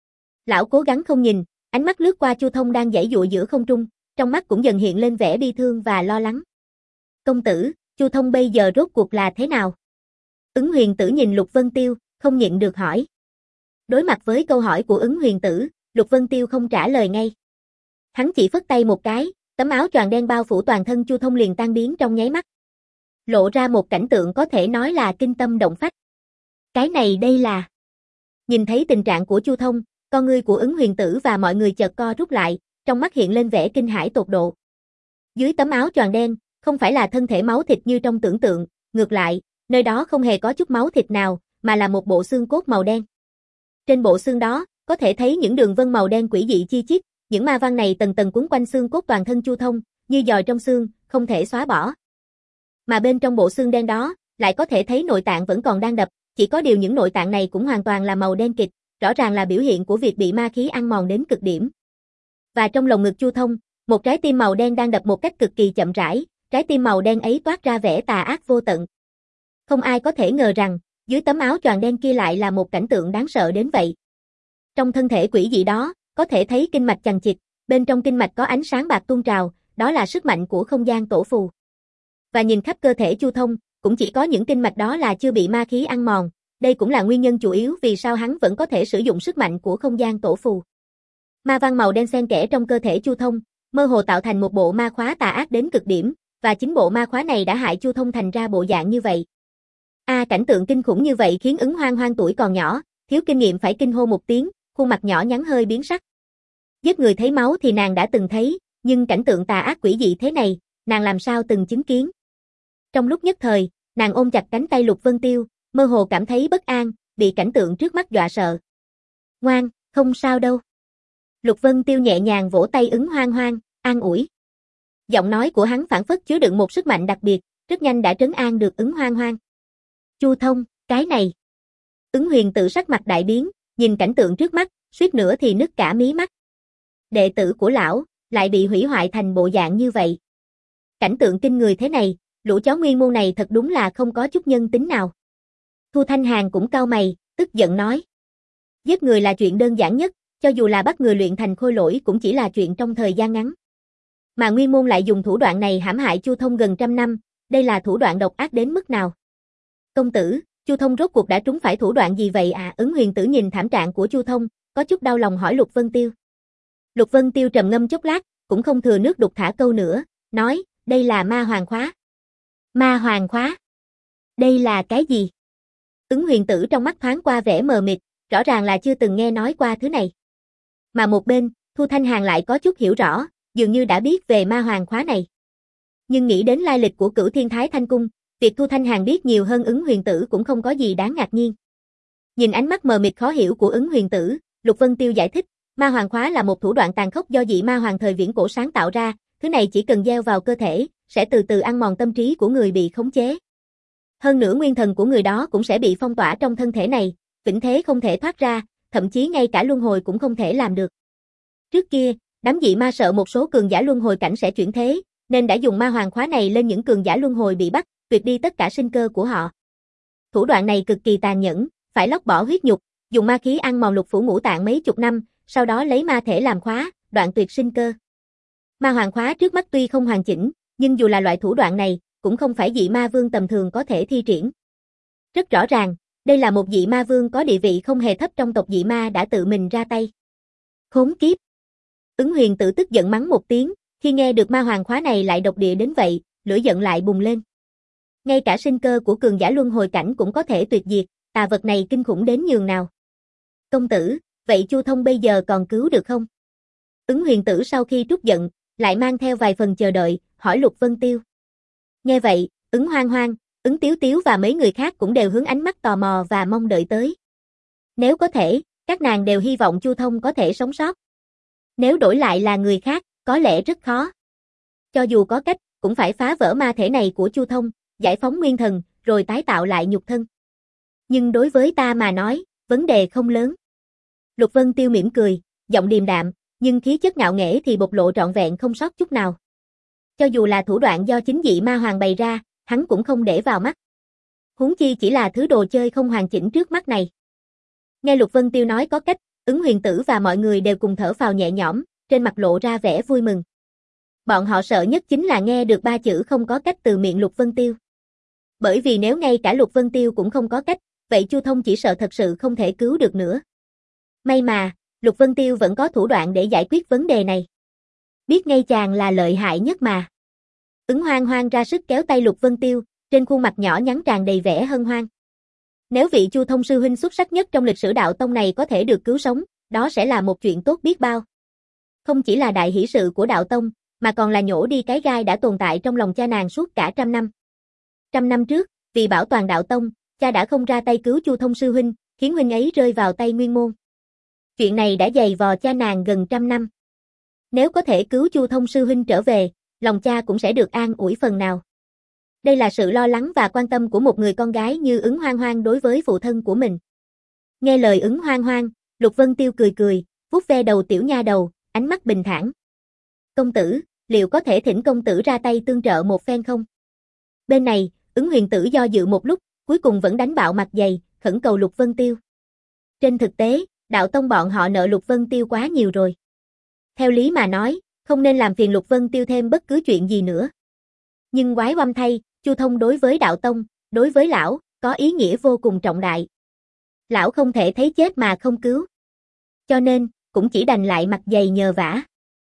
Lão cố gắng không nhìn, ánh mắt lướt qua Chu Thông đang giãy giụa giữa không trung, trong mắt cũng dần hiện lên vẻ bi thương và lo lắng. Công tử, Chu Thông bây giờ rốt cuộc là thế nào? Ứng Huyền Tử nhìn Lục Vân Tiêu, không nhịn được hỏi. Đối mặt với câu hỏi của Ứng Huyền Tử, Lục Vân Tiêu không trả lời ngay. Hắn chỉ phất tay một cái, tấm áo choàng đen bao phủ toàn thân Chu Thông liền tan biến trong nháy mắt. Lộ ra một cảnh tượng có thể nói là kinh tâm động phách. Cái này đây là... Nhìn thấy tình trạng của Chu Thông, con ngươi của Ứng Huyền Tử và mọi người chợt co rút lại, trong mắt hiện lên vẻ kinh hãi tột độ. Dưới tấm áo choàng đen, không phải là thân thể máu thịt như trong tưởng tượng, ngược lại, nơi đó không hề có chút máu thịt nào, mà là một bộ xương cốt màu đen. Trên bộ xương đó, có thể thấy những đường vân màu đen quỷ dị chi chít, những ma văn này tầng tầng quấn quanh xương cốt toàn thân Chu Thông, như giòi trong xương, không thể xóa bỏ. Mà bên trong bộ xương đen đó, lại có thể thấy nội tạng vẫn còn đang đập, chỉ có điều những nội tạng này cũng hoàn toàn là màu đen kịt, rõ ràng là biểu hiện của việc bị ma khí ăn mòn đến cực điểm. Và trong lồng ngực Chu Thông, một trái tim màu đen đang đập một cách cực kỳ chậm rãi, trái tim màu đen ấy toát ra vẻ tà ác vô tận. Không ai có thể ngờ rằng, dưới tấm áo choàng đen kia lại là một cảnh tượng đáng sợ đến vậy. Trong thân thể quỷ dị đó, có thể thấy kinh mạch chằng chịt, bên trong kinh mạch có ánh sáng bạc tuôn trào, đó là sức mạnh của không gian tổ phù. Và nhìn khắp cơ thể Chu Thông, cũng chỉ có những kinh mạch đó là chưa bị ma khí ăn mòn, đây cũng là nguyên nhân chủ yếu vì sao hắn vẫn có thể sử dụng sức mạnh của không gian tổ phù. Ma văn màu đen xen kẽ trong cơ thể Chu Thông, mơ hồ tạo thành một bộ ma khóa tà ác đến cực điểm, và chính bộ ma khóa này đã hại Chu Thông thành ra bộ dạng như vậy. A à, cảnh tượng kinh khủng như vậy khiến Ứng Hoang Hoang tuổi còn nhỏ, thiếu kinh nghiệm phải kinh hô một tiếng, khuôn mặt nhỏ nhắn hơi biến sắc. Giết người thấy máu thì nàng đã từng thấy, nhưng cảnh tượng tà ác quỷ dị thế này, nàng làm sao từng chứng kiến. Trong lúc nhất thời, nàng ôm chặt cánh tay Lục Vân Tiêu, mơ hồ cảm thấy bất an, bị cảnh tượng trước mắt dọa sợ. Ngoan, không sao đâu. Lục Vân Tiêu nhẹ nhàng vỗ tay Ứng Hoang Hoang, an ủi. Giọng nói của hắn phảng phất chứa đựng một sức mạnh đặc biệt, rất nhanh đã trấn an được Ứng Hoang Hoang. Chu Thông, cái này. Ứng Huyền tự sắc mặt đại biến, nhìn cảnh tượng trước mắt, suýt nữa thì nứt cả mí mắt. Đệ tử của lão, lại bị hủy hoại thành bộ dạng như vậy. Cảnh tượng kinh người thế này, lũ chó nguyên môn này thật đúng là không có chút nhân tính nào. Thu Thanh Hàn cũng cau mày, tức giận nói. Giết người là chuyện đơn giản nhất, cho dù là bắt người luyện thành khôi lỗi cũng chỉ là chuyện trong thời gian ngắn. Mà nguyên môn lại dùng thủ đoạn này hãm hại Chu Thông gần trăm năm, đây là thủ đoạn độc ác đến mức nào? Công tử, Chu Thông rốt cuộc đã trúng phải thủ đoạn gì vậy à? Ứng Huyền tử nhìn thảm trạng của Chu Thông, có chút đau lòng hỏi Lục Vân Tiêu. Lục Vân Tiêu trầm ngâm chốc lát, cũng không thừa nước đục thả câu nữa, nói, đây là ma hoàng khóa. Ma hoàng khóa? Đây là cái gì? Ứng Huyền tử trong mắt thoáng qua vẻ mờ mịt, rõ ràng là chưa từng nghe nói qua thứ này. Mà một bên, Thu Thanh Hàn lại có chút hiểu rõ, dường như đã biết về ma hoàng khóa này. Nhưng nghĩ đến lai lịch của Cửu Thiên Thái Thanh Cung, việc Thu Thanh Hàn biết nhiều hơn Ứng Huyền tử cũng không có gì đáng ngạc nhiên. Nhìn ánh mắt mờ mịt khó hiểu của Ứng Huyền tử, Lục Vân Tiêu giải thích, ma hoàng khóa là một thủ đoạn tàn khốc do dị ma hoàng thời viễn cổ sáng tạo ra, thứ này chỉ cần gieo vào cơ thể, sẽ từ từ ăn mòn tâm trí của người bị khống chế. Hơn nữa nguyên thần của người đó cũng sẽ bị phong tỏa trong thân thể này, vĩnh thế không thể thoát ra, thậm chí ngay cả luân hồi cũng không thể làm được. Trước kia, đám dị ma sợ một số cường giả luân hồi cảnh sẽ chuyển thế, nên đã dùng ma hoàng khóa này lên những cường giả luân hồi bị bắt, tuyệt đi tất cả sinh cơ của họ. Thủ đoạn này cực kỳ tàn nhẫn, phải lóc bỏ huyết nhục, dùng ma khí ăn mòn lục phủ ngũ tạng mấy chục năm, sau đó lấy ma thể làm khóa, đoạn tuyệt sinh cơ. Ma hoàng khóa trước mắt tuy không hoàn chỉnh, nhưng dù là loại thủ đoạn này, cũng không phải dị ma vương tầm thường có thể thi triển. Rất rõ ràng, đây là một dị ma vương có địa vị không hề thấp trong tộc dị ma đã tự mình ra tay. Khốn kiếp! Ứng Huyền tự tức giận mắng một tiếng, khi nghe được ma hoàng khóa này lại độc địa đến vậy, lửa giận lại bùng lên. Ngay cả sinh cơ của cường giả luân hồi cảnh cũng có thể tuyệt diệt, tà vật này kinh khủng đến nhường nào. Công tử, vậy Chu Thông bây giờ còn cứu được không? Ứng Huyền tử sau khi trút giận, lại mang theo vài phần chờ đợi, hỏi Lục Vân Tiêu. Nghe vậy, Ứng Hoang Hoang, Ứng Tiếu Tiếu và mấy người khác cũng đều hướng ánh mắt tò mò và mong đợi tới. Nếu có thể, các nàng đều hy vọng Chu Thông có thể sống sót. Nếu đổi lại là người khác, có lẽ rất khó. Cho dù có cách, cũng phải phá vỡ ma thể này của Chu Thông, giải phóng nguyên thần, rồi tái tạo lại nhục thân. Nhưng đối với ta mà nói, vấn đề không lớn. Lục Vân Tiêu mỉm cười, giọng điềm đạm, nhưng khí chất ngạo nghễ thì bộc lộ trọn vẹn không sót chút nào. Cho dù là thủ đoạn do chính dị ma hoàng bày ra, hắn cũng không để vào mắt. Huống chi chỉ là thứ đồ chơi không hoàn chỉnh trước mắt này. Nghe Lục Vân Tiêu nói có cách, Ứng Huyền tử và mọi người đều cùng thở phào nhẹ nhõm, trên mặt lộ ra vẻ vui mừng. Bọn họ sợ nhất chính là nghe được ba chữ không có cách từ miệng Lục Vân Tiêu. Bởi vì nếu ngay cả Lục Vân Tiêu cũng không có cách, vậy Chu Thông chỉ sợ thật sự không thể cứu được nữa. May mà, Lục Vân Tiêu vẫn có thủ đoạn để giải quyết vấn đề này. Biết ngay chàng là lợi hại nhất mà. Ứng Hoang Hoang ra sức kéo tay Lục Vân Tiêu, trên khuôn mặt nhỏ nhắn tràn đầy vẻ hân hoan. Nếu vị Chu Thông sư huynh xuất sắc nhất trong lịch sử đạo tông này có thể được cứu sống, đó sẽ là một chuyện tốt biết bao. Không chỉ là đại hỷ sự của đạo tông, mà còn là nhổ đi cái gai đã tồn tại trong lòng cha nàng suốt cả trăm năm. Trăm năm trước, vì bảo toàn đạo tông, cha đã không ra tay cứu Chu Thông sư huynh, khiến huynh ấy rơi vào tay Nguyên môn. Chuyện này đã dày vò cha nàng gần trăm năm. Nếu có thể cứu Chu Thông sư huynh trở về, lòng cha cũng sẽ được an ủi phần nào. Đây là sự lo lắng và quan tâm của một người con gái như Ứng Hoang Hoang đối với phụ thân của mình. Nghe lời Ứng Hoang Hoang, Lục Vân Tiêu cười cười, vuốt ve đầu tiểu nha đầu, ánh mắt bình thản. Công tử, liệu có thể thỉnh công tử ra tay tương trợ một phen không? Bên này, Ứng Huyền Tử do dự một lúc, cuối cùng vẫn đánh bạo mặt dày, khẩn cầu Lục Vân Tiêu. Trên thực tế, đạo tông bọn họ nợ Lục Vân Tiêu quá nhiều rồi. Theo lý mà nói, không nên làm phiền Lục Vân Tiêu thêm bất cứ chuyện gì nữa. Nhưng quái oăm thay, Chu Thông đối với đạo tông, đối với lão, có ý nghĩa vô cùng trọng đại. Lão không thể thấy chết mà không cứu. Cho nên, cũng chỉ đành lại mặt dày nhờ vả.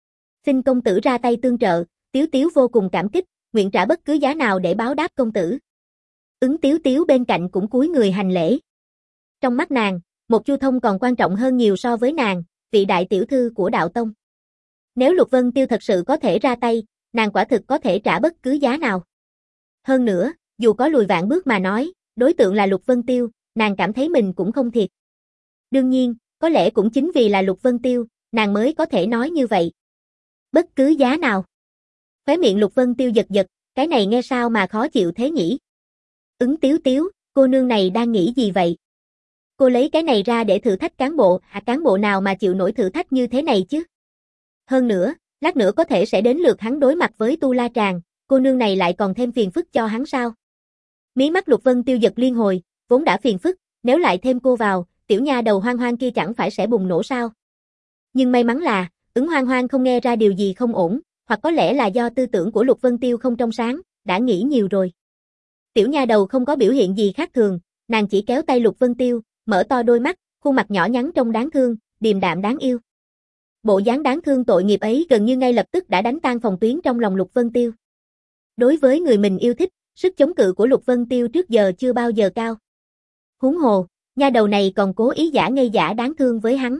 Xin công tử ra tay tương trợ, Tiếu Tiếu vô cùng cảm kích, nguyện trả bất cứ giá nào để báo đáp công tử. Ứng Tiếu Tiếu bên cạnh cũng cúi người hành lễ. Trong mắt nàng, một Chu Thông còn quan trọng hơn nhiều so với nàng, vị đại tiểu thư của đạo tông. Nếu Lục Vân Tiêu thật sự có thể ra tay, nàng quả thực có thể trả bất cứ giá nào. Hơn nữa, dù có lùi vạn bước mà nói, đối tượng là Lục Vân Tiêu, nàng cảm thấy mình cũng không thiệt. Đương nhiên, có lẽ cũng chính vì là Lục Vân Tiêu, nàng mới có thể nói như vậy. Bất cứ giá nào. Khóe miệng Lục Vân Tiêu giật giật, cái này nghe sao mà khó chịu thế nhỉ? Ứng Tiếu Tiếu, cô nương này đang nghĩ gì vậy? Cô lấy cái này ra để thử thách cán bộ, à cán bộ nào mà chịu nổi thử thách như thế này chứ? Hơn nữa, lát nữa có thể sẽ đến lượt hắn đối mặt với Tu La Tràng, cô nương này lại còn thêm phiền phức cho hắn sao? Mí mắt Lục Vân Tiêu giật liên hồi, vốn đã phiền phức, nếu lại thêm cô vào, tiểu nha đầu Hoang Hoang kia chẳng phải sẽ bùng nổ sao? Nhưng may mắn là, Ứng Hoang Hoang không nghe ra điều gì không ổn, hoặc có lẽ là do tư tưởng của Lục Vân Tiêu không trong sáng, đã nghĩ nhiều rồi. Tiểu nha đầu không có biểu hiện gì khác thường, nàng chỉ kéo tay Lục Vân Tiêu, mở to đôi mắt, khuôn mặt nhỏ nhắn trông đáng thương, điềm đạm đáng yêu. Bộ dáng đáng thương tội nghiệp ấy gần như ngay lập tức đã đánh tan phòng tuyến trong lòng Lục Vân Tiêu. Đối với người mình yêu thích, sức chống cự của Lục Vân Tiêu trước giờ chưa bao giờ cao. Huống hồ, nha đầu này còn cố ý giả ngây giả đáng thương với hắn.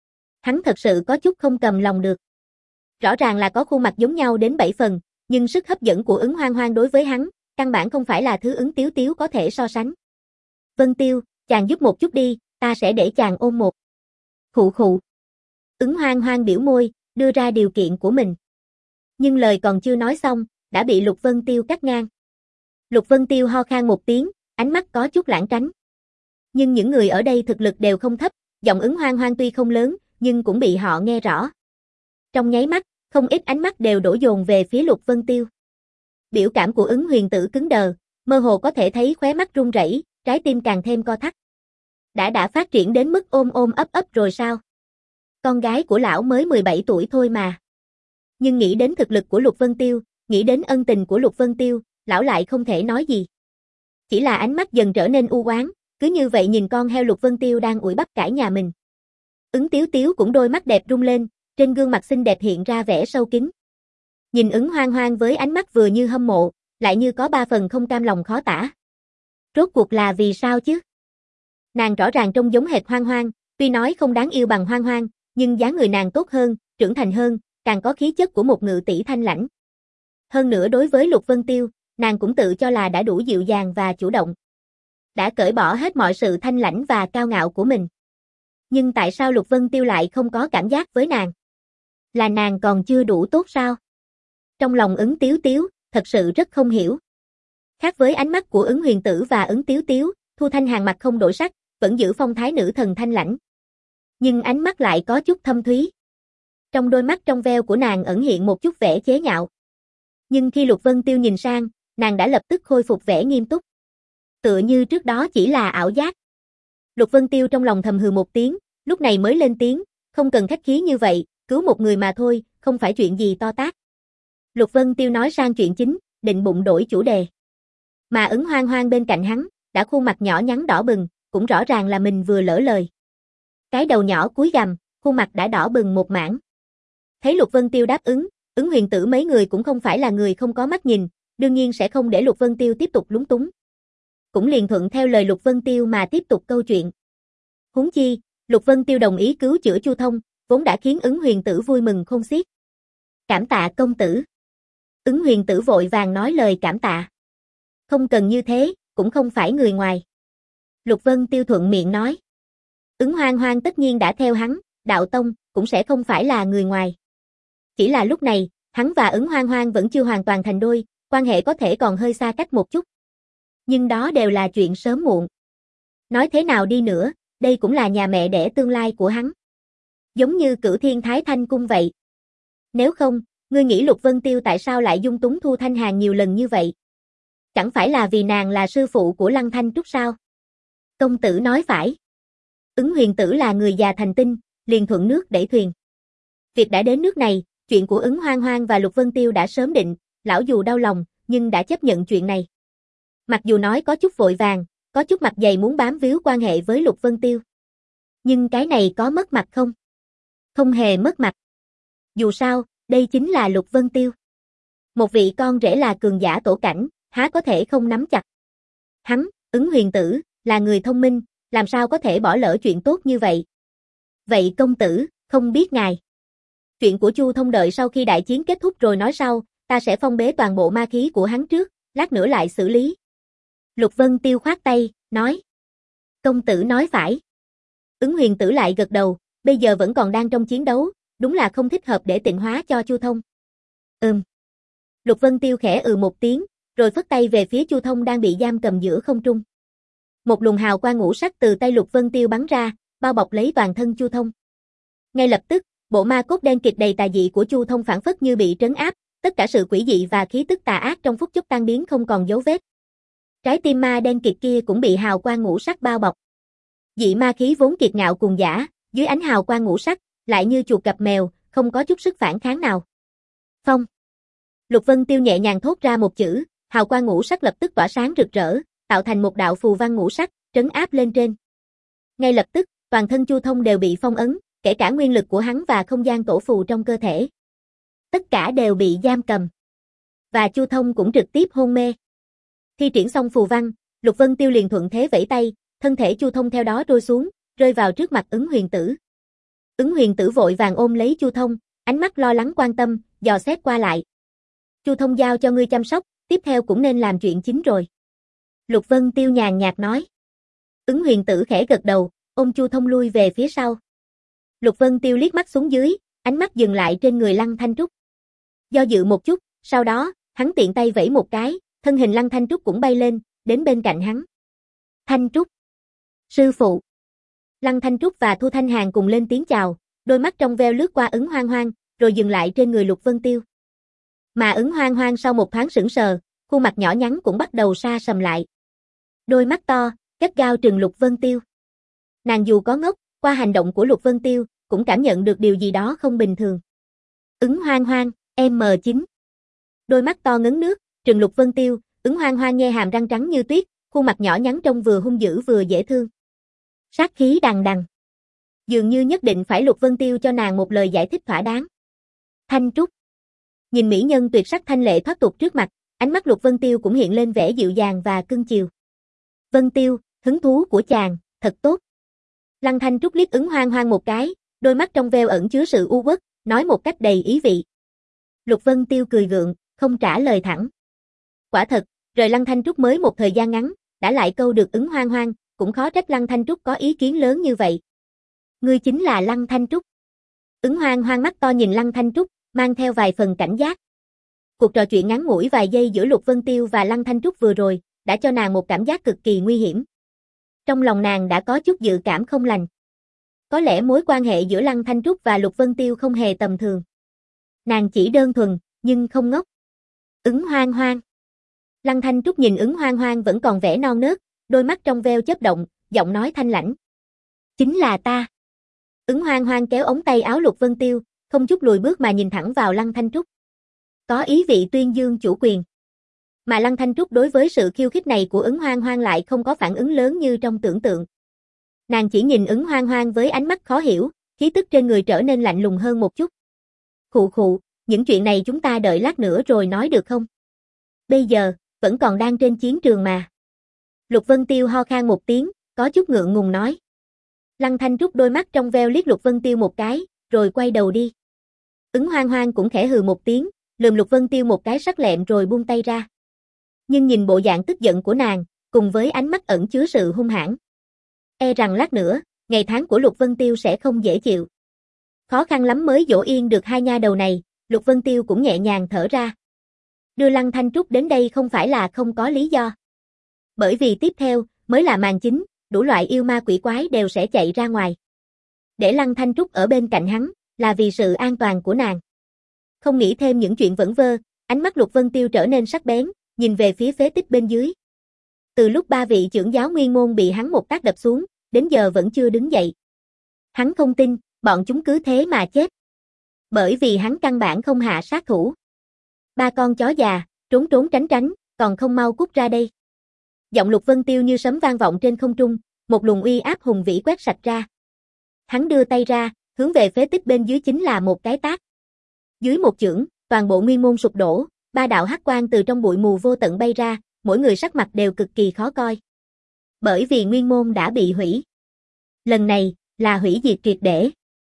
Hắn thật sự có chút không cầm lòng được. Rõ ràng là có khuôn mặt giống nhau đến bảy phần, nhưng sức hấp dẫn của Ứng Hoang Hoang đối với hắn, căn bản không phải là thứ Ứng Tiếu Tiếu có thể so sánh. Vân Tiêu, chàng giúp một chút đi, ta sẽ để chàng ôm một. Khụ khụ. Ứng Hoang Hoang biểu môi, đưa ra điều kiện của mình. Nhưng lời còn chưa nói xong, đã bị Lục Vân Tiêu cắt ngang. Lục Vân Tiêu ho khan một tiếng, ánh mắt có chút lảng tránh. Nhưng những người ở đây thực lực đều không thấp, giọng Ứng Hoang Hoang tuy không lớn, nhưng cũng bị họ nghe rõ. Trong nháy mắt, không ít ánh mắt đều đổ dồn về phía Lục Vân Tiêu. Biểu cảm của Ứng Huyền Tử cứng đờ, mơ hồ có thể thấy khóe mắt run rẩy, trái tim càng thêm co thắt. Đã đã phát triển đến mức ôm ôm ấp ấp rồi sao? Con gái của lão mới mười bảy tuổi thôi mà. Nhưng nghĩ đến thực lực của Lục Vân Tiêu, nghĩ đến ân tình của Lục Vân Tiêu, lão lại không thể nói gì. Chỉ là ánh mắt dần trở nên u oán, cứ như vậy nhìn con heo Lục Vân Tiêu đang ủi bắp cải nhà mình. Ứng Tiếu Tiếu cũng đôi mắt đẹp rung lên, trên gương mặt xinh đẹp hiện ra vẻ sâu kín. Nhìn Ứng Hoang Hoang với ánh mắt vừa như hâm mộ, lại như có ba phần không cam lòng khó tả. Rốt cuộc là vì sao chứ? Nàng rõ ràng trông giống hệt Hoang Hoang, tuy nói không đáng yêu bằng Hoang Hoang, nhưng dáng người nàng tốt hơn, trưởng thành hơn, càng có khí chất của một ngự tỷ thanh lãnh. Hơn nữa đối với Lục Vân Tiêu, nàng cũng tự cho là đã đủ dịu dàng và chủ động. Đã cởi bỏ hết mọi sự thanh lãnh và cao ngạo của mình. Nhưng tại sao Lục Vân Tiêu lại không có cảm giác với nàng? Là nàng còn chưa đủ tốt sao? Trong lòng Ứng Tiếu Tiếu, thật sự rất không hiểu. Khác với ánh mắt của Ứng Huyền Tử và Ứng Tiếu Tiếu, Thu Thanh Hàn mặt không đổi sắc, vẫn giữ phong thái nữ thần thanh lãnh. Nhưng ánh mắt lại có chút thâm thúy. Trong đôi mắt trong veo của nàng ẩn hiện một chút vẻ chế nhạo. Nhưng khi Lục Vân Tiêu nhìn sang, nàng đã lập tức khôi phục vẻ nghiêm túc. Tựa như trước đó chỉ là ảo giác. Lục Vân Tiêu trong lòng thầm hừ một tiếng, lúc này mới lên tiếng, không cần khách khí như vậy, cứu một người mà thôi, không phải chuyện gì to tát. Lục Vân Tiêu nói sang chuyện chính, định bụng đổi chủ đề. Mà Ứng Hoang Hoang bên cạnh hắn, đã khuôn mặt nhỏ nhắn đỏ bừng, cũng rõ ràng là mình vừa lỡ lời. Cái đầu nhỏ cúi gằm, khuôn mặt đã đỏ bừng một mảng. Thấy Lục Vân Tiêu đáp ứng, Ứng Huyền Tử mấy người cũng không phải là người không có mắt nhìn, đương nhiên sẽ không để Lục Vân Tiêu tiếp tục lúng túng. Cũng liền thuận theo lời Lục Vân Tiêu mà tiếp tục câu chuyện. Huống chi, Lục Vân Tiêu đồng ý cứu chữa Chu Thông, vốn đã khiến Ứng Huyền Tử vui mừng khôn xiết. Cảm tạ công tử. Ứng Huyền Tử vội vàng nói lời cảm tạ. Không cần như thế, cũng không phải người ngoài. Lục Vân Tiêu thuận miệng nói. Ứng Hoang Hoang tất nhiên đã theo hắn, đạo tông, cũng sẽ không phải là người ngoài. Chỉ là lúc này, hắn và Ứng Hoang Hoang vẫn chưa hoàn toàn thành đôi, quan hệ có thể còn hơi xa cách một chút. Nhưng đó đều là chuyện sớm muộn. Nói thế nào đi nữa, đây cũng là nhà mẹ đẻ tương lai của hắn. Giống như Cửu Thiên Thái Thanh Cung vậy. Nếu không, ngươi nghĩ Lục Vân Tiêu tại sao lại dung túng Thu Thanh Hàn nhiều lần như vậy? Chẳng phải là vì nàng là sư phụ của Lăng Thanh Trúc sao? Công tử nói phải. Ứng Huyền Tử là người già thành tinh, liền thuận nước đẩy thuyền. Việc đã đến nước này, chuyện của Ứng Hoang Hoang và Lục Vân Tiêu đã sớm định, lão dù đau lòng, nhưng đã chấp nhận chuyện này. Mặc dù nói có chút vội vàng, có chút mặt dày muốn bám víu quan hệ với Lục Vân Tiêu. Nhưng cái này có mất mặt không? Không hề mất mặt. Dù sao, đây chính là Lục Vân Tiêu. Một vị con rể là cường giả tổ cảnh, há có thể không nắm chặt. Hắn, Ứng Huyền Tử, là người thông minh, làm sao có thể bỏ lỡ chuyện tốt như vậy? Vậy công tử, không biết ngài. Chuyện của Chu Thông đợi sau khi đại chiến kết thúc rồi nói sau, ta sẽ phong bế toàn bộ ma khí của hắn trước, lát nữa lại xử lý. Lục Vân Tiêu khoát tay, nói. Công tử nói phải. Ứng Huyền Tử lại gật đầu, bây giờ vẫn còn đang trong chiến đấu, đúng là không thích hợp để tịnh hóa cho Chu Thông. Ừm. Lục Vân Tiêu khẽ ừ một tiếng, rồi phất tay về phía Chu Thông đang bị giam cầm giữa không trung. Một luồng hào quang ngũ sắc từ tay Lục Vân Tiêu bắn ra, bao bọc lấy toàn thân Chu Thông. Ngay lập tức, bộ ma cốt đen kịt đầy tà dị của Chu Thông phản phất như bị trấn áp, tất cả sự quỷ dị và khí tức tà ác trong phút chốc tan biến không còn dấu vết. Trái tim ma đen kịt kia cũng bị hào quang ngũ sắc bao bọc. Dị ma khí vốn kiệt ngạo cuồng dã, dưới ánh hào quang ngũ sắc, lại như chuột gặp mèo, không có chút sức phản kháng nào. Phong. Lục Vân Tiêu nhẹ nhàng thốt ra một chữ, hào quang ngũ sắc lập tức tỏa sáng rực rỡ, tạo thành một đạo phù văn ngũ sắc, trấn áp lên trên. Ngay lập tức, toàn thân Chu Thông đều bị phong ấn, kể cả nguyên lực của hắn và không gian tổ phù trong cơ thể. Tất cả đều bị giam cầm. Và Chu Thông cũng trực tiếp hôn mê. Thi triển xong phù văn, Lục Vân Tiêu liền thuận thế vẫy tay, thân thể Chu Thông theo đó trôi xuống, rơi vào trước mặt Ứng Huyền Tử. Ứng Huyền Tử vội vàng ôm lấy Chu Thông, ánh mắt lo lắng quan tâm, dò xét qua lại. Chu Thông giao cho ngươi chăm sóc, tiếp theo cũng nên làm chuyện chính rồi. Lục Vân Tiêu nhàn nhạt nói. Ứng Huyền Tử khẽ gật đầu, ôm Chu Thông lui về phía sau. Lục Vân Tiêu liếc mắt xuống dưới, ánh mắt dừng lại trên người Lăng Thanh Trúc. Do dự một chút, sau đó, hắn tiện tay vẫy một cái, thân hình Lăng Thanh Trúc cũng bay lên, đến bên cạnh hắn. Thanh Trúc. Sư phụ. Lăng Thanh Trúc và Thu Thanh Hàn cùng lên tiếng chào, đôi mắt trong veo lướt qua Ứng Hoang Hoang, rồi dừng lại trên người Lục Vân Tiêu. Mà Ứng Hoang Hoang sau một thoáng sững sờ, khuôn mặt nhỏ nhắn cũng bắt đầu sa sầm lại. Đôi mắt to, gắt gao trừng Lục Vân Tiêu. Nàng dù có ngốc, qua hành động của Lục Vân Tiêu, cũng cảm nhận được điều gì đó không bình thường. Ứng Hoang Hoang, em chín. Đôi mắt to ngấn nước, trừng Lục Vân Tiêu, Ứng Hoang Hoang nhe hàm răng trắng như tuyết, khuôn mặt nhỏ nhắn trông vừa hung dữ vừa dễ thương. Sát khí đằng đằng. Dường như nhất định phải Lục Vân Tiêu cho nàng một lời giải thích thỏa đáng. Thanh Trúc. Nhìn mỹ nhân tuyệt sắc thanh lệ thoát tục trước mặt, ánh mắt Lục Vân Tiêu cũng hiện lên vẻ dịu dàng và cưng chiều. Vân Tiêu, hứng thú của chàng, thật tốt. Lăng Thanh Trúc liếc Ứng Hoang Hoang một cái, đôi mắt trong veo ẩn chứa sự u uất, nói một cách đầy ý vị. Lục Vân Tiêu cười gượng, không trả lời thẳng. Quả thật, rời Lăng Thanh Trúc mới một thời gian ngắn, đã lại câu được Ứng Hoang Hoang, cũng khó trách Lăng Thanh Trúc có ý kiến lớn như vậy. Ngươi chính là Lăng Thanh Trúc. Ứng Hoang Hoang mắt to nhìn Lăng Thanh Trúc, mang theo vài phần cảnh giác. Cuộc trò chuyện ngắn ngủi vài giây giữa Lục Vân Tiêu và Lăng Thanh Trúc vừa rồi, đã cho nàng một cảm giác cực kỳ nguy hiểm. Trong lòng nàng đã có chút dự cảm không lành. Có lẽ mối quan hệ giữa Lăng Thanh Trúc và Lục Vân Tiêu không hề tầm thường. Nàng chỉ đơn thuần, nhưng không ngốc. Ứng Hoang Hoang. Lăng Thanh Trúc nhìn Ứng Hoang Hoang vẫn còn vẻ non nớt, đôi mắt trong veo chớp động, giọng nói thanh lãnh. Chính là ta. Ứng Hoang Hoang kéo ống tay áo Lục Vân Tiêu, không chút lùi bước mà nhìn thẳng vào Lăng Thanh Trúc. Có ý vị tuyên dương chủ quyền. Mà Lăng Thanh Trúc đối với sự khiêu khích này của Ứng Hoang Hoang lại không có phản ứng lớn như trong tưởng tượng. Nàng chỉ nhìn Ứng Hoang Hoang với ánh mắt khó hiểu, khí tức trên người trở nên lạnh lùng hơn một chút. Khụ khụ, những chuyện này chúng ta đợi lát nữa rồi nói được không? Bây giờ, vẫn còn đang trên chiến trường mà. Lục Vân Tiêu ho khan một tiếng, có chút ngượng ngùng nói. Lăng Thanh Trúc đôi mắt trong veo liếc Lục Vân Tiêu một cái, rồi quay đầu đi. Ứng Hoang Hoang cũng khẽ hừ một tiếng, lườm Lục Vân Tiêu một cái sắc lẹm rồi buông tay ra. Nhưng nhìn bộ dạng tức giận của nàng, cùng với ánh mắt ẩn chứa sự hung hãn, e rằng lát nữa, ngày tháng của Lục Vân Tiêu sẽ không dễ chịu. Khó khăn lắm mới dỗ yên được hai nha đầu này, Lục Vân Tiêu cũng nhẹ nhàng thở ra. Đưa Lăng Thanh Trúc đến đây không phải là không có lý do. Bởi vì tiếp theo, mới là màn chính, đủ loại yêu ma quỷ quái đều sẽ chạy ra ngoài. Để Lăng Thanh Trúc ở bên cạnh hắn, là vì sự an toàn của nàng. Không nghĩ thêm những chuyện vẩn vơ, ánh mắt Lục Vân Tiêu trở nên sắc bén, nhìn về phía phế tích bên dưới. Từ lúc ba vị trưởng giáo nguyên môn bị hắn một tác đập xuống, đến giờ vẫn chưa đứng dậy. Hắn không tin, bọn chúng cứ thế mà chết. Bởi vì hắn căn bản không hạ sát thủ. Ba con chó già, trốn trốn tránh tránh, còn không mau cút ra đây. Giọng Lục Vân Tiêu như sấm vang vọng trên không trung, một luồng uy áp hùng vĩ quét sạch ra. Hắn đưa tay ra, hướng về phế tích bên dưới chính là một cái tát. Dưới một chưởng, toàn bộ nguyên môn sụp đổ, ba đạo hắc quang từ trong bụi mù vô tận bay ra, mỗi người sắc mặt đều cực kỳ khó coi. Bởi vì nguyên môn đã bị hủy. Lần này, là hủy diệt triệt để.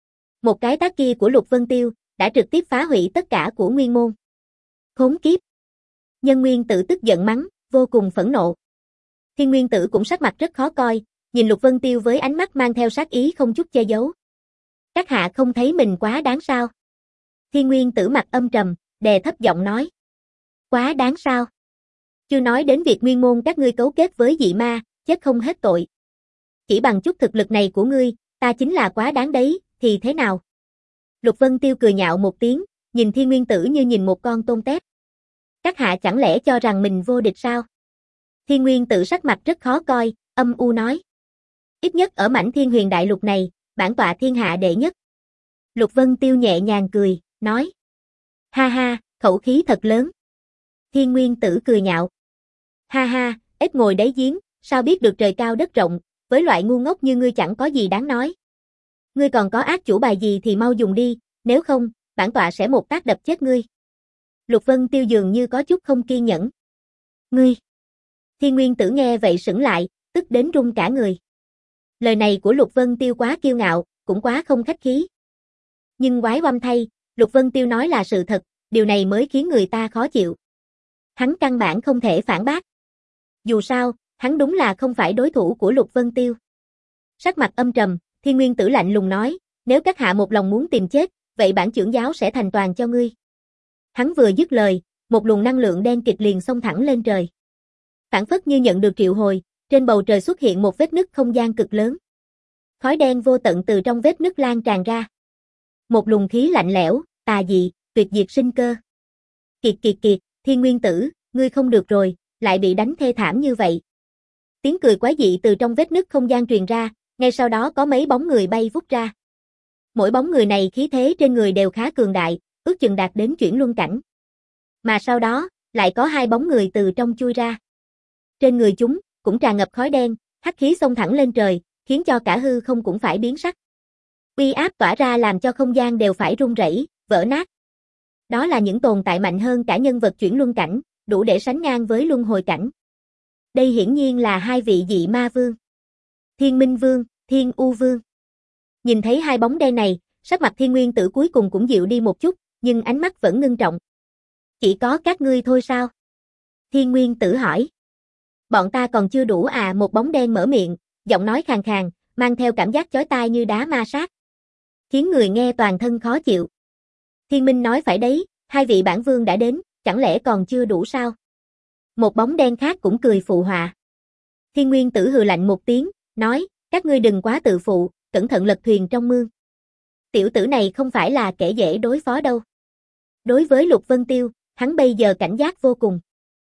Một cái tát kia của Lục Vân Tiêu, đã trực tiếp phá hủy tất cả của nguyên môn. Khốn kiếp! Nhân Nguyên Tử tức giận mắng, vô cùng phẫn nộ. Thiên Nguyên Tử cũng sắc mặt rất khó coi, nhìn Lục Vân Tiêu với ánh mắt mang theo sát ý không chút che giấu. Các hạ không thấy mình quá đáng sao? Thiên Nguyên Tử mặt âm trầm, đè thấp giọng nói. Quá đáng sao? Chưa nói đến việc nguyên môn các ngươi cấu kết với dị ma, chết không hết tội. Chỉ bằng chút thực lực này của ngươi, ta chính là quá đáng đấy, thì thế nào? Lục Vân Tiêu cười nhạo một tiếng, nhìn Thiên Nguyên Tử như nhìn một con tôm tép. Các hạ chẳng lẽ cho rằng mình vô địch sao? Thiên Nguyên Tử sắc mặt rất khó coi, âm u nói. Ít nhất ở mảnh Thiên Huyền Đại Lục này, bản tọa thiên hạ đệ nhất. Lục Vân Tiêu nhẹ nhàng cười, nói. Ha ha, khẩu khí thật lớn. Thiên Nguyên Tử cười nhạo. Ha ha, ếch ngồi đáy giếng, sao biết được trời cao đất rộng, với loại ngu ngốc như ngươi chẳng có gì đáng nói. Ngươi còn có ác chủ bài gì thì mau dùng đi, nếu không, bản tọa sẽ một tác đập chết ngươi. Lục Vân Tiêu dường như có chút không kiên nhẫn. Ngươi! Thiên Nguyên Tử nghe vậy sững lại, tức đến run cả người. Lời này của Lục Vân Tiêu quá kiêu ngạo, cũng quá không khách khí. Nhưng quái oăm thay, Lục Vân Tiêu nói là sự thật, điều này mới khiến người ta khó chịu. Hắn căn bản không thể phản bác. Dù sao, hắn đúng là không phải đối thủ của Lục Vân Tiêu. Sắc mặt âm trầm, Thiên Nguyên Tử lạnh lùng nói, nếu các hạ một lòng muốn tìm chết, vậy bản trưởng giáo sẽ thành toàn cho ngươi. Hắn vừa dứt lời, một luồng năng lượng đen kịt liền xông thẳng lên trời. Phản phất như nhận được triệu hồi, trên bầu trời xuất hiện một vết nứt không gian cực lớn. Khói đen vô tận từ trong vết nứt lan tràn ra. Một luồng khí lạnh lẽo, tà dị, tuyệt diệt sinh cơ. Kiệt kiệt kiệt, Thiên Nguyên Tử, ngươi không được rồi, lại bị đánh thê thảm như vậy. Tiếng cười quái dị từ trong vết nứt không gian truyền ra, ngay sau đó có mấy bóng người bay vút ra. Mỗi bóng người này khí thế trên người đều khá cường đại, ước chừng đạt đến chuyển luân cảnh. Mà sau đó, lại có hai bóng người từ trong chui ra. Trên người chúng, cũng tràn ngập khói đen, hắc khí xông thẳng lên trời, khiến cho cả hư không cũng phải biến sắc. Uy áp tỏa ra làm cho không gian đều phải rung rẩy, vỡ nát. Đó là những tồn tại mạnh hơn cả nhân vật chuyển luân cảnh, đủ để sánh ngang với luân hồi cảnh. Đây hiển nhiên là hai vị dị ma vương. Thiên Minh Vương, Thiên U Vương. Nhìn thấy hai bóng đen này, sắc mặt Thiên Nguyên Tử cuối cùng cũng dịu đi một chút, nhưng ánh mắt vẫn ngưng trọng. Chỉ có các ngươi thôi sao? Thiên Nguyên Tử hỏi. Bọn ta còn chưa đủ à, một bóng đen mở miệng, giọng nói khàn khàn, mang theo cảm giác chói tai như đá ma sát. Khiến người nghe toàn thân khó chịu. Thiên Minh nói phải đấy, hai vị bản vương đã đến, chẳng lẽ còn chưa đủ sao? Một bóng đen khác cũng cười phụ họa. Thiên Nguyên Tử hừ lạnh một tiếng, nói, các ngươi đừng quá tự phụ, cẩn thận lật thuyền trong mương. Tiểu tử này không phải là kẻ dễ đối phó đâu. Đối với Lục Vân Tiêu, hắn bây giờ cảnh giác vô cùng.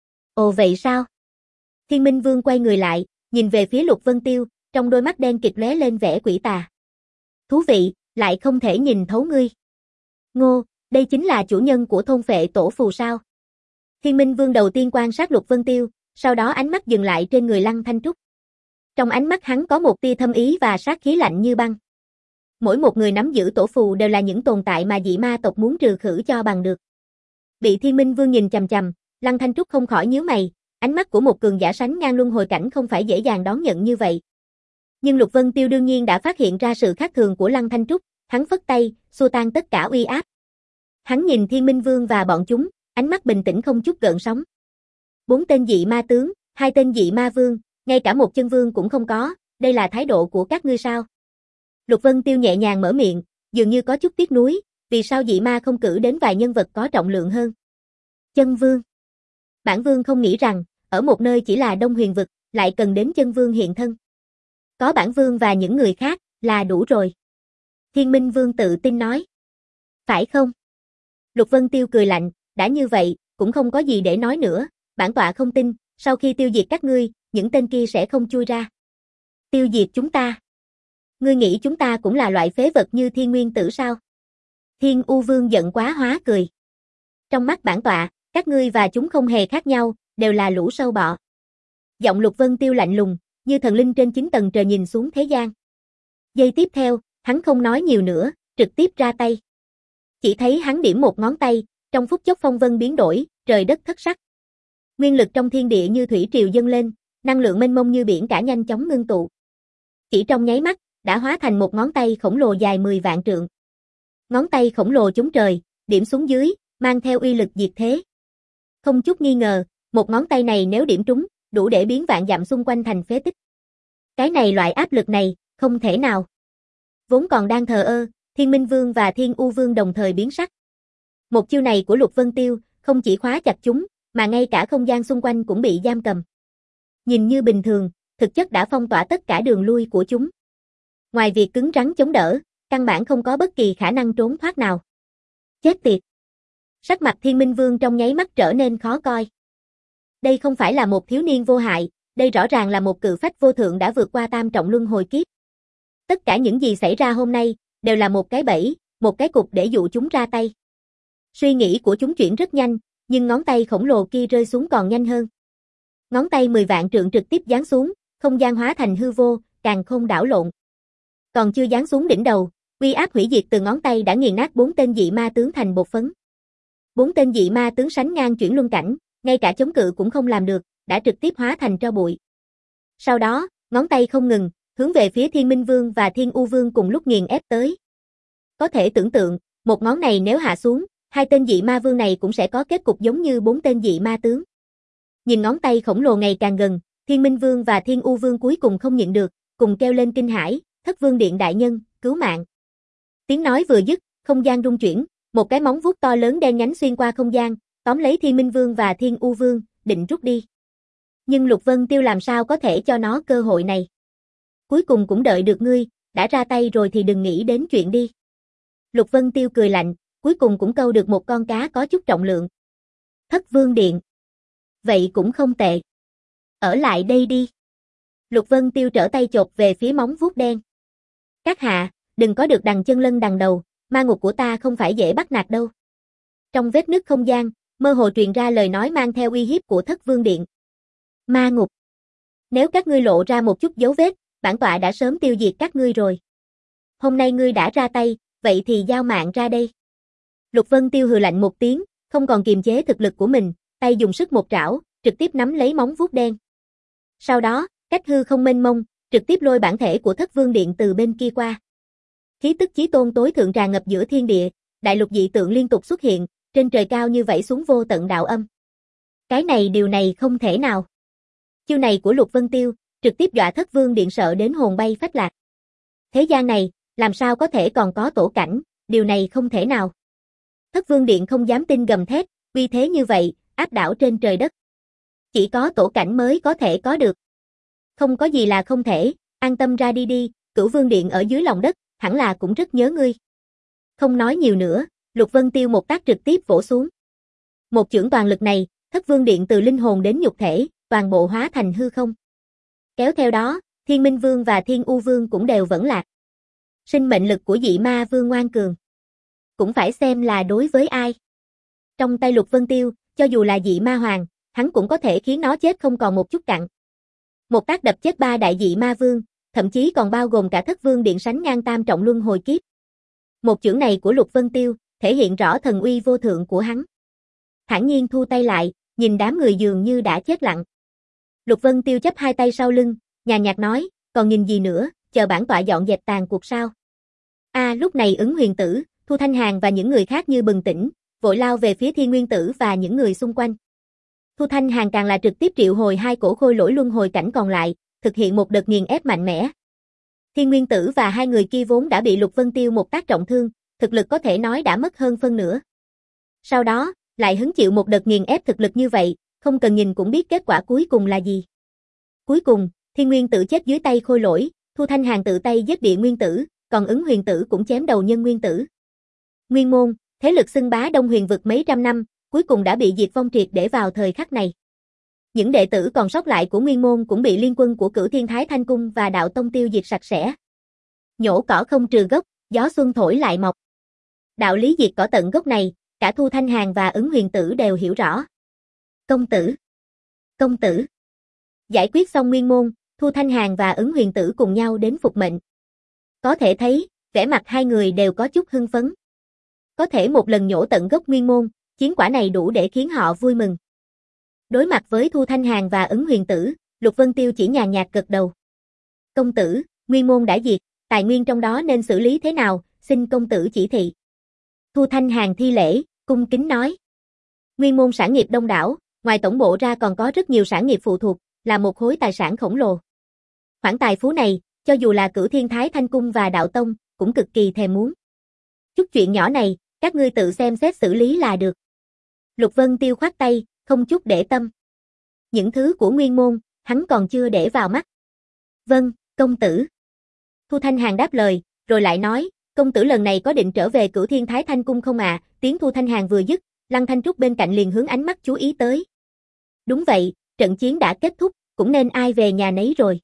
Ồ vậy sao? Thiên Minh Vương quay người lại, nhìn về phía Lục Vân Tiêu, trong đôi mắt đen kịt lóe lên vẻ quỷ tà. Thú vị, lại không thể nhìn thấu ngươi. Ngô, đây chính là chủ nhân của thôn phệ tổ phù sao? Thiên Minh Vương đầu tiên quan sát Lục Vân Tiêu, sau đó ánh mắt dừng lại trên người Lăng Thanh Trúc. Trong ánh mắt hắn có một tia thâm ý và sát khí lạnh như băng. Mỗi một người nắm giữ tổ phù đều là những tồn tại mà dị ma tộc muốn trừ khử cho bằng được. Bị Thiên Minh Vương nhìn chằm chằm, Lăng Thanh Trúc không khỏi nhíu mày, ánh mắt của một cường giả sánh ngang luân hồi cảnh không phải dễ dàng đón nhận như vậy. Nhưng Lục Vân Tiêu đương nhiên đã phát hiện ra sự khác thường của Lăng Thanh Trúc, hắn phất tay, xua tan tất cả uy áp. Hắn nhìn Thiên Minh Vương và bọn chúng, ánh mắt bình tĩnh không chút gợn sóng. Bốn tên dị ma tướng, hai tên dị ma vương, ngay cả một chân vương cũng không có, đây là thái độ của các ngươi sao? Lục Vân Tiêu nhẹ nhàng mở miệng, dường như có chút tiếc nuối, vì sao dị ma không cử đến vài nhân vật có trọng lượng hơn? Chân vương. Bản vương không nghĩ rằng, ở một nơi chỉ là Đông Huyền vực, lại cần đến chân vương hiện thân. Có bản vương và những người khác, là đủ rồi. Thiên Minh Vương tự tin nói. Phải không? Lục Vân Tiêu cười lạnh, đã như vậy, cũng không có gì để nói nữa, bản tọa không tin, sau khi tiêu diệt các ngươi, những tên kia sẽ không chui ra. Tiêu diệt chúng ta? Ngươi nghĩ chúng ta cũng là loại phế vật như Thiên Nguyên Tử sao? Thiên U Vương giận quá hóa cười. Trong mắt bản tọa, các ngươi và chúng không hề khác nhau, đều là lũ sâu bọ. Giọng Lục Vân Tiêu lạnh lùng, như thần linh trên chín tầng trời nhìn xuống thế gian. Giây tiếp theo, hắn không nói nhiều nữa, trực tiếp ra tay. Chỉ thấy hắn điểm một ngón tay, trong phút chốc phong vân biến đổi, trời đất thất sắc. Nguyên lực trong thiên địa như thủy triều dâng lên, năng lượng mênh mông như biển cả nhanh chóng ngưng tụ. Chỉ trong nháy mắt, đã hóa thành một ngón tay khổng lồ dài mười vạn trượng. Ngón tay khổng lồ chống trời, điểm xuống dưới, mang theo uy lực diệt thế. Không chút nghi ngờ, một ngón tay này nếu điểm trúng, đủ để biến vạn dặm xung quanh thành phế tích. Cái này loại áp lực này, không thể nào. Vốn còn đang thờ ơ, Thiên Minh Vương và Thiên U Vương đồng thời biến sắc. Một chiêu này của Lục Vân Tiêu, không chỉ khóa chặt chúng, mà ngay cả không gian xung quanh cũng bị giam cầm. Nhìn như bình thường, thực chất đã phong tỏa tất cả đường lui của chúng. Ngoài việc cứng rắn chống đỡ, căn bản không có bất kỳ khả năng trốn thoát nào. Chết tiệt! Sắc mặt Thiên Minh Vương trong nháy mắt trở nên khó coi. Đây không phải là một thiếu niên vô hại, đây rõ ràng là một cự phách vô thượng đã vượt qua tam trọng luân hồi kiếp. Tất cả những gì xảy ra hôm nay, đều là một cái bẫy, một cái cục để dụ chúng ra tay. Suy nghĩ của chúng chuyển rất nhanh, nhưng ngón tay khổng lồ kia rơi xuống còn nhanh hơn. Ngón tay mười vạn trượng trực tiếp giáng xuống, không gian hóa thành hư vô, càn khôn đảo lộn. Còn chưa giáng xuống đỉnh đầu, uy áp hủy diệt từ ngón tay đã nghiền nát bốn tên dị ma tướng thành bột phấn. Bốn tên dị ma tướng sánh ngang chuyển luân cảnh, ngay cả chống cự cũng không làm được, đã trực tiếp hóa thành tro bụi. Sau đó, ngón tay không ngừng, hướng về phía Thiên Minh Vương và Thiên U Vương cùng lúc nghiền ép tới. Có thể tưởng tượng, một ngón này nếu hạ xuống, hai tên dị ma vương này cũng sẽ có kết cục giống như bốn tên dị ma tướng. Nhìn ngón tay khổng lồ ngày càng gần, Thiên Minh Vương và Thiên U Vương cuối cùng không nhịn được, cùng kêu lên kinh hãi, Thất Vương Điện đại nhân, cứu mạng. Tiếng nói vừa dứt, không gian rung chuyển, một cái móng vuốt to lớn đen nhánh xuyên qua không gian, tóm lấy Thiên Minh Vương và Thiên U Vương, định rút đi. Nhưng Lục Vân Tiêu làm sao có thể cho nó cơ hội này. Cuối cùng cũng đợi được ngươi, đã ra tay rồi thì đừng nghĩ đến chuyện đi. Lục Vân Tiêu cười lạnh, cuối cùng cũng câu được một con cá có chút trọng lượng. Thất Vương Điện. Vậy cũng không tệ. Ở lại đây đi. Lục Vân Tiêu trở tay chộp về phía móng vuốt đen. Các hạ, đừng có được đằng chân lân đằng đầu, ma ngục của ta không phải dễ bắt nạt đâu. Trong vết nứt không gian, mơ hồ truyền ra lời nói mang theo uy hiếp của Thất Vương Điện. Ma ngục. Nếu các ngươi lộ ra một chút dấu vết, bản tọa đã sớm tiêu diệt các ngươi rồi. Hôm nay ngươi đã ra tay, vậy thì giao mạng ra đây. Lục Vân Tiêu hừ lạnh một tiếng, không còn kiềm chế thực lực của mình, tay dùng sức một trảo, trực tiếp nắm lấy móng vuốt đen. Sau đó, cách hư không mênh mông, trực tiếp lôi bản thể của Thất Vương Điện từ bên kia qua. Khí tức chí tôn tối thượng tràn ngập giữa thiên địa, đại lục dị tượng liên tục xuất hiện, trên trời cao như vậy xuống vô tận đạo âm. Cái này điều này không thể nào. Chiêu này của Lục Vân Tiêu, trực tiếp dọa Thất Vương Điện sợ đến hồn bay phách lạc. Thế gian này, làm sao có thể còn có tổ cảnh, điều này không thể nào. Thất Vương Điện không dám tin gầm thét, uy thế như vậy, áp đảo trên trời đất. Chỉ có tổ cảnh mới có thể có được. Không có gì là không thể, an tâm ra đi đi, Cửu Vương Điện ở dưới lòng đất, hẳn là cũng rất nhớ ngươi. Không nói nhiều nữa, Lục Vân Tiêu một tác trực tiếp vỗ xuống. Một chưởng toàn lực này, Thất Vương Điện từ linh hồn đến nhục thể, toàn bộ hóa thành hư không. Kéo theo đó, Thiên Minh Vương và Thiên U Vương cũng đều vẫn lạc. Sinh mệnh lực của dị ma vương ngoan cường. Cũng phải xem là đối với ai. Trong tay Lục Vân Tiêu, cho dù là dị ma hoàng, hắn cũng có thể khiến nó chết không còn một chút cặn. Một tác đập chết ba đại dị ma vương, thậm chí còn bao gồm cả Thất Vương Điện sánh ngang tam trọng luân hồi kiếp. Một chưởng này của Lục Vân Tiêu, thể hiện rõ thần uy vô thượng của hắn. Thản nhiên thu tay lại, nhìn đám người dường như đã chết lặng. Lục Vân Tiêu chắp hai tay sau lưng, nhàn nhạt nói, còn nhìn gì nữa, chờ bản tọa dọn dẹp tàn cuộc sao. A à, lúc này Ứng Huyền Tử, Thu Thanh Hàn và những người khác như bừng tỉnh, vội lao về phía Thiên Nguyên Tử và những người xung quanh. Thu Thanh Hàn càng là trực tiếp triệu hồi hai cổ khôi lỗi luân hồi cảnh còn lại, thực hiện một đợt nghiền ép mạnh mẽ. Thiên Nguyên Tử và hai người kia vốn đã bị Lục Vân Tiêu một tác trọng thương, thực lực có thể nói đã mất hơn phân nửa. Sau đó, lại hứng chịu một đợt nghiền ép thực lực như vậy, không cần nhìn cũng biết kết quả cuối cùng là gì. Cuối cùng, Thiên Nguyên Tử chết dưới tay Khôi Lỗi, Thu Thanh Hàn tự tay giết Địa Nguyên Tử, còn Ứng Huyền Tử cũng chém đầu Nhân Nguyên Tử. Nguyên môn, thế lực xưng bá Đông Huyền vực mấy trăm năm, cuối cùng đã bị diệt vong triệt để vào thời khắc này. Những đệ tử còn sót lại của Nguyên môn cũng bị liên quân của Cửu Thiên Thái Thanh Cung và Đạo Tông tiêu diệt sạch sẽ. Nhổ cỏ không trừ gốc, gió xuân thổi lại mọc. Đạo lý diệt cỏ tận gốc này, cả Thu Thanh Hàn và Ứng Huyền Tử đều hiểu rõ. Công tử! Công tử! Giải quyết xong Nguyên môn, Thu Thanh Hàn và Ứng Huyền Tử cùng nhau đến phục mệnh. Có thể thấy, vẻ mặt hai người đều có chút hưng phấn. Có thể một lần nhổ tận gốc Nguyên môn, chiến quả này đủ để khiến họ vui mừng. Đối mặt với Thu Thanh Hàn và Ứng Huyền Tử, Lục Vân Tiêu chỉ nhàn nhạt gật đầu. Công tử, Nguyên môn đã diệt, tài nguyên trong đó nên xử lý thế nào, xin công tử chỉ thị. Thu Thanh Hàn thi lễ, cung kính nói. Nguyên môn sản nghiệp đông đảo, ngoài tổng bộ ra còn có rất nhiều sản nghiệp phụ thuộc, là một khối tài sản khổng lồ. Khoản tài phú này, cho dù là Cửu Thiên Thái Thanh Cung và Đạo Tông, cũng cực kỳ thèm muốn. Chút chuyện nhỏ này, các ngươi tự xem xét xử lý là được. Lục Vân Tiêu khoát tay, không chút để tâm. Những thứ của Nguyên môn, hắn còn chưa để vào mắt. Vâng, công tử. Thu Thanh Hàn đáp lời, rồi lại nói, công tử lần này có định trở về Cửu Thiên Thái Thanh Cung không ạ? À? Tiếng Thu Thanh Hàn vừa dứt, Lăng Thanh Trúc bên cạnh liền hướng ánh mắt chú ý tới. Đúng vậy, trận chiến đã kết thúc, cũng nên ai về nhà nấy rồi.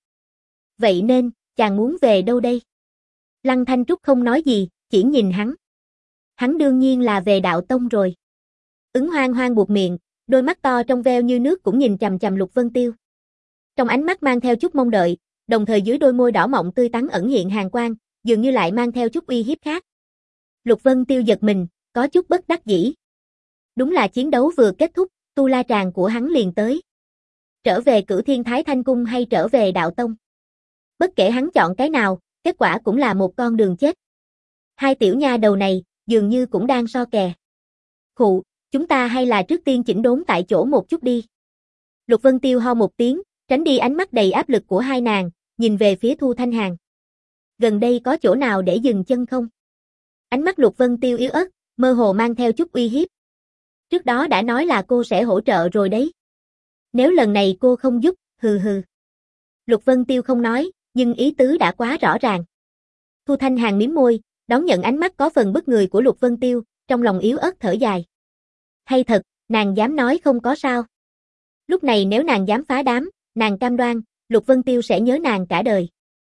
Vậy nên, chàng muốn về đâu đây? Lăng Thanh Trúc không nói gì, chỉ nhìn hắn. Hắn đương nhiên là về Đạo Tông rồi. Ứng Hoang Hoang buột miệng, đôi mắt to trong veo như nước cũng nhìn chằm chằm Lục Vân Tiêu. Trong ánh mắt mang theo chút mong đợi, đồng thời dưới đôi môi đỏ mọng tươi tắn ẩn hiện hàn quang, dường như lại mang theo chút uy hiếp khác. Lục Vân Tiêu giật mình, có chút bất đắc dĩ. Đúng là chiến đấu vừa kết thúc, tu la tràng của hắn liền tới. Trở về Cửu Thiên Thái Thanh Cung hay trở về Đạo Tông. Bất kể hắn chọn cái nào, kết quả cũng là một con đường chết. Hai tiểu nha đầu này, dường như cũng đang so kè. Khụ, chúng ta hay là trước tiên chỉnh đốn tại chỗ một chút đi. Lục Vân Tiêu ho một tiếng, tránh đi ánh mắt đầy áp lực của hai nàng, nhìn về phía Thu Thanh Hàn. Gần đây có chỗ nào để dừng chân không? Ánh mắt Lục Vân Tiêu yếu ớt, mơ hồ mang theo chút uy hiếp. Trước đó đã nói là cô sẽ hỗ trợ rồi đấy. Nếu lần này cô không giúp, hừ hừ. Lục Vân Tiêu không nói, nhưng ý tứ đã quá rõ ràng. Thu Thanh Hàn mím môi, đón nhận ánh mắt có phần bức người của Lục Vân Tiêu, trong lòng yếu ớt thở dài. Hay thật, nàng dám nói không có sao. Lúc này nếu nàng dám phá đám, nàng cam đoan, Lục Vân Tiêu sẽ nhớ nàng cả đời.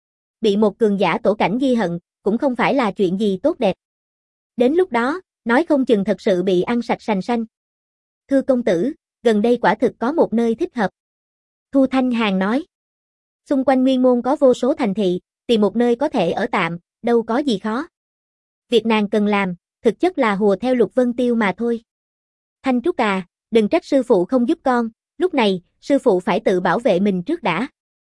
Bị một cường giả tổ cảnh ghi hận, cũng không phải là chuyện gì tốt đẹp. Đến lúc đó, nói không chừng thật sự bị ăn sạch sành sanh. Thưa công tử, gần đây quả thực có một nơi thích hợp. Thu Thanh Hàn nói. Xung quanh Nguyên môn có vô số thành thị, tìm một nơi có thể ở tạm, đâu có gì khó. Việc nàng cần làm, thực chất là hùa theo Lục Vân Tiêu mà thôi. Thanh Trúc à, đừng trách sư phụ không giúp con, lúc này, sư phụ phải tự bảo vệ mình trước đã.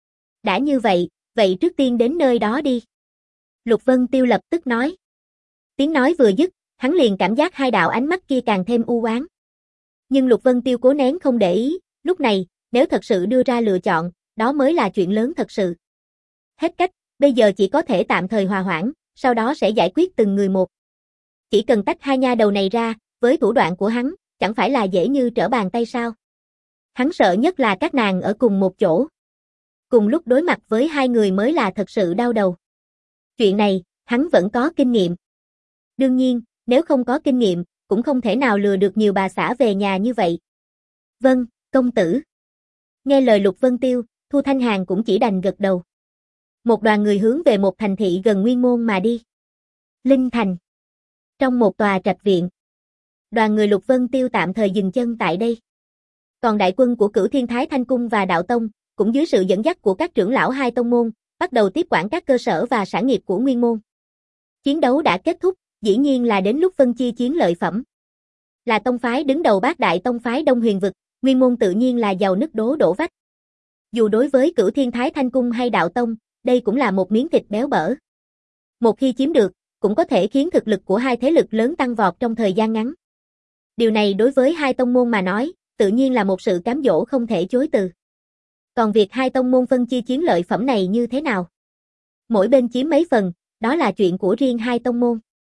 Đã như vậy, vậy trước tiên đến nơi đó đi. Lục Vân Tiêu lập tức nói. Tiếng nói vừa dứt, hắn liền cảm giác hai đạo ánh mắt kia càng thêm u oán. Nhưng Lục Vân Tiêu cố nén không để ý, lúc này, nếu thật sự đưa ra lựa chọn, đó mới là chuyện lớn thật sự. Hết cách, bây giờ chỉ có thể tạm thời hòa hoãn, sau đó sẽ giải quyết từng người một. Chỉ cần tách hai nha đầu này ra, với thủ đoạn của hắn, chẳng phải là dễ như trở bàn tay sao. Hắn sợ nhất là các nàng ở cùng một chỗ. Cùng lúc đối mặt với hai người mới là thật sự đau đầu. Chuyện này, hắn vẫn có kinh nghiệm. Đương nhiên, nếu không có kinh nghiệm, cũng không thể nào lừa được nhiều bà xã về nhà như vậy. Vâng, công tử. Nghe lời Lục Vân Tiêu, Thu Thanh Hàn cũng chỉ đành gật đầu. Một đoàn người hướng về một thành thị gần Nguyên môn mà đi. Linh Thành. Trong một tòa trạch viện. Đoàn người Lục Vân Tiêu tạm thời dừng chân tại đây. Còn đại quân của Cửu Thiên Thái Thanh Cung và Đạo Tông, cũng dưới sự dẫn dắt của các trưởng lão hai tông môn, bắt đầu tiếp quản các cơ sở và sản nghiệp của Nguyên môn. Chiến đấu đã kết thúc, dĩ nhiên là đến lúc phân chia chiến lợi phẩm. Là tông phái đứng đầu bát đại tông phái Đông Huyền vực, Nguyên môn tự nhiên là giàu nứt đố đổ vách. Dù đối với Cửu Thiên Thái Thanh Cung hay Đạo Tông, đây cũng là một miếng thịt béo bở. Một khi chiếm được, cũng có thể khiến thực lực của hai thế lực lớn tăng vọt trong thời gian ngắn. Điều này đối với hai tông môn mà nói, tự nhiên là một sự cám dỗ không thể chối từ. Còn việc hai tông môn phân chia chiến lợi phẩm này như thế nào? Mỗi bên chiếm mấy phần, đó là chuyện của riêng hai tông môn.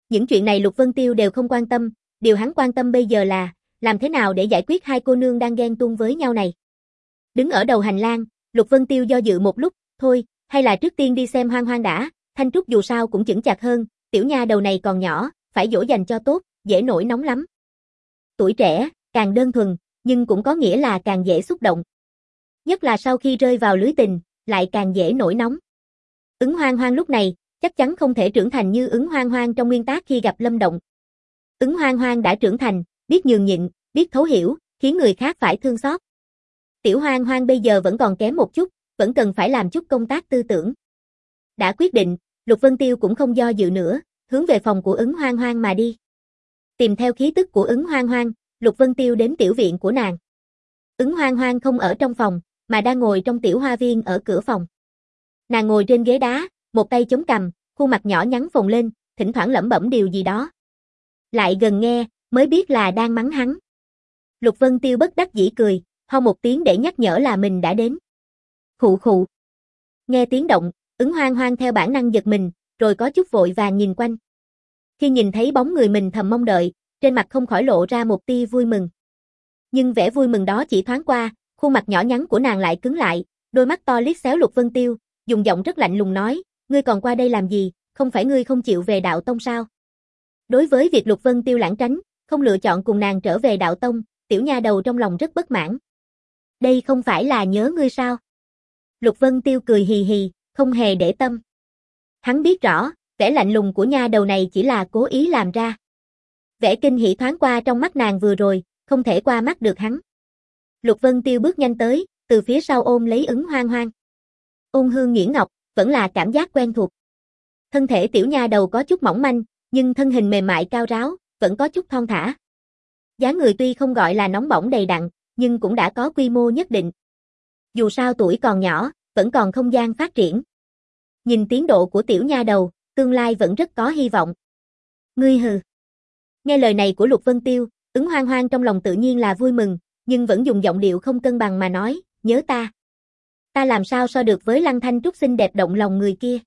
Những chuyện này Lục Vân Tiêu đều không quan tâm, điều hắn quan tâm bây giờ là, làm thế nào để giải quyết hai cô nương đang ghen tuông với nhau này. Đứng ở đầu hành lang, Lục Vân Tiêu do dự một lúc, thôi, hay là trước tiên đi xem Hoang Hoang đã, Thanh Trúc dù sao cũng chững chạc hơn, tiểu nha đầu này còn nhỏ, phải dỗ dành cho tốt, dễ nổi nóng lắm. Tuổi trẻ, càng đơn thuần, nhưng cũng có nghĩa là càng dễ xúc động. Nhất là sau khi rơi vào lưới tình, lại càng dễ nổi nóng. Ứng Hoang Hoang lúc này, chắc chắn không thể trưởng thành như Ứng Hoang Hoang trong nguyên tác khi gặp Lâm Động. Ứng Hoang Hoang đã trưởng thành, biết nhường nhịn, biết thấu hiểu, khiến người khác phải thương xót. Tiểu Hoang Hoang bây giờ vẫn còn kém một chút, vẫn cần phải làm chút công tác tư tưởng. Đã quyết định, Lục Vân Tiêu cũng không do dự nữa, hướng về phòng của Ứng Hoang Hoang mà đi. Tìm theo khí tức của Ứng Hoang Hoang, Lục Vân Tiêu đến tiểu viện của nàng. Ứng Hoang Hoang không ở trong phòng, mà đang ngồi trong tiểu hoa viên ở cửa phòng. Nàng ngồi trên ghế đá, một tay chống cằm, khuôn mặt nhỏ nhắn phồng lên, thỉnh thoảng lẩm bẩm điều gì đó. Lại gần nghe, mới biết là đang mắng hắn. Lục Vân Tiêu bất đắc dĩ cười, ho một tiếng để nhắc nhở là mình đã đến. Khụ khụ. Nghe tiếng động, Ứng Hoang Hoang theo bản năng giật mình, rồi có chút vội vàng nhìn quanh. Khi nhìn thấy bóng người mình thầm mong đợi, trên mặt không khỏi lộ ra một tia vui mừng. Nhưng vẻ vui mừng đó chỉ thoáng qua, khuôn mặt nhỏ nhắn của nàng lại cứng lại, đôi mắt to liếc xéo Lục Vân Tiêu, dùng giọng rất lạnh lùng nói, ngươi còn qua đây làm gì, không phải ngươi không chịu về đạo tông sao? Đối với việc Lục Vân Tiêu lảng tránh, không lựa chọn cùng nàng trở về đạo tông, tiểu nha đầu trong lòng rất bất mãn. Đây không phải là nhớ ngươi sao? Lục Vân Tiêu cười hì hì, không hề để tâm. Hắn biết rõ, vẻ lạnh lùng của nha đầu này chỉ là cố ý làm ra. Vẻ kinh hỉ thoáng qua trong mắt nàng vừa rồi, không thể qua mắt được hắn. Lục Vân Tiêu bước nhanh tới, từ phía sau ôm lấy Ứng Hoang Hoang. Ôn hương nhuyễn ngọc, vẫn là cảm giác quen thuộc. Thân thể tiểu nha đầu có chút mỏng manh, nhưng thân hình mềm mại cao ráo, vẫn có chút thon thả. Dáng người tuy không gọi là nóng bỏng đầy đặn, nhưng cũng đã có quy mô nhất định. Dù sao tuổi còn nhỏ, vẫn còn không gian phát triển. Nhìn tiến độ của tiểu nha đầu, tương lai vẫn rất có hy vọng. Ngươi hừ. Nghe lời này của Lục Vân Tiêu, Ứng Hoang Hoang trong lòng tự nhiên là vui mừng, nhưng vẫn dùng giọng điệu không cân bằng mà nói, nhớ ta. Ta làm sao so được với Lăng Thanh Trúc xinh đẹp động lòng người kia.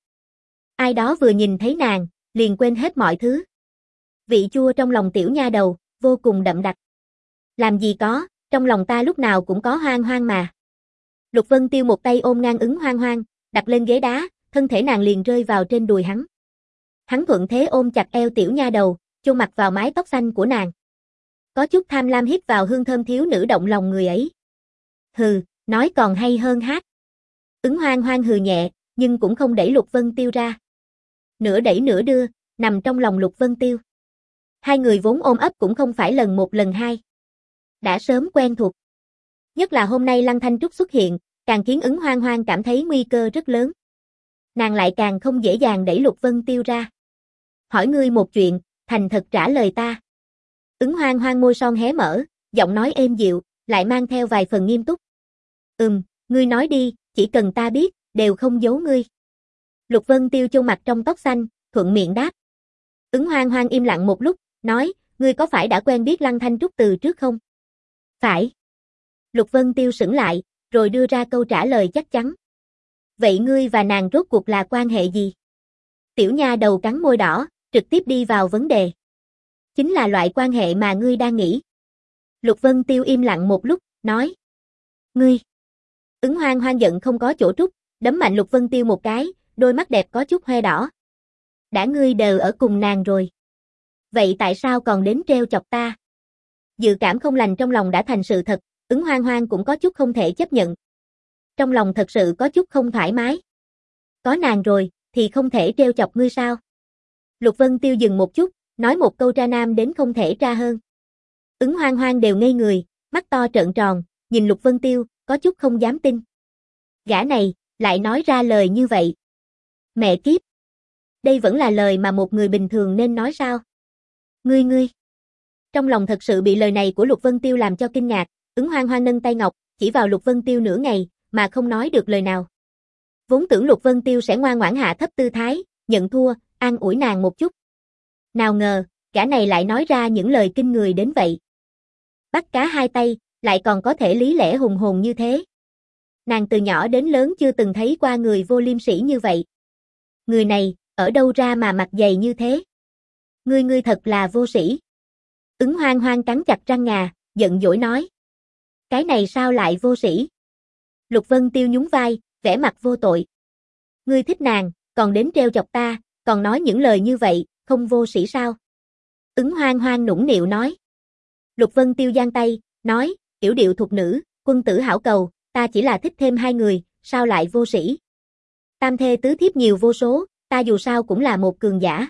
Ai đó vừa nhìn thấy nàng, liền quên hết mọi thứ. Vị chua trong lòng tiểu nha đầu, vô cùng đậm đặc. Làm gì có, trong lòng ta lúc nào cũng có Hoang Hoang mà. Lục Vân Tiêu một tay ôm ngang Ứng Hoang Hoang, đặt lên ghế đá, thân thể nàng liền rơi vào trên đùi hắn. Hắn thuận thế ôm chặt eo tiểu nha đầu, chôn mặt vào mái tóc xanh của nàng. Có chút tham lam hít vào hương thơm thiếu nữ động lòng người ấy. Hừ, nói còn hay hơn hát. Ứng Hoang Hoang hừ nhẹ, nhưng cũng không đẩy Lục Vân Tiêu ra. Nửa đẩy nửa đưa, nằm trong lòng Lục Vân Tiêu. Hai người vốn ôm ấp cũng không phải lần một lần hai. Đã sớm quen thuộc. Nhất là hôm nay Lăng Thanh Trúc xuất hiện, càng khiến Ứng Hoang Hoang cảm thấy nguy cơ rất lớn. Nàng lại càng không dễ dàng đẩy Lục Vân Tiêu ra. Hỏi ngươi một chuyện, thành thật trả lời ta. Ứng Hoang Hoang môi son hé mở, giọng nói êm dịu, lại mang theo vài phần nghiêm túc. Ừm, ngươi nói đi, chỉ cần ta biết, đều không giấu ngươi. Lục Vân Tiêu chôn mặt trong tóc xanh, thuận miệng đáp. Ứng Hoang Hoang im lặng một lúc, nói, ngươi có phải đã quen biết Lăng Thanh Trúc từ trước không? Phải. Lục Vân Tiêu sững lại, rồi đưa ra câu trả lời chắc chắn. Vậy ngươi và nàng rốt cuộc là quan hệ gì? Tiểu nha đầu cắn môi đỏ, trực tiếp đi vào vấn đề. Chính là loại quan hệ mà ngươi đang nghĩ. Lục Vân Tiêu im lặng một lúc, nói. Ngươi. Ứng Hoang Hoang giận không có chỗ trút, đấm mạnh Lục Vân Tiêu một cái, đôi mắt đẹp có chút hoe đỏ. Đã ngươi đều ở cùng nàng rồi. Vậy tại sao còn đến treo chọc ta? Dự cảm không lành trong lòng đã thành sự thật, Ứng Hoang Hoang cũng có chút không thể chấp nhận. Trong lòng thật sự có chút không thoải mái. Có nàng rồi, thì không thể treo chọc ngươi sao? Lục Vân Tiêu dừng một chút, nói một câu tra nam đến không thể tra hơn. Ứng Hoang Hoang đều ngây người, mắt to trợn tròn, nhìn Lục Vân Tiêu, có chút không dám tin. Gã này, lại nói ra lời như vậy. Mẹ kiếp! Đây vẫn là lời mà một người bình thường nên nói sao? Ngươi ngươi! Trong lòng thật sự bị lời này của Lục Vân Tiêu làm cho kinh ngạc, Ứng Hoang Hoang nâng tay ngọc, chỉ vào Lục Vân Tiêu nửa ngày, mà không nói được lời nào. Vốn tưởng Lục Vân Tiêu sẽ ngoan ngoãn hạ thấp tư thái, nhận thua, an ủi nàng một chút. Nào ngờ, gã này lại nói ra những lời kinh người đến vậy. Bắt cá hai tay, lại còn có thể lý lẽ hùng hồn như thế. Nàng từ nhỏ đến lớn chưa từng thấy qua người vô liêm sỉ như vậy. Người này, ở đâu ra mà mặt dày như thế? Ngươi ngươi thật là vô sĩ. Ứng Hoang Hoang cắn chặt răng ngà, giận dỗi nói. Cái này sao lại vô sĩ? Lục Vân Tiêu nhún vai, vẻ mặt vô tội. Ngươi thích nàng, còn đến trêu chọc ta, còn nói những lời như vậy, không vô sĩ sao? Ứng Hoang Hoang nũng nịu nói. Lục Vân Tiêu giang tay, nói, yểu điệu thục nữ, quân tử hảo cầu, ta chỉ là thích thêm hai người, sao lại vô sĩ? Tam thê tứ thiếp nhiều vô số, ta dù sao cũng là một cường giả.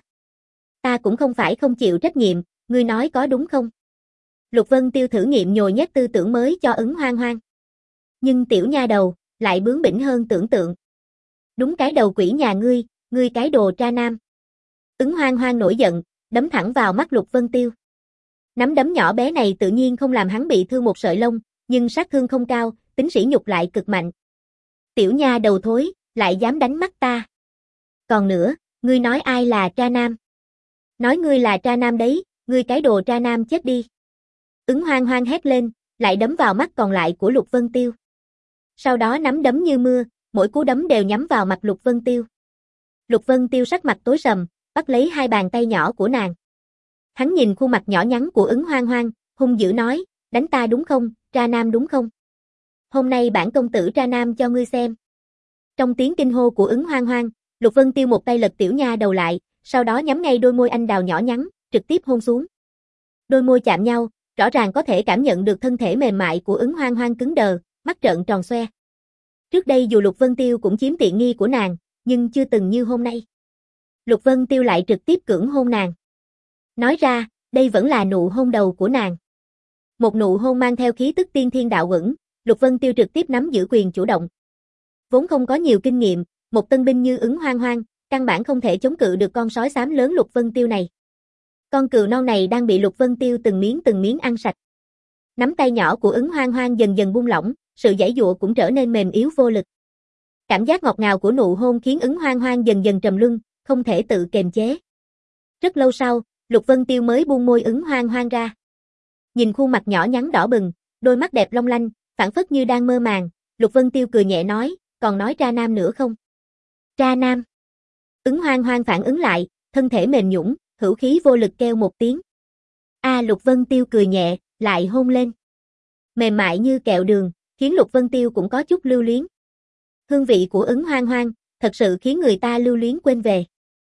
Ta cũng không phải không chịu trách nhiệm, ngươi nói có đúng không? Lục Vân Tiêu thử nghiệm nhồi nhét tư tưởng mới cho Ứng Hoang Hoang. Nhưng tiểu nha đầu, lại bướng bỉnh hơn tưởng tượng. Đúng cái đầu quỷ nhà ngươi, ngươi cái đồ tra nam. Ứng Hoang Hoang nổi giận, đấm thẳng vào mắt Lục Vân Tiêu. Nắm đấm nhỏ bé này tự nhiên không làm hắn bị thương một sợi lông, nhưng sát thương không cao, tính sỉ nhục lại cực mạnh. Tiểu nha đầu thối, lại dám đánh mắt ta. Còn nữa, ngươi nói ai là tra nam? Nói ngươi là tra nam đấy, ngươi cái đồ tra nam chết đi. Ứng Hoang Hoang hét lên, lại đấm vào mắt còn lại của Lục Vân Tiêu. Sau đó nắm đấm như mưa, mỗi cú đấm đều nhắm vào mặt Lục Vân Tiêu. Lục Vân Tiêu sắc mặt tối sầm, bắt lấy hai bàn tay nhỏ của nàng. Hắn nhìn khuôn mặt nhỏ nhắn của Ứng Hoang Hoang, hung dữ nói, đánh ta đúng không, tra nam đúng không? Hôm nay bản công tử tra nam cho ngươi xem. Trong tiếng kinh hô của Ứng Hoang Hoang, Lục Vân Tiêu một tay lật tiểu nha đầu lại, sau đó nhắm ngay đôi môi anh đào nhỏ nhắn, trực tiếp hôn xuống. Đôi môi chạm nhau, rõ ràng có thể cảm nhận được thân thể mềm mại của Ứng Hoang Hoang cứng đờ, mắt trợn tròn xoe. Trước đây dù Lục Vân Tiêu cũng chiếm tiện nghi của nàng, nhưng chưa từng như hôm nay. Lục Vân Tiêu lại trực tiếp cưỡng hôn nàng. Nói ra, đây vẫn là nụ hôn đầu của nàng. Một nụ hôn mang theo khí tức tiên thiên đạo ẩn, Lục Vân Tiêu trực tiếp nắm giữ quyền chủ động. Vốn không có nhiều kinh nghiệm, một tân binh như Ứng Hoang Hoang, căn bản không thể chống cự được con sói xám lớn Lục Vân Tiêu này. Con cừu non này đang bị Lục Vân Tiêu từng miếng từng miếng ăn sạch. Nắm tay nhỏ của Ứng Hoang Hoang dần dần buông lỏng, sự giãy giụa cũng trở nên mềm yếu vô lực. Cảm giác ngọt ngào của nụ hôn khiến Ứng Hoang Hoang dần dần trầm luân, không thể tự kiềm chế. Rất lâu sau, Lục Vân Tiêu mới buông môi Ứng Hoang Hoang ra. Nhìn khuôn mặt nhỏ nhắn đỏ bừng, đôi mắt đẹp long lanh, phảng phất như đang mơ màng, Lục Vân Tiêu cười nhẹ nói, còn nói tra nam nữa không? Tra nam. Ứng Hoang Hoang phản ứng lại, thân thể mềm nhũn, hữu khí vô lực kêu một tiếng. A à, Lục Vân Tiêu cười nhẹ, lại hôn lên. Mềm mại như kẹo đường, khiến Lục Vân Tiêu cũng có chút lưu luyến. Hương vị của Ứng Hoang Hoang, thật sự khiến người ta lưu luyến quên về.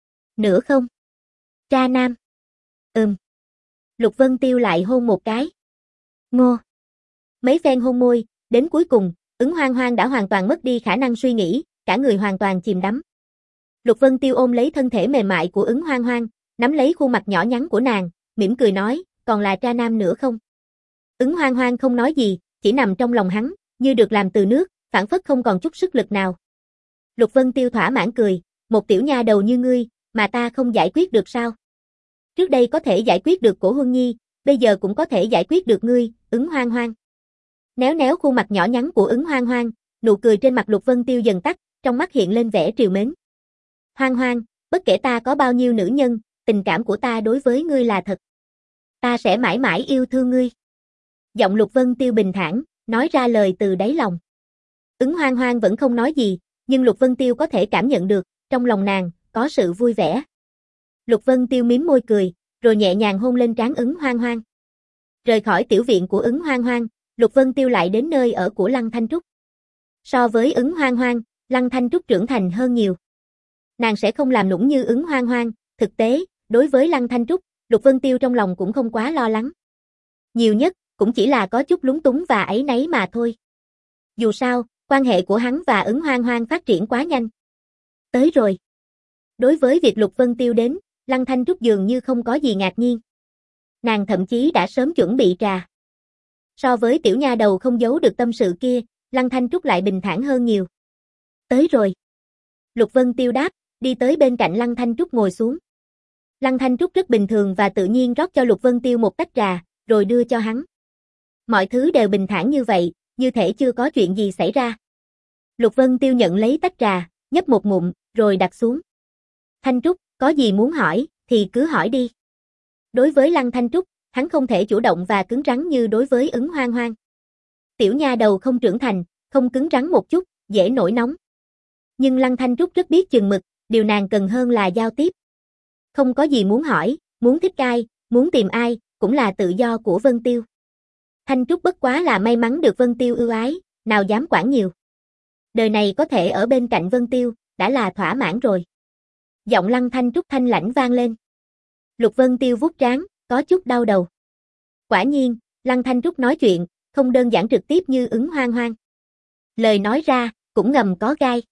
Nữa không? Tra nam. Ừm. Lục Vân Tiêu lại hôn một cái. Ngô. Mấy phen hôn môi, đến cuối cùng, Ứng Hoang Hoang đã hoàn toàn mất đi khả năng suy nghĩ, cả người hoàn toàn chìm đắm. Lục Vân Tiêu ôm lấy thân thể mềm mại của Ứng Hoang Hoang, nắm lấy khuôn mặt nhỏ nhắn của nàng, mỉm cười nói, còn là tra nam nữa không? Ứng Hoang Hoang không nói gì, chỉ nằm trong lòng hắn, như được làm từ nước, phảng phất không còn chút sức lực nào. Lục Vân Tiêu thỏa mãn cười, một tiểu nha đầu như ngươi, mà ta không giải quyết được sao? Trước đây có thể giải quyết được Cổ Huân Nhi, bây giờ cũng có thể giải quyết được ngươi, Ứng Hoang Hoang. Néo néo khuôn mặt nhỏ nhắn của Ứng Hoang Hoang, nụ cười trên mặt Lục Vân Tiêu dần tắt, trong mắt hiện lên vẻ trìu mến. Hoang Hoang, bất kể ta có bao nhiêu nữ nhân, tình cảm của ta đối với ngươi là thật. Ta sẽ mãi mãi yêu thương ngươi. Giọng Lục Vân Tiêu bình thản, nói ra lời từ đáy lòng. Ứng Hoang Hoang vẫn không nói gì, nhưng Lục Vân Tiêu có thể cảm nhận được, trong lòng nàng, có sự vui vẻ. Lục Vân Tiêu mím môi cười, rồi nhẹ nhàng hôn lên trán Ứng Hoang Hoang. Rời khỏi tiểu viện của Ứng Hoang Hoang, Lục Vân Tiêu lại đến nơi ở của Lăng Thanh Trúc. So với Ứng Hoang Hoang, Lăng Thanh Trúc trưởng thành hơn nhiều. Nàng sẽ không làm nũng như Ứng Hoang Hoang, thực tế, đối với Lăng Thanh Trúc, Lục Vân Tiêu trong lòng cũng không quá lo lắng. Nhiều nhất, cũng chỉ là có chút lúng túng và áy náy mà thôi. Dù sao, quan hệ của hắn và Ứng Hoang Hoang phát triển quá nhanh. Tới rồi. Đối với việc Lục Vân Tiêu đến, Lăng Thanh Trúc dường như không có gì ngạc nhiên. Nàng thậm chí đã sớm chuẩn bị trà. So với tiểu nha đầu không giấu được tâm sự kia, Lăng Thanh Trúc lại bình thản hơn nhiều. Tới rồi. Lục Vân Tiêu đáp, đi tới bên cạnh Lăng Thanh Trúc ngồi xuống. Lăng Thanh Trúc rất bình thường và tự nhiên rót cho Lục Vân Tiêu một tách trà, rồi đưa cho hắn. Mọi thứ đều bình thản như vậy, như thể chưa có chuyện gì xảy ra. Lục Vân Tiêu nhận lấy tách trà, nhấp một ngụm, rồi đặt xuống. Thanh Trúc, có gì muốn hỏi, thì cứ hỏi đi. Đối với Lăng Thanh Trúc, hắn không thể chủ động và cứng rắn như đối với Ứng Hoang Hoang. Tiểu nha đầu không trưởng thành, không cứng rắn một chút, dễ nổi nóng. Nhưng Lăng Thanh Trúc rất biết chừng mực, điều nàng cần hơn là giao tiếp. Không có gì muốn hỏi, Muốn thích ai, muốn tìm ai, cũng là tự do của Vân Tiêu. Thanh Trúc bất quá là may mắn được Vân Tiêu ưu ái, nào dám quản nhiều. Đời này có thể ở bên cạnh Vân Tiêu, đã là thỏa mãn rồi. Giọng Lăng Thanh Trúc thanh lãnh vang lên. Lục Vân Tiêu vuốt trán, có chút đau đầu. Quả nhiên, Lăng Thanh Trúc nói chuyện, không đơn giản trực tiếp như Ứng Hoang Hoang. Lời nói ra, cũng ngầm có gai.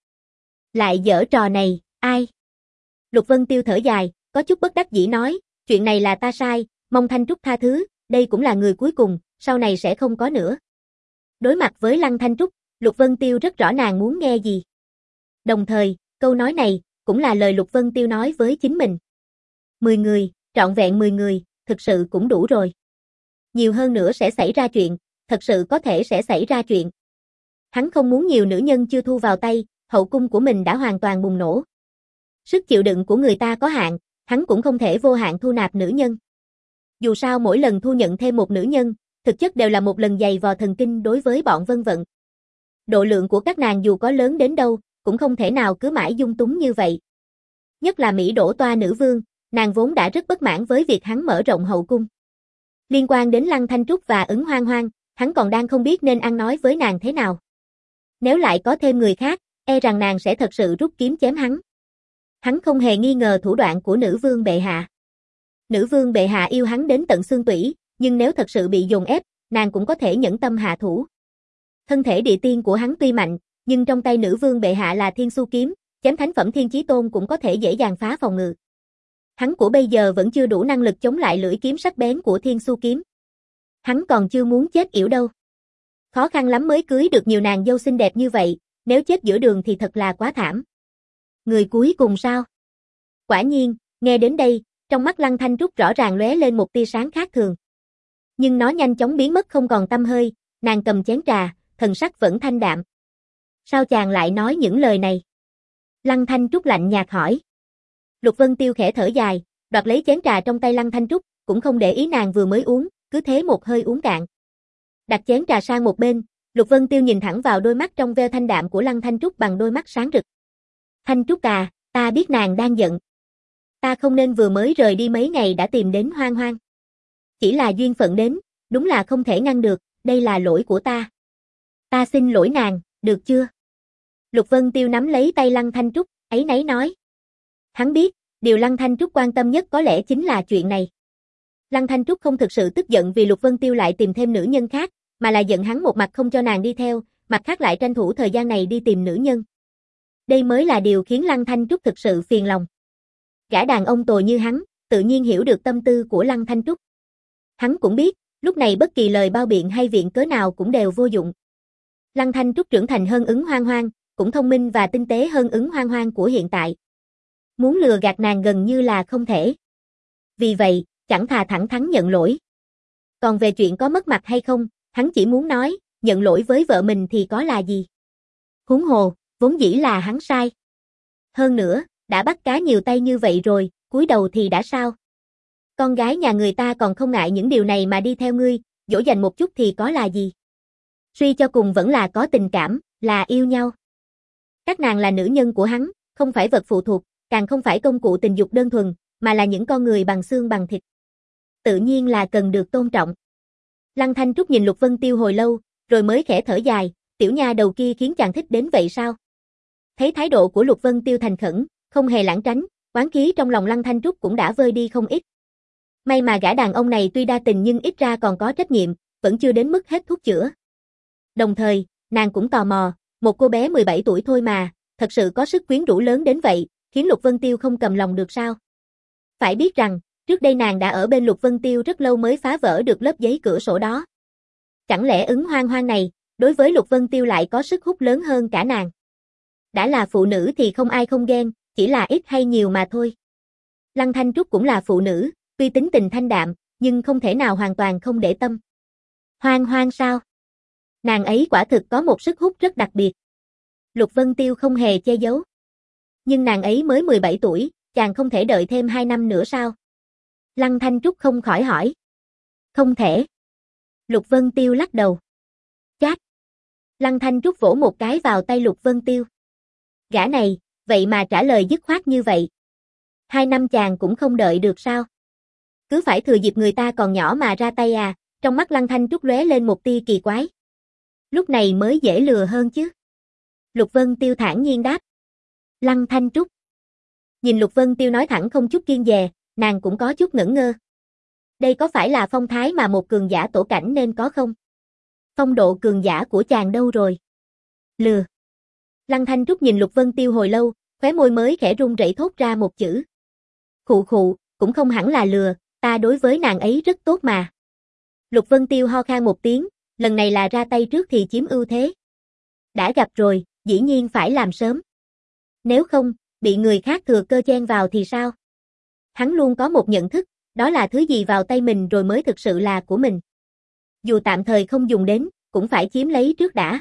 Lại giở trò này, ai? Lục Vân Tiêu thở dài, có chút bất đắc dĩ nói, chuyện này là ta sai, mong Thanh Trúc tha thứ, đây cũng là người cuối cùng, sau này sẽ không có nữa. Đối mặt với Lăng Thanh Trúc, Lục Vân Tiêu rất rõ nàng muốn nghe gì. Đồng thời, câu nói này, cũng là lời Lục Vân Tiêu nói với chính mình. Mười người, trọn vẹn mười người, thực sự cũng đủ rồi. Nhiều hơn nữa sẽ xảy ra chuyện, thật sự có thể sẽ xảy ra chuyện. Hắn không muốn nhiều nữ nhân chưa thu vào tay, hậu cung của mình đã hoàn toàn bùng nổ. Sức chịu đựng của người ta có hạn, hắn cũng không thể vô hạn thu nạp nữ nhân. Dù sao mỗi lần thu nhận thêm một nữ nhân, thực chất đều là một lần giày vò thần kinh đối với bọn Vân Vận. Độ lượng của các nàng dù có lớn đến đâu, cũng không thể nào cứ mãi dung túng như vậy. Nhất là Mỹ Đỗ Toa nữ vương, nàng vốn đã rất bất mãn với việc hắn mở rộng hậu cung. Liên quan đến Lăng Thanh Trúc và Ứng Hoang Hoang, hắn còn đang không biết nên ăn nói với nàng thế nào. Nếu lại có thêm người khác, e rằng nàng sẽ thật sự rút kiếm chém hắn. Hắn không hề nghi ngờ thủ đoạn của nữ vương bệ hạ. Nữ vương bệ hạ yêu hắn đến tận xương tủy, nhưng nếu thật sự bị dồn ép, nàng cũng có thể nhẫn tâm hạ thủ. Thân thể địa tiên của hắn tuy mạnh, nhưng trong tay nữ vương bệ hạ là Thiên Xu kiếm, chém thánh phẩm Thiên Chí Tôn cũng có thể dễ dàng phá phòng ngự. Hắn của bây giờ vẫn chưa đủ năng lực chống lại lưỡi kiếm sắc bén của Thiên Xu kiếm. Hắn còn chưa muốn chết yểu đâu. Khó khăn lắm mới cưới được nhiều nàng dâu xinh đẹp như vậy, nếu chết giữa đường thì thật là quá thảm. Người cuối cùng sao? Quả nhiên, nghe đến đây, trong mắt Lăng Thanh Trúc rõ ràng lóe lên một tia sáng khác thường. Nhưng nó nhanh chóng biến mất không còn tăm hơi, nàng cầm chén trà, thần sắc vẫn thanh đạm. Sao chàng lại nói những lời này? Lăng Thanh Trúc lạnh nhạt hỏi. Lục Vân Tiêu khẽ thở dài, đoạt lấy chén trà trong tay Lăng Thanh Trúc, cũng không để ý nàng vừa mới uống, cứ thế một hơi uống cạn. Đặt chén trà sang một bên, Lục Vân Tiêu nhìn thẳng vào đôi mắt trong veo thanh đạm của Lăng Thanh Trúc bằng đôi mắt sáng rực. Thanh Trúc à, ta biết nàng đang giận. Ta không nên vừa mới rời đi mấy ngày đã tìm đến Hoang Hoang. Chỉ là duyên phận đến, đúng là không thể ngăn được, đây là lỗi của ta. Ta xin lỗi nàng, được chưa? Lục Vân Tiêu nắm lấy tay Lăng Thanh Trúc, áy náy nói. Hắn biết, điều Lăng Thanh Trúc quan tâm nhất có lẽ chính là chuyện này. Lăng Thanh Trúc không thực sự tức giận vì Lục Vân Tiêu lại tìm thêm nữ nhân khác, mà là giận hắn một mặt không cho nàng đi theo, mặt khác lại tranh thủ thời gian này đi tìm nữ nhân. Đây mới là điều khiến Lăng Thanh Trúc thực sự phiền lòng. Gã đàn ông tồi như hắn, tự nhiên hiểu được tâm tư của Lăng Thanh Trúc. Hắn cũng biết, lúc này bất kỳ lời bao biện hay viện cớ nào cũng đều vô dụng. Lăng Thanh Trúc trưởng thành hơn Ứng Hoang Hoang, cũng thông minh và tinh tế hơn Ứng Hoang Hoang của hiện tại. Muốn lừa gạt nàng gần như là không thể. Vì vậy, chẳng thà thẳng thắn nhận lỗi. Còn về chuyện có mất mặt hay không, hắn chỉ muốn nói, nhận lỗi với vợ mình thì có là gì. Huống hồ, vốn dĩ là hắn sai. Hơn nữa, đã bắt cá nhiều tay như vậy rồi, cúi đầu thì đã sao? Con gái nhà người ta còn không ngại những điều này mà đi theo ngươi, dỗ dành một chút thì có là gì? Suy cho cùng vẫn là có tình cảm, là yêu nhau. Các nàng là nữ nhân của hắn, không phải vật phụ thuộc, càng không phải công cụ tình dục đơn thuần, mà là những con người bằng xương bằng thịt. Tự nhiên là cần được tôn trọng. Lăng Thanh Trúc nhìn Lục Vân Tiêu hồi lâu, rồi mới khẽ thở dài, tiểu nha đầu kia khiến chàng thích đến vậy sao? Thấy thái độ của Lục Vân Tiêu thành khẩn, không hề lãng tránh, oán khí trong lòng Lăng Thanh Trúc cũng đã vơi đi không ít. May mà gã đàn ông này tuy đa tình nhưng ít ra còn có trách nhiệm, vẫn chưa đến mức hết thuốc chữa. Đồng thời, nàng cũng tò mò, một cô bé mười bảy tuổi thôi mà, thật sự có sức quyến rũ lớn đến vậy, khiến Lục Vân Tiêu không cầm lòng được sao? Phải biết rằng, trước đây nàng đã ở bên Lục Vân Tiêu rất lâu mới phá vỡ được lớp giấy cửa sổ đó. Chẳng lẽ Ứng Hoang Hoang này, đối với Lục Vân Tiêu lại có sức hút lớn hơn cả nàng? Đã là phụ nữ thì không ai không ghen, chỉ là ít hay nhiều mà thôi. Lăng Thanh Trúc cũng là phụ nữ, tuy tính tình thanh đạm, nhưng không thể nào hoàn toàn không để tâm. Hoang Hoang sao? Nàng ấy quả thực có một sức hút rất đặc biệt. Lục Vân Tiêu không hề che giấu. Nhưng nàng ấy mới mười bảy tuổi, chàng không thể đợi thêm hai năm nữa sao? Lăng Thanh Trúc không khỏi hỏi. Không thể. Lục Vân Tiêu lắc đầu. Chát. Lăng Thanh Trúc vỗ một cái vào tay Lục Vân Tiêu. Gã này, vậy mà trả lời dứt khoát như vậy. Hai năm chàng cũng không đợi được sao? Cứ phải thừa dịp người ta còn nhỏ mà ra tay à, trong mắt Lăng Thanh Trúc lóe lên một tia kỳ quái. Lúc này mới dễ lừa hơn chứ. Lục Vân Tiêu thản nhiên đáp. Lăng Thanh Trúc. Nhìn Lục Vân Tiêu nói thẳng không chút kiêng dè, nàng cũng có chút ngẩn ngơ. Đây có phải là phong thái mà một cường giả tổ cảnh nên có không? Phong độ cường giả của chàng đâu rồi? Lừa. Lăng Thanh Trúc nhìn Lục Vân Tiêu hồi lâu, khóe môi mới khẽ run rẩy thốt ra một chữ. Khụ khụ, cũng không hẳn là lừa, ta đối với nàng ấy rất tốt mà. Lục Vân Tiêu ho khan một tiếng, lần này là ra tay trước thì chiếm ưu thế. Đã gặp rồi, dĩ nhiên phải làm sớm. Nếu không, bị người khác thừa cơ chen vào thì sao? Hắn luôn có một nhận thức, đó là thứ gì vào tay mình rồi mới thực sự là của mình. Dù tạm thời không dùng đến, cũng phải chiếm lấy trước đã.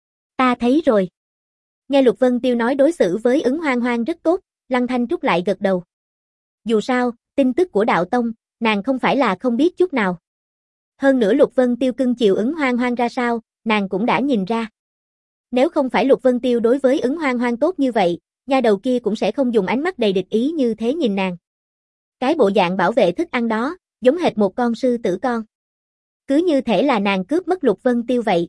Ta thấy rồi. Nghe Lục Vân Tiêu nói đối xử với Ứng Hoang Hoang rất tốt, Lăng Thanh Trúc lại gật đầu. Dù sao, tin tức của đạo tông, nàng không phải là không biết chút nào. Hơn nữa Lục Vân Tiêu cưng chiều Ứng Hoang Hoang ra sao, nàng cũng đã nhìn ra. Nếu không phải Lục Vân Tiêu đối với Ứng Hoang Hoang tốt như vậy, nha đầu kia cũng sẽ không dùng ánh mắt đầy địch ý như thế nhìn nàng. Cái bộ dạng bảo vệ thức ăn đó, giống hệt một con sư tử con. Cứ như thể là nàng cướp mất Lục Vân Tiêu vậy.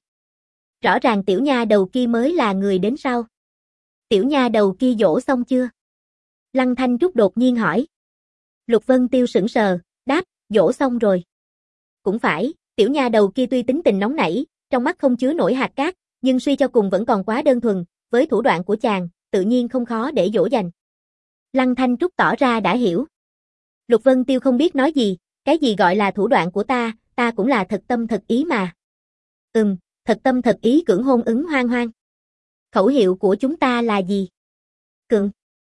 Rõ ràng tiểu nha đầu kia mới là người đến sau. Tiểu nha đầu kia dỗ xong chưa? Lăng Thanh Trúc đột nhiên hỏi. Lục Vân Tiêu sững sờ, đáp, dỗ xong rồi. Cũng phải, tiểu nha đầu kia tuy tính tình nóng nảy, trong mắt không chứa nổi hạt cát, nhưng suy cho cùng vẫn còn quá đơn thuần, với thủ đoạn của chàng, tự nhiên không khó để dỗ dành. Lăng Thanh Trúc tỏ ra đã hiểu. Lục Vân Tiêu không biết nói gì, cái gì gọi là thủ đoạn của ta, ta cũng là thật tâm thật ý mà. Ừm, thật tâm thật ý cưỡng hôn Ứng Hoang Hoang. Khẩu hiệu của chúng ta là gì? Cưỡng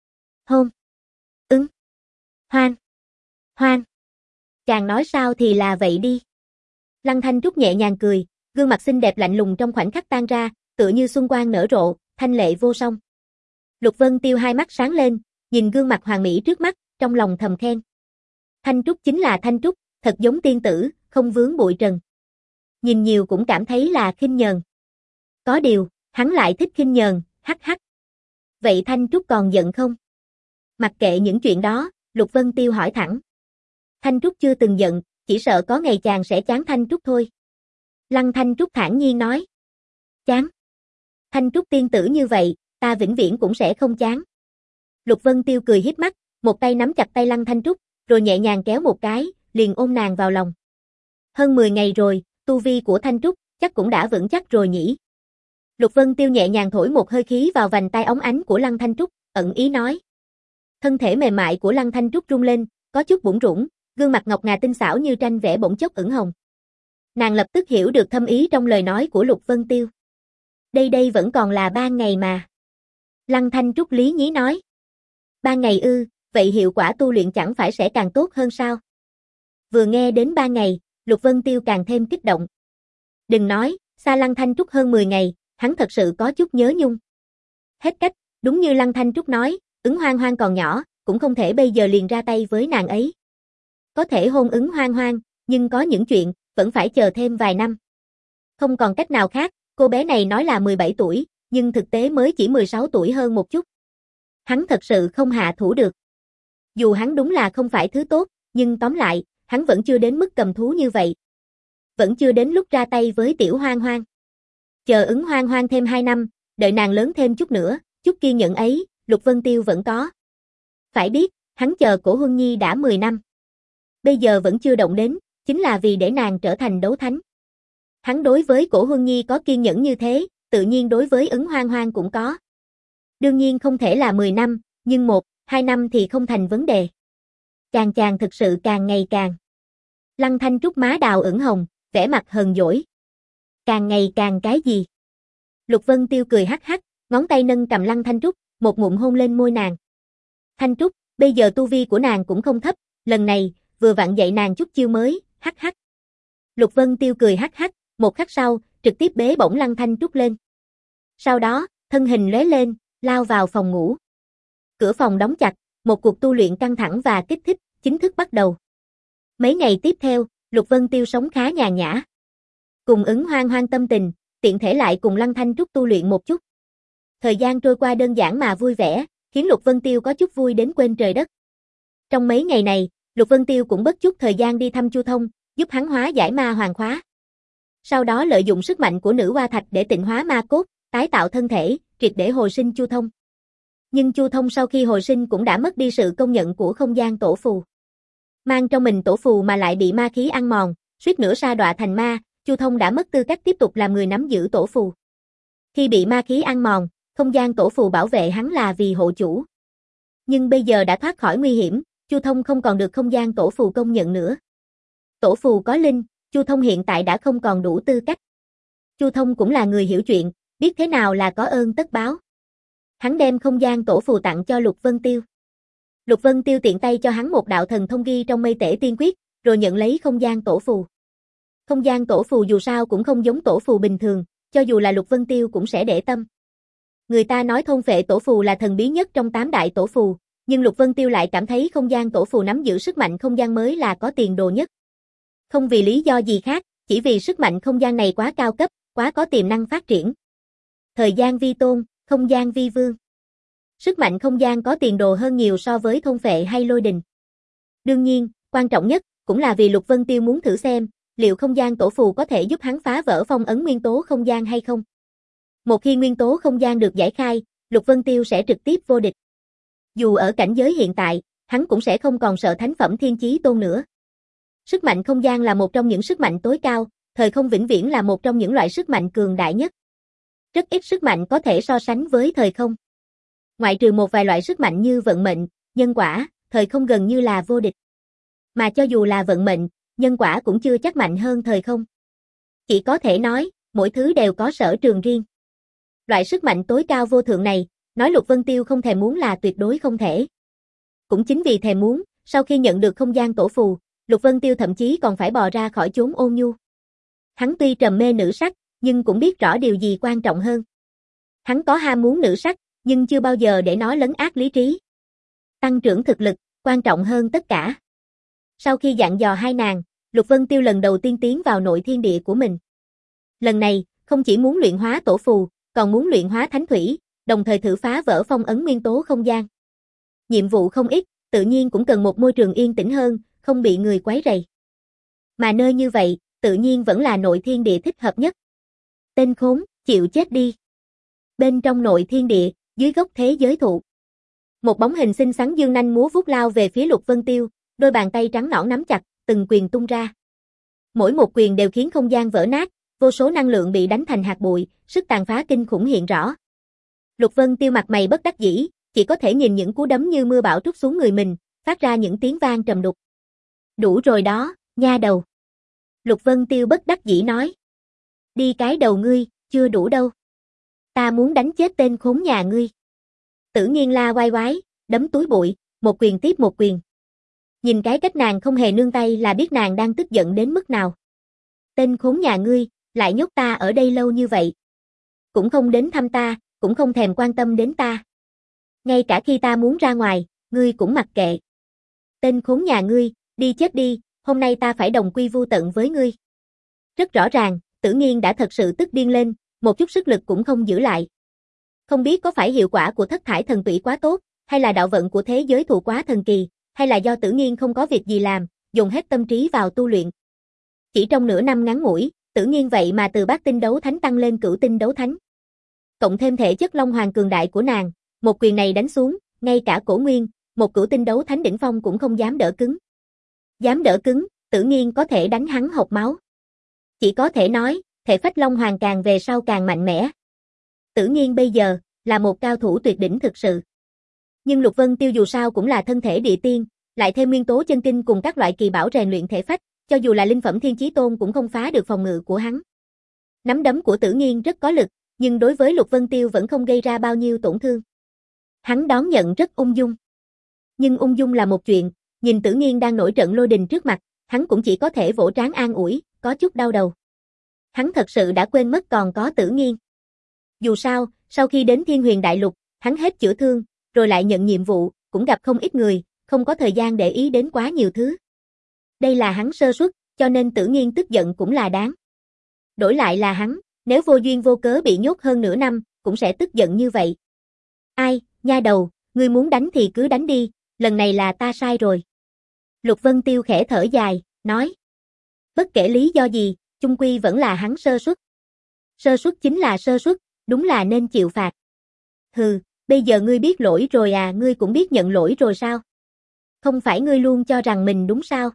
hôn Ứng Hoang Hoang. Chàng nói sao thì là vậy đi. Lăng Thanh Trúc nhẹ nhàng cười, gương mặt xinh đẹp lạnh lùng trong khoảnh khắc tan ra, tựa như xuân quang nở rộ, thanh lệ vô song. Lục Vân Tiêu hai mắt sáng lên, nhìn gương mặt hoàn mỹ trước mắt, trong lòng thầm khen. Thanh Trúc chính là Thanh Trúc, thật giống tiên tử, không vướng bụi trần. Nhìn nhiều cũng cảm thấy là khinh nhờn. Có điều, hắn lại thích khinh nhờn, hắc hắc. Vậy Thanh Trúc còn giận không? Mặc kệ những chuyện đó, Lục Vân Tiêu hỏi thẳng. Thanh Trúc chưa từng giận, chỉ sợ có ngày chàng sẽ chán Thanh Trúc thôi. Lăng Thanh Trúc thản nhiên nói. Chán? Thanh Trúc tiên tử như vậy, ta vĩnh viễn cũng sẽ không chán. Lục Vân Tiêu cười hiếp mắt, một tay nắm chặt tay Lăng Thanh Trúc, rồi nhẹ nhàng kéo một cái, liền ôm nàng vào lòng. Hơn mười ngày rồi, tu vi của Thanh Trúc, chắc cũng đã vững chắc rồi nhỉ. Lục Vân Tiêu nhẹ nhàng thổi một hơi khí vào vành tai óng ánh của Lăng Thanh Trúc, ẩn ý nói. Thân thể mềm mại của Lăng Thanh Trúc rung lên, có chút bủn rủn, gương mặt ngọc ngà tinh xảo như tranh vẽ bỗng chốc ửng hồng. Nàng lập tức hiểu được thâm ý trong lời nói của Lục Vân Tiêu. Đây đây vẫn còn là ba ngày mà. Lăng Thanh Trúc lý nhí nói. Ba ngày ư, vậy hiệu quả tu luyện chẳng phải sẽ càng tốt hơn sao? Vừa nghe đến ba ngày, Lục Vân Tiêu càng thêm kích động. Đừng nói, xa Lăng Thanh Trúc hơn mười ngày, hắn thật sự có chút nhớ nhung. Hết cách, đúng như Lăng Thanh Trúc nói, Ứng Hoang Hoang còn nhỏ, cũng không thể bây giờ liền ra tay với nàng ấy. Có thể hôn Ứng Hoang Hoang, nhưng có những chuyện, vẫn phải chờ thêm vài năm. Không còn cách nào khác, cô bé này nói là mười bảy tuổi, nhưng thực tế mới chỉ mười sáu tuổi hơn một chút. Hắn thật sự không hạ thủ được. Dù hắn đúng là không phải thứ tốt, nhưng tóm lại, hắn vẫn chưa đến mức cầm thú như vậy. Vẫn chưa đến lúc ra tay với tiểu Hoang Hoang. Chờ Ứng Hoang Hoang thêm hai năm, đợi nàng lớn thêm chút nữa, chút kiên nhẫn ấy, Lục Vân Tiêu vẫn có. Phải biết, hắn chờ Cổ Huân Nhi đã mười năm. Bây giờ vẫn chưa động đến, chính là vì để nàng trở thành đấu thánh. Hắn đối với Cổ Huân Nhi có kiên nhẫn như thế, tự nhiên đối với Ứng Hoang Hoang cũng có. Đương nhiên không thể là mười năm, nhưng một, hai năm thì không thành vấn đề. Chàng chàng thực sự càng ngày càng. Lăng Thanh Trúc má đào ửng hồng, vẻ mặt hờn dỗi. Càng ngày càng cái gì? Lục Vân Tiêu cười hắc hắc, ngón tay nâng cầm Lăng Thanh Trúc, một ngụm hôn lên môi nàng. Thanh Trúc, bây giờ tu vi của nàng cũng không thấp, lần này, vừa vặn dạy nàng chút chiêu mới, hắc hắc. Lục Vân Tiêu cười hắc hắc, một khắc sau, trực tiếp bế bổng Lăng Thanh Trúc lên. Sau đó, thân hình lóe lên, lao vào phòng ngủ. Cửa phòng đóng chặt, một cuộc tu luyện căng thẳng và kích thích, chính thức bắt đầu. Mấy ngày tiếp theo, Lục Vân Tiêu sống khá nhàn nhã. Cùng Ứng Hoang Hoang tâm tình, tiện thể lại cùng Lăng Thanh Trúc tu luyện một chút. Thời gian trôi qua đơn giản mà vui vẻ, khiến Lục Vân Tiêu có chút vui đến quên trời đất. Trong mấy ngày này, Lục Vân Tiêu cũng bất chút thời gian đi thăm Chu Thông, giúp hắn hóa giải ma hoàng khóa. Sau đó lợi dụng sức mạnh của nữ hoa thạch để tịnh hóa ma cốt, tái tạo thân thể, triệt để hồi sinh Chu Thông. Nhưng Chu Thông sau khi hồi sinh cũng đã mất đi sự công nhận của không gian tổ phù. Mang trong mình tổ phù mà lại bị ma khí ăn mòn, suýt nữa sa đọa thành ma, Chu Thông đã mất tư cách tiếp tục làm người nắm giữ tổ phù. Khi bị ma khí ăn mòn, không gian tổ phù bảo vệ hắn là vì hộ chủ. Nhưng bây giờ đã thoát khỏi nguy hiểm, Chu Thông không còn được không gian tổ phù công nhận nữa. Tổ phù có linh, Chu Thông hiện tại đã không còn đủ tư cách. Chu Thông cũng là người hiểu chuyện, biết thế nào là có ơn tất báo. Hắn đem không gian tổ phù tặng cho Lục Vân Tiêu. Lục Vân Tiêu tiện tay cho hắn một đạo thần thông ghi trong mây tể tiên quyết, rồi nhận lấy không gian tổ phù. Không gian tổ phù dù sao cũng không giống tổ phù bình thường, cho dù là Lục Vân Tiêu cũng sẽ để tâm. Người ta nói thôn phệ tổ phù là thần bí nhất trong tám đại tổ phù, nhưng Lục Vân Tiêu lại cảm thấy không gian tổ phù nắm giữ sức mạnh không gian mới là có tiền đồ nhất. Không vì lý do gì khác, chỉ vì sức mạnh không gian này quá cao cấp, quá có tiềm năng phát triển. Thời gian vi tôn, không gian vi vương. Sức mạnh không gian có tiền đồ hơn nhiều so với thôn phệ hay lôi đình. Đương nhiên, quan trọng nhất, cũng là vì Lục Vân Tiêu muốn thử xem, liệu không gian tổ phù có thể giúp hắn phá vỡ phong ấn nguyên tố không gian hay không. Một khi nguyên tố không gian được giải khai, Lục Vân Tiêu sẽ trực tiếp vô địch. Dù ở cảnh giới hiện tại, hắn cũng sẽ không còn sợ thánh phẩm thiên chí tôn nữa. Sức mạnh không gian là một trong những sức mạnh tối cao, thời không vĩnh viễn là một trong những loại sức mạnh cường đại nhất. Rất ít sức mạnh có thể so sánh với thời không. Ngoại trừ một vài loại sức mạnh như vận mệnh, nhân quả, thời không gần như là vô địch. Mà cho dù là vận mệnh, nhân quả cũng chưa chắc mạnh hơn thời không. Chỉ có thể nói, mỗi thứ đều có sở trường riêng. Loại sức mạnh tối cao vô thượng này, nói Lục Vân Tiêu không thèm muốn là tuyệt đối không thể. Cũng chính vì thèm muốn, sau khi nhận được không gian tổ phù, Lục Vân Tiêu thậm chí còn phải bò ra khỏi chốn ôn nhu. Hắn tuy trầm mê nữ sắc, nhưng cũng biết rõ điều gì quan trọng hơn. Hắn có ham muốn nữ sắc, nhưng chưa bao giờ để nó lấn át lý trí. Tăng trưởng thực lực, quan trọng hơn tất cả. Sau khi dặn dò hai nàng, Lục Vân Tiêu lần đầu tiên tiến vào nội thiên địa của mình. Lần này, không chỉ muốn luyện hóa tổ phù, còn muốn luyện hóa thánh thủy, đồng thời thử phá vỡ phong ấn nguyên tố không gian. Nhiệm vụ không ít, tự nhiên cũng cần một môi trường yên tĩnh hơn, không bị người quấy rầy. Mà nơi như vậy, tự nhiên vẫn là nội thiên địa thích hợp nhất. Tên khốn, chịu chết đi. Bên trong nội thiên địa, dưới gốc thế giới thụ. Một bóng hình xinh xắn dương nanh múa vuốt lao về phía Lục Vân Tiêu, đôi bàn tay trắng nõn nắm chặt, từng quyền tung ra. Mỗi một quyền đều khiến không gian vỡ nát, vô số năng lượng bị đánh thành hạt bụi, sức tàn phá kinh khủng hiện rõ. Lục Vân Tiêu mặt mày bất đắc dĩ, chỉ có thể nhìn những cú đấm như mưa bão trút xuống người mình, phát ra những tiếng vang trầm đục. Đủ rồi đó, nha đầu. Lục Vân Tiêu bất đắc dĩ nói. Đi cái đầu ngươi, chưa đủ đâu. Ta muốn đánh chết tên khốn nhà ngươi. Tử Nghiên la oai oái, đấm túi bụi, một quyền tiếp một quyền. Nhìn cái cách nàng không hề nương tay là biết nàng đang tức giận đến mức nào. Tên khốn nhà ngươi, lại nhốt ta ở đây lâu như vậy. Cũng không đến thăm ta, cũng không thèm quan tâm đến ta. Ngay cả khi ta muốn ra ngoài, ngươi cũng mặc kệ. Tên khốn nhà ngươi, đi chết đi, hôm nay ta phải đồng quy vu tận với ngươi. Rất rõ ràng, Tử Nghiên đã thật sự tức điên lên, một chút sức lực cũng không giữ lại. Không biết có phải hiệu quả của thất thải thần tủy quá tốt, hay là đạo vận của thế giới thụ quá thần kỳ, hay là do Tử Nghiên không có việc gì làm, dùng hết tâm trí vào tu luyện. Chỉ trong nửa năm ngắn ngủi, Tử Nghiên vậy mà từ bát tinh đấu thánh tăng lên cửu tinh đấu thánh. Cộng thêm thể chất long hoàng cường đại của nàng, một quyền này đánh xuống, ngay cả Cổ Nguyên, một cửu tinh đấu thánh đỉnh phong cũng không dám đỡ cứng. Dám đỡ cứng, Tử Nghiên có thể đánh hắn hộc máu. Chỉ có thể nói, thể phách long hoàng càng về sau càng mạnh mẽ. Tử Nghiên bây giờ, là một cao thủ tuyệt đỉnh thực sự. Nhưng Lục Vân Tiêu dù sao cũng là thân thể địa tiên, lại thêm nguyên tố chân kinh cùng các loại kỳ bảo rèn luyện thể phách, cho dù là linh phẩm thiên chí tôn cũng không phá được phòng ngự của hắn. Nắm đấm của Tử Nghiên rất có lực, nhưng đối với Lục Vân Tiêu vẫn không gây ra bao nhiêu tổn thương. Hắn đón nhận rất ung dung. Nhưng ung dung là một chuyện, nhìn Tử Nghiên đang nổi trận lôi đình trước mặt, hắn cũng chỉ có thể vỗ trán an ủi, có chút đau đầu. Hắn thật sự đã quên mất còn có Tử Nghiên. Dù sao, sau khi đến Thiên Huyền Đại Lục, hắn hết chữa thương, rồi lại nhận nhiệm vụ, cũng gặp không ít người, không có thời gian để ý đến quá nhiều thứ. Đây là hắn sơ suất, cho nên Tử Nghiên tức giận cũng là đáng. Đổi lại là hắn, nếu vô duyên vô cớ bị nhốt hơn nửa năm, cũng sẽ tức giận như vậy. Ai, nha đầu, ngươi muốn đánh thì cứ đánh đi, lần này là ta sai rồi. Lục Vân Tiêu khẽ thở dài, nói. Bất kể lý do gì, chung quy vẫn là hắn sơ suất. Sơ suất chính là sơ suất, đúng là nên chịu phạt. Hừ, bây giờ ngươi biết lỗi rồi à, ngươi cũng biết nhận lỗi rồi sao? Không phải ngươi luôn cho rằng mình đúng sao?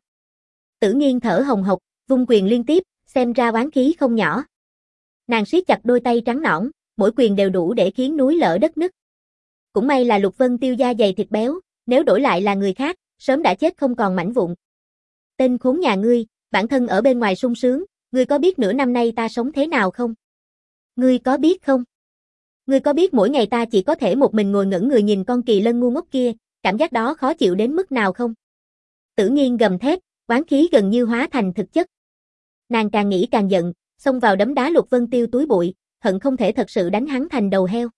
Tử Nghiên thở hồng hộc, vung quyền liên tiếp, xem ra oán khí không nhỏ. Nàng siết chặt đôi tay trắng nõn, mỗi quyền đều đủ để khiến núi lở đất nứt. Cũng may là Lục Vân Tiêu da dày thịt béo, nếu đổi lại là người khác, sớm đã chết không còn mảnh vụn. Tên khốn nhà ngươi, bản thân ở bên ngoài sung sướng, ngươi có biết nửa năm nay ta sống thế nào không? Ngươi có biết không? Ngươi có biết mỗi ngày ta chỉ có thể một mình ngồi ngẩn người nhìn con kỳ lân ngu ngốc kia, cảm giác đó khó chịu đến mức nào không? Tử Nghiên gầm thét, oán khí gần như hóa thành thực chất. Nàng càng nghĩ càng giận, xông vào đấm đá Lục Vân Tiêu túi bụi, hận không thể thật sự đánh hắn thành đầu heo.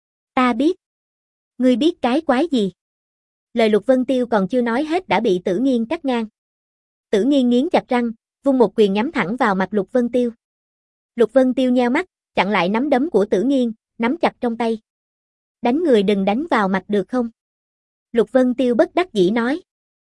Ta biết. Ngươi biết cái quái gì? Lời Lục Vân Tiêu còn chưa nói hết đã bị Tử Nghiên cắt ngang. Tử Nghiên nghiến chặt răng, vung một quyền nhắm thẳng vào mặt Lục Vân Tiêu. Lục Vân Tiêu nheo mắt, chặn lại nắm đấm của Tử Nghiên, nắm chặt trong tay. Đánh người đừng đánh vào mặt được không? Lục Vân Tiêu bất đắc dĩ nói.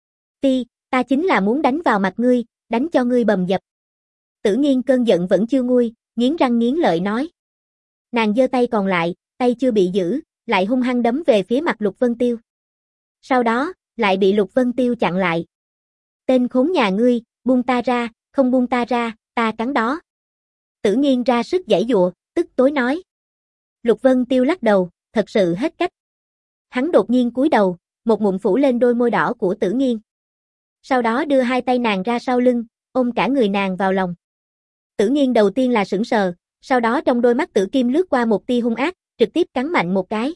Ti, ta chính là muốn đánh vào mặt ngươi, đánh cho ngươi bầm dập. Tử Nghiên cơn giận vẫn chưa nguôi, nghiến răng nghiến lợi nói. Nàng giơ tay còn lại, tay chưa bị giữ, lại hung hăng đấm về phía mặt Lục Vân Tiêu. Sau đó, lại bị Lục Vân Tiêu chặn lại. Tên khốn nhà ngươi, buông ta ra, không buông ta ra, ta cắn đó. Tử Nghiên ra sức giãy giụa, tức tối nói. Lục Vân Tiêu lắc đầu, thật sự hết cách. Hắn đột nhiên cúi đầu, một ngụm phủ lên đôi môi đỏ của Tử Nghiên. Sau đó đưa hai tay nàng ra sau lưng, ôm cả người nàng vào lòng. Tử Nghiên đầu tiên là sững sờ, sau đó trong đôi mắt Tử Kim lướt qua một tia hung ác, trực tiếp cắn mạnh một cái.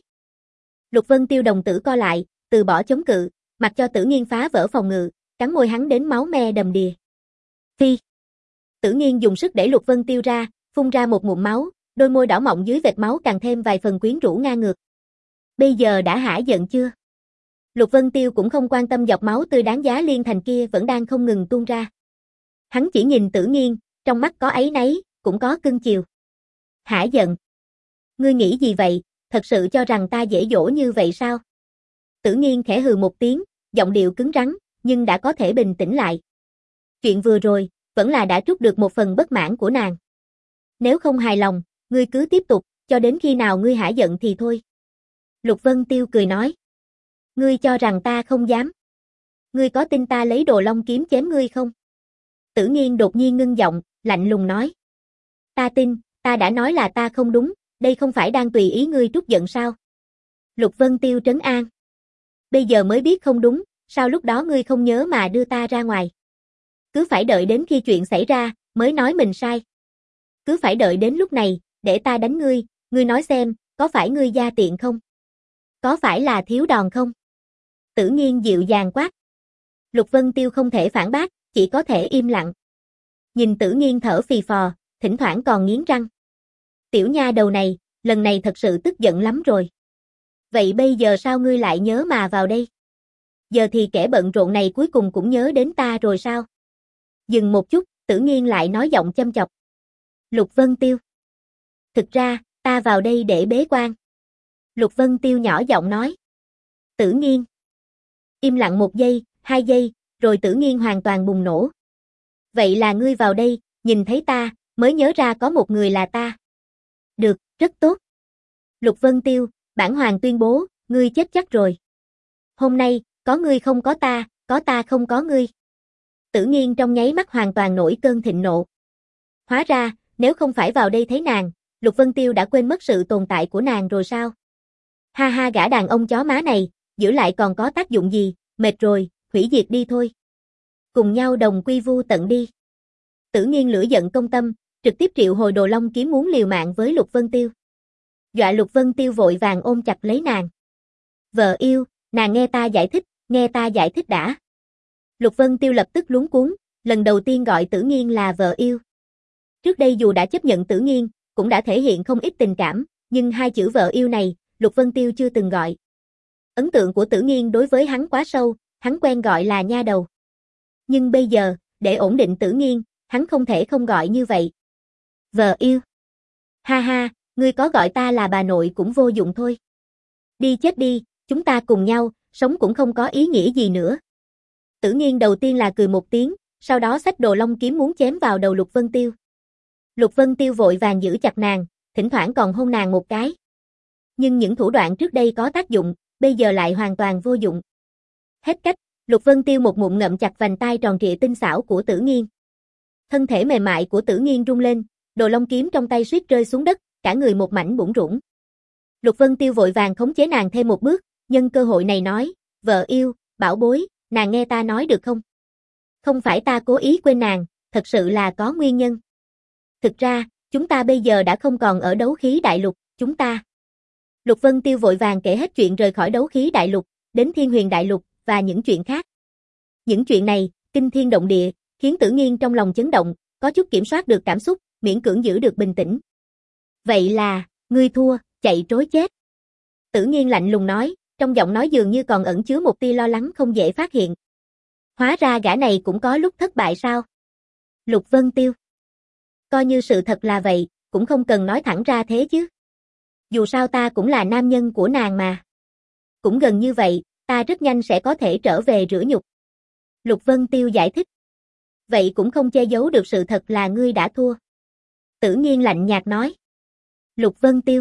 Lục Vân Tiêu đồng tử co lại, từ bỏ chống cự, mặc cho Tử Nghiên phá vỡ phòng ngự, cắn môi hắn đến máu me đầm đìa. Phi. Tử Nghiên dùng sức đẩy Lục Vân Tiêu ra, phun ra một ngụm máu, đôi môi đỏ mọng dưới vệt máu càng thêm vài phần quyến rũ ngang ngược. Bây giờ đã hả giận chưa? Lục Vân Tiêu cũng không quan tâm giọt máu tươi đáng giá liên thành kia vẫn đang không ngừng tuôn ra. Hắn chỉ nhìn Tử Nghiên, trong mắt có áy náy, cũng có cưng chiều. Hả giận? Ngươi nghĩ gì vậy, thật sự cho rằng ta dễ dỗ như vậy sao? Tử Nghiên khẽ hừ một tiếng, giọng điệu cứng rắn, nhưng đã có thể bình tĩnh lại. Chuyện vừa rồi, vẫn là đã trút được một phần bất mãn của nàng. Nếu không hài lòng, ngươi cứ tiếp tục, cho đến khi nào ngươi hả giận thì thôi. Lục Vân Tiêu cười nói. Ngươi cho rằng ta không dám. Ngươi có tin ta lấy Đồ Long kiếm chém ngươi không? Tử Nghiên đột nhiên ngưng giọng, lạnh lùng nói. Ta tin, ta đã nói là ta không đúng, đây không phải đang tùy ý ngươi trút giận sao? Lục Vân Tiêu trấn an. Bây giờ mới biết không đúng, sao lúc đó ngươi không nhớ mà đưa ta ra ngoài? Cứ phải đợi đến khi chuyện xảy ra, mới nói mình sai. Cứ phải đợi đến lúc này, để ta đánh ngươi, ngươi nói xem, có phải ngươi da tiện không? Có phải là thiếu đòn không? Tử Nghiên dịu dàng quát. Lục Vân Tiêu không thể phản bác, chỉ có thể im lặng. Nhìn Tử Nghiên thở phì phò, thỉnh thoảng còn nghiến răng. Tiểu nha đầu này, lần này thật sự tức giận lắm rồi. Vậy bây giờ sao ngươi lại nhớ mà vào đây? Giờ thì kẻ bận rộn này cuối cùng cũng nhớ đến ta rồi sao? Dừng một chút, Tử Nghiên lại nói giọng châm chọc. Lục Vân Tiêu. Thực ra, ta vào đây để bế quan. Lục Vân Tiêu nhỏ giọng nói. Tử Nghiên. Im lặng một giây, hai giây, rồi Tử Nghiên hoàn toàn bùng nổ. Vậy là ngươi vào đây, nhìn thấy ta, mới nhớ ra có một người là ta. Được, rất tốt. Lục Vân Tiêu, bản hoàng tuyên bố, ngươi chết chắc rồi. Hôm nay, có ngươi không có ta, có ta không có ngươi. Tử Nghiên trong nháy mắt hoàn toàn nổi cơn thịnh nộ. Hóa ra, nếu không phải vào đây thấy nàng, Lục Vân Tiêu đã quên mất sự tồn tại của nàng rồi sao? Ha ha, gã đàn ông chó má này, giữ lại còn có tác dụng gì, mệt rồi, hủy diệt đi thôi. Cùng nhau đồng quy vu tận đi. Tử Nghiên lửa giận công tâm, trực tiếp triệu hồi Đồ Long kiếm muốn liều mạng với Lục Vân Tiêu. Dọa Lục Vân Tiêu vội vàng ôm chặt lấy nàng. Vợ yêu, nàng nghe ta giải thích, nghe ta giải thích đã. Lục Vân Tiêu lập tức luống cuống, lần đầu tiên gọi Tử Nghiên là vợ yêu. Trước đây dù đã chấp nhận Tử Nghiên, cũng đã thể hiện không ít tình cảm, nhưng hai chữ vợ yêu này, Lục Vân Tiêu chưa từng gọi. Ấn tượng của Tử Nghiên đối với hắn quá sâu, hắn quen gọi là nha đầu. Nhưng bây giờ, để ổn định Tử Nghiên, hắn không thể không gọi như vậy. Vợ yêu. Ha ha, ngươi có gọi ta là bà nội cũng vô dụng thôi. Đi chết đi, chúng ta cùng nhau, sống cũng không có ý nghĩa gì nữa. Tử Nghiên đầu tiên là cười một tiếng, sau đó xách Đồ Long kiếm muốn chém vào đầu Lục Vân Tiêu. Lục Vân Tiêu vội vàng giữ chặt nàng, thỉnh thoảng còn hôn nàng một cái. Nhưng những thủ đoạn trước đây có tác dụng, bây giờ lại hoàn toàn vô dụng. Hết cách, Lục Vân Tiêu một ngụm ngậm chặt vành tai tròn trịa tinh xảo của Tử Nghiên. Thân thể mềm mại của Tử Nghiên rung lên, Đồ Long kiếm trong tay suýt rơi xuống đất, cả người một mảnh bủn rủn. Lục Vân Tiêu vội vàng khống chế nàng thêm một bước, nhân cơ hội này nói, vợ yêu, bảo bối, nàng nghe ta nói được không? Không phải ta cố ý quên nàng, thật sự là có nguyên nhân. Thực ra, chúng ta bây giờ đã không còn ở đấu khí đại lục, chúng ta. Lục Vân Tiêu vội vàng kể hết chuyện rời khỏi đấu khí đại lục, đến Thiên Huyền đại lục, và những chuyện khác. Những chuyện này, kinh thiên động địa, khiến Tử Nghiên trong lòng chấn động, có chút kiểm soát được cảm xúc, miễn cưỡng giữ được bình tĩnh. Vậy là, ngươi thua, chạy trối chết. Tử Nghiên lạnh lùng nói, trong giọng nói dường như còn ẩn chứa một tia lo lắng không dễ phát hiện. Hóa ra gã này cũng có lúc thất bại sao? Lục Vân Tiêu. Coi như sự thật là vậy, cũng không cần nói thẳng ra thế chứ. Dù sao ta cũng là nam nhân của nàng mà. Cũng gần như vậy, ta rất nhanh sẽ có thể trở về rửa nhục. Lục Vân Tiêu giải thích. Vậy cũng không che giấu được sự thật là ngươi đã thua. Tử Nghiên lạnh nhạt nói. Lục Vân Tiêu.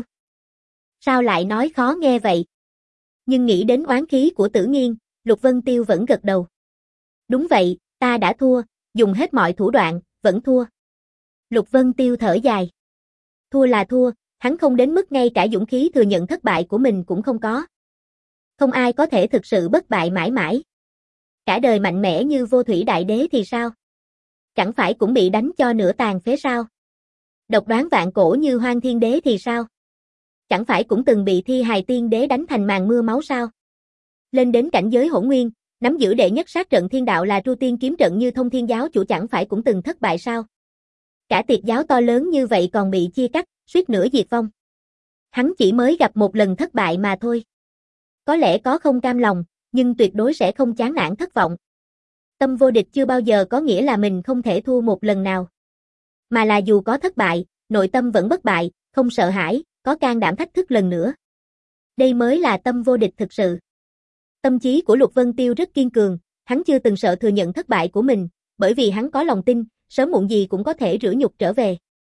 Sao lại nói khó nghe vậy? Nhưng nghĩ đến oán khí của Tử Nghiên, Lục Vân Tiêu vẫn gật đầu. Đúng vậy, ta đã thua, dùng hết mọi thủ đoạn, vẫn thua. Lục Vân Tiêu thở dài. Thua là thua, hắn không đến mức ngay cả dũng khí thừa nhận thất bại của mình cũng không có. Không ai có thể thực sự bất bại mãi mãi. Cả đời mạnh mẽ như Vô Thủy Đại Đế thì sao? Chẳng phải cũng bị đánh cho nửa tàn phế sao? Độc đoán vạn cổ như Hoang Thiên Đế thì sao? Chẳng phải cũng từng bị Thi Hài Tiên Đế đánh thành màn mưa máu sao? Lên đến cảnh giới hỗn nguyên, nắm giữ đệ nhất sát trận thiên đạo là Tru Tiên kiếm trận như Thông Thiên giáo chủ chẳng phải cũng từng thất bại sao? Cả tiệt giáo to lớn như vậy còn bị chia cắt, suýt nữa diệt vong. Hắn chỉ mới gặp một lần thất bại mà thôi. Có lẽ có không cam lòng, nhưng tuyệt đối sẽ không chán nản thất vọng. Tâm vô địch chưa bao giờ có nghĩa là mình không thể thua một lần nào. Mà là dù có thất bại, nội tâm vẫn bất bại, không sợ hãi, có can đảm thách thức lần nữa. Đây mới là tâm vô địch thực sự. Tâm trí của Lục Vân Tiêu rất kiên cường, hắn chưa từng sợ thừa nhận thất bại của mình, bởi vì hắn có lòng tin, sớm muộn gì cũng có thể rửa nhục trở về.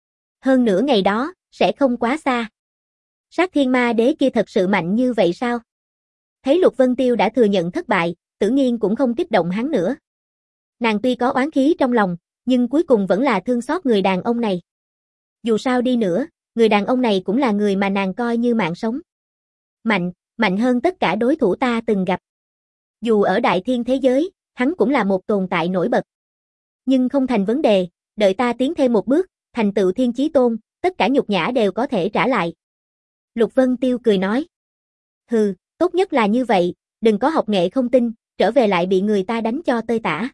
Hơn nữa ngày đó, sẽ không quá xa. Sát Thiên Ma Đế kia thật sự mạnh như vậy sao? Thấy Lục Vân Tiêu đã thừa nhận thất bại, Tử Nghiên cũng không kích động hắn nữa. Nàng tuy có oán khí trong lòng, nhưng cuối cùng vẫn là thương xót người đàn ông này. Dù sao đi nữa, người đàn ông này cũng là người mà nàng coi như mạng sống. Mạnh, mạnh hơn tất cả đối thủ ta từng gặp. Dù ở đại thiên thế giới, hắn cũng là một tồn tại nổi bật. Nhưng không thành vấn đề, đợi ta tiến thêm một bước, thành tựu thiên chí tôn, tất cả nhục nhã đều có thể trả lại. Lục Vân Tiêu cười nói. Hừ, tốt nhất là như vậy, đừng có học nghệ không tinh, trở về lại bị người ta đánh cho tơi tả.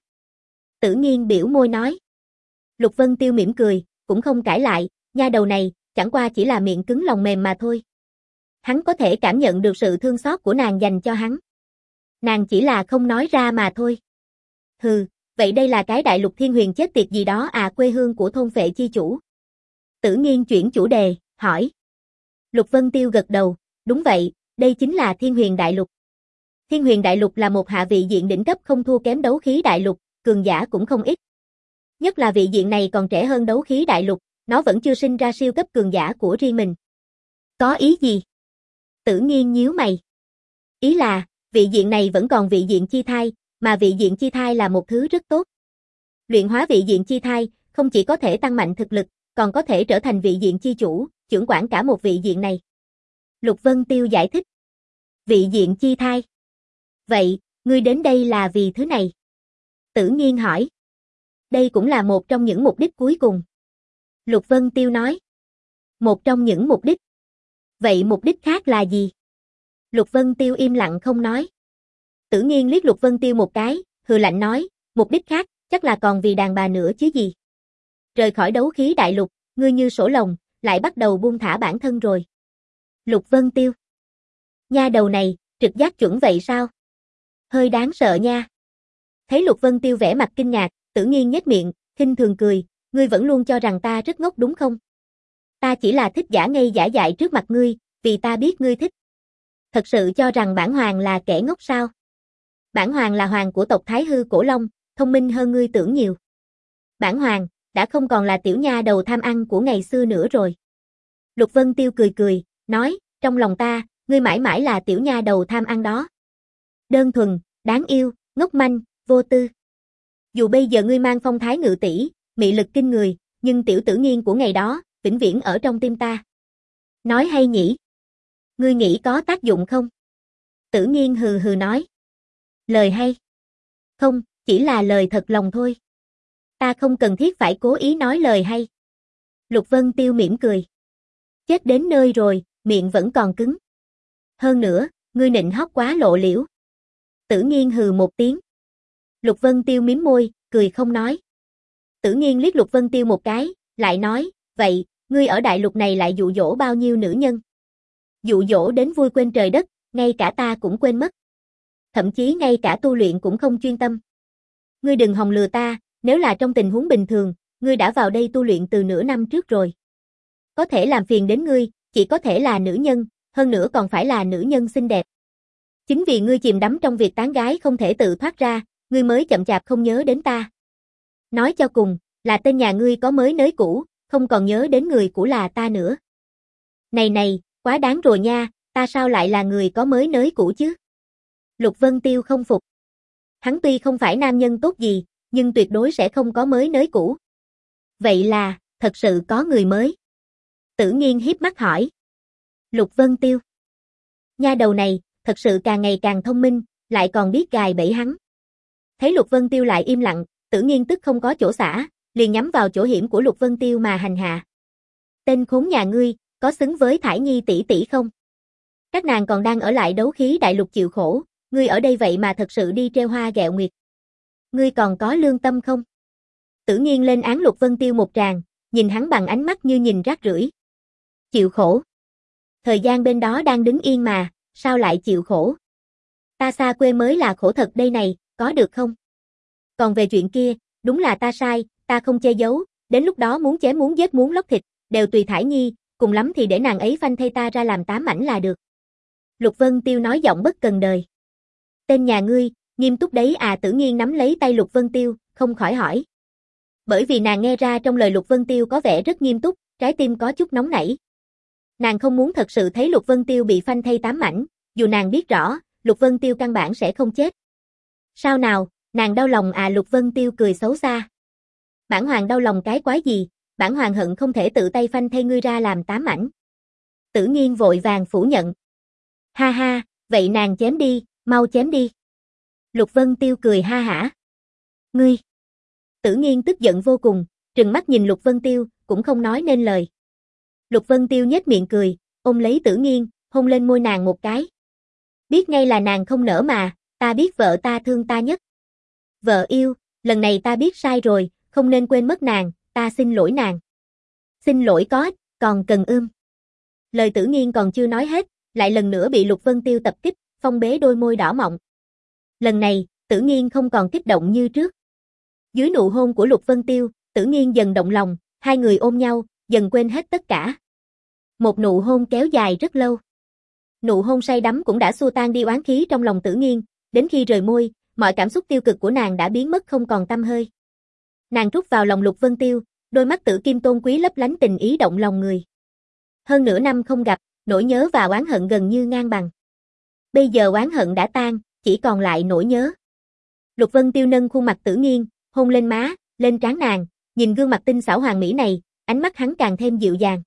Tử Nghiên biểu môi nói. Lục Vân Tiêu mỉm cười, cũng không cãi lại, nha đầu này, chẳng qua chỉ là miệng cứng lòng mềm mà thôi. Hắn có thể cảm nhận được sự thương xót của nàng dành cho hắn. Nàng chỉ là không nói ra mà thôi. Hừ, vậy đây là cái đại lục thiên huyền chết tiệt gì đó à, quê hương của thôn phệ chi chủ. Tử Nghiên chuyển chủ đề, hỏi. Lục Vân Tiêu gật đầu, đúng vậy, đây chính là thiên huyền đại lục. Thiên huyền đại lục là một hạ vị diện đỉnh cấp không thua kém đấu khí đại lục, cường giả cũng không ít. Nhất là vị diện này còn trẻ hơn đấu khí đại lục, nó vẫn chưa sinh ra siêu cấp cường giả của riêng mình. Có ý gì? Tử Nghiên nhíu mày. Ý là, vị diện này vẫn còn vị diện chi thai, mà vị diện chi thai là một thứ rất tốt. Luyện hóa vị diện chi thai, không chỉ có thể tăng mạnh thực lực, còn có thể trở thành vị diện chi chủ, trưởng quản cả một vị diện này. Lục Vân Tiêu giải thích. Vị diện chi thai. Vậy, ngươi đến đây là vì thứ này? Tử Nghiên hỏi. Đây cũng là một trong những mục đích cuối cùng. Lục Vân Tiêu nói. Một trong những mục đích. Vậy mục đích khác là gì? Lục Vân Tiêu im lặng không nói. Tử Nghiên liếc Lục Vân Tiêu một cái, hừ lạnh nói, mục đích khác, chắc là còn vì đàn bà nữa chứ gì. Rời khỏi đấu khí đại lục, ngươi như sổ lồng, lại bắt đầu buông thả bản thân rồi. Lục Vân Tiêu. Nha đầu này, trực giác chuẩn vậy sao? Hơi đáng sợ nha. Thấy Lục Vân Tiêu vẻ mặt kinh ngạc, Tử Nghiên nhếch miệng, khinh thường cười, ngươi vẫn luôn cho rằng ta rất ngốc đúng không? Ta chỉ là thích giả ngây giả dại trước mặt ngươi, vì ta biết ngươi thích. Thật sự cho rằng bản hoàng là kẻ ngốc sao? Bản hoàng là hoàng của tộc Thái Hư Cổ Long, thông minh hơn ngươi tưởng nhiều. Bản hoàng, đã không còn là tiểu nha đầu tham ăn của ngày xưa nữa rồi. Lục Vân Tiêu cười cười, nói, trong lòng ta, ngươi mãi mãi là tiểu nha đầu tham ăn đó. Đơn thuần, đáng yêu, ngốc manh, vô tư. Dù bây giờ ngươi mang phong thái ngự tỷ, mị lực kinh người, nhưng tiểu Tử Nghiên của ngày đó, vĩnh viễn ở trong tim ta. Nói hay nhỉ? Ngươi nghĩ có tác dụng không? Tử Nghiên hừ hừ nói. Lời hay? Không, chỉ là lời thật lòng thôi. Ta không cần thiết phải cố ý nói lời hay. Lục Vân Tiêu mỉm cười. Chết đến nơi rồi, miệng vẫn còn cứng. Hơn nữa, ngươi nịnh hót quá lộ liễu. Tử Nghiên hừ một tiếng. Lục Vân Tiêu mím môi, cười không nói. Tử Nghiên liếc Lục Vân Tiêu một cái, lại nói, vậy, ngươi ở đại lục này lại dụ dỗ bao nhiêu nữ nhân? Dụ dỗ đến vui quên trời đất, ngay cả ta cũng quên mất. Thậm chí ngay cả tu luyện cũng không chuyên tâm. Ngươi đừng hòng lừa ta, nếu là trong tình huống bình thường, ngươi đã vào đây tu luyện từ nửa năm trước rồi. Có thể làm phiền đến ngươi, chỉ có thể là nữ nhân, hơn nữa còn phải là nữ nhân xinh đẹp. Chính vì ngươi chìm đắm trong việc tán gái không thể tự thoát ra, ngươi mới chậm chạp không nhớ đến ta. Nói cho cùng, là tên nhà ngươi có mới nới cũ, không còn nhớ đến người cũ là ta nữa. Này này, quá đáng rồi nha, ta sao lại là người có mới nới cũ chứ? Lục Vân Tiêu không phục. Hắn tuy không phải nam nhân tốt gì, nhưng tuyệt đối sẽ không có mới nới cũ. Vậy là, thật sự có người mới. Tử Nghiên hiếp mắt hỏi. Lục Vân Tiêu. Nha đầu này, thật sự càng ngày càng thông minh, lại còn biết gài bẫy hắn. Thấy Lục Vân Tiêu lại im lặng, Tử Nghiên tức không có chỗ xả, liền nhắm vào chỗ hiểm của Lục Vân Tiêu mà hành hạ. Tên khốn nhà ngươi, có xứng với Thải Nhi tỷ tỷ không? Các nàng còn đang ở lại đấu khí đại lục chịu khổ, ngươi ở đây vậy mà thật sự đi trêu hoa ghẹo nguyệt. Ngươi còn có lương tâm không? Tử Nghiên lên án Lục Vân Tiêu một tràng, nhìn hắn bằng ánh mắt như nhìn rác rưởi. Chịu khổ? Thời gian bên đó đang đứng yên mà, sao lại chịu khổ? Ta xa quê mới là khổ thật đây này, có được không? Còn về chuyện kia, đúng là ta sai, ta không che giấu, đến lúc đó muốn chém muốn giết muốn lóc thịt, đều tùy Thải Nhi, cùng lắm thì để nàng ấy phanh thay ta ra làm tám mảnh là được. Lục Vân Tiêu nói giọng bất cần đời. Tên nhà ngươi, nghiêm túc đấy à? Tử Nghiên nắm lấy tay Lục Vân Tiêu, không khỏi hỏi. Bởi vì nàng nghe ra trong lời Lục Vân Tiêu có vẻ rất nghiêm túc, trái tim có chút nóng nảy. Nàng không muốn thật sự thấy Lục Vân Tiêu bị phanh thay tám mảnh, dù nàng biết rõ, Lục Vân Tiêu căn bản sẽ không chết. Sao nào, nàng đau lòng à? Lục Vân Tiêu cười xấu xa. Bản hoàng đau lòng cái quái gì, bản hoàng hận không thể tự tay phanh thay ngươi ra làm tám mảnh. Tử Nghiên vội vàng phủ nhận. Ha ha, vậy nàng chém đi, mau chém đi. Lục Vân Tiêu cười ha hả. Ngươi. Tử Nghiên tức giận vô cùng, trừng mắt nhìn Lục Vân Tiêu, cũng không nói nên lời. Lục Vân Tiêu nhếch miệng cười, ôm lấy Tử Nghiên, hôn lên môi nàng một cái. Biết ngay là nàng không nỡ mà, ta biết vợ ta thương ta nhất. Vợ yêu, lần này ta biết sai rồi, không nên quên mất nàng, ta xin lỗi nàng. Xin lỗi có, còn cần ưm. Lời Tử Nghiên còn chưa nói hết, lại lần nữa bị Lục Vân Tiêu tập kích, phong bế đôi môi đỏ mọng. Lần này, Tử Nghiên không còn kích động như trước. Dưới nụ hôn của Lục Vân Tiêu, Tử Nghiên dần động lòng, hai người ôm nhau, dần quên hết tất cả. Một nụ hôn kéo dài rất lâu. Nụ hôn say đắm cũng đã xua tan đi oán khí trong lòng Tử Nghiên, đến khi rời môi, mọi cảm xúc tiêu cực của nàng đã biến mất không còn tăm hơi. Nàng rút vào lòng Lục Vân Tiêu, đôi mắt tử kim tôn quý lấp lánh tình ý động lòng người. Hơn nửa năm không gặp, nỗi nhớ và oán hận gần như ngang bằng. Bây giờ oán hận đã tan, chỉ còn lại nỗi nhớ. Lục Vân Tiêu nâng khuôn mặt Tử Nghiên, hôn lên má, lên trán nàng, nhìn gương mặt tinh xảo hoàn mỹ này, ánh mắt hắn càng thêm dịu dàng.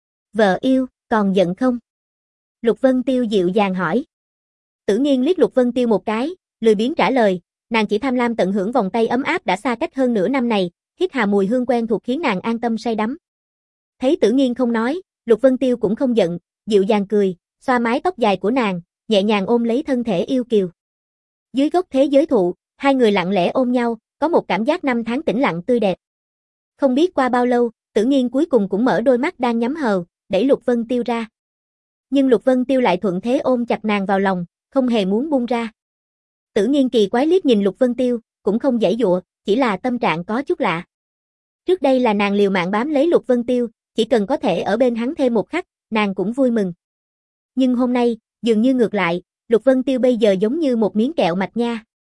Vợ yêu, còn giận không? Lục Vân Tiêu dịu dàng hỏi. Tử Nghiên liếc Lục Vân Tiêu một cái, lười biếng trả lời, nàng chỉ tham lam tận hưởng vòng tay ấm áp đã xa cách hơn nửa năm này, hít hà mùi hương quen thuộc khiến nàng an tâm say đắm. Thấy Tử Nghiên không nói, Lục Vân Tiêu cũng không giận, dịu dàng cười, xoa mái tóc dài của nàng, nhẹ nhàng ôm lấy thân thể yêu kiều. Dưới gốc thế giới thụ, hai người lặng lẽ ôm nhau, có một cảm giác năm tháng tĩnh lặng tươi đẹp. Không biết qua bao lâu, Tử Nghiên cuối cùng cũng mở đôi mắt đang nhắm hờ, đẩy Lục Vân Tiêu ra. Nhưng Lục Vân Tiêu lại thuận thế ôm chặt nàng vào lòng, không hề muốn buông ra. Tử Nghiên kỳ quái liếc nhìn Lục Vân Tiêu, cũng không giãy giụa, chỉ là tâm trạng có chút lạ. Trước đây là nàng liều mạng bám lấy Lục Vân Tiêu, chỉ cần có thể ở bên hắn thêm một khắc, nàng cũng vui mừng. Nhưng hôm nay, dường như ngược lại, Lục Vân Tiêu bây giờ giống như một miếng kẹo mạch nha.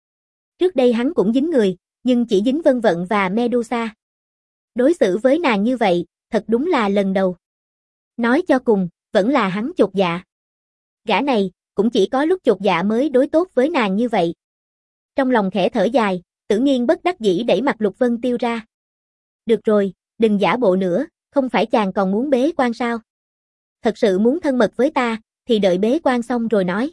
Trước đây hắn cũng dính người, nhưng chỉ dính Vân Vận và Medusa. Đối xử với nàng như vậy, thật đúng là lần đầu. Nói cho cùng, vẫn là hắn chột dạ. Gã này, cũng chỉ có lúc chột dạ mới đối tốt với nàng như vậy. Trong lòng khẽ thở dài, Tử Nghiên bất đắc dĩ đẩy mặt Lục Vân Tiêu ra. Được rồi, đừng giả bộ nữa, không phải chàng còn muốn bế quan sao? Thật sự muốn thân mật với ta, thì đợi bế quan xong rồi nói.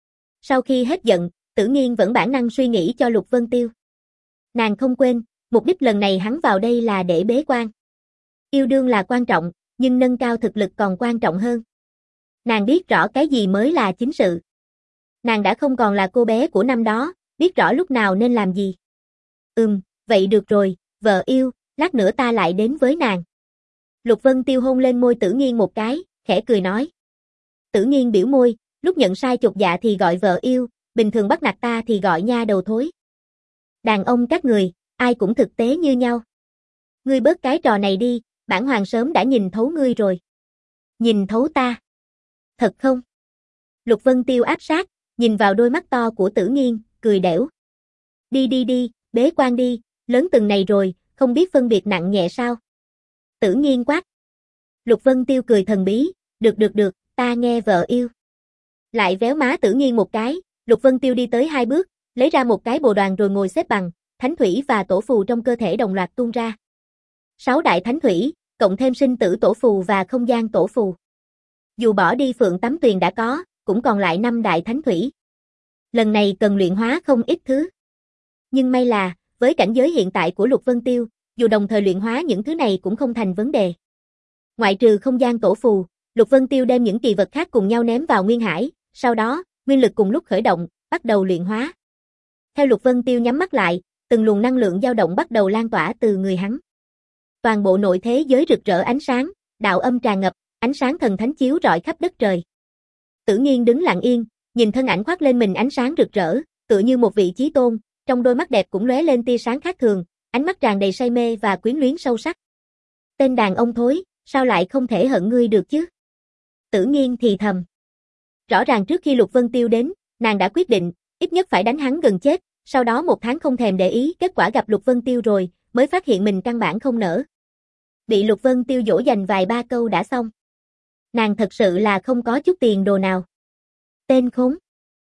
Sau khi hết giận, Tử Nghiên vẫn bản năng suy nghĩ cho Lục Vân Tiêu. Nàng không quên, mục đích lần này hắn vào đây là để bế quan. Yêu đương là quan trọng, nhưng nâng cao thực lực còn quan trọng hơn. Nàng biết rõ cái gì mới là chính sự. Nàng đã không còn là cô bé của năm đó, biết rõ lúc nào nên làm gì. Ừm, vậy được rồi, vợ yêu, lát nữa ta lại đến với nàng. Lục Vân Tiêu hôn lên môi Tử Nghiên một cái, khẽ cười nói. Tử Nghiên biểu môi, lúc nhận sai chột dạ thì gọi vợ yêu, bình thường bắt nạt ta thì gọi nha đầu thối. Đàn ông các người, ai cũng thực tế như nhau. Ngươi bớt cái trò này đi, bản hoàng sớm đã nhìn thấu ngươi rồi. Nhìn thấu ta? Thật không? Lục Vân Tiêu áp sát, nhìn vào đôi mắt to của Tử Nghiên, cười đểu. Đi đi đi, bế quan đi, lớn từng này rồi, không biết phân biệt nặng nhẹ sao? Tử Nghiên quát. Lục Vân Tiêu cười thần bí, được được được, ta nghe vợ yêu. Lại véo má Tử Nghiên một cái, Lục Vân Tiêu đi tới hai bước, lấy ra một cái bồ đoàn rồi ngồi xếp bằng, thánh thủy và tổ phù trong cơ thể đồng loạt tuôn ra. Sáu đại thánh thủy, cộng thêm sinh tử tổ phù và không gian tổ phù. Dù bỏ đi Phượng Tắm Tuyền đã có, cũng còn lại năm đại thánh thủy. Lần này cần luyện hóa không ít thứ. Nhưng may là, với cảnh giới hiện tại của Lục Vân Tiêu, dù đồng thời luyện hóa những thứ này cũng không thành vấn đề. Ngoại trừ không gian tổ phù, Lục Vân Tiêu đem những kỳ vật khác cùng nhau ném vào Nguyên Hải, sau đó, nguyên lực cùng lúc khởi động, bắt đầu luyện hóa. Theo Lục Vân Tiêu nhắm mắt lại, từng luồng năng lượng dao động bắt đầu lan tỏa từ người hắn. Toàn bộ nội thế giới rực rỡ ánh sáng, đạo âm tràn ngập, ánh sáng thần thánh chiếu rọi khắp đất trời. Tử Nghiên đứng lặng yên, nhìn thân ảnh khoác lên mình ánh sáng rực rỡ, tựa như một vị chí tôn, trong đôi mắt đẹp cũng lóe lên tia sáng khác thường, ánh mắt tràn đầy say mê và quyến luyến sâu sắc. Tên đàn ông thối, sao lại không thể hận ngươi được chứ? Tử Nghiên thì thầm. Rõ ràng trước khi Lục Vân Tiêu đến, nàng đã quyết định, ít nhất phải đánh hắn gần chết, sau đó một tháng không thèm để ý, kết quả gặp Lục Vân Tiêu rồi, mới phát hiện mình căn bản không nỡ. Bị Lục Vân Tiêu dỗ dành vài ba câu đã xong. Nàng thật sự là không có chút tiền đồ nào. Tên khốn.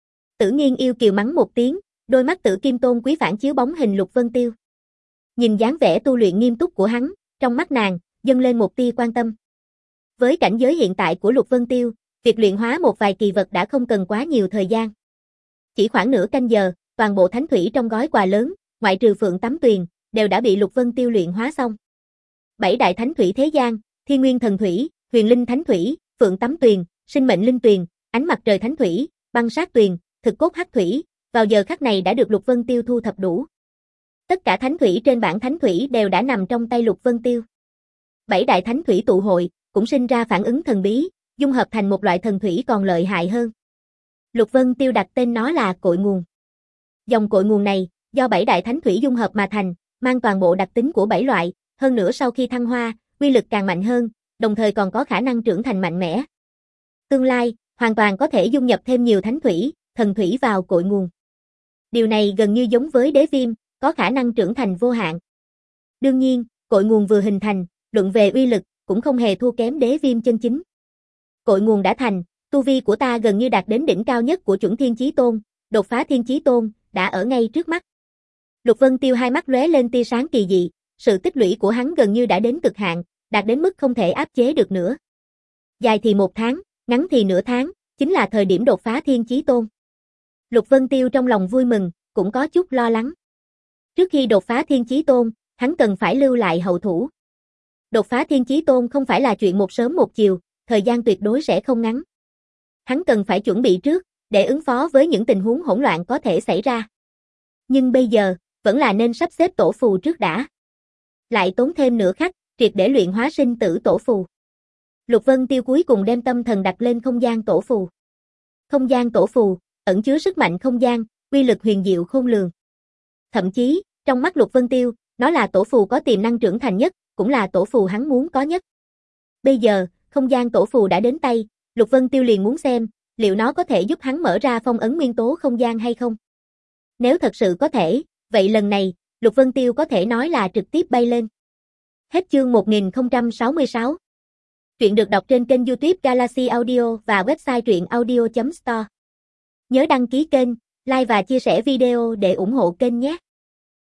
Tử Nghiên yêu kiều mắng một tiếng, đôi mắt Tử Kim Tôn quý phản chiếu bóng hình Lục Vân Tiêu. Nhìn dáng vẻ tu luyện nghiêm túc của hắn, trong mắt nàng, dâng lên một tia quan tâm. Với cảnh giới hiện tại của Lục Vân Tiêu, việc luyện hóa một vài kỳ vật đã không cần quá nhiều thời gian. Chỉ khoảng nửa canh giờ, toàn bộ thánh thủy trong gói quà lớn, ngoại trừ Phượng Tắm Tuyền, đều đã bị Lục Vân Tiêu luyện hóa xong. Bảy đại thánh thủy thế gian, Thiên Nguyên Thần Thủy, Huyền Linh Thánh Thủy, Phượng Tắm Tuyền, Sinh Mệnh Linh Tuyền, Ánh Mặt Trời Thánh Thủy, Băng Sát Tuyền, Thực Cốt Hắc Thủy, vào giờ khắc này đã được Lục Vân Tiêu thu thập đủ. Tất cả thánh thủy trên bảng thánh thủy đều đã nằm trong tay Lục Vân Tiêu. Bảy đại thánh thủy tụ hội, cũng sinh ra phản ứng thần bí, dung hợp thành một loại thần thủy còn lợi hại hơn. Lục Vân Tiêu đặt tên nó là Cội Nguồn. Dòng cội nguồn này, do bảy đại thánh thủy dung hợp mà thành, mang toàn bộ đặc tính của bảy loại, hơn nữa sau khi thăng hoa, uy lực càng mạnh hơn, đồng thời còn có khả năng trưởng thành mạnh mẽ. Tương lai, hoàn toàn có thể dung nhập thêm nhiều thánh thủy, thần thủy vào cội nguồn. Điều này gần như giống với đế viêm, có khả năng trưởng thành vô hạn. Đương nhiên, cội nguồn vừa hình thành, luận về uy lực, cũng không hề thua kém đế viêm chân chính. Cội nguồn đã thành, tu vi của ta gần như đạt đến đỉnh cao nhất của chuẩn thiên chí tôn, đột phá thiên chí tôn, đã ở ngay trước mắt. Lục Vân Tiêu hai mắt lóe lên tia sáng kỳ dị, sự tích lũy của hắn gần như đã đến cực hạn, đạt đến mức không thể áp chế được nữa. Dài thì một tháng, ngắn thì nửa tháng, chính là thời điểm đột phá thiên chí tôn. Lục Vân Tiêu trong lòng vui mừng, cũng có chút lo lắng. Trước khi đột phá thiên chí tôn, hắn cần phải lưu lại hậu thủ. Đột phá thiên chí tôn không phải là chuyện một sớm một chiều, thời gian tuyệt đối sẽ không ngắn. Hắn cần phải chuẩn bị trước, để ứng phó với những tình huống hỗn loạn có thể xảy ra. Nhưng bây giờ, vẫn là nên sắp xếp tổ phù trước đã. Lại tốn thêm nửa khắc, triệt để luyện hóa sinh tử tổ phù. Lục Vân Tiêu cuối cùng đem tâm thần đặt lên không gian tổ phù. Không gian tổ phù, ẩn chứa sức mạnh không gian, uy lực huyền diệu khôn lường. Thậm chí, trong mắt Lục Vân Tiêu, nó là tổ phù có tiềm năng trưởng thành nhất, cũng là tổ phù hắn muốn có nhất. Bây giờ, không gian tổ phù đã đến tay, Lục Vân Tiêu liền muốn xem, liệu nó có thể giúp hắn mở ra phong ấn nguyên tố không gian hay không. Nếu thật sự có thể, Vậy lần này, Lục Vân Tiêu có thể nói là trực tiếp bay lên. Hết chương một nghìn không trăm sáu mươi sáu. Truyện được đọc trên kênh YouTube Galaxy Audio và website truyện audio chấm store. Nhớ đăng ký kênh, like và chia sẻ video để ủng hộ kênh nhé.